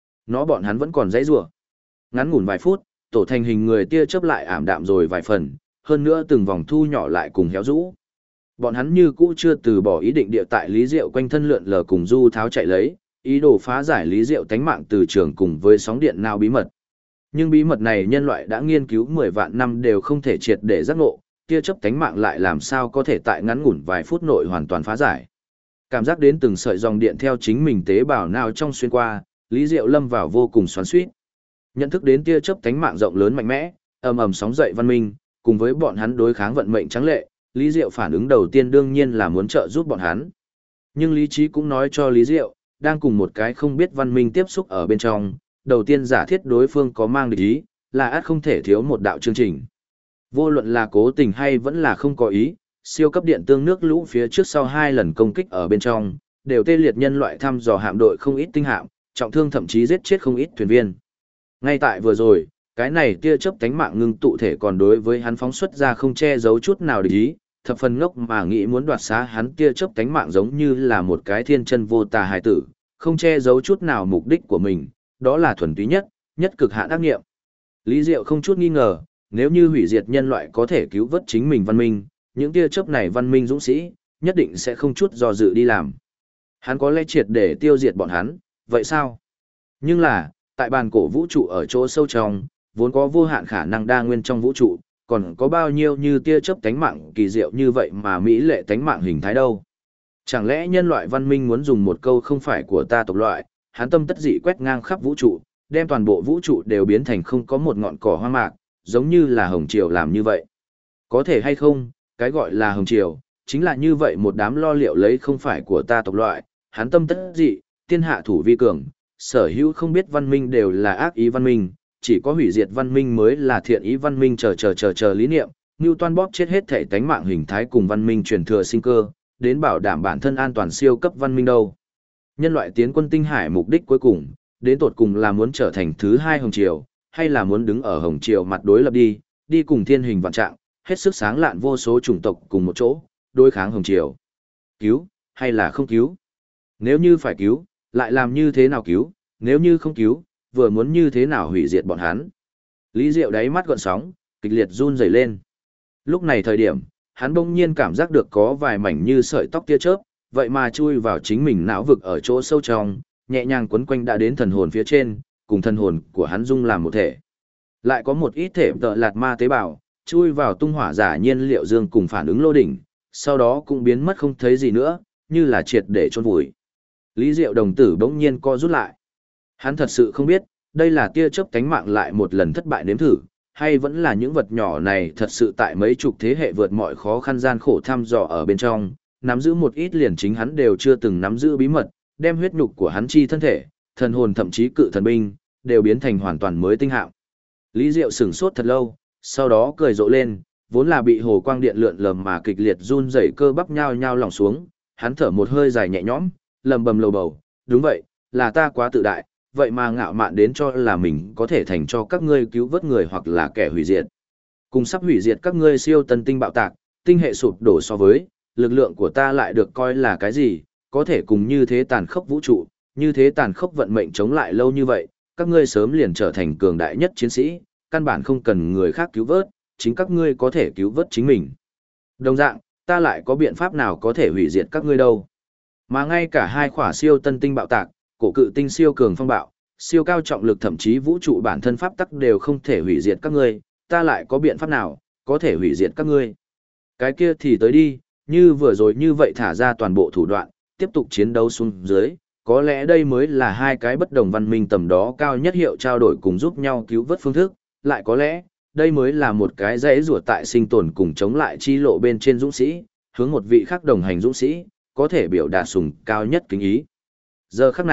Bọn hắn vẫn còn dãy rủa. Ngắn ngủn vài phút, tổ thành hình người tia chớp lại ảm đạm rồi vài phần, hơn nữa từng vòng thu nhỏ lại cùng héo rũ. Bọn hắn như cũ chưa từ bỏ ý định địa tại Lý Diệu quanh thân lượn lờ cùng du tháo chạy lấy, ý đồ phá giải Lý Diệu tánh mạng từ trường cùng với sóng điện nào bí mật. Nhưng bí mật này nhân loại đã nghiên cứu 10 vạn năm đều không thể triệt để giác ngộ, tia chớp tánh mạng lại làm sao có thể tại ngắn ngủn vài phút nội hoàn toàn phá giải. Cảm giác đến từng sợi dòng điện theo chính mình tế bào nào trong xuyên qua, Lý Diệu lâm vào vô cùng xoắn xuýt. Nhận thức đến tia chớp tánh mạng rộng lớn mạnh mẽ, ầm ầm sóng dậy văn minh, cùng với bọn hắn đối kháng vận mệnh trắng lệ, Lý Diệu phản ứng đầu tiên đương nhiên là muốn trợ giúp bọn hắn. Nhưng lý trí cũng nói cho Lý Diệu, đang cùng một cái không biết văn minh tiếp xúc ở bên trong, đầu tiên giả thiết đối phương có mang địch ý, là ắt không thể thiếu một đạo chương trình. Vô luận là cố tình hay vẫn là không có ý, siêu cấp điện tương nước lũ phía trước sau 2 lần công kích ở bên trong, đều tê liệt nhân loại thăm dò hạm đội không ít tinh hạm, trọng thương thậm chí giết chết không ít thuyền viên. Ngay tại vừa rồi, cái này tia chớp tánh mạng ngưng tụ thể còn đối với hắn phóng xuất ra không che giấu chút nào địch ý, thập phần ngốc mà nghĩ muốn đoạt xá hắn tia chớp tánh mạng giống như là một cái thiên chân vô tà hài tử, không che giấu chút nào mục đích của mình, đó là thuần túy nhất cực hạn ác nghiệm. Lý Diệu không chút nghi ngờ, nếu như hủy diệt nhân loại có thể cứu vớt chính mình văn minh, những tia chớp này văn minh dũng sĩ, nhất định sẽ không chút do dự đi làm. Hắn có lẽ triệt để tiêu diệt bọn hắn, vậy sao? Nhưng là, tại bàn cổ vũ trụ ở chỗ sâu trong, vốn có vô hạn khả năng đa nguyên trong vũ trụ, còn có bao nhiêu như tia chớp tánh mạng kỳ diệu như vậy mà mỹ lệ tánh mạng hình thái đâu? Chẳng lẽ nhân loại văn minh muốn dùng một câu không phải của ta tộc loại, hắn tâm tất dị quét ngang khắp vũ trụ, đem toàn bộ vũ trụ đều biến thành không có một ngọn cỏ hoang mạc, giống như là Hồng Triều làm như vậy. Có thể hay không, cái gọi là Hồng Triều, chính là như vậy một đám lo liệu lấy không phải của ta tộc loại, hắn tâm tất dị, tiên hạ thủ vi cường, sở hữu không biết văn minh đều là ác ý văn minh, chỉ có hủy diệt văn minh mới là thiện ý văn minh chờ lý niệm, Newton bóp chết hết thể tánh mạng hình thái cùng văn minh truyền thừa sinh cơ, đến bảo đảm bản thân an toàn siêu cấp văn minh đâu. Nhân loại tiến quân tinh hải mục đích cuối cùng, đến tột cùng là muốn trở thành thứ 2 Hồng Triều, hay là muốn đứng ở Hồng Triều mặt đối lập đi cùng thiên hình vạn trạng, hết sức sáng lạn vô số chủng tộc cùng một chỗ, đối kháng Hồng Triều. Cứu, hay là không cứu? Nếu như phải cứu, lại làm như thế nào cứu? Nếu như không cứu, vừa muốn như thế nào hủy diệt bọn hắn? Lý Diệu đáy mắt gợn sóng, kịch liệt run rẩy lên. Lúc này thời điểm, hắn bỗng nhiên cảm giác được có vài mảnh như sợi tóc tia chớp, vậy mà chui vào chính mình não vực ở chỗ sâu trong, nhẹ nhàng quấn quanh đã đến thần hồn phía trên, cùng thần hồn của hắn dung làm một thể. Lại có một ít thể tợ lạt ma tế bào, chui vào tung hỏa giả nhiên liệu dương cùng phản ứng lô đỉnh, sau đó cũng biến mất không thấy gì nữa, như là triệt để chôn vùi. Lý Diệu đồng tử bỗng nhiên co rút lại. Hắn thật sự không biết, đây là tia chớp cánh mạng lại một lần thất bại nếm thử, hay vẫn là những vật nhỏ này thật sự tại mấy chục thế hệ vượt mọi khó khăn gian khổ thăm dò ở bên trong, nắm giữ một ít liền chính hắn đều chưa từng nắm giữ bí mật, đem huyết nhục của hắn chi thân thể, thần hồn thậm chí cự thần binh, đều biến thành hoàn toàn mới tinh hạng. Lý Diệu sửng sốt thật lâu, sau đó cười rộ lên, vốn là bị hồ quang điện lượn lờ mà kịch liệt run rẩy cơ bắp nhao nhao lỏng xuống, hắn thở một hơi dài nhẹ nhõm, lầm bầm lầu bầu, đúng vậy, là ta quá tự đại, vậy mà ngạo mạn đến cho là mình có thể thành cho các ngươi cứu vớt người hoặc là kẻ hủy diệt. Cùng sắp hủy diệt các ngươi siêu tân tinh bạo tạc, tinh hệ sụp đổ so với, lực lượng của ta lại được coi là cái gì, có thể cùng như thế tàn khốc vũ trụ, như thế tàn khốc vận mệnh chống lại lâu như vậy, các ngươi sớm liền trở thành cường đại nhất chiến sĩ, căn bản không cần người khác cứu vớt, chính các ngươi có thể cứu vớt chính mình. Đồng dạng, ta lại có biện pháp nào có thể hủy diệt các ngươi đâu. Mà ngay cả 2 khỏa siêu tân tinh bạo tạc, cổ cự tinh siêu cường phong bạo, siêu cao trọng lực thậm chí vũ trụ bản thân pháp tắc đều không thể hủy diệt các ngươi, ta lại có biện pháp nào có thể hủy diệt các ngươi. Cái kia thì tới đi, như vừa rồi như vậy thả ra toàn bộ thủ đoạn, tiếp tục chiến đấu xuống dưới, có lẽ đây mới là 2 cái bất đồng văn minh tầm đó cao nhất hiệu trao đổi cùng giúp nhau cứu vớt phương thức, lại có lẽ, đây mới là một cái dãy rủa tại sinh tồn cùng chống lại chi lộ bên trên dũng sĩ, hướng một vị khác đồng hành dũng sĩ, có thể biểu đạt sùng cao nhất kính ý. Giờ khắc này,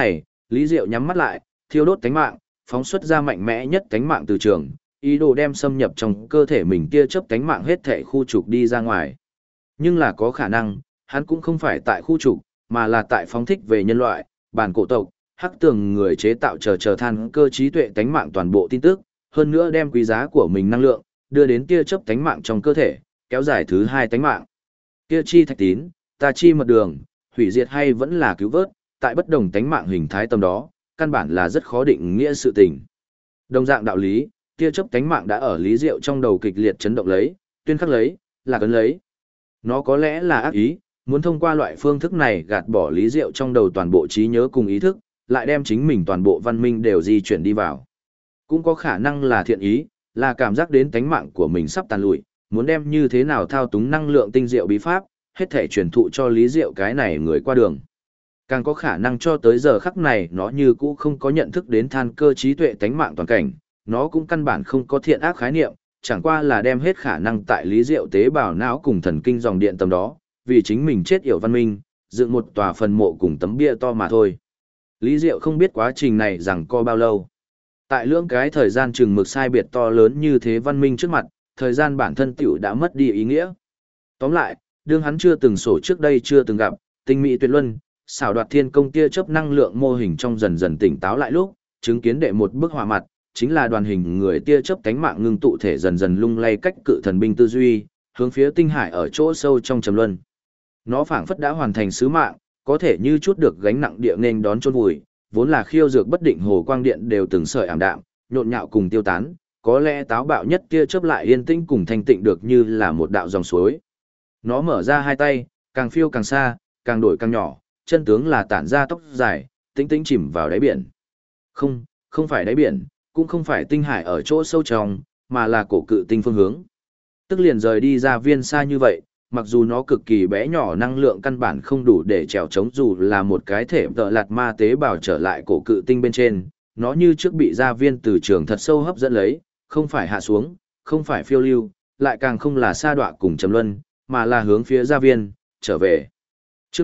Lý Diệu nhắm mắt lại, thiêu đốt tánh mạng, phóng xuất ra mạnh mẽ nhất tánh mạng từ trường, ý đồ đem xâm nhập trong cơ thể mình tia chớp tánh mạng hết thể khu trục đi ra ngoài. Nhưng là có khả năng, hắn cũng không phải tại khu trục, mà là tại phóng thích về nhân loại, bản cổ tộc, hắc tường người chế tạo chờ than cơ trí tuệ tánh mạng toàn bộ tin tức, hơn nữa đem quý giá của mình năng lượng, đưa đến tia chớp tánh mạng trong cơ thể, kéo dài thứ hai tánh mạng. Kia chi thạch tín, ta chi mật đường, hủy diệt hay vẫn là cứu vớt, tại bất đồng tánh mạng hình thái tâm đó, căn bản là rất khó định nghĩa sự tình. Đồng dạng đạo lý, tia chớp tánh mạng đã ở Lý Diệu trong đầu kịch liệt chấn động lấy, tuyên khắc lấy, là cấn lấy. Nó có lẽ là ác ý, muốn thông qua loại phương thức này gạt bỏ Lý Diệu trong đầu toàn bộ trí nhớ cùng ý thức, lại đem chính mình toàn bộ văn minh đều di chuyển đi vào. Cũng có khả năng là thiện ý, là cảm giác đến tánh mạng của mình sắp tàn lụi, muốn đem như thế nào thao túng năng lượng tinh diệu bí pháp, hết thể truyền thụ cho Lý Diệu cái này người qua đường. Càng có khả năng cho tới giờ khắc này nó như cũ không có nhận thức đến than cơ trí tuệ tánh mạng toàn cảnh, nó cũng căn bản không có thiện ác khái niệm, chẳng qua là đem hết khả năng tại Lý Diệu tế bào não cùng thần kinh dòng điện tầm đó, vì chính mình chết yểu văn minh, dựng một tòa phần mộ cùng tấm bia to mà thôi. Lý Diệu không biết quá trình này rằng co bao lâu. Tại lưỡng cái thời gian chừng mực sai biệt to lớn như thế văn minh trước mặt, thời gian bản thân tiểu đã mất đi ý nghĩa. Tóm lại, đương hắn chưa từng sổ trước đây chưa từng gặp, tinh mỹ tuyệt luân, xảo đoạt thiên công tia chớp năng lượng mô hình trong dần dần tỉnh táo lại lúc, chứng kiến đệ một bức họa mặt, chính là đoàn hình người tia chớp cánh mạng ngưng tụ thể dần dần lung lay cách cự thần binh tư duy, hướng phía tinh hải ở chỗ sâu trong trầm luân. Nó phảng phất đã hoàn thành sứ mạng, có thể như chút được gánh nặng địa nên đón chôn vùi, vốn là khiêu dược bất định hồ quang điện đều từng sợi ảm đạm, nhộn nhạo cùng tiêu tán, có lẽ táo bạo nhất tia chớp lại yên tĩnh cùng thanh tịnh được như là một đạo dòng suối. Nó mở ra hai tay, càng phiêu càng xa, càng đổi càng nhỏ, chân tướng là tản ra tóc dài, tĩnh tĩnh chìm vào đáy biển. Không, không phải đáy biển, cũng không phải tinh hải ở chỗ sâu trong, mà là cổ cự tinh phương hướng. Tức liền rời đi ra viên xa như vậy, mặc dù nó cực kỳ bé nhỏ năng lượng căn bản không đủ để trèo chống dù là một cái thể tợ lạt ma tế bào trở lại cổ cự tinh bên trên, nó như trước bị gia viên từ trường thật sâu hấp dẫn lấy, không phải hạ xuống, không phải phiêu lưu, lại càng không là sa đọa cùng trầm luân, mà là hướng phía gia viên, trở về. Chương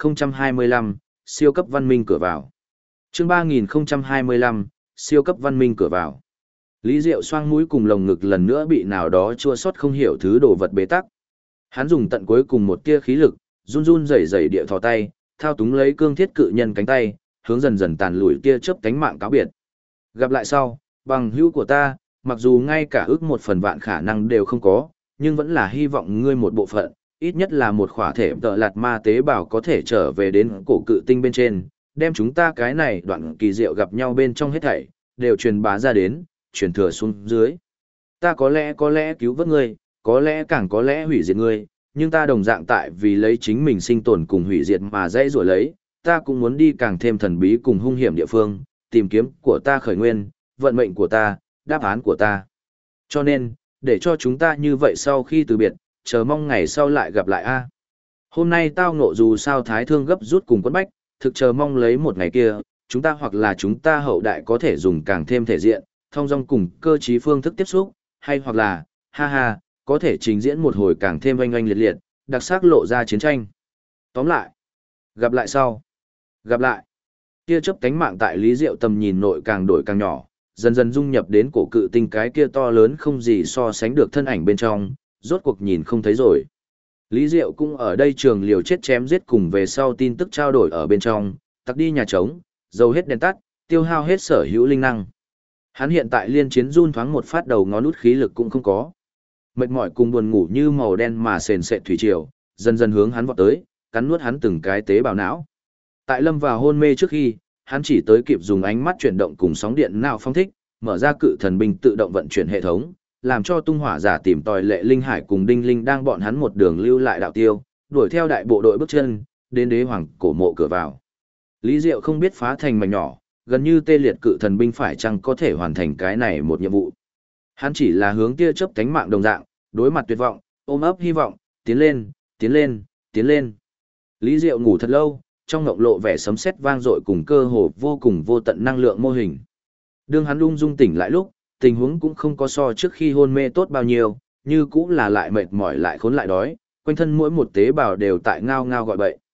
3025, siêu cấp văn minh cửa vào. Chương 3025, siêu cấp văn minh cửa vào. Lý Diệu xoang mũi cùng lồng ngực lần nữa bị nào đó chua xót không hiểu thứ đồ vật bế tắc. Hắn dùng tận cuối cùng một tia khí lực, run run rẩy rẩy địa thò tay, thao túng lấy cương thiết cự nhân cánh tay, hướng dần dần tàn lùi tia chớp cánh mạng cáo biệt. Gặp lại sau, bằng hữu của ta, mặc dù ngay cả ước một phần vạn khả năng đều không có, nhưng vẫn là hy vọng ngươi một bộ phận, ít nhất là một khỏa thể tợ lạt ma tế bào có thể trở về đến cổ cự tinh bên trên, đem chúng ta cái này đoạn kỳ diệu gặp nhau bên trong hết thảy, đều truyền bá ra đến, truyền thừa xuống dưới. Ta có lẽ cứu vớt ngươi, có lẽ càng có lẽ hủy diệt ngươi, nhưng ta đồng dạng tại vì lấy chính mình sinh tồn cùng hủy diệt mà dãy rủa lấy, ta cũng muốn đi càng thêm thần bí cùng hung hiểm địa phương, tìm kiếm của ta khởi nguyên, vận mệnh của ta, đáp án của ta. Cho nên, để cho chúng ta như vậy sau khi từ biệt, chờ mong ngày sau lại gặp lại a. Hôm nay tao ngộ dù sao thái thương gấp rút cùng quấn bách, thực chờ mong lấy một ngày kia, chúng ta hoặc là chúng ta hậu đại có thể dùng càng thêm thể diện, thông dong cùng cơ trí phương thức tiếp xúc, hay hoặc là, ha ha, có thể trình diễn một hồi càng thêm oanh oanh liệt liệt, đặc sắc lộ ra chiến tranh. Tóm lại, gặp lại sau. Gặp lại. Tia chớp cánh mạng tại Lý Diệu tầm nhìn nội càng đổi càng nhỏ, dần dần dung nhập đến cổ cự tinh cái kia to lớn không gì so sánh được thân ảnh bên trong, rốt cuộc nhìn không thấy rồi. Lý Diệu cũng ở đây trường liều chết chém giết cùng về sau tin tức trao đổi ở bên trong, tặc đi nhà trống, dầu hết đèn tắt, tiêu hao hết sở hữu linh năng. Hắn hiện tại liên chiến run thoáng một phát đầu ngón út khí lực cũng không có. Mệt mỏi cùng buồn ngủ như màu đen mà sền sệt thủy triều, dần dần hướng hắn vọt tới, cắn nuốt hắn từng cái tế bào não. Tại lâm vào hôn mê trước khi, hắn chỉ tới kịp dùng ánh mắt chuyển động cùng sóng điện não phong thích, mở ra cự thần binh tự động vận chuyển hệ thống, làm cho tung hỏa giả tìm tòi lệ linh hải cùng đinh linh đang bọn hắn một đường lưu lại đạo tiêu, đuổi theo đại bộ đội bước chân, đến đế hoàng cổ mộ cửa vào. Lý Diệu không biết phá thành mảnh nhỏ, gần như tê liệt cự thần binh phải chăng có thể hoàn thành cái này một nhiệm vụ. Hắn chỉ là hướng tia chớp cánh mạng đồng dạng, đối mặt tuyệt vọng, ôm ấp hy vọng, tiến lên, tiến lên, tiến lên. Lý Diệu ngủ thật lâu, trong ngộng lộ vẻ sấm sét vang dội cùng cơ hồ vô cùng vô tận năng lượng mô hình. Đương hắn ung dung tỉnh lại lúc, tình huống cũng không có so trước khi hôn mê tốt bao nhiêu, như cũng là lại mệt mỏi lại khốn lại đói, quanh thân mỗi một tế bào đều tại ngao ngao gọi bậy.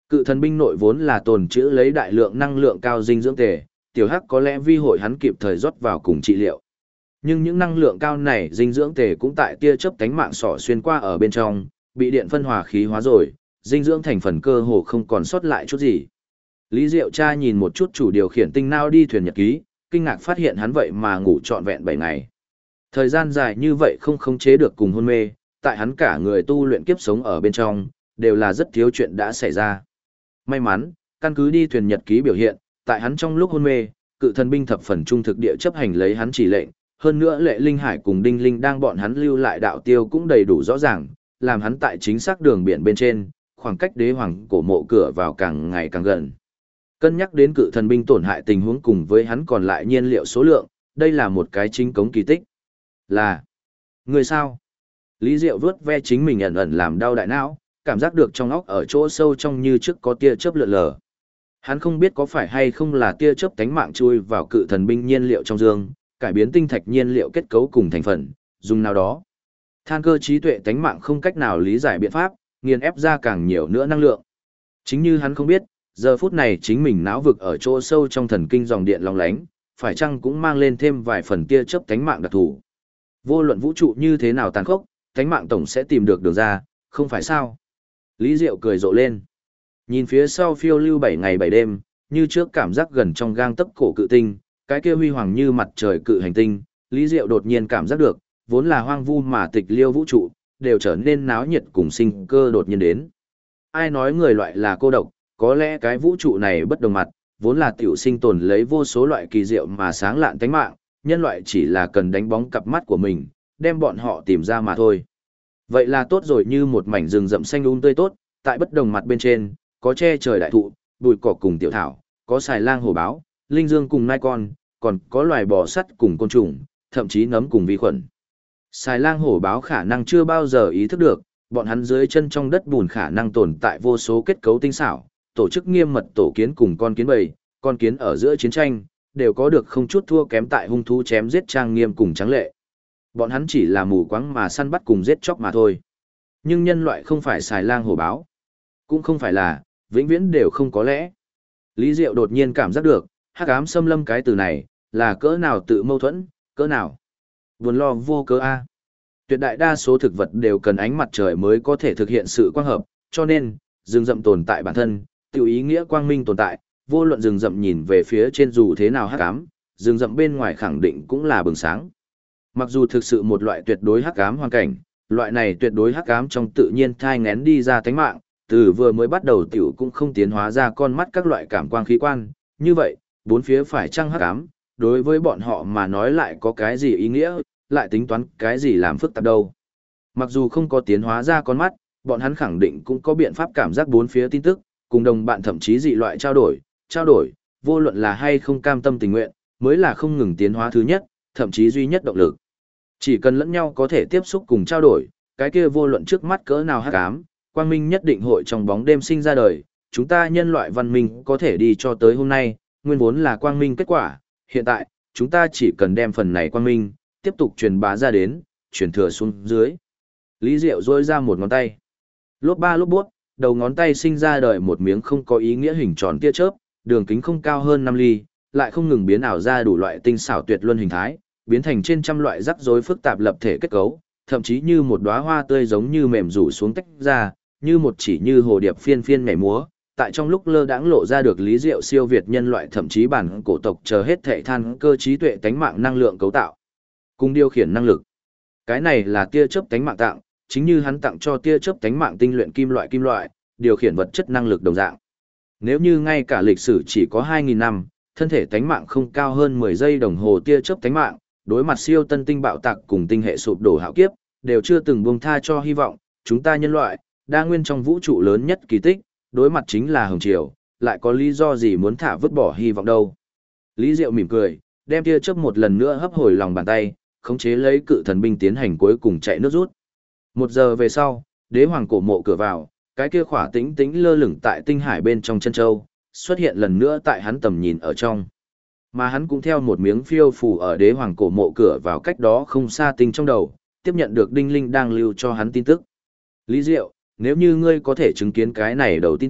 Cự thần binh nội vốn là tồn trữ lấy đại lượng năng lượng cao dinh dưỡng tề, tiểu hắc có lẽ vi hội hắn kịp thời rót vào cùng trị liệu. Nhưng những năng lượng cao này dinh dưỡng tề cũng tại tia chớp cánh mạng sỏ xuyên qua ở bên trong, bị điện phân hòa khí hóa rồi, dinh dưỡng thành phần cơ hồ không còn sót lại chút gì. Lý Diệu Cha nhìn một chút chủ điều khiển tinh nao đi thuyền nhật ký, kinh ngạc phát hiện hắn vậy mà ngủ trọn vẹn 7 ngày. Thời gian dài như vậy không khống chế được cùng hôn mê, tại hắn cả người tu luyện kiếp sống ở bên trong, đều là rất thiếu chuyện đã xảy ra. May mắn, căn cứ đi thuyền nhật ký biểu hiện, tại hắn trong lúc hôn mê, cự thần binh thập phần trung thực địa chấp hành lấy hắn chỉ lệnh, hơn nữa Lệ Linh Hải cùng Đinh Linh đang bọn hắn lưu lại đạo tiêu cũng đầy đủ rõ ràng, làm hắn tại chính xác đường biển bên trên, khoảng cách đế hoàng cổ mộ cửa vào càng ngày càng gần. Cân nhắc đến cự thần binh tổn hại tình huống cùng với hắn còn lại nhiên liệu số lượng, đây là một cái chính cống kỳ tích. Là người sao? Lý Diệu vớt ve chính mình ẩn ẩn làm đau đại não, cảm giác được trong óc ở chỗ sâu trong như trước có tia chớp lượn lờ. Hắn không biết có phải hay không là tia chớp cánh mạng chui vào cự thần binh nhiên liệu trong dương, cải biến tinh thạch nhiên liệu kết cấu cùng thành phần, dùng nào đó. Than cơ trí tuệ cánh mạng không cách nào lý giải biện pháp, nghiền ép ra càng nhiều nữa năng lượng. Chính như hắn không biết, giờ phút này chính mình não vực ở chỗ sâu trong thần kinh dòng điện long lánh, phải chăng cũng mang lên thêm vài phần tia chớp cánh mạng đặc thù. Vô luận vũ trụ như thế nào tàn khốc, cánh mạng tổng sẽ tìm được đường ra, không phải sao? Lý Diệu cười rộ lên. Nhìn phía sau phiêu lưu 7 ngày 7 đêm, như trước cảm giác gần trong gang tấc cổ cự tinh, cái kia huy hoàng như mặt trời cự hành tinh, Lý Diệu đột nhiên cảm giác được, vốn là hoang vu mà tịch liêu vũ trụ, đều trở nên náo nhiệt cùng sinh cơ đột nhiên đến. Ai nói người loại là cô độc, có lẽ cái vũ trụ này bất đồng mặt, vốn là tiểu sinh tồn lấy vô số loại kỳ diệu mà sáng lạn tánh mạng, nhân loại chỉ là cần đánh bóng cặp mắt của mình, đem bọn họ tìm ra mà thôi. Vậy là tốt rồi, như một mảnh rừng rậm xanh tươi tốt, tại bất đồng mặt bên trên, có che trời đại thụ, bụi cỏ cùng tiểu thảo, có xài lang hổ báo, linh dương cùng nai con, còn có loài bò sắt cùng côn trùng, thậm chí nấm cùng vi khuẩn. Xài lang hổ báo khả năng chưa bao giờ ý thức được, bọn hắn dưới chân trong đất bùn khả năng tồn tại vô số kết cấu tinh xảo, tổ chức nghiêm mật tổ kiến cùng con kiến bầy, con kiến ở giữa chiến tranh, đều có được không chút thua kém tại hung thú chém giết trang nghiêm cùng trắng lệ. Bọn hắn chỉ là mù quáng mà săn bắt cùng giết chóc mà thôi. Nhưng nhân loại không phải xài lang hổ báo, cũng không phải là, vĩnh viễn đều không có lẽ. Lý Diệu đột nhiên cảm giác được, hắc ám xâm lâm cái từ này, là cỡ nào tự mâu thuẫn, cỡ nào buồn lo vô cớ a. Tuyệt đại đa số thực vật đều cần ánh mặt trời mới có thể thực hiện sự quang hợp, cho nên, rừng rậm tồn tại bản thân, tiểu ý nghĩa quang minh tồn tại, vô luận rừng rậm nhìn về phía trên dù thế nào hắc ám, rừng rậm bên ngoài khẳng định cũng là bừng sáng. Mặc dù thực sự một loại tuyệt đối hắc ám hoàn cảnh, loại này tuyệt đối hắc ám trong tự nhiên thai nghén đi ra tánh mạng, từ vừa mới bắt đầu tiểu cũng không tiến hóa ra con mắt các loại cảm quang khí quan, như vậy, bốn phía phải chăng hắc ám, đối với bọn họ mà nói lại có cái gì ý nghĩa, lại tính toán cái gì làm phức tạp đâu. Mặc dù không có tiến hóa ra con mắt, bọn hắn khẳng định cũng có biện pháp cảm giác bốn phía tin tức, cùng đồng bạn thậm chí dị loại trao đổi, vô luận là hay không cam tâm tình nguyện, mới là không ngừng tiến hóa thứ nhất, thậm chí duy nhất động lực. Chỉ cần lẫn nhau có thể tiếp xúc cùng trao đổi, cái kia vô luận trước mắt cỡ nào hắc ám, quang minh nhất định hội trong bóng đêm sinh ra đời, chúng ta nhân loại văn minh có thể đi cho tới hôm nay, nguyên vốn là quang minh kết quả, hiện tại, chúng ta chỉ cần đem phần này quang minh, tiếp tục truyền bá ra đến, truyền thừa xuống dưới. Lý Diệu rôi ra một ngón tay. Lốp ba lốp buốt, đầu ngón tay sinh ra đời một miếng không có ý nghĩa hình tròn tia chớp, đường kính không cao hơn 5 ly, lại không ngừng biến ảo ra đủ loại tinh xảo tuyệt luân hình thái, biến thành trên trăm loại rắc rối phức tạp lập thể kết cấu, thậm chí như một đóa hoa tươi giống như mềm rủ xuống tách ra, như một chỉ như hồ điệp phiên phiên nhảy múa, tại trong lúc lơ đãng lộ ra được lý diệu siêu việt nhân loại thậm chí bản cổ tộc chờ hết thệ than cơ trí tuệ tánh mạng năng lượng cấu tạo, cùng điều khiển năng lực. Cái này là tia chớp tánh mạng tặng, chính như hắn tặng cho tia chớp tánh mạng tinh luyện kim loại, điều khiển vật chất năng lực đồng dạng. Nếu như ngay cả lịch sử chỉ có 2.000 năm, thân thể tánh mạng không cao hơn 10 giây đồng hồ tia chớp tánh mạng, đối mặt siêu tân tinh bạo tạc cùng tinh hệ sụp đổ hạo kiếp, đều chưa từng buông tha cho hy vọng, chúng ta nhân loại, đa nguyên trong vũ trụ lớn nhất kỳ tích, đối mặt chính là hồng triều, lại có lý do gì muốn thả vứt bỏ hy vọng đâu. Lý Diệu mỉm cười, đem tia chớp một lần nữa hấp hồi lòng bàn tay, khống chế lấy cự thần binh tiến hành cuối cùng chạy nước rút. 1 giờ về sau, đế hoàng cổ mộ cửa vào, cái kia khỏa tĩnh tĩnh lơ lửng tại tinh hải bên trong chân châu, xuất hiện lần nữa tại hắn tầm nhìn ở trong. Mà hắn cũng theo một miếng phiêu phù ở đế hoàng cổ mộ cửa vào cách đó không xa tinh trong đầu, tiếp nhận được Đinh Linh đang lưu cho hắn tin tức. Lý Diệu, nếu như ngươi có thể chứng kiến cái này đầu tin tức,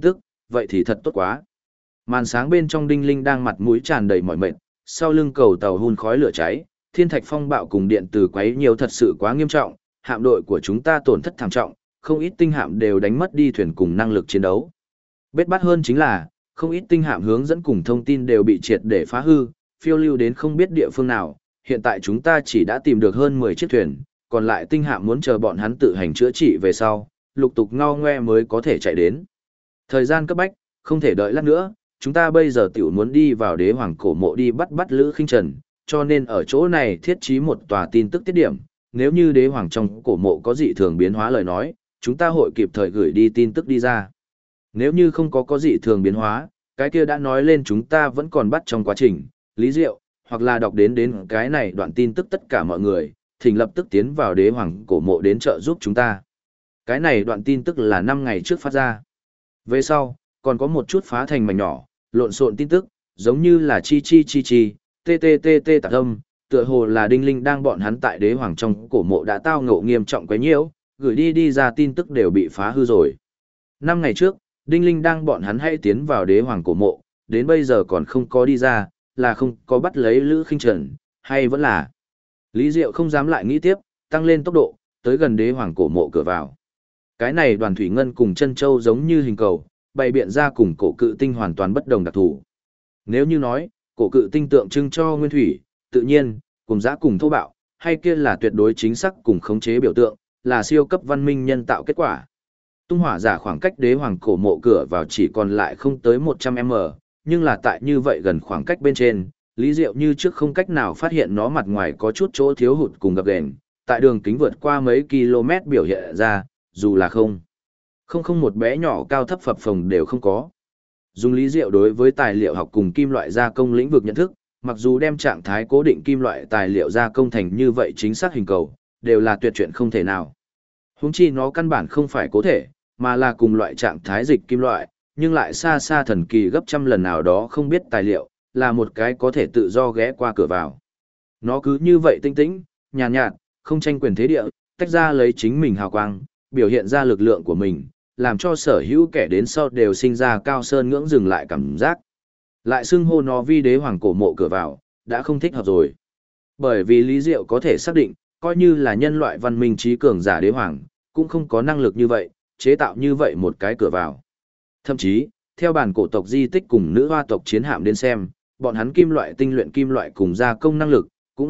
vậy thì thật tốt quá. Màn sáng bên trong Đinh Linh đang mặt mũi tràn đầy mỏi mệt, sau lưng cầu tàu hun khói lửa cháy, thiên thạch phong bạo cùng điện từ quấy nhiều thật sự quá nghiêm trọng, hạm đội của chúng ta tổn thất thảm trọng, không ít tinh hạm đều đánh mất đi thuyền cùng năng lực chiến đấu. Bết bát hơn chính là, không ít tinh hạm hướng dẫn cùng thông tin đều bị triệt để phá hư, phiêu lưu đến không biết địa phương nào, hiện tại chúng ta chỉ đã tìm được hơn 10 chiếc thuyền, còn lại tinh hạm muốn chờ bọn hắn tự hành chữa trị về sau, lục tục ngao ngoe mới có thể chạy đến. Thời gian cấp bách, không thể đợi lát nữa, chúng ta bây giờ tiểu muốn đi vào đế hoàng cổ mộ đi bắt Lữ Khinh Trần, cho nên ở chỗ này thiết trí một tòa tin tức tiết điểm, nếu như đế hoàng trong cổ mộ có dị thường biến hóa lời nói, chúng ta hội kịp thời gửi đi tin tức đi ra. Nếu như không có dị thường biến hóa, cái kia đã nói lên chúng ta vẫn còn bắt trong quá trình, Lý Diệu, hoặc là đọc đến cái này đoạn tin tức tất cả mọi người, thỉnh lập tức tiến vào đế hoàng cổ mộ đến trợ giúp chúng ta. Cái này đoạn tin tức là 5 ngày trước phát ra. Về sau, còn có một chút phá thành mảnh nhỏ, lộn xộn tin tức, giống như là chi, ttt tạc âm, tựa hồ là Đinh Linh đang bọn hắn tại đế hoàng trong cổ mộ đã tao ngộ nghiêm trọng quấy nhiễu, gửi đi ra tin tức đều bị phá hư rồi. 5 ngày trước, Đinh Linh đang bọn hắn hay tiến vào đế hoàng cổ mộ, đến bây giờ còn không có đi ra, là không có bắt lấy Lữ Khinh Trần, hay vẫn là. Lý Diệu không dám lại nghĩ tiếp, tăng lên tốc độ, tới gần đế hoàng cổ mộ cửa vào. Cái này đoàn thủy ngân cùng chân châu giống như hình cầu, bày biện ra cùng cổ cự tinh hoàn toàn bất đồng đặc thù. Nếu như nói, cổ cự tinh tượng trưng cho nguyên thủy, tự nhiên, cùng dã cùng thô bạo, hay kia là tuyệt đối chính xác cùng khống chế biểu tượng, là siêu cấp văn minh nhân tạo kết quả. Tung hỏa giả khoảng cách đế hoàng cổ mộ cửa vào chỉ còn lại không tới 100m, nhưng là tại như vậy gần khoảng cách bên trên, Lý Diệu như trước không cách nào phát hiện nó mặt ngoài có chút chỗ thiếu hụt cùng gập ghềnh, tại đường kính vượt qua mấy km biểu hiện ra, dù là không một bé nhỏ cao thấp phập phồng đều không có. Dùng Lý Diệu đối với tài liệu học cùng kim loại gia công lĩnh vực nhận thức, mặc dù đem trạng thái cố định kim loại tài liệu gia công thành như vậy chính xác hình cầu, đều là tuyệt chuyện không thể nào. Huống chi nó căn bản không phải cố thể, mà là cùng loại trạng thái dịch kim loại, nhưng lại xa xa thần kỳ gấp trăm lần nào đó không biết tài liệu, là một cái có thể tự do ghé qua cửa vào. Nó cứ như vậy tinh tĩnh, nhàn nhạt, không tranh quyền thế địa, tách ra lấy chính mình hào quang, biểu hiện ra lực lượng của mình, làm cho sở hữu kẻ đến sau đều sinh ra cao sơn ngưỡng dừng lại cảm giác. Lại xưng hô nó vi đế hoàng cổ mộ cửa vào, đã không thích hợp rồi. Bởi vì Lý Diệu có thể xác định, coi như là nhân loại văn minh trí cường giả đế hoàng, cũng không có năng lực như vậy, chế tạo như vậy một cái cửa vào. Thậm chí, theo bản cổ tộc di tích cùng nữ hoa tộc chiến hạm đến xem, bọn hắn kim loại tinh luyện kim loại cùng gia công năng lực, cũng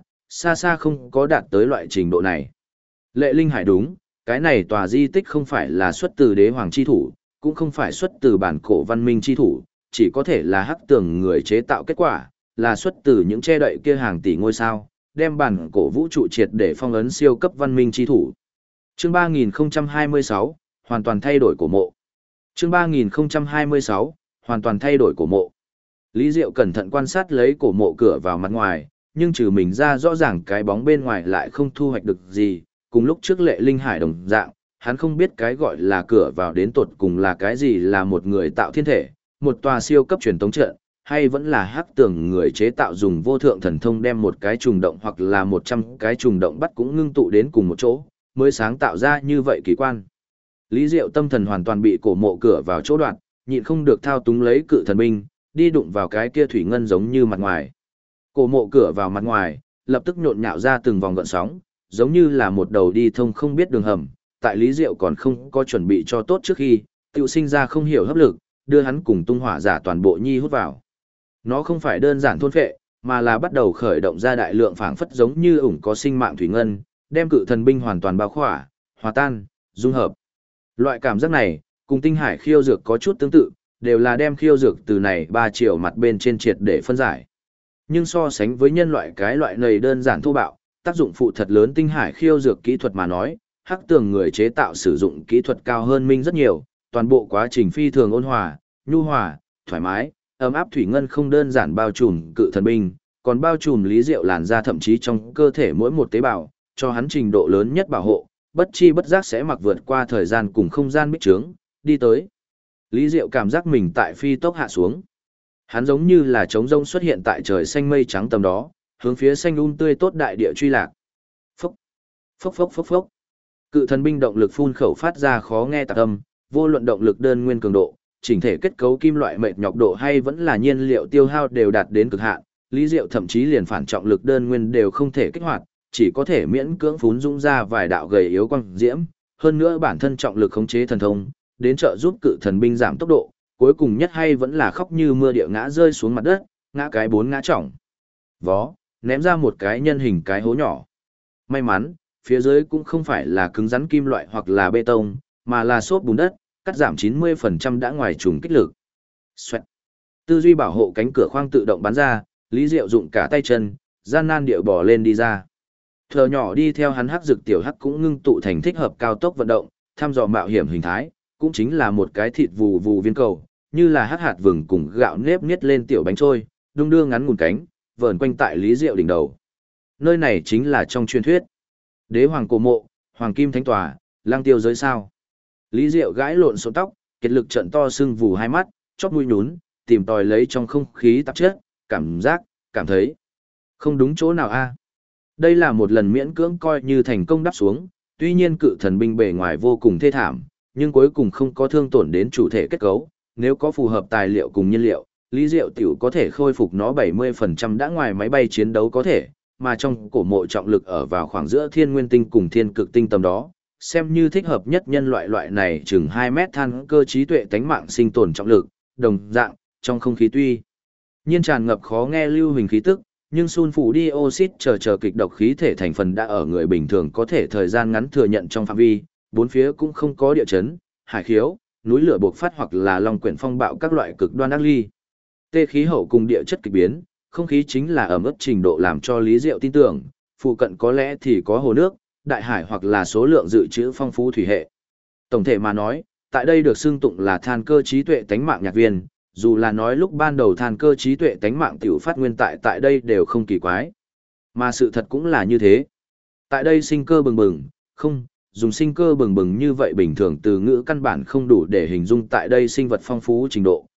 xa xa không có đạt tới loại trình độ này. Lệ Linh Hải đúng, cái này tòa di tích không phải là xuất từ đế hoàng chi thủ, cũng không phải xuất từ bản cổ văn minh chi thủ, chỉ có thể là hắc tường người chế tạo kết quả, là xuất từ những che đậy kia hàng tỷ ngôi sao, đem bản cổ vũ trụ triệt để phong ấn siêu cấp văn minh chi thủ. Chương 3026, hoàn toàn thay đổi cổ mộ. Chương 3026, hoàn toàn thay đổi cổ mộ. Lý Diệu cẩn thận quan sát lấy cổ mộ cửa vào mặt ngoài, nhưng trừ mình ra rõ ràng cái bóng bên ngoài lại không thu hoạch được gì, cùng lúc trước Lệ Linh Hải đồng dạng, hắn không biết cái gọi là cửa vào đến tột cùng là cái gì, là một người tạo thiên thể, một tòa siêu cấp truyền tống trận, hay vẫn là hắc tường người chế tạo dùng vô thượng thần thông đem một cái trùng động hoặc là 100 cái trùng động bắt cũng ngưng tụ đến cùng một chỗ, mới sáng tạo ra như vậy kỳ quan. Lý Diệu tâm thần hoàn toàn bị cổ mộ cửa vào chỗ đoạn, nhịn không được thao túng lấy cự thần binh, đi đụng vào cái kia thủy ngân giống như mặt ngoài. Cổ mộ cửa vào mặt ngoài, lập tức nhộn nhạo ra từng vòng gợn sóng, giống như là một đầu đi thông không biết đường hầm, tại Lý Diệu còn không có chuẩn bị cho tốt trước khi, tiểu sinh ra không hiểu hấp lực, đưa hắn cùng tung hỏa giả toàn bộ nhi hút vào. Nó không phải đơn giản thôn phệ, mà là bắt đầu khởi động ra đại lượng phảng phất giống như ủng có sinh mạng thủy ngân, đem cự thần binh hoàn toàn bao khỏa, hòa tan, dung hợp. Loại cảm giác này, cùng tinh hải khiêu dược có chút tương tự, đều là đem khiêu dược từ này ba chiều mặt bên trên triệt để phân giải. Nhưng so sánh với nhân loại cái loại này đơn giản thô bạo, tác dụng phụ thật lớn tinh hải khiêu dược kỹ thuật mà nói, hắc tường người chế tạo sử dụng kỹ thuật cao hơn minh rất nhiều, toàn bộ quá trình phi thường ôn hòa, nhu hòa, thoải mái, ấm áp thủy ngân không đơn giản bao trùm cự thần binh, còn bao trùm Lý Diệu làn da thậm chí trong cơ thể mỗi một tế bào, cho hắn trình độ lớn nhất bảo hộ, bất chi bất giác sẽ mặc vượt qua thời gian cùng không gian bích trướng, đi tới. Lý Diệu cảm giác mình tại phi tốc hạ xuống. Hắn giống như là trống rông xuất hiện tại trời xanh mây trắng tầm đó, hướng phía xanh tươi tốt đại địa truy lạc. Phốc, phốc phốc phốc phốc. Cự thần binh động lực phun khẩu phát ra khó nghe tạc âm, vô luận động lực đơn nguyên cường độ, chỉnh thể kết cấu kim loại mệt nhọc độ hay vẫn là nhiên liệu tiêu hao đều đạt đến cực hạn, Lý Diệu thậm chí liền phản trọng lực đơn nguyên đều không thể kích hoạt, chỉ có thể miễn cưỡng phún dũng ra vài đạo gầy yếu quang diễm, hơn nữa bản thân trọng lực khống chế thần thông, đến trợ giúp cự thần binh giảm tốc độ, cuối cùng nhất hay vẫn là khóc như mưa địa ngã rơi xuống mặt đất, ngã cái 4 ngã trọng. Vó, ném ra một cái nhân hình cái hố nhỏ. May mắn, phía dưới cũng không phải là cứng rắn kim loại hoặc là bê tông, mà là xốp bùn đất, cắt giảm 90% đã ngoài trùng kích lực. Xoẹt. Tư duy bảo hộ cánh cửa khoang tự động bắn ra, Lý Diệu dụng cả tay chân, gian nan điệu bò lên đi ra. Thờ nhỏ đi theo hắn hắc dược tiểu hắc cũng ngưng tụ thành thích hợp cao tốc vận động, thăm dò mạo hiểm hình thái, cũng chính là một cái thịt vù vù viên cầu, như là hắc hạt vừng cùng gạo nếp niết lên tiểu bánh trôi, đung đưa ngắn ngủn cánh, vờn quanh tại Lý Diệu đỉnh đầu. Nơi này chính là trong truyền thuyết. Đế hoàng cổ mộ, hoàng kim thánh tòa, lang tiêu giới sao. Lý Diệu gãi lộn xộn tóc, kiệt lực trận to sưng vù hai mắt, chóp mũi nhún, tìm tòi lấy trong không khí tạp chất, cảm thấy không đúng chỗ nào a. Đây là một lần miễn cưỡng coi như thành công đắp xuống, tuy nhiên cự thần binh bề ngoài vô cùng thê thảm, nhưng cuối cùng không có thương tổn đến chủ thể kết cấu, nếu có phù hợp tài liệu cùng nhiên liệu, Lý Diệu tiểu có thể khôi phục nó 70% đã ngoài máy bay chiến đấu có thể, mà trong cổ mộ trọng lực ở vào khoảng giữa thiên nguyên tinh cùng thiên cực tinh tầm đó, xem như thích hợp nhất nhân loại này chừng 2 mét than cơ trí tuệ tánh mạng sinh tồn trọng lực, đồng dạng, trong không khí tuy nhiên tràn ngập khó nghe lưu hình khí tức, nhưng sun phủ dioxide chờ kịch độc khí thể thành phần đã ở người bình thường có thể thời gian ngắn thừa nhận trong phạm vi, bốn phía cũng không có địa chấn, hải khiếu, núi lửa bộc phát hoặc là long quyển phong bạo các loại cực đoan ác ly. Tê khí hậu cùng địa chất kịch biến, không khí chính là ẩm ướt trình độ làm cho Lý Diệu tin tưởng, phụ cận có lẽ thì có hồ nước, đại hải hoặc là số lượng dự trữ phong phú thủy hệ. Tổng thể mà nói, tại đây được xưng tụng là than cơ trí tuệ tánh mạng nhạc viên, dù là nói lúc ban đầu than cơ trí tuệ tánh mạng tiểu phát nguyên tại đây đều không kỳ quái. Mà sự thật cũng là như thế. Tại đây sinh cơ bừng bừng, không, dùng sinh cơ bừng bừng như vậy bình thường từ ngữ căn bản không đủ để hình dung tại đây sinh vật phong phú trình độ.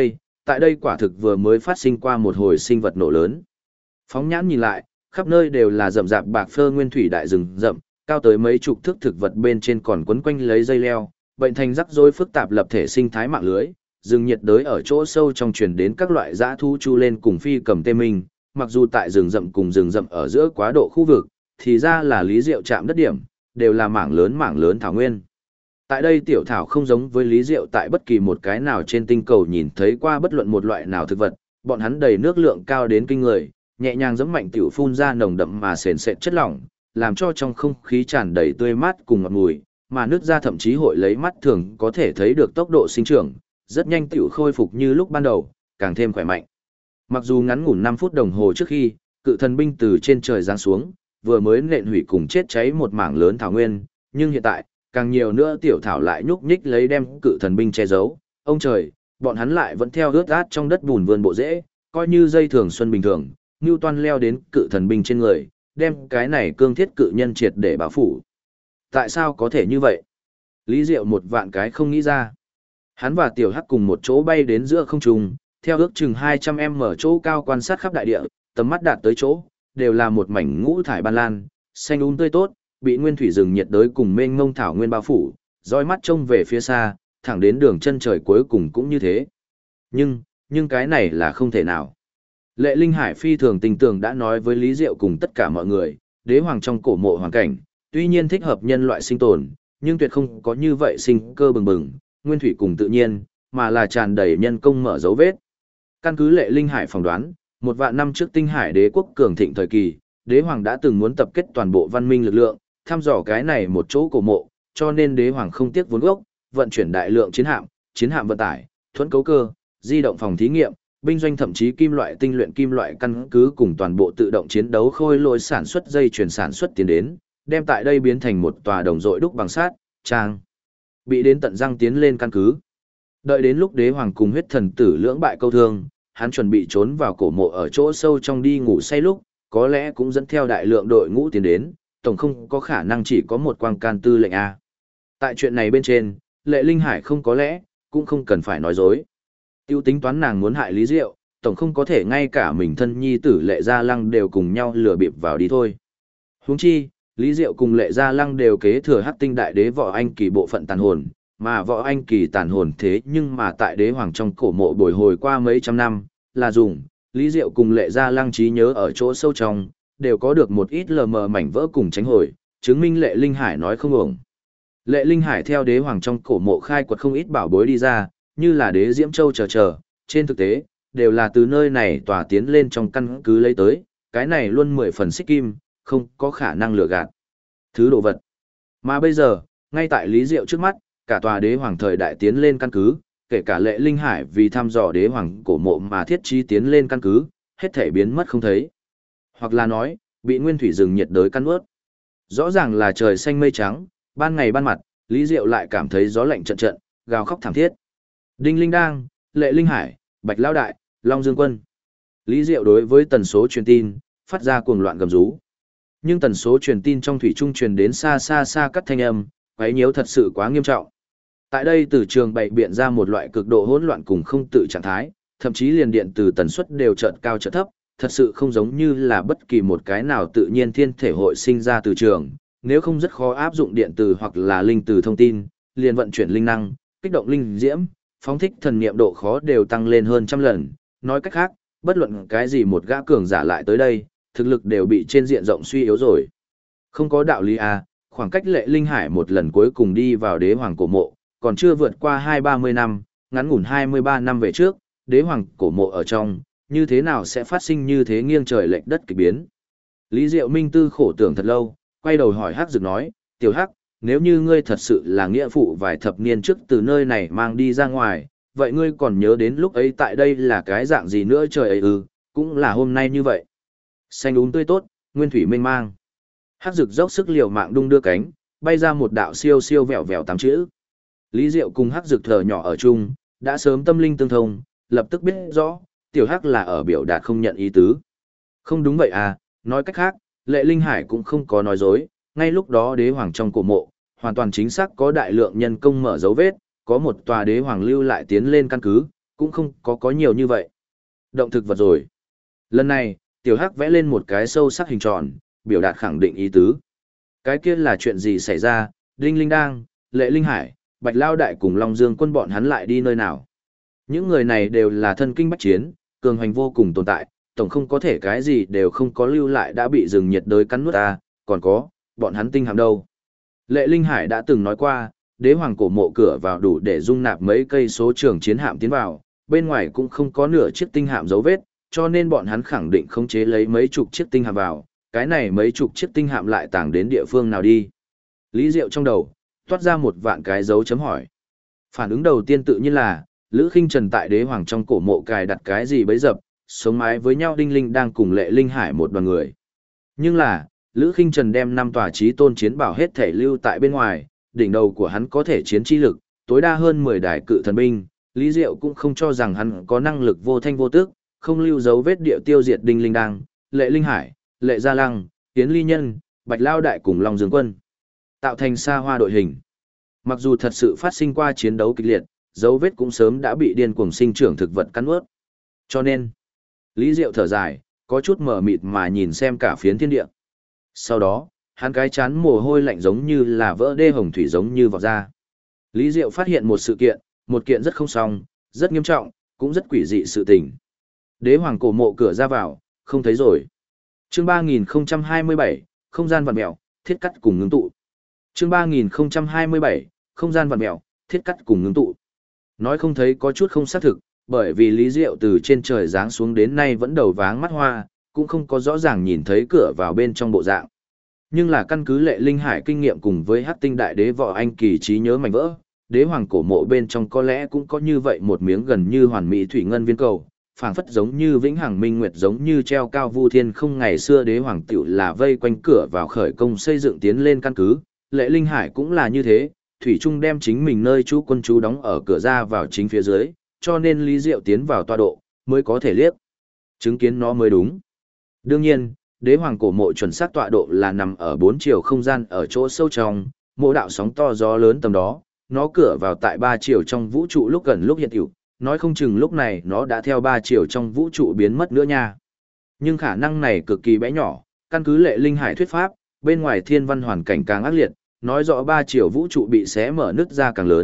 Tại đây quả thực vừa mới phát sinh qua một hồi sinh vật nổ lớn. Phóng nhãn nhìn lại, khắp nơi đều là rậm rạp bạc phơ nguyên thủy đại rừng rậm, cao tới mấy chục thước thực vật bên trên còn quấn quanh lấy dây leo, bệnh thành rắc rối phức tạp lập thể sinh thái mạng lưới, rừng nhiệt đới ở chỗ sâu trong truyền đến các loại dã thú chu lên cùng phi cầm tê minh, mặc dù tại rừng rậm cùng rừng rậm ở giữa quá độ khu vực, thì ra là Lý Diệu chạm đất điểm, đều là mảng lớn thảo nguyên. Tại đây tiểu thảo không giống với Lý Diệu tại bất kỳ một cái nào trên tinh cầu nhìn thấy qua bất luận một loại nào thực vật, bọn hắn đầy nước lượng cao đến kinh người, nhẹ nhàng giẫm mạnh tiểu phun ra nồng đậm mà sền sệt chất lỏng, làm cho trong không khí tràn đầy tươi mát cùng ngọt mùi, mà nước ra thậm chí hội lấy mắt thường có thể thấy được tốc độ sinh trưởng, rất nhanh tiểu khôi phục như lúc ban đầu, càng thêm khỏe mạnh. Mặc dù ngắn ngủn 5 phút đồng hồ trước khi, cự thần binh từ trên trời giáng xuống, vừa mới nện hủy cùng chết cháy một mảng lớn thảo nguyên, nhưng hiện tại, càng nhiều nữa tiểu thảo lại nhúc nhích lấy đem cự thần binh che giấu. Ông trời, bọn hắn lại vẫn theo ướt át trong đất bùn vươn bộ rễ, coi như dây thường xuân bình thường, Newton leo đến cự thần binh trên người, đem cái này cương thiết cự nhân triệt để bảo phủ. Tại sao có thể như vậy? Lý Diệu một vạn cái không nghĩ ra. Hắn và Tiểu Hắc cùng một chỗ bay đến giữa không trung, theo ước chừng 200m chỗ cao quan sát khắp đại địa, tầm mắt đạt tới chỗ, đều là một mảnh ngũ thải ban lan, xanh tươi tốt, bị nguyên thủy rừng nhiệt đới cùng mênh mông thảo nguyên bao phủ, dõi mắt trông về phía xa, thẳng đến đường chân trời cuối cùng cũng như thế. Nhưng cái này là không thể nào. Lệ Linh Hải phi thường tình tưởng đã nói với Lý Diệu cùng tất cả mọi người, đế hoàng trong cổ mộ hoàn cảnh, tuy nhiên thích hợp nhân loại sinh tồn, nhưng tuyệt không có như vậy sinh cơ bừng bừng, nguyên thủy cùng tự nhiên, mà là tràn đầy nhân công mở dấu vết. Căn cứ Lệ Linh Hải phỏng đoán, 1 vạn năm trước Tinh Hải đế quốc cường thịnh thời kỳ, đế hoàng đã từng muốn tập kết toàn bộ văn minh lực lượng, thăm dò cái này một chỗ cổ mộ, cho nên đế hoàng không tiếc vốn gốc, vận chuyển đại lượng chiến hạm vận tải, thuẫn cấu cơ, di động phòng thí nghiệm, binh doanh thậm chí kim loại tinh luyện kim loại căn cứ cùng toàn bộ tự động chiến đấu khôi lỗi sản xuất dây chuyển sản xuất tiến đến, đem tại đây biến thành một tòa đồng dội đúc bằng sắt, trang bị đến tận răng tiến lên căn cứ. Đợi đến lúc đế hoàng cùng huyết thần tử lưỡng bại câu thương, hắn chuẩn bị trốn vào cổ mộ ở chỗ sâu trong đi ngủ say lúc, có lẽ cũng dẫn theo đại lượng đội ngũ tiến đến, tổng không có khả năng chỉ có một quang can tư lệnh A. Tại chuyện này bên trên, Lệ Linh Hải không có lẽ, cũng không cần phải nói dối. Tiêu tính toán nàng muốn hại Lý Diệu, tổng không có thể ngay cả mình thân nhi tử Lệ Gia Lăng đều cùng nhau lừa bịp vào đi thôi. Huống chi, Lý Diệu cùng Lệ Gia Lăng đều kế thừa Hắc Tinh Đại Đế võ anh kỳ bộ phận tàn hồn, mà võ anh kỳ tàn hồn thế nhưng mà tại đế hoàng trong cổ mộ bồi hồi qua mấy trăm năm, là dùng, Lý Diệu cùng Lệ Gia Lăng trí nhớ ở chỗ sâu trong, đều có được một ít lờ mờ mảnh vỡ cùng tránh hồi, chứng minh Lệ Linh Hải nói không ổng. Lệ Linh Hải theo đế hoàng trong cổ mộ khai quật không ít bảo bối đi ra, như là đế Diễm Châu chờ, trên thực tế, đều là từ nơi này tỏa tiến lên trong căn cứ lấy tới, cái này luôn 10 phần xích kim, không có khả năng lừa gạt. Thứ đồ vật. Mà bây giờ, ngay tại Lý Diệu trước mắt, cả tòa đế hoàng thời đại tiến lên căn cứ, kể cả Lệ Linh Hải vì thăm dò đế hoàng cổ mộ mà thiết trí tiến lên căn cứ, hết thể biến mất không thấy. Hoặc là nói, bị nguyên thủy rừng nhiệt đới căn ướt. Rõ ràng là trời xanh mây trắng, ban ngày ban mặt, Lý Diệu lại cảm thấy gió lạnh trận trận, gào khóc thảm thiết. Đinh Linh Đang, Lệ Linh Hải, Bạch Lão Đại, Long Dương Quân. Lý Diệu đối với tần số truyền tin, phát ra cuồng loạn gầm rú. Nhưng tần số truyền tin trong thủy trung truyền đến xa xa xa cắt thanh âm, quấy nhiễu thật sự quá nghiêm trọng. Tại đây từ trường bày biện ra một loại cực độ hỗn loạn cùng không tự trạng thái, thậm chí liền điện từ tần suất đều chợt cao chợt thấp, thật sự không giống như là bất kỳ một cái nào tự nhiên thiên thể hội sinh ra từ trường, nếu không rất khó áp dụng điện từ hoặc là linh từ thông tin, liền vận chuyển linh năng, kích động linh diễm, phóng thích thần niệm độ khó đều tăng lên hơn trăm lần, nói cách khác, bất luận cái gì một gã cường giả lại tới đây, thực lực đều bị trên diện rộng suy yếu rồi. Không có đạo lý à, khoảng cách Lệ Linh Hải một lần cuối cùng đi vào đế hoàng cổ mộ, còn chưa vượt qua 20-30 năm, ngắn ngủn 23 năm về trước, đế hoàng cổ mộ ở trong, như thế nào sẽ phát sinh như thế nghiêng trời lệch đất kỳ biến. Lý Diệu Minh tư khổ tưởng thật lâu, quay đầu hỏi Hắc Dực nói, Tiểu Hắc, nếu như ngươi thật sự là nghĩa phụ vài thập niên trước từ nơi này mang đi ra ngoài, vậy ngươi còn nhớ đến lúc ấy tại đây là cái dạng gì nữa trời ấy ư, cũng là hôm nay như vậy. Xanh tươi tốt, nguyên thủy mênh mang. Hắc Dực dốc sức liều mạng đung đưa cánh, bay ra một đạo siêu siêu vẹo vẹo 8 chữ. Lý Diệu cùng Hắc Dực thở nhỏ ở chung, đã sớm tâm linh tương thông, lập tức biết rõ, Tiểu Hắc là ở biểu đạt không nhận ý tứ. Không đúng vậy à, nói cách khác, Lệ Linh Hải cũng không có nói dối, ngay lúc đó đế hoàng trong cổ mộ, hoàn toàn chính xác có đại lượng nhân công mở dấu vết, có một tòa đế hoàng lưu lại tiến lên căn cứ, cũng không có nhiều như vậy. Động thực vật rồi. Lần này, Tiểu Hắc vẽ lên một cái sâu sắc hình tròn, biểu đạt khẳng định ý tứ. Cái kia là chuyện gì xảy ra, Đinh Linh Đang, Lệ Linh Hải, Bạch Lao Đại cùng Long Dương Quân bọn hắn lại đi nơi nào. Những người này đều là thân kinh bách chiến, cường hành vô cùng tồn tại, tổng không có thể cái gì đều không có lưu lại đã bị rừng nhiệt đới cắn nuốt ta, còn có, bọn hắn tinh hạm đâu. Lệ Linh Hải đã từng nói qua, đế hoàng cổ mộ cửa vào đủ để dung nạp mấy cây số trường chiến hạm tiến vào, bên ngoài cũng không có nửa chiếc tinh hạm dấu vết, cho nên bọn hắn khẳng định khống chế lấy mấy chục chiếc tinh hạm vào, cái này mấy chục chiếc tinh hạm lại tàng đến địa phương nào đi. Lý Diệu trong đầu, toát ra một vạn cái dấu chấm hỏi. Phản ứng đầu tiên tự nhiên là, Lữ Khinh Trần tại đế hoàng trong cổ mộ cài đặt cái gì bấy dập, sống mái với nhau Đinh Linh đang cùng Lệ Linh Hải một đoàn người. Nhưng là, Lữ Khinh Trần đem 5 tòa chí tôn chiến bảo hết thể lưu tại bên ngoài, đỉnh đầu của hắn có thể chiến chi lực, tối đa hơn 10 đài cự thần binh, Lý Diệu cũng không cho rằng hắn có năng lực vô thanh vô tức, không lưu dấu vết địa tiêu diệt Đinh Linh đang, Lệ Linh Hải, Lệ Gia Lăng, Tiến Ly Nhân, Bạch Lao Đại cùng Long Dương Quân, tạo thành xa hoa đội hình. Mặc dù thật sự phát sinh qua chiến đấu kịch liệt, dấu vết cũng sớm đã bị điên cuồng sinh trưởng thực vật cắn nuốt. Cho nên, Lý Diệu thở dài, có chút mờ mịt mà nhìn xem cả phiến thiên địa. Sau đó, hắn cái chán mồ hôi lạnh giống như là vỡ đê hồng thủy giống như vọt ra. Lý Diệu phát hiện một kiện rất không xong, rất nghiêm trọng, cũng rất quỷ dị sự tình. Đế hoàng cổ mộ cửa ra vào, không thấy rồi. Chương 3027, không gian vặn mèo, thiết cắt cùng ngưng tụ. Chương 3027, không gian vặn mèo, thiết cắt cùng ngưng tụ. Nói không thấy có chút không xác thực, bởi vì Lý Diệu từ trên trời giáng xuống đến nay vẫn đầu váng mắt hoa, cũng không có rõ ràng nhìn thấy cửa vào bên trong bộ dạng. Nhưng là căn cứ Lệ Linh Hải kinh nghiệm cùng với Hắc Tinh Đại Đế Võ Anh kỳ trí nhớ mảnh vỡ, đế hoàng cổ mộ bên trong có lẽ cũng có như vậy một miếng gần như hoàn mỹ thủy ngân viên cầu, phảng phất giống như vĩnh hằng minh nguyệt giống như treo cao vu thiên không. Ngày xưa đế hoàng tiểu là vây quanh cửa vào khởi công xây dựng tiến lên căn cứ, Lệ Linh Hải cũng là như thế, thủy trung đem chính mình nơi trú quân trú đóng ở cửa ra vào chính phía dưới, cho nên Lý Diệu tiến vào tọa độ mới có thể liếc chứng kiến nó mới đúng. Đương nhiên, đế hoàng cổ mộ chuẩn xác tọa độ là nằm ở 4 chiều không gian ở chỗ sâu trong, mộ đạo sóng to gió lớn tầm đó, nó cửa vào tại 3 chiều trong vũ trụ lúc gần lúc hiện hữu, nói không chừng lúc này nó đã theo 3 chiều trong vũ trụ biến mất nữa nha. Nhưng khả năng này cực kỳ bé nhỏ, căn cứ Lệ Linh Hải thuyết pháp, bên ngoài thiên văn hoàn cảnh càng ác liệt, nói rõ 3 chiều vũ trụ bị xé mở nứt ra càng lớn,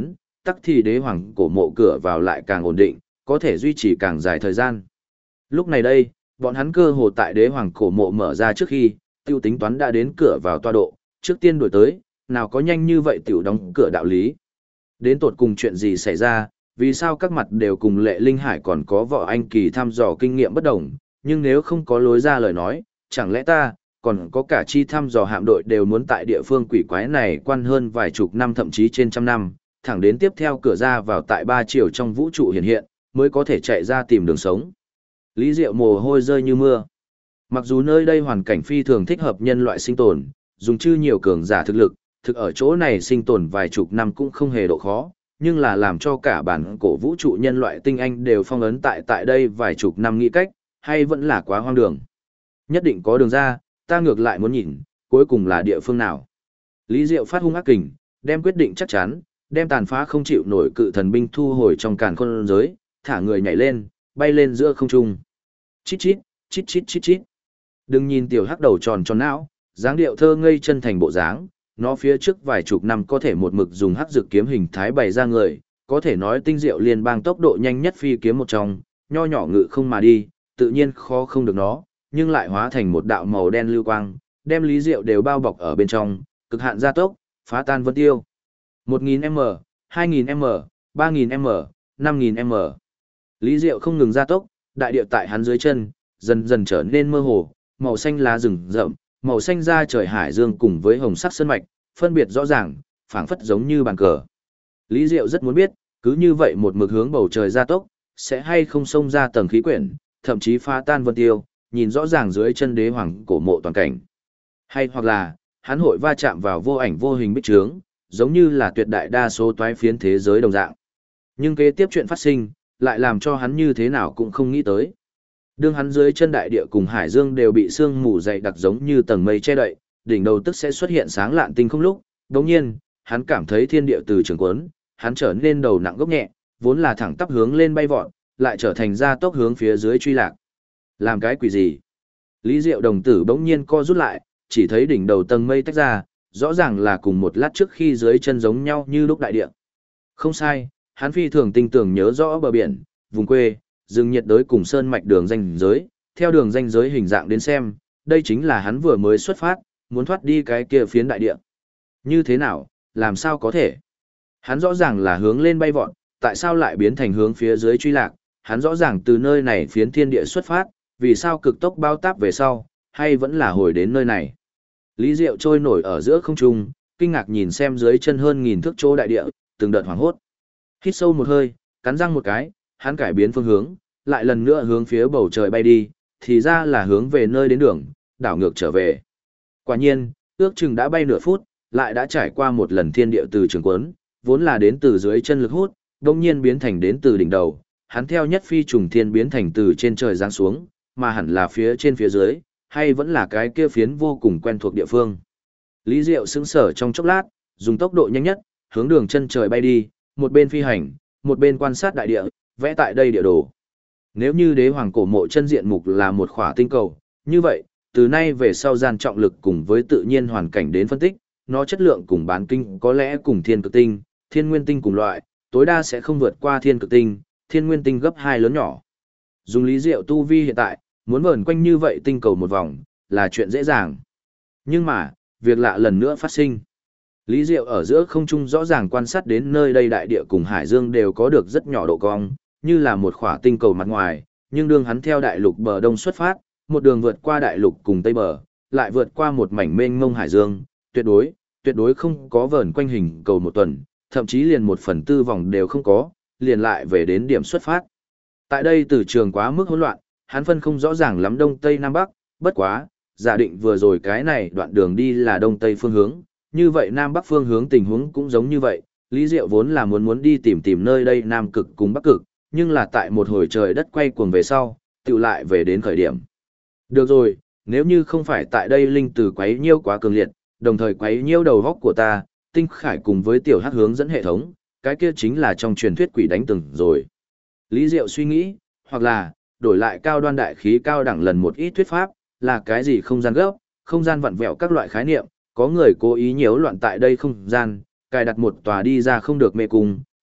tắc thì đế hoàng cổ mộ cửa vào lại càng ổn định, có thể duy trì càng dài thời gian. Lúc này đây, bọn hắn cơ hồ tại đế hoàng cổ mộ mở ra trước khi, tiêu tính toán đã đến cửa vào tọa độ, trước tiên đổi tới, nào có nhanh như vậy tiểu đóng cửa đạo lý. Đến tột cùng chuyện gì xảy ra, vì sao các mặt đều cùng Lệ Linh Hải còn có Võ Anh Kỳ thăm dò kinh nghiệm bất đồng, nhưng nếu không có lối ra lời nói, chẳng lẽ ta, còn có cả chi thăm dò hạm đội đều muốn tại địa phương quỷ quái này quan hơn vài chục năm thậm chí trên trăm năm, thẳng đến tiếp theo cửa ra vào tại 3 chiều trong vũ trụ hiện hiện, mới có thể chạy ra tìm đường sống. Lý Diệu mồ hôi rơi như mưa. Mặc dù nơi đây hoàn cảnh phi thường thích hợp nhân loại sinh tồn, dùng chư nhiều cường giả thực lực, thực ở chỗ này sinh tồn vài chục năm cũng không hề độ khó, nhưng là làm cho cả bản cổ vũ trụ nhân loại tinh anh đều phong ấn tại đây vài chục năm nghĩ cách, hay vẫn là quá hoang đường. Nhất định có đường ra, ta ngược lại muốn nhìn, cuối cùng là địa phương nào. Lý Diệu phát hung ác kình, đem quyết định chắc chắn, đem tàn phá không chịu nổi cự thần binh thu hồi trong càn khôn giới, thả người nhảy lên, bay lên giữa không trung. Chít chít, chít chít chít chít. Đừng nhìn tiểu hắc đầu tròn tròn não, dáng điệu thơ ngây chân thành bộ dáng, nó phía trước vài chục năm có thể một mực dùng hắc dược kiếm hình thái bày ra người, có thể nói tinh diệu liên bang tốc độ nhanh nhất phi kiếm một trong, nho nhỏ ngự không mà đi, tự nhiên khó không được nó, nhưng lại hóa thành một đạo màu đen lưu quang, đem Lý Diệu đều bao bọc ở bên trong, cực hạn gia tốc, phá tan vân tiêu. 1000m, 2000m, 3000m, 5000m. Lý Diệu không ngừng gia tốc, đại địa tại hắn dưới chân, dần dần trở nên mơ hồ, màu xanh lá rừng rậm, màu xanh da trời hải dương cùng với hồng sắc sơn mạch, phân biệt rõ ràng, phảng phất giống như bàn cờ. Lý Diệu rất muốn biết, cứ như vậy một mực hướng bầu trời gia tốc, sẽ hay không xông ra tầng khí quyển, thậm chí phá tan vân tiêu, nhìn rõ ràng dưới chân đế hoàng cổ mộ toàn cảnh. Hay hoặc là, hắn hội va chạm vào vô ảnh vô hình bích trướng, giống như là tuyệt đại đa số toái phiến thế giới đồng dạng. Nhưng kế tiếp chuyện phát sinh, lại làm cho hắn như thế nào cũng không nghĩ tới. Đương hắn dưới chân đại địa cùng hải dương đều bị sương mù dày đặc giống như tầng mây che đậy, đỉnh đầu tức sẽ xuất hiện sáng lạn tinh không lúc, đồng nhiên, hắn cảm thấy thiên địa từ trường cuốn, hắn trở nên đầu nặng gốc nhẹ, vốn là thẳng tắp hướng lên bay vọt, lại trở thành ra tốc hướng phía dưới truy lạc. Làm cái quỷ gì? Lý Diệu đồng tử bỗng nhiên co rút lại, chỉ thấy đỉnh đầu tầng mây tách ra, rõ ràng là cùng một lát trước khi dưới chân giống nhau như lúc đại địa. Không sai, hắn phi thường tinh tường nhớ rõ bờ biển, vùng quê, rừng nhiệt đới cùng sơn mạch đường ranh giới, theo đường ranh giới hình dạng đến xem, đây chính là hắn vừa mới xuất phát, muốn thoát đi cái kia phiến đại địa. Như thế nào, làm sao có thể? Hắn rõ ràng là hướng lên bay vọt, tại sao lại biến thành hướng phía dưới truy lạc? Hắn rõ ràng từ nơi này phiến thiên địa xuất phát, vì sao cực tốc bao táp về sau, hay vẫn là hồi đến nơi này? Lý Diệu trôi nổi ở giữa không trung, kinh ngạc nhìn xem dưới chân hơn nghìn thước chỗ đại địa, từng đợt hoảng hốt. Hít sâu một hơi, cắn răng một cái, hắn cải biến phương hướng, lại lần nữa hướng phía bầu trời bay đi, thì ra là hướng về nơi đến đường, đảo ngược trở về. Quả nhiên, ước chừng đã bay nửa phút, lại đã trải qua một lần thiên địa từ trường cuốn, vốn là đến từ dưới chân lực hút, đồng nhiên biến thành đến từ đỉnh đầu, hắn theo nhất phi trùng thiên biến thành từ trên trời giáng xuống, mà hẳn là phía trên phía dưới, hay vẫn là cái kia phiến vô cùng quen thuộc địa phương. Lý Diệu sững sờ trong chốc lát, dùng tốc độ nhanh nhất, hướng đường chân trời bay đi, một bên phi hành, một bên quan sát đại địa, vẽ tại đây địa đồ. Nếu như đế hoàng cổ mộ chân diện mục là một khỏa tinh cầu, như vậy, từ nay về sau gian trọng lực cùng với tự nhiên hoàn cảnh đến phân tích, nó chất lượng cùng bán kinh có lẽ cùng thiên cực tinh, thiên nguyên tinh cùng loại, tối đa sẽ không vượt qua thiên cực tinh, thiên nguyên tinh gấp 2 lớn nhỏ. Dùng Lý Diệu tu vi hiện tại, muốn vờn quanh như vậy tinh cầu một vòng, là chuyện dễ dàng. Nhưng mà, việc lạ lần nữa phát sinh. Lý Diệu ở giữa không trung rõ ràng quan sát đến nơi đây đại địa cùng hải dương đều có được rất nhỏ độ cong, như là một khỏa tinh cầu mặt ngoài, nhưng đường hắn theo đại lục bờ đông xuất phát, một đường vượt qua đại lục cùng tây bờ, lại vượt qua một mảnh mênh mông hải dương, tuyệt đối không có vờn quanh hình cầu một tuần, thậm chí liền 1/4 vòng đều không có, liền lại về đến điểm xuất phát. Tại đây từ trường quá mức hỗn loạn, hắn phân không rõ ràng lắm đông tây nam bắc, bất quá, giả định vừa rồi cái này đoạn đường đi là đông tây phương hướng, như vậy nam bắc phương hướng tình huống cũng giống như vậy. Lý Diệu vốn là muốn đi tìm nơi đây nam cực cùng bắc cực, nhưng là tại một hồi trời đất quay cuồng về sau, tựu lại về đến khởi điểm. Được rồi, nếu như không phải tại đây linh từ quấy nhiêu quá cường liệt, đồng thời quấy nhiêu đầu góc của ta, Tinh Khải cùng với tiểu hắc hướng dẫn hệ thống, cái kia chính là trong truyền thuyết quỷ đánh từng rồi. Lý Diệu suy nghĩ, hoặc là, đổi lại cao đoan đại khí cao đẳng lần một ít thuyết pháp, là cái gì không gian gốc, không gian vặn vẹo các loại khái niệm, có người cố ý nhiễu loạn tại đây không gian, cài đặt một tòa đi ra không được mê cung,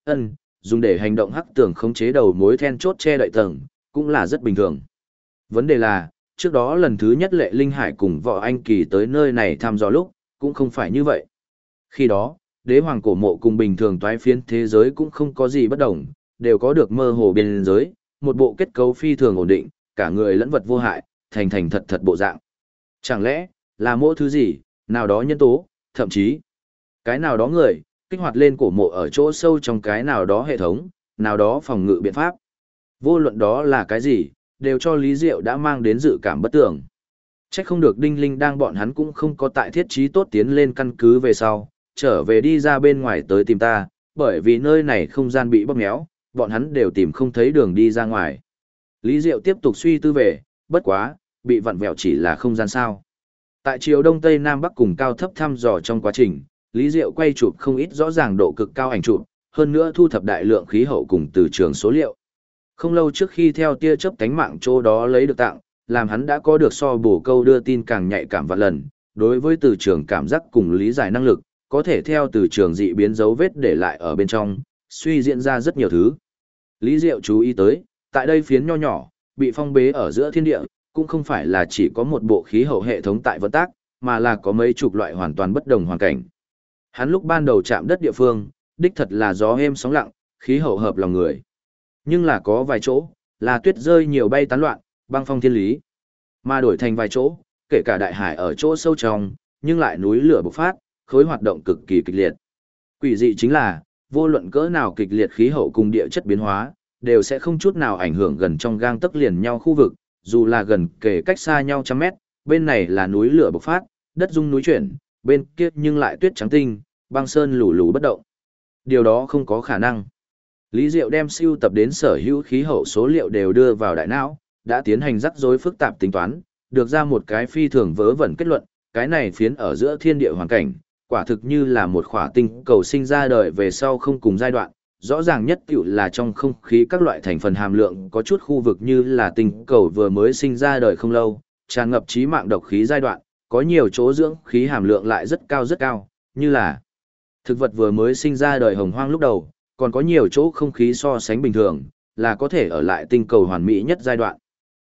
dùng để hành động hắc tường khống chế đầu mối then chốt che đậy tầng, cũng là rất bình thường. Vấn đề là, trước đó lần thứ nhất Lệ Linh Hải cùng Võ Anh Kỳ tới nơi này thăm dò lúc, cũng không phải như vậy. Khi đó, đế hoàng cổ mộ cùng bình thường toái phiến thế giới cũng không có gì bất đồng, đều có được mơ hồ biên giới, một bộ kết cấu phi thường ổn định, cả người lẫn vật vô hại, thành thành thật thật bộ dạng. Chẳng lẽ, là mỗi thứ gì, nào đó nhân tố, thậm chí, cái nào đó người, kích hoạt lên cổ mộ ở chỗ sâu trong cái nào đó hệ thống, nào đó phòng ngự biện pháp. Vô luận đó là cái gì, đều cho Lý Diệu đã mang đến dự cảm bất tường. Chắc không được Đinh Linh đang bọn hắn cũng không có tại thiết trí tốt tiến lên căn cứ về sau, trở về đi ra bên ngoài tới tìm ta, bởi vì nơi này không gian bị bóp méo, bọn hắn đều tìm không thấy đường đi ra ngoài. Lý Diệu tiếp tục suy tư về, bất quá, bị vặn vẹo chỉ là không gian sao. Tại chiều đông tây nam bắc cùng cao thấp thăm dò trong quá trình, Lý Diệu quay chụp không ít rõ ràng độ cực cao ảnh chụp, hơn nữa thu thập đại lượng khí hậu cùng từ trường số liệu. Không lâu trước khi theo tia chớp cánh mạng chỗ đó lấy được tặng, làm hắn đã có được so bổ câu đưa tin càng nhạy cảm vạn lần, đối với từ trường cảm giác cùng lý giải năng lực, có thể theo từ trường dị biến dấu vết để lại ở bên trong, suy diễn ra rất nhiều thứ. Lý Diệu chú ý tới, tại đây phiến nho nhỏ, bị phong bế ở giữa thiên địa, cũng không phải là chỉ có một bộ khí hậu hệ thống tại vận tác, mà là có mấy chục loại hoàn toàn bất đồng hoàn cảnh. Hắn lúc ban đầu chạm đất địa phương, đích thật là gió êm sóng lặng, khí hậu hợp lòng người. Nhưng là có vài chỗ, là tuyết rơi nhiều bay tán loạn, băng phong thiên lý. Mà đổi thành vài chỗ, kể cả đại hải ở chỗ sâu trong, nhưng lại núi lửa bộc phát, khối hoạt động cực kỳ kịch liệt. Quỷ dị chính là, vô luận cỡ nào kịch liệt khí hậu cùng địa chất biến hóa, đều sẽ không chút nào ảnh hưởng gần trong gang tấc liền nhau khu vực, dù là gần kể cách xa nhau trăm mét, bên này là núi lửa bộc phát, đất rung núi chuyển, bên kia nhưng lại tuyết trắng tinh, băng sơn lù lù bất động. Điều đó không có khả năng. Lý Diệu đem siêu tập đến sở hữu khí hậu số liệu đều đưa vào đại não, đã tiến hành rắc rối phức tạp tính toán, được ra một cái phi thường vớ vẩn kết luận, cái này phiến ở giữa thiên địa hoàn cảnh, quả thực như là một khỏa tinh cầu sinh ra đời về sau không cùng giai đoạn, rõ ràng nhất tiểu là trong không khí các loại thành phần hàm lượng có chút khu vực như là tinh cầu vừa mới sinh ra đời không lâu, tràn ngập chí mạng độc khí giai đoạn, có nhiều chỗ dưỡng khí hàm lượng lại rất cao, như là thực vật vừa mới sinh ra đời hồng hoang lúc đầu, còn có nhiều chỗ không khí so sánh bình thường, là có thể ở lại tinh cầu hoàn mỹ nhất giai đoạn.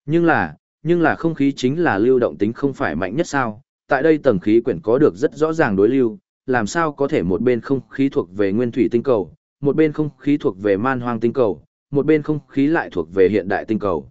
Nhưng là không khí chính là lưu động tính không phải mạnh nhất sao, tại đây tầng khí quyển có được rất rõ ràng đối lưu, làm sao có thể một bên không khí thuộc về nguyên thủy tinh cầu, một bên không khí thuộc về man hoang tinh cầu, một bên không khí lại thuộc về hiện đại tinh cầu.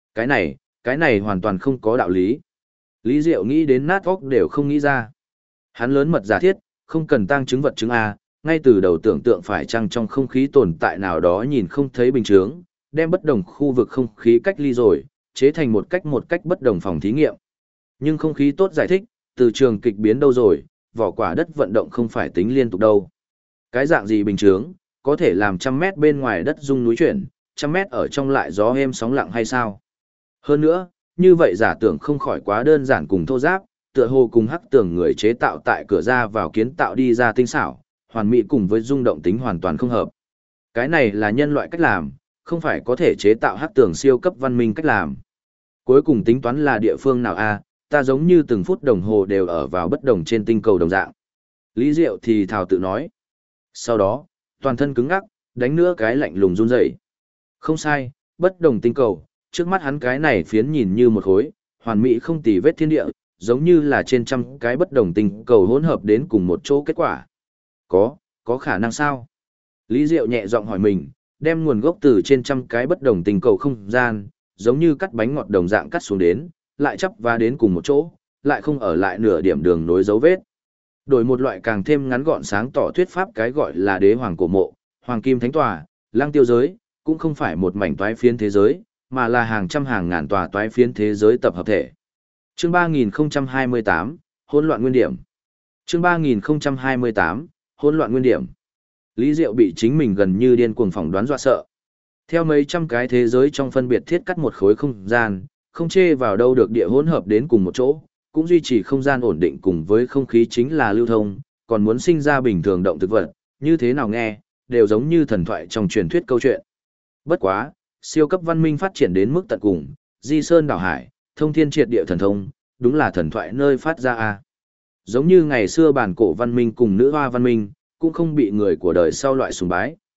Cái này hoàn toàn không có đạo lý. Lý Diệu nghĩ đến nát óc đều không nghĩ ra. Hắn lớn mật giả thiết, không cần tăng chứng vật chứng A, ngay từ đầu tưởng tượng phải chăng trong không khí tồn tại nào đó nhìn không thấy bình chướng, đem bất đồng khu vực không khí cách ly rồi, chế thành một cách bất đồng phòng thí nghiệm. Nhưng không khí tốt giải thích, từ trường kịch biến đâu rồi, vỏ quả đất vận động không phải tính liên tục đâu. Cái dạng gì bình chướng, có thể làm trăm mét bên ngoài đất rung núi chuyển, trăm mét ở trong lại gió êm sóng lặng hay sao? Hơn nữa, như vậy giả tưởng không khỏi quá đơn giản cùng thô giáp, tựa hồ cùng hắc tưởng người chế tạo tại cửa ra vào kiến tạo đi ra tinh xảo, hoàn mỹ cùng với rung động tính hoàn toàn không hợp. Cái này là nhân loại cách làm, không phải có thể chế tạo hắc tưởng siêu cấp văn minh cách làm. Cuối cùng tính toán là địa phương nào a, ta giống như từng phút đồng hồ đều ở vào bất đồng trên tinh cầu đồng dạng. Lý Diệu thì thào tự nói. Sau đó, toàn thân cứng ngắc, đánh nữa cái lạnh lùng run rẩy. Không sai, bất đồng tinh cầu, trước mắt hắn cái này phiến nhìn như một khối, hoàn mỹ không tì vết thiên địa, giống như là trên trăm cái bất đồng tinh cầu hỗn hợp đến cùng một chỗ kết quả. Có khả năng sao? Lý Diệu nhẹ giọng hỏi mình, đem nguồn gốc từ trên trăm cái bất đồng tinh cầu không gian, giống như cắt bánh ngọt đồng dạng cắt xuống đến, lại chắp và đến cùng một chỗ, lại không ở lại nửa điểm đường nối dấu vết. Đổi một loại càng thêm ngắn gọn sáng tỏ thuyết pháp cái gọi là đế hoàng cổ mộ, hoàng kim thánh tòa, lang tiêu giới, cũng không phải một mảnh toái phiến thế giới, mà là hàng trăm hàng ngàn tòa toái phiến thế giới tập hợp thể. Chương 3028, hỗn loạn nguyên điểm. Chương 3028, hỗn loạn nguyên điểm. Lý Diệu bị chính mình gần như điên cuồng phỏng đoán dọa sợ. Theo mấy trăm cái thế giới trong phân biệt thiết cắt một khối không gian, không chê vào đâu được địa hỗn hợp đến cùng một chỗ, cũng duy trì không gian ổn định cùng với không khí chính là lưu thông, còn muốn sinh ra bình thường động thực vật, như thế nào nghe, đều giống như thần thoại trong truyền thuyết câu chuyện. Bất quá, siêu cấp văn minh phát triển đến mức tận cùng, di sơn đảo hải, thông thiên triệt địa thần thông, đúng là thần thoại nơi phát ra a. Giống như ngày xưa bản cổ văn minh cùng nữ hoa văn minh, cũng không bị người của đời sau loại sùng bái,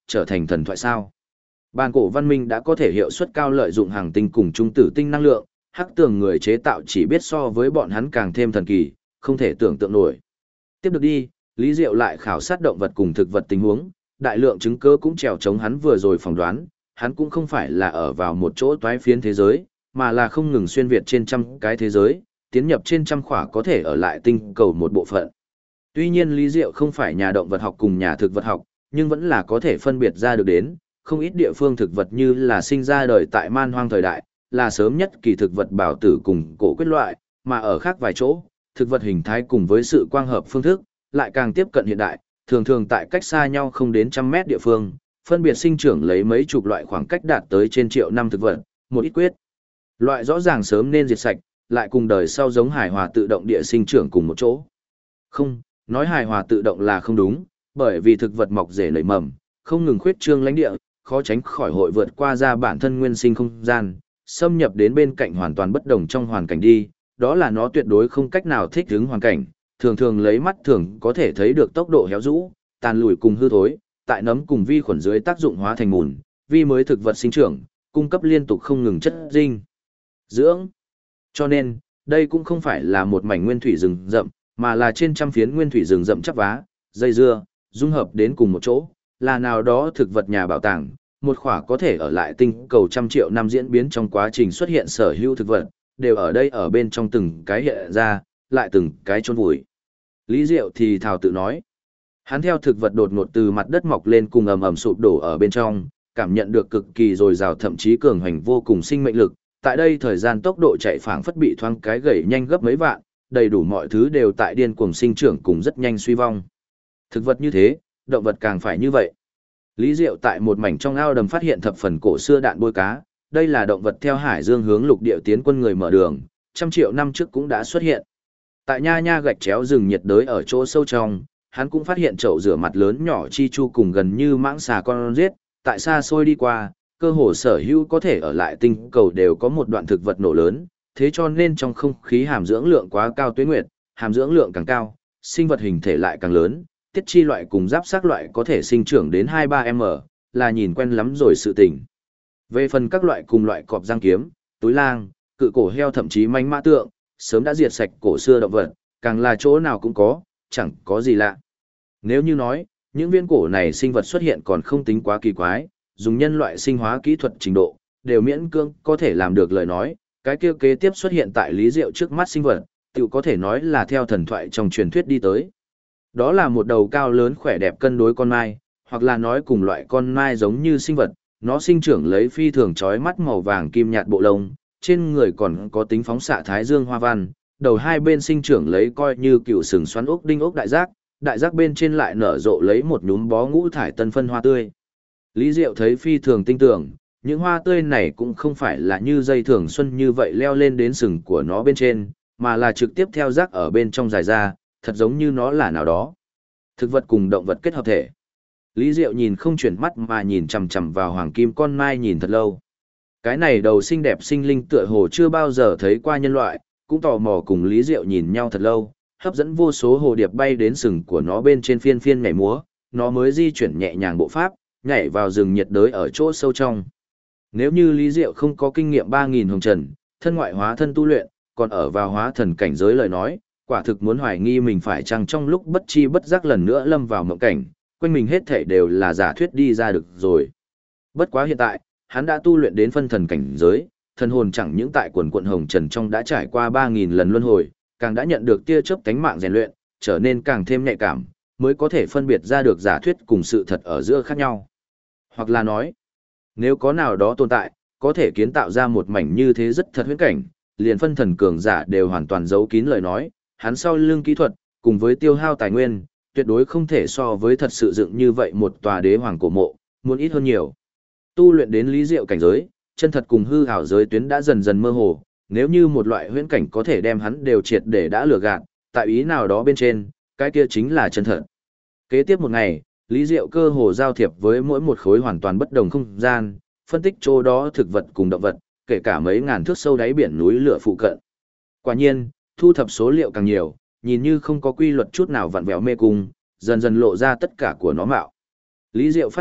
trở thành thần thoại sao? Bàn cổ văn minh đã có thể hiệu suất cao lợi dụng hàng tinh cùng trung tử tinh năng lượng, hắc tường người chế tạo chỉ biết so với bọn hắn càng thêm thần kỳ, không thể tưởng tượng nổi. Tiếp được đi, Lý Diệu lại khảo sát động vật cùng thực vật tình huống, đại lượng chứng cứ cũng trèo chống hắn vừa rồi phỏng đoán, hắn cũng không phải là ở vào một chỗ toái phiến thế giới, mà là không ngừng xuyên việt trên trăm cái thế giới, tiến nhập trên trăm khỏa có thể ở lại tinh cầu một bộ phận. Tuy nhiên Lý Diệu không phải nhà động vật học cùng nhà thực vật học, nhưng vẫn là có thể phân biệt ra được đến, không ít địa phương thực vật như là sinh ra đời tại man hoang thời đại, là sớm nhất kỳ thực vật bảo tử cùng cổ quyết loại, mà ở khác vài chỗ, thực vật hình thái cùng với sự quang hợp phương thức, lại càng tiếp cận hiện đại, thường thường tại cách xa nhau không đến trăm mét địa phương, phân biệt sinh trưởng lấy mấy chục loại khoảng cách đạt tới trên triệu năm thực vật, một ít quyết. Loại rõ ràng sớm nên diệt sạch, lại cùng đời sau giống hài hòa tự động địa sinh trưởng cùng một chỗ. Không, nói hài hòa tự động là không đúng, bởi vì thực vật mọc rễ nảy mầm, không ngừng khuyết trương lãnh địa, khó tránh khỏi hội vượt qua ra bản thân nguyên sinh không gian, xâm nhập đến bên cạnh hoàn toàn bất đồng trong hoàn cảnh đi, đó là nó tuyệt đối không cách nào thích ứng hoàn cảnh, thường thường lấy mắt thường có thể thấy được tốc độ héo rũ, tàn lùi cùng hư thối, tại nấm cùng vi khuẩn dưới tác dụng hóa thành mùn, vi mới thực vật sinh trưởng, cung cấp liên tục không ngừng chất dinh dưỡng. Cho nên, đây cũng không phải là một mảnh nguyên thủy rừng rậm, mà là trên trăm phiến nguyên thủy rừng rậm chắp vá, dây dưa, dung hợp đến cùng một chỗ, là nào đó thực vật nhà bảo tàng, một khỏa có thể ở lại tinh cầu trăm triệu năm diễn biến trong quá trình xuất hiện sở hữu thực vật, đều ở đây ở bên trong từng cái hiện ra, lại từng cái chôn vùi. Lý Diệu thì thào tự nói. Hắn theo thực vật đột ngột từ mặt đất mọc lên cùng ầm ầm sụp đổ ở bên trong, cảm nhận được cực kỳ dồi dào thậm chí cường hành vô cùng sinh mệnh lực. Tại đây thời gian tốc độ chạy phảng phất bị thoáng cái gầy nhanh gấp mấy vạn, đầy đủ mọi thứ đều tại điên cuồng sinh trưởng cùng rất nhanh suy vong. Thực vật như thế, động vật càng phải như vậy. Lý Diệu tại một mảnh trong ao đầm phát hiện thập phần cổ xưa đạn bôi cá, đây là động vật theo hải dương hướng lục địa tiến quân người mở đường, trăm triệu năm trước cũng đã xuất hiện. Tại nha nha gạch chéo rừng nhiệt đới ở chỗ sâu trong, hắn cũng phát hiện chậu rửa mặt lớn nhỏ chi chu cùng gần như mãng xà con giết, tại xa xôi đi qua, cơ hồ sở hữu có thể ở lại tinh cầu đều có một đoạn thực vật nổ lớn, thế cho nên trong không khí hàm dưỡng lượng quá cao tuế nguyệt, hàm dưỡng lượng càng cao, sinh vật hình thể lại càng lớn, tiết chi loại cùng giáp xác loại có thể sinh trưởng đến 2-3m, là nhìn quen lắm rồi sự tình. Về phần các loại cùng loại cọp giang kiếm, túi lang, cự cổ heo thậm chí manh mã tượng, sớm đã diệt sạch cổ xưa động vật, càng là chỗ nào cũng có, chẳng có gì lạ. Nếu như nói, những viên cổ này sinh vật xuất hiện còn không tính quá kỳ quái, dùng nhân loại sinh hóa kỹ thuật trình độ, đều miễn cưỡng có thể làm được lời nói, cái kia kế tiếp xuất hiện tại Lý Diệu trước mắt sinh vật, tự có thể nói là theo thần thoại trong truyền thuyết đi tới. Đó là một đầu cao lớn khỏe đẹp cân đối con mai, hoặc là nói cùng loại con mai giống như sinh vật, nó sinh trưởng lấy phi thường chói mắt màu vàng kim nhạt bộ lông, trên người còn có tính phóng xạ thái dương hoa văn, đầu hai bên sinh trưởng lấy coi như cựu sừng xoắn ốc đinh ốc đại giác bên trên lại nở rộ lấy một nhúm bó ngũ thải tân phân hoa tươi. Lý Diệu thấy phi thường tinh tưởng, những hoa tươi này cũng không phải là như dây thường xuân như vậy leo lên đến sừng của nó bên trên, mà là trực tiếp theo rác ở bên trong dài ra, thật giống như nó là nào đó. Thực vật cùng động vật kết hợp thể. Lý Diệu nhìn không chuyển mắt mà nhìn chằm chằm vào hoàng kim con mai nhìn thật lâu. Cái này đầu xinh đẹp sinh linh tựa hồ chưa bao giờ thấy qua nhân loại, cũng tò mò cùng Lý Diệu nhìn nhau thật lâu, hấp dẫn vô số hồ điệp bay đến sừng của nó bên trên phiên phiên nhảy múa, nó mới di chuyển nhẹ nhàng bộ pháp, nhảy vào rừng nhiệt đới ở chỗ sâu trong. Nếu như Lý Diệu không có kinh nghiệm 3000 hồng trần, thân ngoại hóa thân tu luyện, còn ở vào hóa thần cảnh giới lời nói, quả thực muốn hoài nghi mình phải chăng trong lúc bất chi bất giác lần nữa lâm vào mộng cảnh, quanh mình hết thảy đều là giả thuyết đi ra được rồi. Bất quá hiện tại, hắn đã tu luyện đến phân thần cảnh giới, thần hồn chẳng những tại quần quận hồng trần trong đã trải qua 3000 lần luân hồi, càng đã nhận được tia chớp cánh mạng rèn luyện, trở nên càng thêm nhạy cảm, mới có thể phân biệt ra được giả thuyết cùng sự thật ở giữa khác nhau. Hoặc là nói, nếu có nào đó tồn tại, có thể kiến tạo ra một mảnh như thế rất thật huyễn cảnh, liền phân thần cường giả đều hoàn toàn giấu kín lời nói, hắn sau lưng kỹ thuật, cùng với tiêu hao tài nguyên, tuyệt đối không thể so với thật sự dựng như vậy một tòa đế hoàng cổ mộ, muốn ít hơn nhiều. Tu luyện đến lý diệu cảnh giới, chân thật cùng hư ảo giới tuyến đã dần dần mơ hồ, nếu như một loại huyễn cảnh có thể đem hắn đều triệt để đã lừa gạt, tại ý nào đó bên trên, cái kia chính là chân thật. Kế tiếp một ngày, Lý Diệu cơ hồ giao thiệp với mỗi một khối hoàn toàn bất đồng không gian, phân tích chỗ đó thực vật cùng động vật, kể cả mấy ngàn thước sâu đáy biển núi lửa phụ cận. Quả nhiên, thu thập số liệu càng nhiều, nhìn như không có quy luật chút nào vặn vẹo mê cung, dần dần lộ ra tất cả của nó mạo. Lý Diệu phát hiện,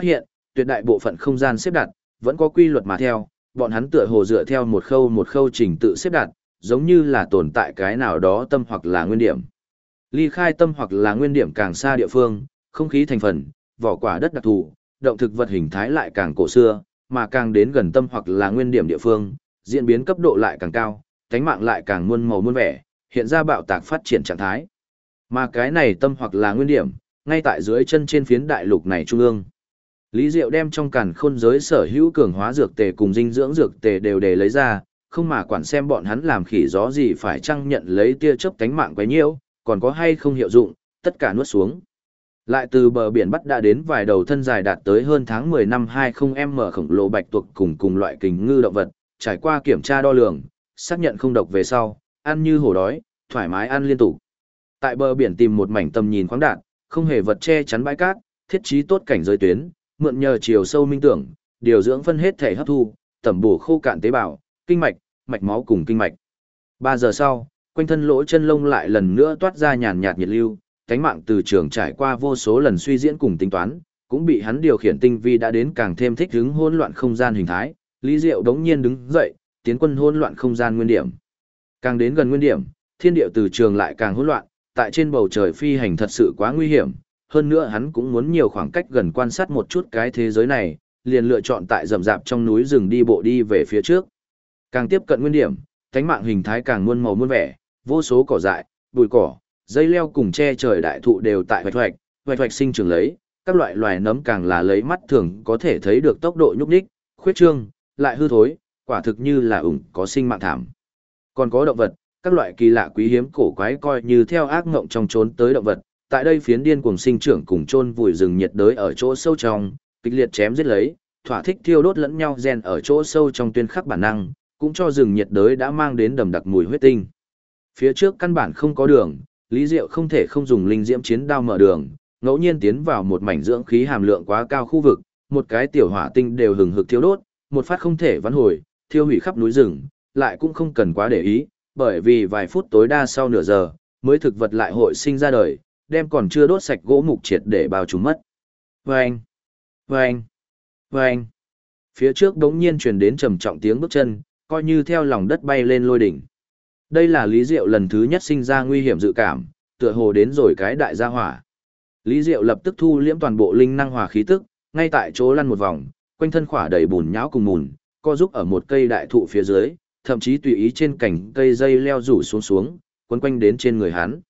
tuyệt đại bộ phận không gian xếp đặt, vẫn có quy luật mà theo, bọn hắn tựa hồ dựa theo một khâu trình tự xếp đặt, giống như là tồn tại cái nào đó tâm hoặc là nguyên điểm. Ly khai tâm hoặc là nguyên điểm càng xa địa phương, không khí thành phần, vỏ quả đất đặc thù, động thực vật hình thái lại càng cổ xưa, mà càng đến gần tâm hoặc là nguyên điểm địa phương, diễn biến cấp độ lại càng cao, cánh mạng lại càng muôn màu muôn vẻ, hiện ra bạo tạc phát triển trạng thái. Mà cái này tâm hoặc là nguyên điểm, ngay tại dưới chân trên phiến đại lục này trung ương. Lý Diệu đem trong càn khôn giới sở hữu cường hóa dược tề cùng dinh dưỡng dược tề đều để lấy ra, không mà quản xem bọn hắn làm khỉ gió gì phải chăng nhận lấy tia chớp cánh mạng quấy nhiễu, còn có hay không hiệu dụng, tất cả nuốt xuống. Lại từ bờ biển bắt đã đến vài đầu thân dài đạt tới hơn tháng 10 năm 20m khổng lồ bạch tuộc cùng loại kình ngư động vật, trải qua kiểm tra đo lường, xác nhận không độc về sau, ăn như hổ đói, thoải mái ăn liên tục. Tại bờ biển tìm một mảnh tầm nhìn khoáng đạt, không hề vật che chắn bãi cát, thiết trí tốt cảnh giới tuyến, mượn nhờ chiều sâu minh tưởng, điều dưỡng phân hết thể hấp thu, tẩm bổ khô cạn tế bào, kinh mạch, mạch máu cùng kinh mạch. 3 giờ sau, quanh thân lỗ chân lông lại lần nữa toát ra nhàn nhạt nhiệt lưu, cánh mạng từ trường trải qua vô số lần suy diễn cùng tính toán, cũng bị hắn điều khiển tinh vi đã đến càng thêm thích ứng hỗn loạn không gian hình thái. Lý Diệu đống nhiên đứng dậy, tiến quân hỗn loạn không gian nguyên điểm. Càng đến gần nguyên điểm, thiên địa từ trường lại càng hỗn loạn, tại trên bầu trời phi hành thật sự quá nguy hiểm, hơn nữa hắn cũng muốn nhiều khoảng cách gần quan sát một chút cái thế giới này, liền lựa chọn tại rậm rạp trong núi rừng đi bộ đi về phía trước. Càng tiếp cận nguyên điểm, cánh mạng hình thái càng muôn màu muôn vẻ, vô số cỏ dại, bụi cỏ, dây leo cùng che trời đại thụ đều tại hoạch hoạch sinh trưởng lấy, các loại loài nấm càng là lấy mắt thường có thể thấy được tốc độ nhúc nhích, khuyết trương, lại hư thối, quả thực như là có sinh mạng thảm. Còn có động vật, các loại kỳ lạ quý hiếm cổ quái coi như theo ác ngộng trong trốn tới động vật, tại đây phiến điên cuồng sinh trưởng cùng chôn vùi rừng nhiệt đới ở chỗ sâu trong, kịch liệt chém giết lấy, thỏa thích thiêu đốt lẫn nhau gen ở chỗ sâu trong tuyên khắc bản năng, cũng cho rừng nhiệt đới đã mang đến đầm đặc mùi huyết tinh. Phía trước căn bản không có đường, Lý Diệu không thể không dùng linh diễm chiến đao mở đường, ngẫu nhiên tiến vào một mảnh dưỡng khí hàm lượng quá cao khu vực, một cái tiểu hỏa tinh đều hừng hực thiêu đốt, một phát không thể vãn hồi, thiêu hủy khắp núi rừng, lại cũng không cần quá để ý, bởi vì vài phút tối đa sau nửa giờ, mới thực vật lại hội sinh ra đời, đem còn chưa đốt sạch gỗ mục triệt để bao trùm mất. Vâng! Vâng! Vâng! Phía trước đống nhiên truyền đến trầm trọng tiếng bước chân, coi như theo lòng đất bay lên lôi đỉnh. Đây là Lý Diệu lần thứ nhất sinh ra nguy hiểm dự cảm, tựa hồ đến rồi cái đại gia hỏa. Lý Diệu lập tức thu liễm toàn bộ linh năng hỏa khí tức, ngay tại chỗ lăn một vòng, quanh thân khỏa đầy bùn nhão cùng mùn, co giúp ở một cây đại thụ phía dưới, thậm chí tùy ý trên cành cây dây leo rủ xuống, quấn quanh đến trên người hắn.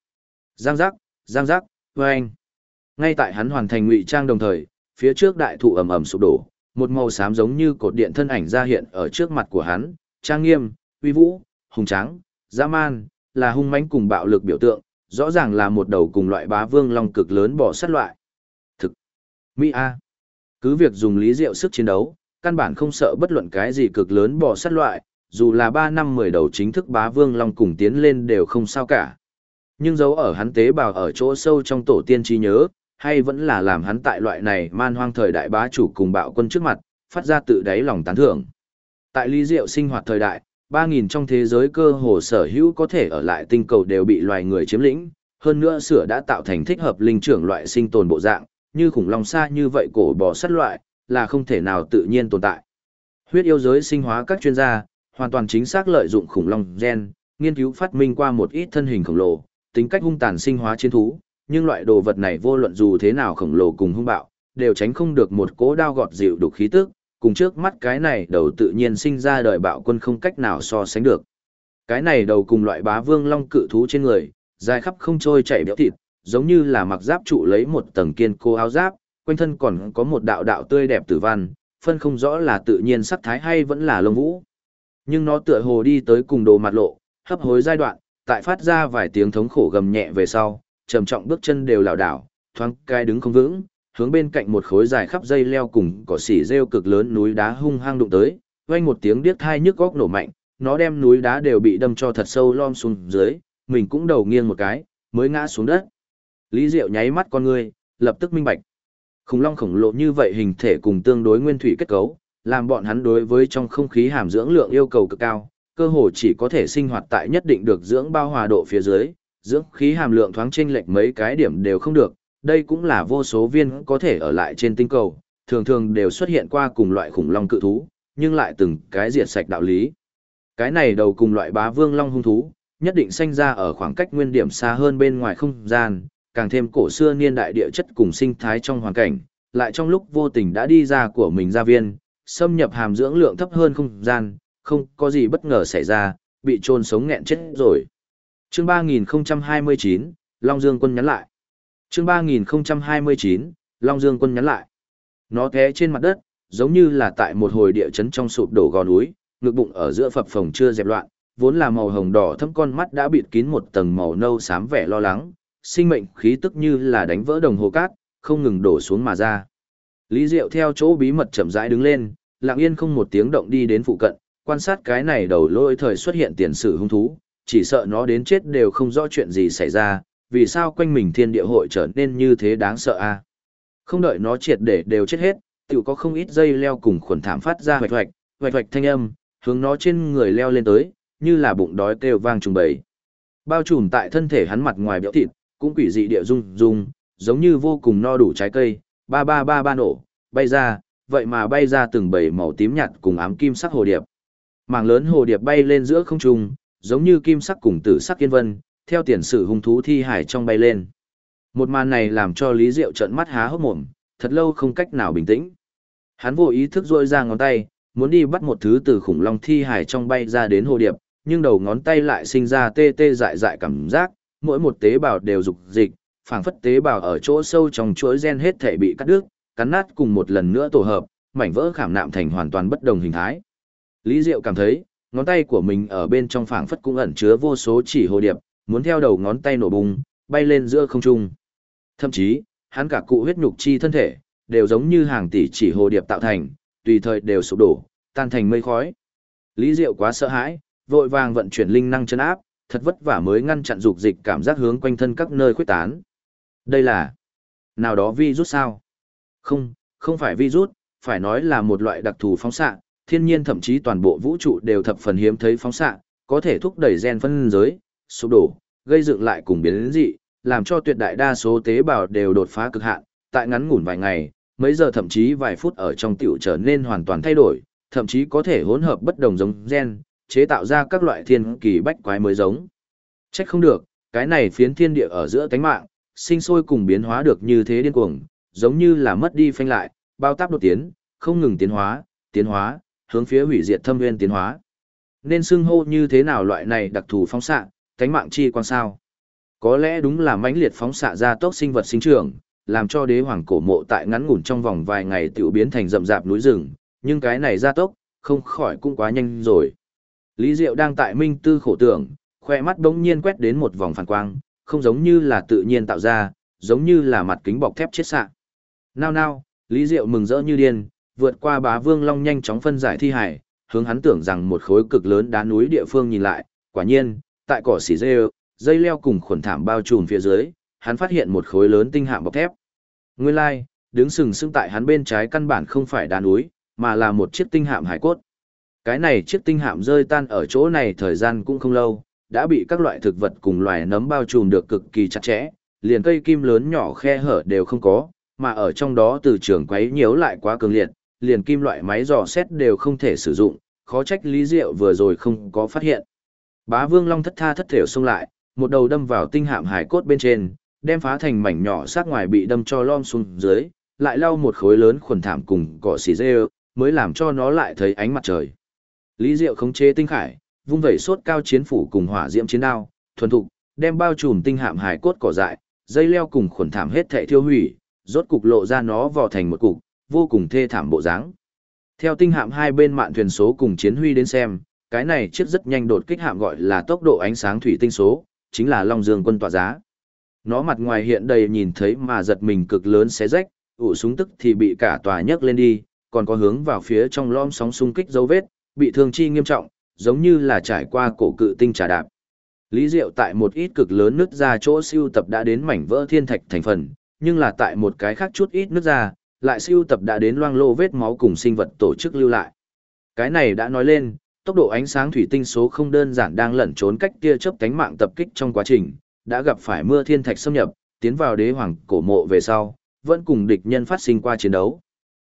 Giang giác, vâng. Ngay tại hắn hoàn thành ngụy trang đồng thời, phía trước đại thụ ầm ầm sụp đổ, một màu xám giống như cột điện thân ảnh ra hiện ở trước mặt của hắn, trang nghiêm, uy vũ, hùng tráng, dã man, là hung mãnh cùng bạo lực biểu tượng, rõ ràng là một đầu cùng loại bá vương long cực lớn bò sát loại. Thực, Mỹ A. Cứ việc dùng Lý Diệu sức chiến đấu, căn bản không sợ bất luận cái gì cực lớn bò sát loại, dù là 3 năm 10 đầu chính thức bá vương long cùng tiến lên đều không sao cả. Nhưng dấu ở hắn tế bào ở chỗ sâu trong tổ tiên trí nhớ, hay vẫn là làm hắn tại loại này man hoang thời đại bá chủ cùng bạo quân trước mặt, phát ra tự đáy lòng tán thưởng. Tại Lý Diệu sinh hoạt thời đại, 3.000 trong thế giới cơ hồ sở hữu có thể ở lại tinh cầu đều bị loài người chiếm lĩnh, hơn nữa sửa đã tạo thành thích hợp linh trưởng loại sinh tồn bộ dạng, như khủng long xa như vậy cổ bò sắt loại, là không thể nào tự nhiên tồn tại. Huyết yêu giới sinh hóa các chuyên gia, hoàn toàn chính xác lợi dụng khủng long gen, nghiên cứu phát minh qua một ít thân hình khổng lồ, tính cách hung tàn sinh hóa chiến thú, nhưng loại đồ vật này vô luận dù thế nào khổng lồ cùng hung bạo, đều tránh không được một cỗ đao gọt dịu đục khí tức, cùng trước mắt cái này đầu tự nhiên sinh ra đời bạo quân không cách nào so sánh được. Cái này đầu cùng loại bá vương long cự thú trên người, dài khắp không trôi chảy béo thịt, giống như là mặc giáp trụ lấy một tầng kiên cố áo giáp, quanh thân còn có một đạo đạo tươi đẹp tử văn, phân không rõ là tự nhiên sắc thái hay vẫn là lông vũ. Nhưng nó tựa hồ đi tới cùng đồ mặt lộ, hấp hối giai đoạn, tại phát ra vài tiếng thống khổ gầm nhẹ về sau, trầm trọng bước chân đều lảo đảo, thoáng cái đứng không vững, hướng bên cạnh một khối dài khắp dây leo cùng cỏ xỉ rêu cực lớn núi đá hung hăng đụng tới, vang một tiếng điếc tai nhức óc nổ mạnh, nó đem núi đá đều bị đâm cho thật sâu lom xuống dưới, mình cũng đầu nghiêng một cái, mới ngã xuống đất. Lý Diệu nháy mắt con người, lập tức minh bạch. Khủng long khổng lồ như vậy hình thể cùng tương đối nguyên thủy kết cấu, làm bọn hắn đối với trong không khí hàm dưỡng lượng yêu cầu cực cao, cơ hồ chỉ có thể sinh hoạt tại nhất định được dưỡng bao hòa độ phía dưới, dưỡng khí hàm lượng thoáng chênh lệch mấy cái điểm đều không được. Đây cũng là vô số viên có thể ở lại trên tinh cầu, thường thường đều xuất hiện qua cùng loại khủng long cự thú, nhưng lại từng cái diệt sạch đạo lý. Cái này đầu cùng loại bá vương long hung thú, nhất định sinh ra ở khoảng cách nguyên điểm xa hơn bên ngoài không gian, càng thêm cổ xưa niên đại địa chất cùng sinh thái trong hoàn cảnh, lại trong lúc vô tình đã đi ra của mình gia viên, xâm nhập hàm dưỡng lượng thấp hơn không gian, không có gì bất ngờ xảy ra, bị chôn sống nghẹn chết rồi. Chương 3029, Long Dương quân nhắn lại. Chương 3029, Long Dương quân nhắn lại. Nó té trên mặt đất, giống như là tại một hồi địa chấn trong sụp đổ gò núi, ngực bụng ở giữa phập phồng chưa dẹp loạn, vốn là màu hồng đỏ thẫm con mắt đã bịt kín một tầng màu nâu xám vẻ lo lắng, sinh mệnh khí tức như là đánh vỡ đồng hồ cát, không ngừng đổ xuống mà ra. Lý Diệu theo chỗ bí mật chậm rãi đứng lên, lặng yên không một tiếng động đi đến phụ cận, quan sát cái này đầu lôi thời xuất hiện tiền sử hung thú, chỉ sợ nó đến chết đều không rõ chuyện gì xảy ra, vì sao quanh mình thiên địa hội trở nên như thế đáng sợ a? Không đợi nó triệt để đều chết hết, tiểu có không ít dây leo cùng khuẩn thảm phát ra hoạch hoạch thanh âm, hướng nó trên người leo lên tới, như là bụng đói kêu vang trùng bầy. Bao trùm tại thân thể hắn mặt ngoài béo thịt, cũng quỷ dị địa rung rung, giống như vô cùng no đủ trái cây, ba ba ba ba nổ, bay ra, vậy mà bay ra từng bầy màu tím nhạt cùng ám kim sắc hồ điệp. Mảng lớn hồ điệp bay lên giữa không trung, giống như kim sắc cùng tử sắc yên vân, theo tiền sử hung thú thi hải trong bay lên. Một màn này làm cho Lý Diệu trợn mắt há hốc mồm, thật lâu không cách nào bình tĩnh. Hắn vô ý thức duỗi ra ngón tay, muốn đi bắt một thứ từ khủng long thi hải trong bay ra đến hồ điệp, nhưng đầu ngón tay lại sinh ra tê tê dại dại cảm giác, mỗi một tế bào đều rục dịch, phảng phất tế bào ở chỗ sâu trong chuỗi gen hết thể bị cắt đứt, cắn nát cùng một lần nữa tổ hợp, mảnh vỡ khảm nạm thành hoàn toàn bất đồng hình thái. Lý Diệu cảm thấy, ngón tay của mình ở bên trong phảng phất cũng ẩn chứa vô số chỉ hồ điệp, muốn theo đầu ngón tay nổ bùng, bay lên giữa không trung. Thậm chí, hắn cả cụ huyết nhục chi thân thể, đều giống như hàng tỷ chỉ hồ điệp tạo thành, tùy thời đều sụp đổ, tan thành mây khói. Lý Diệu quá sợ hãi, vội vàng vận chuyển linh năng chân áp, thật vất vả mới ngăn chặn dục dịch cảm giác hướng quanh thân các nơi khuếch tán. Đây là nào đó virus sao? Không, không phải virus, phải nói là một loại đặc thù phóng xạ, thiên nhiên thậm chí toàn bộ vũ trụ đều thập phần hiếm thấy phóng xạ, có thể thúc đẩy gen phân giới, sụp đổ, gây dựng lại cùng biến dị, làm cho tuyệt đại đa số tế bào đều đột phá cực hạn, tại ngắn ngủn vài ngày, mấy giờ thậm chí vài phút ở trong tiểu trở nên hoàn toàn thay đổi, thậm chí có thể hỗn hợp bất đồng giống gen, chế tạo ra các loại thiên kỳ bách quái mới giống. Trách không được, cái này phiến thiên địa ở giữa tánh mạng, sinh sôi cùng biến hóa được như thế điên cuồng, giống như là mất đi phanh lại, bao táp đột tiến, không ngừng tiến hóa, hướng phía hủy diệt thâm nguyên tiến hóa. Nên xưng hô như thế nào loại này đặc thù phóng xạ, tánh mạng chi quan sao? Có lẽ đúng là mãnh liệt phóng xạ ra tốc sinh vật sinh trưởng, làm cho đế hoàng cổ mộ tại ngắn ngủn trong vòng vài ngày tiểu biến thành rậm rạp núi rừng, nhưng cái này gia tốc, không khỏi cũng quá nhanh rồi. Lý Diệu đang tại minh tư khổ tưởng, khoe mắt bỗng nhiên quét đến một vòng phản quang, không giống như là tự nhiên tạo ra, giống như là mặt kính bọc thép chiết xạ. Nao, Lý Diệu mừng rỡ như điên, vượt qua Bá Vương Long nhanh chóng phân giải thi hải, hướng hắn tưởng rằng một khối cực lớn đá núi địa phương nhìn lại, quả nhiên, tại cỏ xỉ dây leo cùng khuẩn thảm bao trùm phía dưới, hắn phát hiện một khối lớn tinh hạm bọc thép. Nguyên lai, đứng sừng sững tại hắn bên trái căn bản không phải đá núi, mà là một chiếc tinh hạm hải cốt. Cái này chiếc tinh hạm rơi tan ở chỗ này thời gian cũng không lâu, đã bị các loại thực vật cùng loài nấm bao trùm được cực kỳ chặt chẽ, liền cây kim lớn nhỏ khe hở đều không có, mà ở trong đó từ trường quấy nhiễu lại quá cường liệt, liền kim loại máy dò xét đều không thể sử dụng, khó trách Lý Diệu vừa rồi không có phát hiện. Bá Vương Long thất tha thất thểu xông lại, một đầu đâm vào tinh hạm hải cốt bên trên, đem phá thành mảnh nhỏ sát ngoài bị đâm cho lom xuống dưới, lại lau một khối lớn khuẩn thảm cùng cỏ xỉ rêu, mới làm cho nó lại thấy ánh mặt trời. Lý Diệu khống chế tinh khải, vung vẩy sốt cao chiến phủ cùng hỏa diễm chiến đao, thuần thục, đem bao trùm tinh hạm hải cốt cỏ dại, dây leo cùng khuẩn thảm hết thảy thiêu hủy, rốt cục lộ ra nó vò thành một cục, vô cùng thê thảm bộ dáng. Theo tinh hạm hai bên mạn thuyền số cùng chiến huy đến xem, cái này chiếc rất nhanh đột kích hạm gọi là tốc độ ánh sáng thủy tinh số, chính là Long Dương quân tọa giá. Nó mặt ngoài hiện đầy nhìn thấy mà giật mình cực lớn xé rách, ụ súng tức thì bị cả tòa nhấc lên đi, còn có hướng vào phía trong lom sóng xung kích dấu vết, bị thương chi nghiêm trọng, giống như là trải qua cổ cự tinh trà đạp. Lý Diệu tại một ít cực lớn nứt ra chỗ siêu tập đã đến mảnh vỡ thiên thạch thành phần, nhưng là tại một cái khác chút ít nứt ra, lại siêu tập đã đến loang lô vết máu cùng sinh vật tổ chức lưu lại. Cái này đã nói lên, tốc độ ánh sáng thủy tinh số không đơn giản đang lẩn trốn cách tia chớp cánh mạng tập kích trong quá trình, đã gặp phải mưa thiên thạch xâm nhập, tiến vào đế hoàng cổ mộ về sau, vẫn cùng địch nhân phát sinh qua chiến đấu.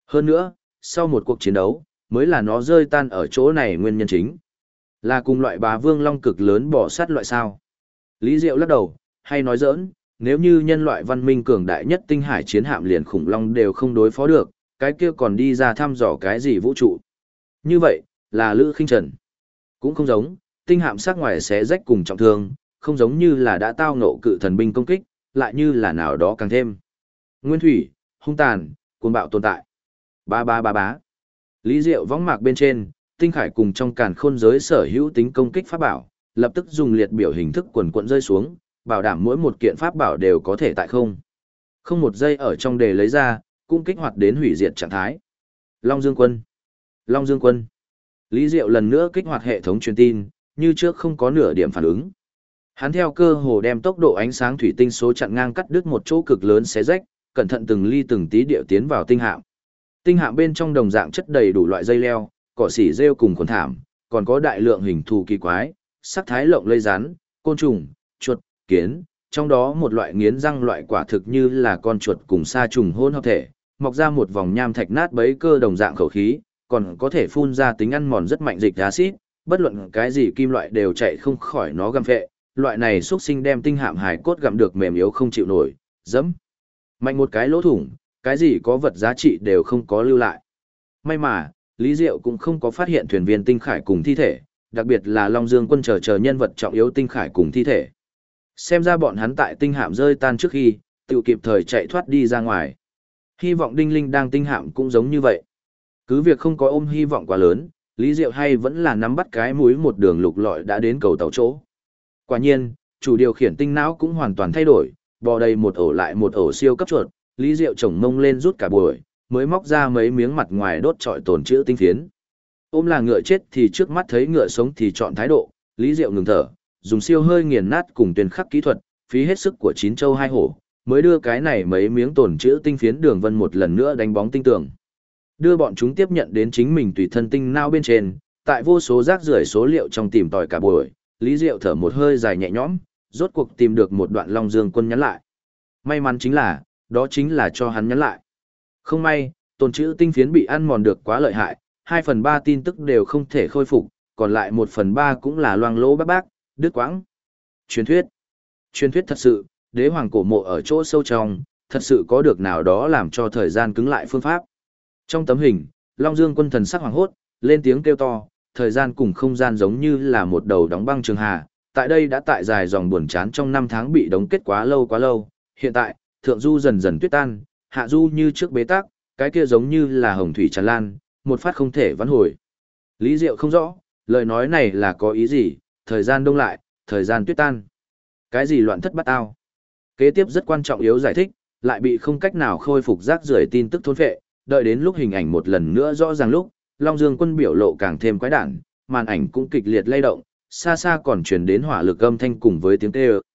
Hơn nữa, sau một cuộc chiến đấu, mới là nó rơi tan ở chỗ này nguyên nhân chính. Là cùng loại bá vương long cực lớn bỏ sát loại sao. Lý Diệu lắc đầu, hay nói giỡn, nếu như nhân loại văn minh cường đại nhất tinh hải chiến hạm liền khủng long đều không đối phó được, cái kia còn đi ra thăm dò cái gì vũ trụ. Như vậy, là Lữ Khinh Trần. Cũng không giống, tinh hạm sắc ngoài xé rách cùng trọng thương, không giống như là đã tao ngộ cự thần binh công kích, lại như là nào đó càng thêm. Nguyên thủy, hung tàn, cuồng bạo tồn tại. Ba ba ba bá. Lý Diệu võng mạc bên trên, tinh khải cùng trong càn khôn giới sở hữu tính công kích pháp bảo, lập tức dùng liệt biểu hình thức quần quận rơi xuống, bảo đảm mỗi một kiện pháp bảo đều có thể tại không. Không một giây ở trong đề lấy ra, cũng kích hoạt đến hủy diệt trạng thái. Long Dương Quân. Long Dương Quân. Lý Diệu lần nữa kích hoạt hệ thống truyền tin, như trước không có nửa điểm phản ứng. Hắn theo cơ hồ đem tốc độ ánh sáng thủy tinh số chặn ngang cắt đứt một chỗ cực lớn xé rách, cẩn thận từng ly từng tí điệu tiến vào tinh hạm. Tinh hạm bên trong đồng dạng chất đầy đủ loại dây leo, cỏ xỉ rêu cùng quần thảm, còn có đại lượng hình thù kỳ quái, sắc thái lộng lây rắn, côn trùng, chuột, kiến, trong đó một loại nghiến răng loại quả thực như là con chuột cùng sa trùng hôn hợp thể, mọc ra một vòng nham thạch nát bấy cơ đồng dạng khẩu khí, còn có thể phun ra tính ăn mòn rất mạnh dịch axit, bất luận cái gì kim loại đều chạy không khỏi nó găm phệ. Loại này xuất sinh đem tinh hạm hài cốt gặm được mềm yếu không chịu nổi, dẫm mạnh một cái lỗ thủng, cái gì có vật giá trị đều không có lưu lại. May mà, Lý Diệu cũng không có phát hiện thuyền viên tinh khải cùng thi thể, đặc biệt là Long Dương Quân chờ nhân vật trọng yếu tinh khải cùng thi thể. Xem ra bọn hắn tại tinh hạm rơi tan trước khi, tự kịp thời chạy thoát đi ra ngoài. Hy vọng Đinh Linh đang tinh hạm cũng giống như vậy. Cứ việc không có ôm hy vọng quá lớn, Lý Diệu hay vẫn là nắm bắt cái mũi một đường lục lọi đã đến cầu tàu chỗ. Quả nhiên, chủ điều khiển tinh não cũng hoàn toàn thay đổi, bò đầy một ổ lại một ổ siêu cấp chuột, Lý Diệu chồng mông lên rút cả buổi, mới móc ra mấy miếng mặt ngoài đốt trọi tồn chữ tinh phiến. Ôm là ngựa chết thì trước mắt thấy ngựa sống thì chọn thái độ, Lý Diệu ngừng thở, dùng siêu hơi nghiền nát cùng tuyên khắc kỹ thuật, phí hết sức của chín châu hai hổ, mới đưa cái này mấy miếng tồn chữ tinh phiến đường vân một lần nữa đánh bóng tinh tường. Đưa bọn chúng tiếp nhận đến chính mình tùy thân tinh não bên trên, tại vô số rác rưởi số liệu trong tìm tòi cả buổi, Lý Diệu thở một hơi dài nhẹ nhõm, rốt cuộc tìm được một đoạn Long Dương Quân nhắn lại. May mắn chính là, đó chính là cho hắn nhắn lại. Không may, tồn chữ tinh phiến bị ăn mòn được quá lợi hại, 2/3 tin tức đều không thể khôi phục, còn lại 1/3 cũng là loang lỗ bác bác, đứt quãng. Truyền thuyết. Truyền thuyết thật sự, đế hoàng cổ mộ ở chỗ sâu trong, thật sự có được nào đó làm cho thời gian cứng lại phương pháp. Trong tấm hình, Long Dương Quân thần sắc hoàng hốt, lên tiếng kêu to, thời gian cùng không gian giống như là một đầu đóng băng trường hà, tại đây đã tại dài dòng buồn chán trong 5 tháng bị đóng kết quá lâu, hiện tại, thượng du dần dần tuyết tan, hạ du như trước bế tắc, cái kia giống như là hồng thủy tràn lan, một phát không thể vãn hồi. Lý Diệu không rõ, lời nói này là có ý gì, thời gian đông lại, thời gian tuyết tan. Cái gì loạn thất bát ao? Kế tiếp rất quan trọng yếu giải thích, lại bị không cách nào khôi phục rác rưởi tin tức thôn phệ, đợi đến lúc hình ảnh một lần nữa rõ ràng lúc, Long Dương Quân biểu lộ càng thêm quái đản, màn ảnh cũng kịch liệt lay động, xa xa còn truyền đến hỏa lực âm thanh cùng với tiếng kêu.